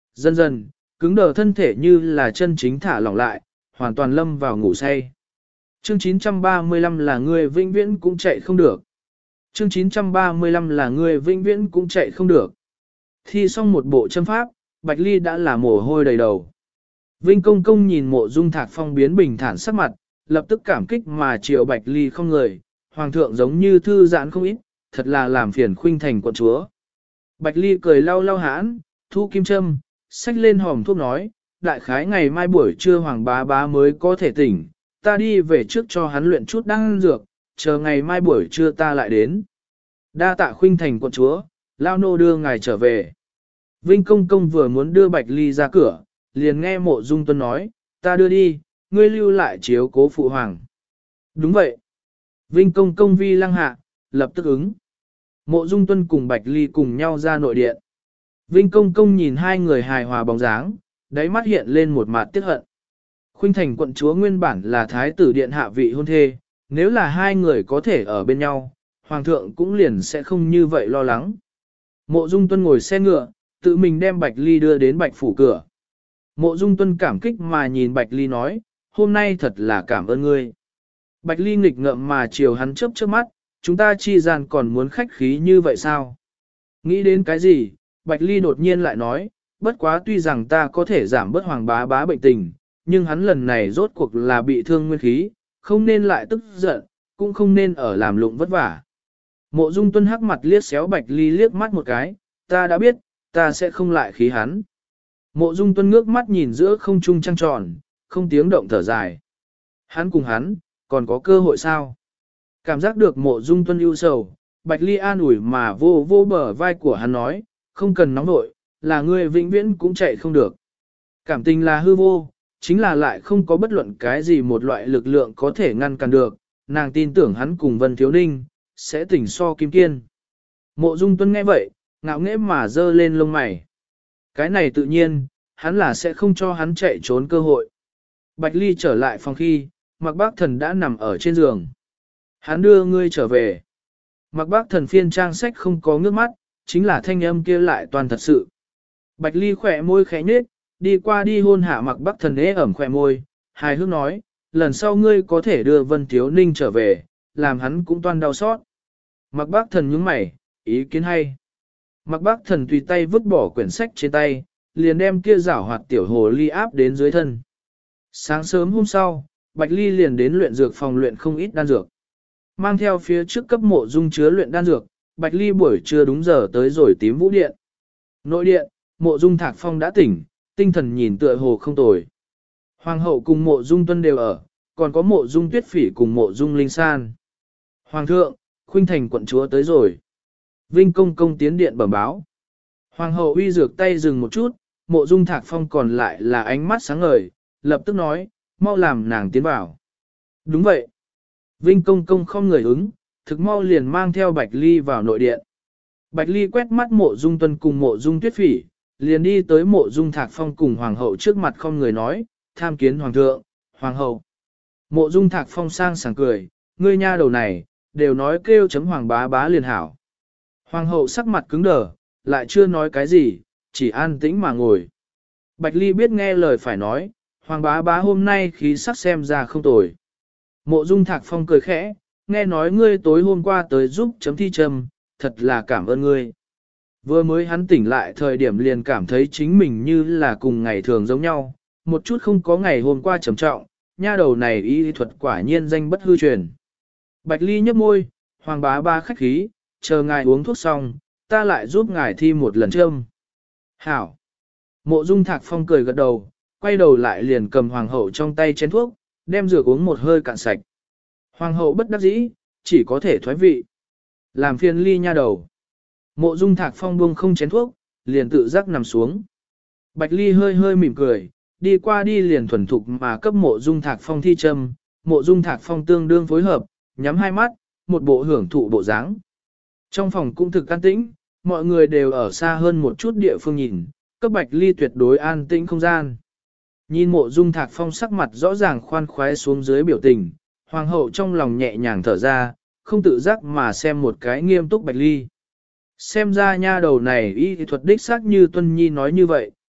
Speaker 1: Dần dần, cứng đờ thân thể như là chân chính thả lỏng lại, hoàn toàn lâm vào ngủ say. Chương 935 là người vĩnh viễn cũng chạy không được. Chương 935 là người vĩnh viễn cũng chạy không được. Thi xong một bộ châm pháp, Bạch Ly đã là mồ hôi đầy đầu. Vinh Công Công nhìn Mộ Dung Thạc Phong biến bình thản sắc mặt, lập tức cảm kích mà chiều Bạch Ly không người, Hoàng thượng giống như thư giãn không ít, thật là làm phiền Khuynh Thành quận chúa. Bạch Ly cười lau lau hãn, thu kim châm, xách lên hòm thuốc nói, đại khái ngày mai buổi trưa Hoàng bá bá mới có thể tỉnh, ta đi về trước cho hắn luyện chút đan dược, chờ ngày mai buổi trưa ta lại đến. Đa tạ Khuynh Thành quận chúa, lao nô đưa ngài trở về. Vinh Công Công vừa muốn đưa Bạch Ly ra cửa, liền nghe Mộ Dung Tuân nói, ta đưa đi, ngươi lưu lại chiếu cố phụ hoàng. Đúng vậy. Vinh Công Công vi lăng hạ, lập tức ứng. Mộ Dung Tuân cùng Bạch Ly cùng nhau ra nội điện. Vinh Công Công nhìn hai người hài hòa bóng dáng, đáy mắt hiện lên một mặt tiếc hận. Khuynh Thành quận chúa nguyên bản là thái tử điện hạ vị hôn thê, nếu là hai người có thể ở bên nhau, hoàng thượng cũng liền sẽ không như vậy lo lắng. Mộ Dung Tuân ngồi xe ngựa, tự mình đem Bạch Ly đưa đến Bạch phủ cửa. Mộ Dung Tuân cảm kích mà nhìn Bạch Ly nói, hôm nay thật là cảm ơn ngươi. Bạch Ly nghịch ngợm mà chiều hắn chớp chớp mắt, chúng ta chi gian còn muốn khách khí như vậy sao? Nghĩ đến cái gì, Bạch Ly đột nhiên lại nói, bất quá tuy rằng ta có thể giảm bớt Hoàng bá bá bệnh tình, nhưng hắn lần này rốt cuộc là bị thương nguyên khí, không nên lại tức giận, cũng không nên ở làm lụng vất vả. Mộ Dung Tuân hắc mặt liếc xéo Bạch Ly liếc mắt một cái, ta đã biết, ta sẽ không lại khí hắn. Mộ Dung Tuân ngước mắt nhìn giữa không trung trăng tròn, không tiếng động thở dài. Hắn cùng hắn, còn có cơ hội sao? Cảm giác được Mộ Dung Tuân ưu sầu, Bạch Ly an ủi mà vô vô bờ vai của hắn nói, không cần nóng nội, là ngươi vĩnh viễn cũng chạy không được. Cảm tình là hư vô, chính là lại không có bất luận cái gì một loại lực lượng có thể ngăn cản được, nàng tin tưởng hắn cùng Vân Thiếu Ninh, sẽ tỉnh so kim kiên. Mộ Dung Tuân nghe vậy, ngạo nghễ mà dơ lên lông mày. Cái này tự nhiên, hắn là sẽ không cho hắn chạy trốn cơ hội. Bạch Ly trở lại phòng khi, Mạc Bác Thần đã nằm ở trên giường. Hắn đưa ngươi trở về. Mạc Bác Thần phiên trang sách không có ngước mắt, chính là thanh âm kia lại toàn thật sự. Bạch Ly khỏe môi khẽ nhếch, đi qua đi hôn hạ Mạc Bác Thần ế ẩm khỏe môi, hài hước nói, lần sau ngươi có thể đưa Vân Thiếu Ninh trở về, làm hắn cũng toan đau xót. Mạc Bác Thần nhướng mày, ý kiến hay. Mạc Bác Thần tùy tay vứt bỏ quyển sách trên tay, liền đem kia giảo hoạt tiểu hồ ly áp đến dưới thân. Sáng sớm hôm sau, Bạch Ly liền đến luyện dược phòng luyện không ít đan dược. Mang theo phía trước cấp Mộ Dung chứa luyện đan dược, Bạch Ly buổi trưa đúng giờ tới rồi tím vũ điện. Nội điện, Mộ Dung Thạc Phong đã tỉnh, tinh thần nhìn tựa hồ không tồi. Hoàng hậu cùng Mộ Dung Tuân đều ở, còn có Mộ Dung Tuyết Phỉ cùng Mộ Dung Linh San. Hoàng thượng, Khuynh Thành quận chúa tới rồi. Vinh Công Công tiến điện bẩm báo. Hoàng hậu uy dược tay dừng một chút, Mộ Dung Thạc Phong còn lại là ánh mắt sáng ngời, lập tức nói, mau làm nàng tiến vào. Đúng vậy. Vinh Công Công không người ứng, thực mau liền mang theo Bạch Ly vào nội điện. Bạch Ly quét mắt Mộ Dung Tuân cùng Mộ Dung Tuyết Phỉ, liền đi tới Mộ Dung Thạc Phong cùng Hoàng hậu trước mặt không người nói, tham kiến Hoàng thượng, Hoàng hậu. Mộ Dung Thạc Phong sang sảng cười, ngươi nha đầu này, đều nói kêu chấm Hoàng bá bá liền hảo. Hoàng hậu sắc mặt cứng đờ, lại chưa nói cái gì, chỉ an tĩnh mà ngồi. Bạch Ly biết nghe lời phải nói, Hoàng bá bá hôm nay khí sắc xem ra không tồi. Mộ Dung Thạc Phong cười khẽ, nghe nói ngươi tối hôm qua tới giúp chấm thi châm, thật là cảm ơn ngươi. Vừa mới hắn tỉnh lại thời điểm liền cảm thấy chính mình như là cùng ngày thường giống nhau, một chút không có ngày hôm qua trầm trọng, nha đầu này y thuật quả nhiên danh bất hư truyền. Bạch Ly nhấp môi, Hoàng bá ba khách khí, chờ ngài uống thuốc xong, ta lại giúp ngài thi một lần châm. Hảo. Mộ Dung Thạc Phong cười gật đầu, quay đầu lại liền cầm Hoàng hậu trong tay chén thuốc, đem dược uống một hơi cạn sạch. Hoàng hậu bất đắc dĩ, chỉ có thể thoái vị. Làm phiền Ly nha đầu. Mộ Dung Thạc Phong buông không chén thuốc, liền tự giác nằm xuống. Bạch Ly hơi hơi mỉm cười, đi qua đi liền thuần thục mà cấp Mộ Dung Thạc Phong thi châm. Mộ Dung Thạc Phong tương đương phối hợp, nhắm hai mắt, một bộ hưởng thụ bộ dáng. Trong phòng cũng thực an tĩnh, mọi người đều ở xa hơn một chút địa phương nhìn, cấp Bạch Ly tuyệt đối an tĩnh không gian. Nhìn Mộ Dung Thạc Phong sắc mặt rõ ràng khoan khoái xuống dưới biểu tình, Hoàng hậu trong lòng nhẹ nhàng thở ra, không tự giác mà xem một cái nghiêm túc Bạch Ly. Xem ra nha đầu này y thuật đích xác như Tuân Nhi nói như vậy,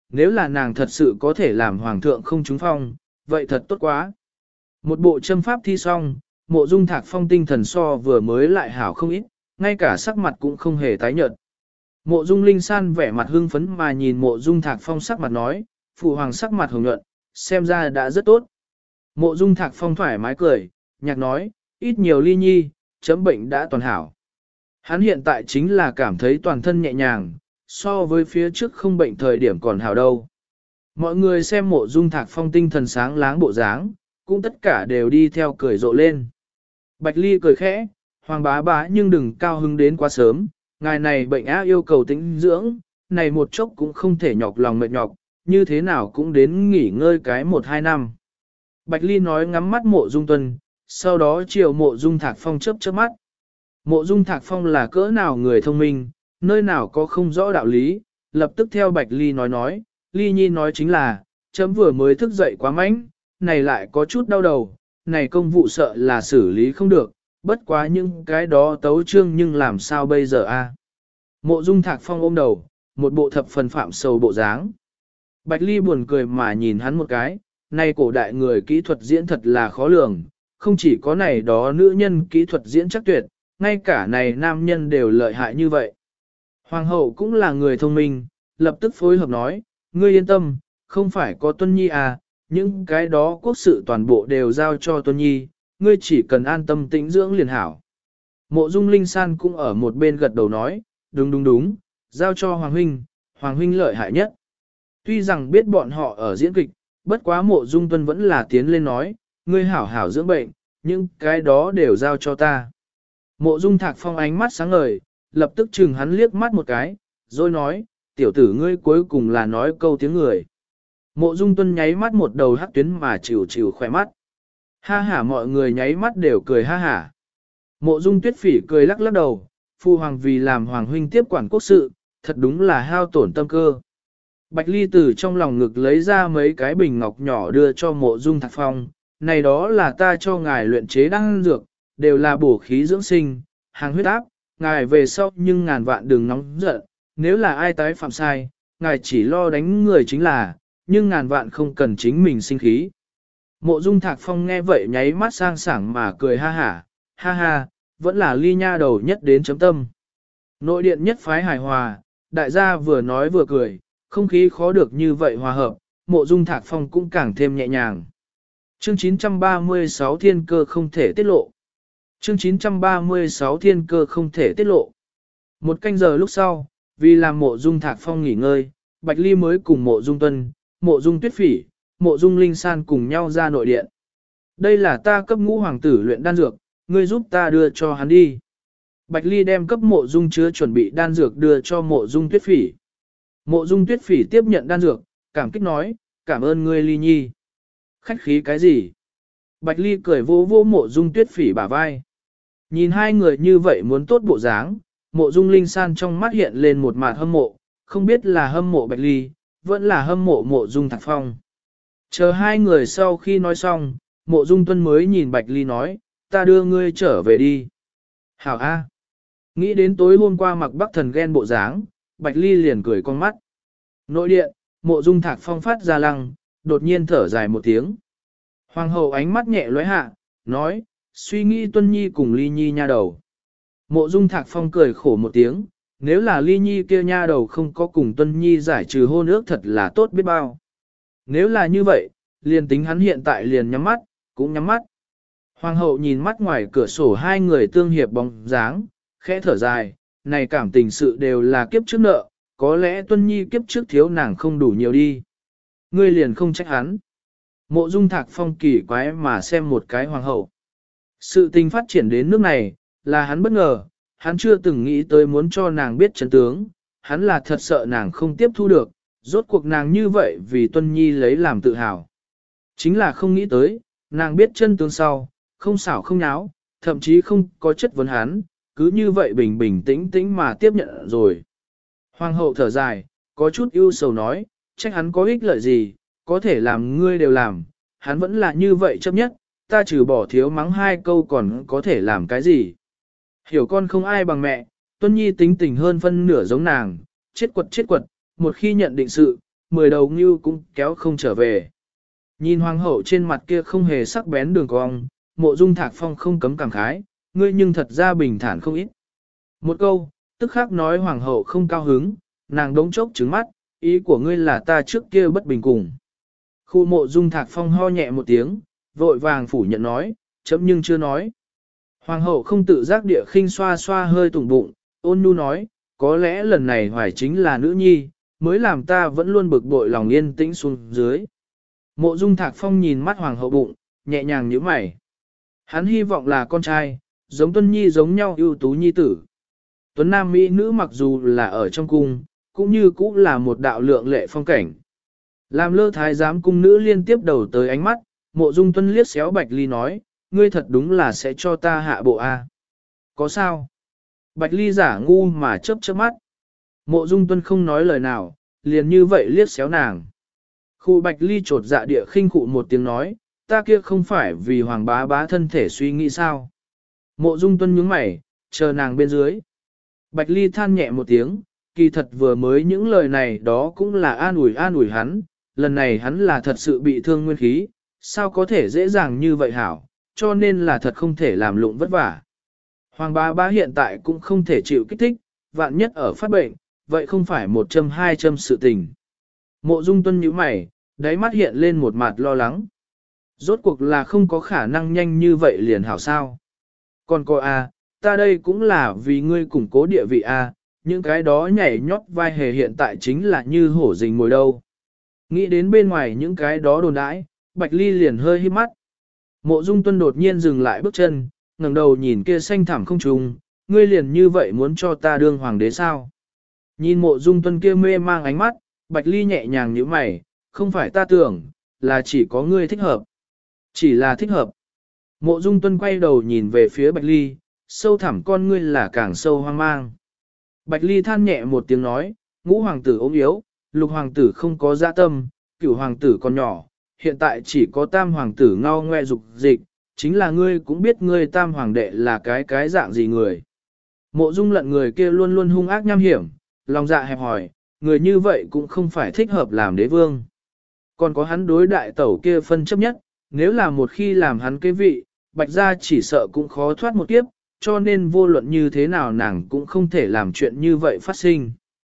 Speaker 1: nếu là nàng thật sự có thể làm hoàng thượng không trúng phong, vậy thật tốt quá. Một bộ châm pháp thi xong, Mộ Dung Thạc Phong tinh thần so vừa mới lại hảo không ít, ngay cả sắc mặt cũng không hề tái nhợt. Mộ Dung Linh San vẻ mặt hưng phấn mà nhìn Mộ Dung Thạc Phong sắc mặt nói, phụ hoàng sắc mặt hồng nhuận, xem ra đã rất tốt. Mộ Dung Thạc Phong thoải mái cười, nhạc nói, ít nhiều ly nhi, chấm bệnh đã toàn hảo. Hắn hiện tại chính là cảm thấy toàn thân nhẹ nhàng, so với phía trước không bệnh thời điểm còn hảo đâu. Mọi người xem Mộ Dung Thạc Phong tinh thần sáng láng bộ dáng, cũng tất cả đều đi theo cười rộ lên. Bạch Ly cười khẽ, hoàng bá bá nhưng đừng cao hứng đến quá sớm, ngài này bệnh á yêu cầu tĩnh dưỡng, này một chốc cũng không thể nhọc lòng mệt nhọc, như thế nào cũng đến nghỉ ngơi cái 1-2 năm. Bạch Ly nói ngắm mắt Mộ Dung Tuân, sau đó chiều Mộ Dung Thạc Phong chớp chớp mắt. Mộ Dung Thạc Phong là cỡ nào người thông minh, nơi nào có không rõ đạo lý, lập tức theo Bạch Ly nói, Ly Nhi nói chính là, chấm vừa mới thức dậy quá mạnh, này lại có chút đau đầu, này công vụ sợ là xử lý không được, bất quá những cái đó tấu trương nhưng làm sao bây giờ a? Mộ Dung Thạc Phong ôm đầu, một bộ thập phần phạm sầu bộ dáng. Bạch Ly buồn cười mà nhìn hắn một cái, này cổ đại người kỹ thuật diễn thật là khó lường, không chỉ có này đó nữ nhân kỹ thuật diễn chắc tuyệt, ngay cả này nam nhân đều lợi hại như vậy. Hoàng hậu cũng là người thông minh, lập tức phối hợp nói, ngươi yên tâm, không phải có Tuân Nhi à, những cái đó quốc sự toàn bộ đều giao cho Tuân Nhi, ngươi chỉ cần an tâm tĩnh dưỡng liền hảo. Mộ Dung Linh San cũng ở một bên gật đầu nói, đúng, giao cho Hoàng huynh lợi hại nhất. Tuy rằng biết bọn họ ở diễn kịch, bất quá Mộ Dung Tuân vẫn là tiến lên nói, ngươi hảo hảo dưỡng bệnh, những cái đó đều giao cho ta. Mộ Dung Thạc Phong ánh mắt sáng ngời, lập tức chừng hắn liếc mắt một cái, rồi nói, tiểu tử ngươi cuối cùng là nói câu tiếng người. Mộ Dung Tuân nháy mắt một đầu hắc tuyến mà chịu khỏe mắt. Ha hả mọi người nháy mắt đều cười ha hả. Mộ Dung Tuyết Phỉ cười lắc lắc đầu, phu hoàng vì làm hoàng huynh tiếp quản quốc sự, thật đúng là hao tổn tâm cơ. Bạch Ly từ trong lòng ngực lấy ra mấy cái bình ngọc nhỏ đưa cho Mộ Dung Thạc Phong, này đó là ta cho ngài luyện chế đan dược, đều là bổ khí dưỡng sinh, hàng huyết áp, ngài về sau nhưng ngàn vạn đừng nóng giận, nếu là ai tái phạm sai, ngài chỉ lo đánh người chính là, nhưng ngàn vạn không cần chính mình sinh khí. Mộ Dung Thạc Phong nghe vậy nháy mắt sang sảng mà cười ha ha, vẫn là Ly nha đầu nhất đến chấm tâm. Nội điện nhất phái hài hòa, đại gia vừa nói vừa cười, không khí khó được như vậy hòa hợp, Mộ Dung Thạc Phong cũng càng thêm nhẹ nhàng. Chương 936 thiên cơ không thể tiết lộ. Chương 936 thiên cơ không thể tiết lộ. Một canh giờ lúc sau, vì làm Mộ Dung Thạc Phong nghỉ ngơi, Bạch Ly mới cùng Mộ Dung Tuân, Mộ Dung Tuyết Phỉ, Mộ Dung Linh San cùng nhau ra nội điện. Đây là ta cấp ngũ hoàng tử luyện đan dược, ngươi giúp ta đưa cho hắn đi. Bạch Ly đem cấp Mộ Dung chứa chuẩn bị đan dược đưa cho Mộ Dung Tuyết Phỉ. Mộ Dung Tuyết Phỉ tiếp nhận đan dược, cảm kích nói, cảm ơn ngươi Ly Nhi. Khách khí cái gì? Bạch Ly cười vô vô Mộ Dung Tuyết Phỉ bả vai. Nhìn hai người như vậy muốn tốt bộ dáng, Mộ Dung Linh San trong mắt hiện lên một mạt hâm mộ, không biết là hâm mộ Bạch Ly, vẫn là hâm mộ Mộ Dung Thạc Phong. Chờ hai người sau khi nói xong, Mộ Dung Tuân mới nhìn Bạch Ly nói, ta đưa ngươi trở về đi. Hảo A. Nghĩ đến tối hôm qua mặc Bắc Thần ghen bộ dáng, Bạch Ly liền cười con mắt. Nội điện, Mộ Dung Thạc Phong phát ra lăng, đột nhiên thở dài một tiếng. Hoàng hậu ánh mắt nhẹ lóe hạ, nói, suy nghĩ Tuân Nhi cùng Ly Nhi nha đầu. Mộ Dung Thạc Phong cười khổ một tiếng, nếu là Ly Nhi kia nha đầu không có cùng Tuân Nhi giải trừ hôn ước thật là tốt biết bao. Nếu là như vậy, liền tính hắn hiện tại liền nhắm mắt, cũng nhắm mắt. Hoàng hậu nhìn mắt ngoài cửa sổ hai người tương hiệp bóng dáng, khẽ thở dài, này cảm tình sự đều là kiếp trước nợ, có lẽ Tuân Nhi kiếp trước thiếu nàng không đủ nhiều đi. Ngươi liền không trách hắn. Mộ Dung Thạc Phong kỳ quái mà xem một cái hoàng hậu. Sự tình phát triển đến nước này, là hắn bất ngờ, hắn chưa từng nghĩ tới muốn cho nàng biết chân tướng, hắn là thật sợ nàng không tiếp thu được, rốt cuộc nàng như vậy vì Tuân Nhi lấy làm tự hào. Chính là không nghĩ tới, nàng biết chân tướng sau, không xảo không nháo, thậm chí không có chất vấn hắn, cứ như vậy bình bình tĩnh tĩnh mà tiếp nhận rồi. Hoàng hậu thở dài, có chút ưu sầu nói, trách hắn có ích lợi gì, có thể làm ngươi đều làm, hắn vẫn là như vậy chấp nhất, ta trừ bỏ thiếu mắng hai câu còn có thể làm cái gì. Hiểu con không ai bằng mẹ, Tuân Nhi tính tình hơn phân nửa giống nàng, chết quật, một khi nhận định sự, 10 đầu ngưu cũng kéo không trở về. Nhìn hoàng hậu trên mặt kia không hề sắc bén đường cong, Mộ Dung Thạc Phong không cấm cảm khái, ngươi nhưng thật ra bình thản không ít. Một câu, tức khắc nói hoàng hậu không cao hứng, nàng đống chốc trứng mắt, ý của ngươi là ta trước kia bất bình cùng. Khu Mộ Dung Thạc Phong ho nhẹ một tiếng, vội vàng phủ nhận nói, chấm nhưng chưa nói. Hoàng hậu không tự giác địa khinh xoa xoa hơi tủng bụng, ôn nhu nói, có lẽ lần này hoài chính là nữ nhi, mới làm ta vẫn luôn bực bội lòng yên tĩnh xuống dưới. Mộ Dung Thạc Phong nhìn mắt hoàng hậu bụng, nhẹ nhàng nhíu mày. Hắn hy vọng là con trai, giống Tuân Nhi giống nhau ưu tú nhi tử. Tuấn Nam Mỹ nữ mặc dù là ở trong cung, cũng như cũng là một đạo lượng lệ phong cảnh. Làm lơ thái giám cung nữ liên tiếp đầu tới ánh mắt, Mộ Dung Tuân liếc xéo Bạch Ly nói, ngươi thật đúng là sẽ cho ta hạ bộ a. Có sao? Bạch Ly giả ngu mà chớp chớp mắt. Mộ Dung Tuân không nói lời nào, liền như vậy liếc xéo nàng. Khu Bạch Ly trột dạ địa khinh khụ một tiếng nói, ta kia không phải vì hoàng bá bá thân thể suy nghĩ sao. Mộ Dung Tuân nhướng mày, chờ nàng bên dưới. Bạch Ly than nhẹ một tiếng, kỳ thật vừa mới những lời này đó cũng là an ủi hắn, lần này hắn là thật sự bị thương nguyên khí, sao có thể dễ dàng như vậy hảo, cho nên là thật không thể làm lụng vất vả. Hoàng bá bá hiện tại cũng không thể chịu kích thích, vạn nhất ở phát bệnh, vậy không phải 1 châm 2 châm sự tình. Mộ Dung Tuân nhíu mày, đáy mắt hiện lên một mặt lo lắng. Rốt cuộc là không có khả năng nhanh như vậy liền hảo sao. Còn cô a, ta đây cũng là vì ngươi củng cố địa vị a, những cái đó nhảy nhót vai hề hiện tại chính là như hổ rình mồi đâu. Nghĩ đến bên ngoài những cái đó đồn đãi, Bạch Ly liền hơi híp mắt. Mộ Dung Tuân đột nhiên dừng lại bước chân, ngẩng đầu nhìn kia xanh thẳm không trùng, ngươi liền như vậy muốn cho ta đương hoàng đế sao? Nhìn Mộ Dung Tuân kia mê mang ánh mắt, Bạch Ly nhẹ nhàng nhíu mày, không phải ta tưởng, là chỉ có ngươi thích hợp. Chỉ là thích hợp. Mộ Dung Tuân quay đầu nhìn về phía Bạch Ly, sâu thẳm con ngươi là càng sâu hoang mang. Bạch Ly than nhẹ một tiếng nói, ngũ hoàng tử ốm yếu, lục hoàng tử không có dạ tâm, cửu hoàng tử còn nhỏ, hiện tại chỉ có tam hoàng tử ngao ngoe dục dịch, chính là ngươi cũng biết ngươi tam hoàng đệ là cái dạng gì người. Mộ Dung Lận người kia luôn luôn hung ác nham hiểm, lòng dạ hẹp hòi, người như vậy cũng không phải thích hợp làm đế vương. Còn có hắn đối đại tẩu kia phân chấp nhất, nếu là một khi làm hắn kế vị, Bạch gia chỉ sợ cũng khó thoát một kiếp, cho nên vô luận như thế nào nàng cũng không thể làm chuyện như vậy phát sinh.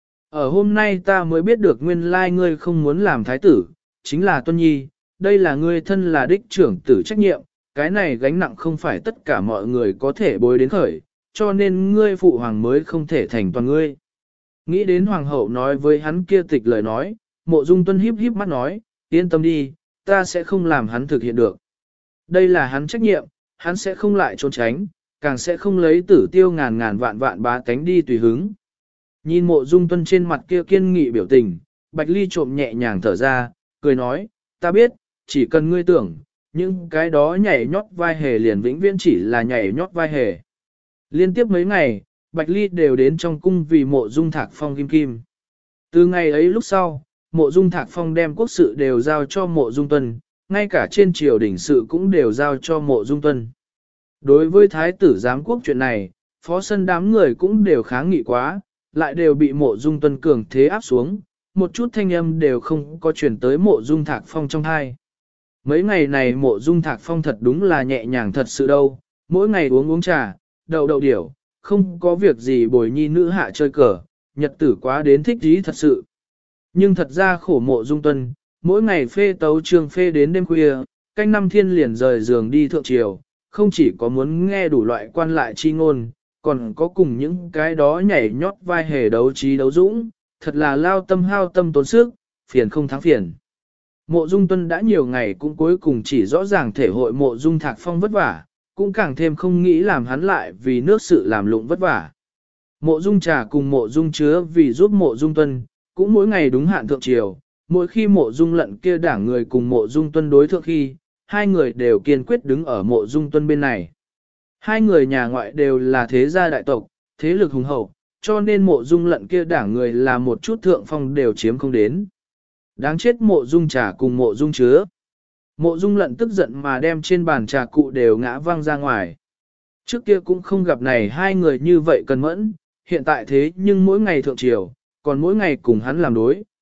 Speaker 1: Ở hôm nay ta mới biết được nguyên lai ngươi không muốn làm thái tử, chính là Tuân Nhi, đây là ngươi thân là đích trưởng tử trách nhiệm, cái này gánh nặng không phải tất cả mọi người có thể bối đến khởi, cho nên ngươi phụ hoàng mới không thể thành toàn ngươi. Nghĩ đến hoàng hậu nói với hắn kia tịch lời nói, Mộ Dung Tuân híp híp mắt nói, yên tâm đi, ta sẽ không làm hắn thực hiện được. Đây là hắn trách nhiệm, hắn sẽ không lại trốn tránh, càng sẽ không lấy tử tiêu ngàn ngàn vạn vạn bá tánh đi tùy hứng. Nhìn Mộ Dung Tuân trên mặt kia kiên nghị biểu tình, Bạch Ly trộm nhẹ nhàng thở ra, cười nói, ta biết, chỉ cần ngươi tưởng, những cái đó nhảy nhót vai hề liền vĩnh viễn chỉ là nhảy nhót vai hề. Liên tiếp mấy ngày, Bạch Ly đều đến trong cung vì Mộ Dung Thạc Phong kim kim. Từ ngày ấy lúc sau, Mộ Dung Thạc Phong đem quốc sự đều giao cho Mộ Dung Tuân, ngay cả trên triều đình sự cũng đều giao cho Mộ Dung Tuân. Đối với thái tử giám quốc chuyện này, phó sân đám người cũng đều kháng nghị quá, lại đều bị Mộ Dung Tuân cường thế áp xuống, một chút thanh âm đều không có chuyển tới Mộ Dung Thạc Phong trong hai. Mấy ngày này Mộ Dung Thạc Phong thật đúng là nhẹ nhàng thật sự đâu, mỗi ngày uống trà, đậu điểu, không có việc gì bồi nhi nữ hạ chơi cờ, nhật tử quá đến thích ý thật sự. Nhưng thật ra khổ Mộ Dung Tuân, mỗi ngày phê tấu trường phê đến đêm khuya, canh năm thiên liền rời giường đi thượng triều, không chỉ có muốn nghe đủ loại quan lại chi ngôn, còn có cùng những cái đó nhảy nhót vai hề đấu trí đấu dũng, thật là lao tâm hao tâm tốn sức, phiền không thắng phiền. Mộ Dung Tuân đã nhiều ngày cũng cuối cùng chỉ rõ ràng thể hội Mộ Dung Thạc Phong vất vả, cũng càng thêm không nghĩ làm hắn lại vì nước sự làm lụng vất vả. Mộ Dung Trà cùng Mộ Dung Chứa vì giúp Mộ Dung Tuân, cũng mỗi ngày đúng hạn thượng triều, mỗi khi Mộ Dung Lận kia đảng người cùng Mộ Dung Tuân đối thượng khi, hai người đều kiên quyết đứng ở Mộ Dung Tuân bên này. Hai người nhà ngoại đều là thế gia đại tộc, thế lực hùng hậu, cho nên Mộ Dung Lận kia đảng người là một chút thượng phong đều chiếm không đến. Đáng chết Mộ Dung Trà cùng Mộ Dung Chứa. Mộ Dung Lận tức giận mà đem trên bàn trà cụ đều ngã văng ra ngoài. Trước kia cũng không gặp này hai người như vậy cần mẫn, hiện tại thế nhưng mỗi ngày thượng triều, còn mỗi ngày cùng hắn làm đối,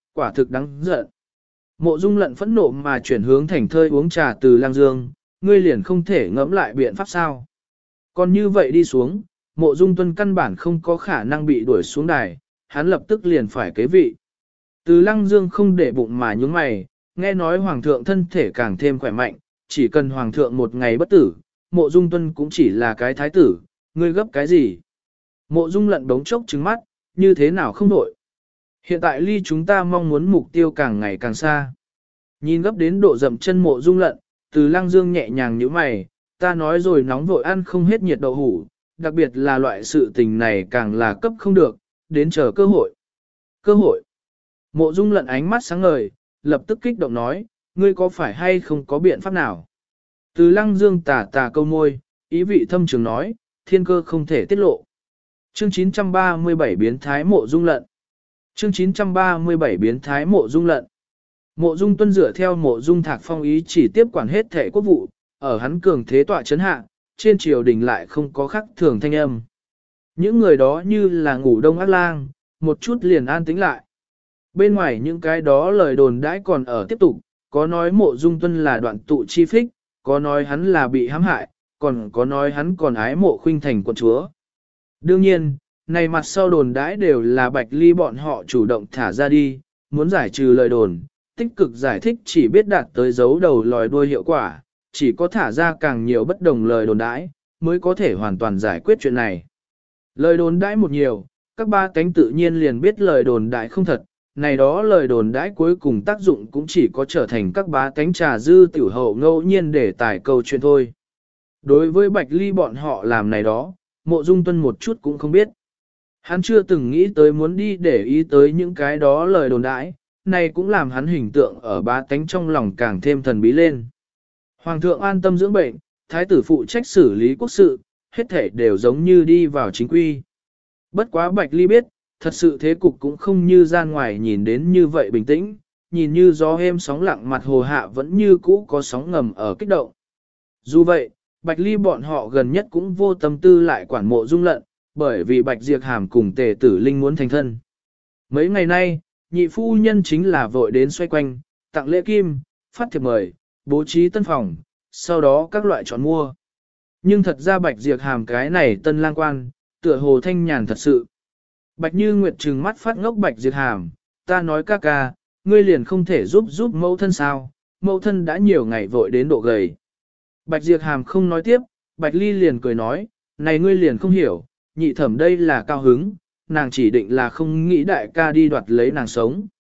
Speaker 1: quả thực đáng giận. Mộ Dung Lận phẫn nộ mà chuyển hướng thành thơi uống trà Từ Lăng Dương, ngươi liền không thể ngẫm lại biện pháp sao. Còn như vậy đi xuống, Mộ Dung Tuân căn bản không có khả năng bị đuổi xuống đài, hắn lập tức liền phải kế vị. Từ Lăng Dương không để bụng mà nhúng mày, nghe nói Hoàng thượng thân thể càng thêm khỏe mạnh, chỉ cần Hoàng thượng một ngày bất tử, Mộ Dung Tuân cũng chỉ là cái thái tử, ngươi gấp cái gì? Mộ Dung Lận đống chốc trừng mắt, như thế nào không đổi? Hiện tại ly chúng ta mong muốn mục tiêu càng ngày càng xa. Nhìn gấp đến độ dậm chân Mộ Dung Lận, Từ Lăng Dương nhẹ nhàng nhíu mày, ta nói rồi nóng vội ăn không hết nhiệt đậu hủ, đặc biệt là loại sự tình này càng là cấp không được, đến chờ cơ hội. Cơ hội. Mộ Dung Lận ánh mắt sáng ngời, lập tức kích động nói, ngươi có phải hay không có biện pháp nào? Từ Lăng Dương tà tà câu môi, ý vị thâm trường nói, thiên cơ không thể tiết lộ. Chương 937 biến thái Mộ Dung Lận. Chương 937 biến thái Mộ Dung Lận. Mộ Dung Tuân dựa theo Mộ Dung Thạc Phong ý chỉ tiếp quản hết thể quốc vụ, ở hắn cường thế tọa chấn hạ, trên triều đình lại không có khắc thường thanh âm. Những người đó như là ngủ đông ác lang, một chút liền an tĩnh lại. Bên ngoài những cái đó lời đồn đãi còn ở tiếp tục, có nói Mộ Dung Tuân là đoạn tụ chi phích, có nói hắn là bị hãm hại, còn có nói hắn còn ái Mộ Khuynh thành quận chúa. Đương nhiên, này mặt sau đồn đãi đều là Bạch Ly bọn họ chủ động thả ra đi, muốn giải trừ lời đồn, tích cực giải thích chỉ biết đạt tới giấu đầu lòi đuôi hiệu quả, chỉ có thả ra càng nhiều bất đồng lời đồn đãi, mới có thể hoàn toàn giải quyết chuyện này. Lời đồn đãi một nhiều, các ba cánh tự nhiên liền biết lời đồn đãi không thật, này đó lời đồn đãi cuối cùng tác dụng cũng chỉ có trở thành các bá cánh trà dư tiểu hậu ngẫu nhiên để tải câu chuyện thôi. Đối với Bạch Ly bọn họ làm này đó, Mộ Dung Tuân một chút cũng không biết. Hắn chưa từng nghĩ tới muốn đi để ý tới những cái đó lời đồn đãi, này cũng làm hắn hình tượng ở bá tánh trong lòng càng thêm thần bí lên. Hoàng thượng an tâm dưỡng bệnh, thái tử phụ trách xử lý quốc sự, hết thể đều giống như đi vào chính quy. Bất quá Bạch Ly biết, thật sự thế cục cũng không như gian ngoài nhìn đến như vậy bình tĩnh, nhìn như gió êm sóng lặng mặt hồ hạ vẫn như cũ có sóng ngầm ở kích động. Dù vậy, Bạch Ly bọn họ gần nhất cũng vô tâm tư lại quản Mộ Dung Lận, bởi vì Bạch Diệp Hàm cùng Tề Tử Linh muốn thành thân. Mấy ngày nay, nhị phu nhân chính là vội đến xoay quanh, tặng lễ kim, phát thiệp mời, bố trí tân phòng, sau đó các loại chọn mua. Nhưng thật ra Bạch Diệp Hàm cái này tân lang quan, tựa hồ thanh nhàn thật sự. Bạch Như Nguyệt trừng mắt phát ngốc Bạch Diệp Hàm, ta nói ca ca, ngươi liền không thể giúp mẫu thân sao, mẫu thân đã nhiều ngày vội đến độ gầy. Bạch Diệp Hàm không nói tiếp, Bạch Ly liền cười nói, này ngươi liền không hiểu, nhị thẩm đây là cao hứng, nàng chỉ định là không nghĩ đại ca đi đoạt lấy nàng sống.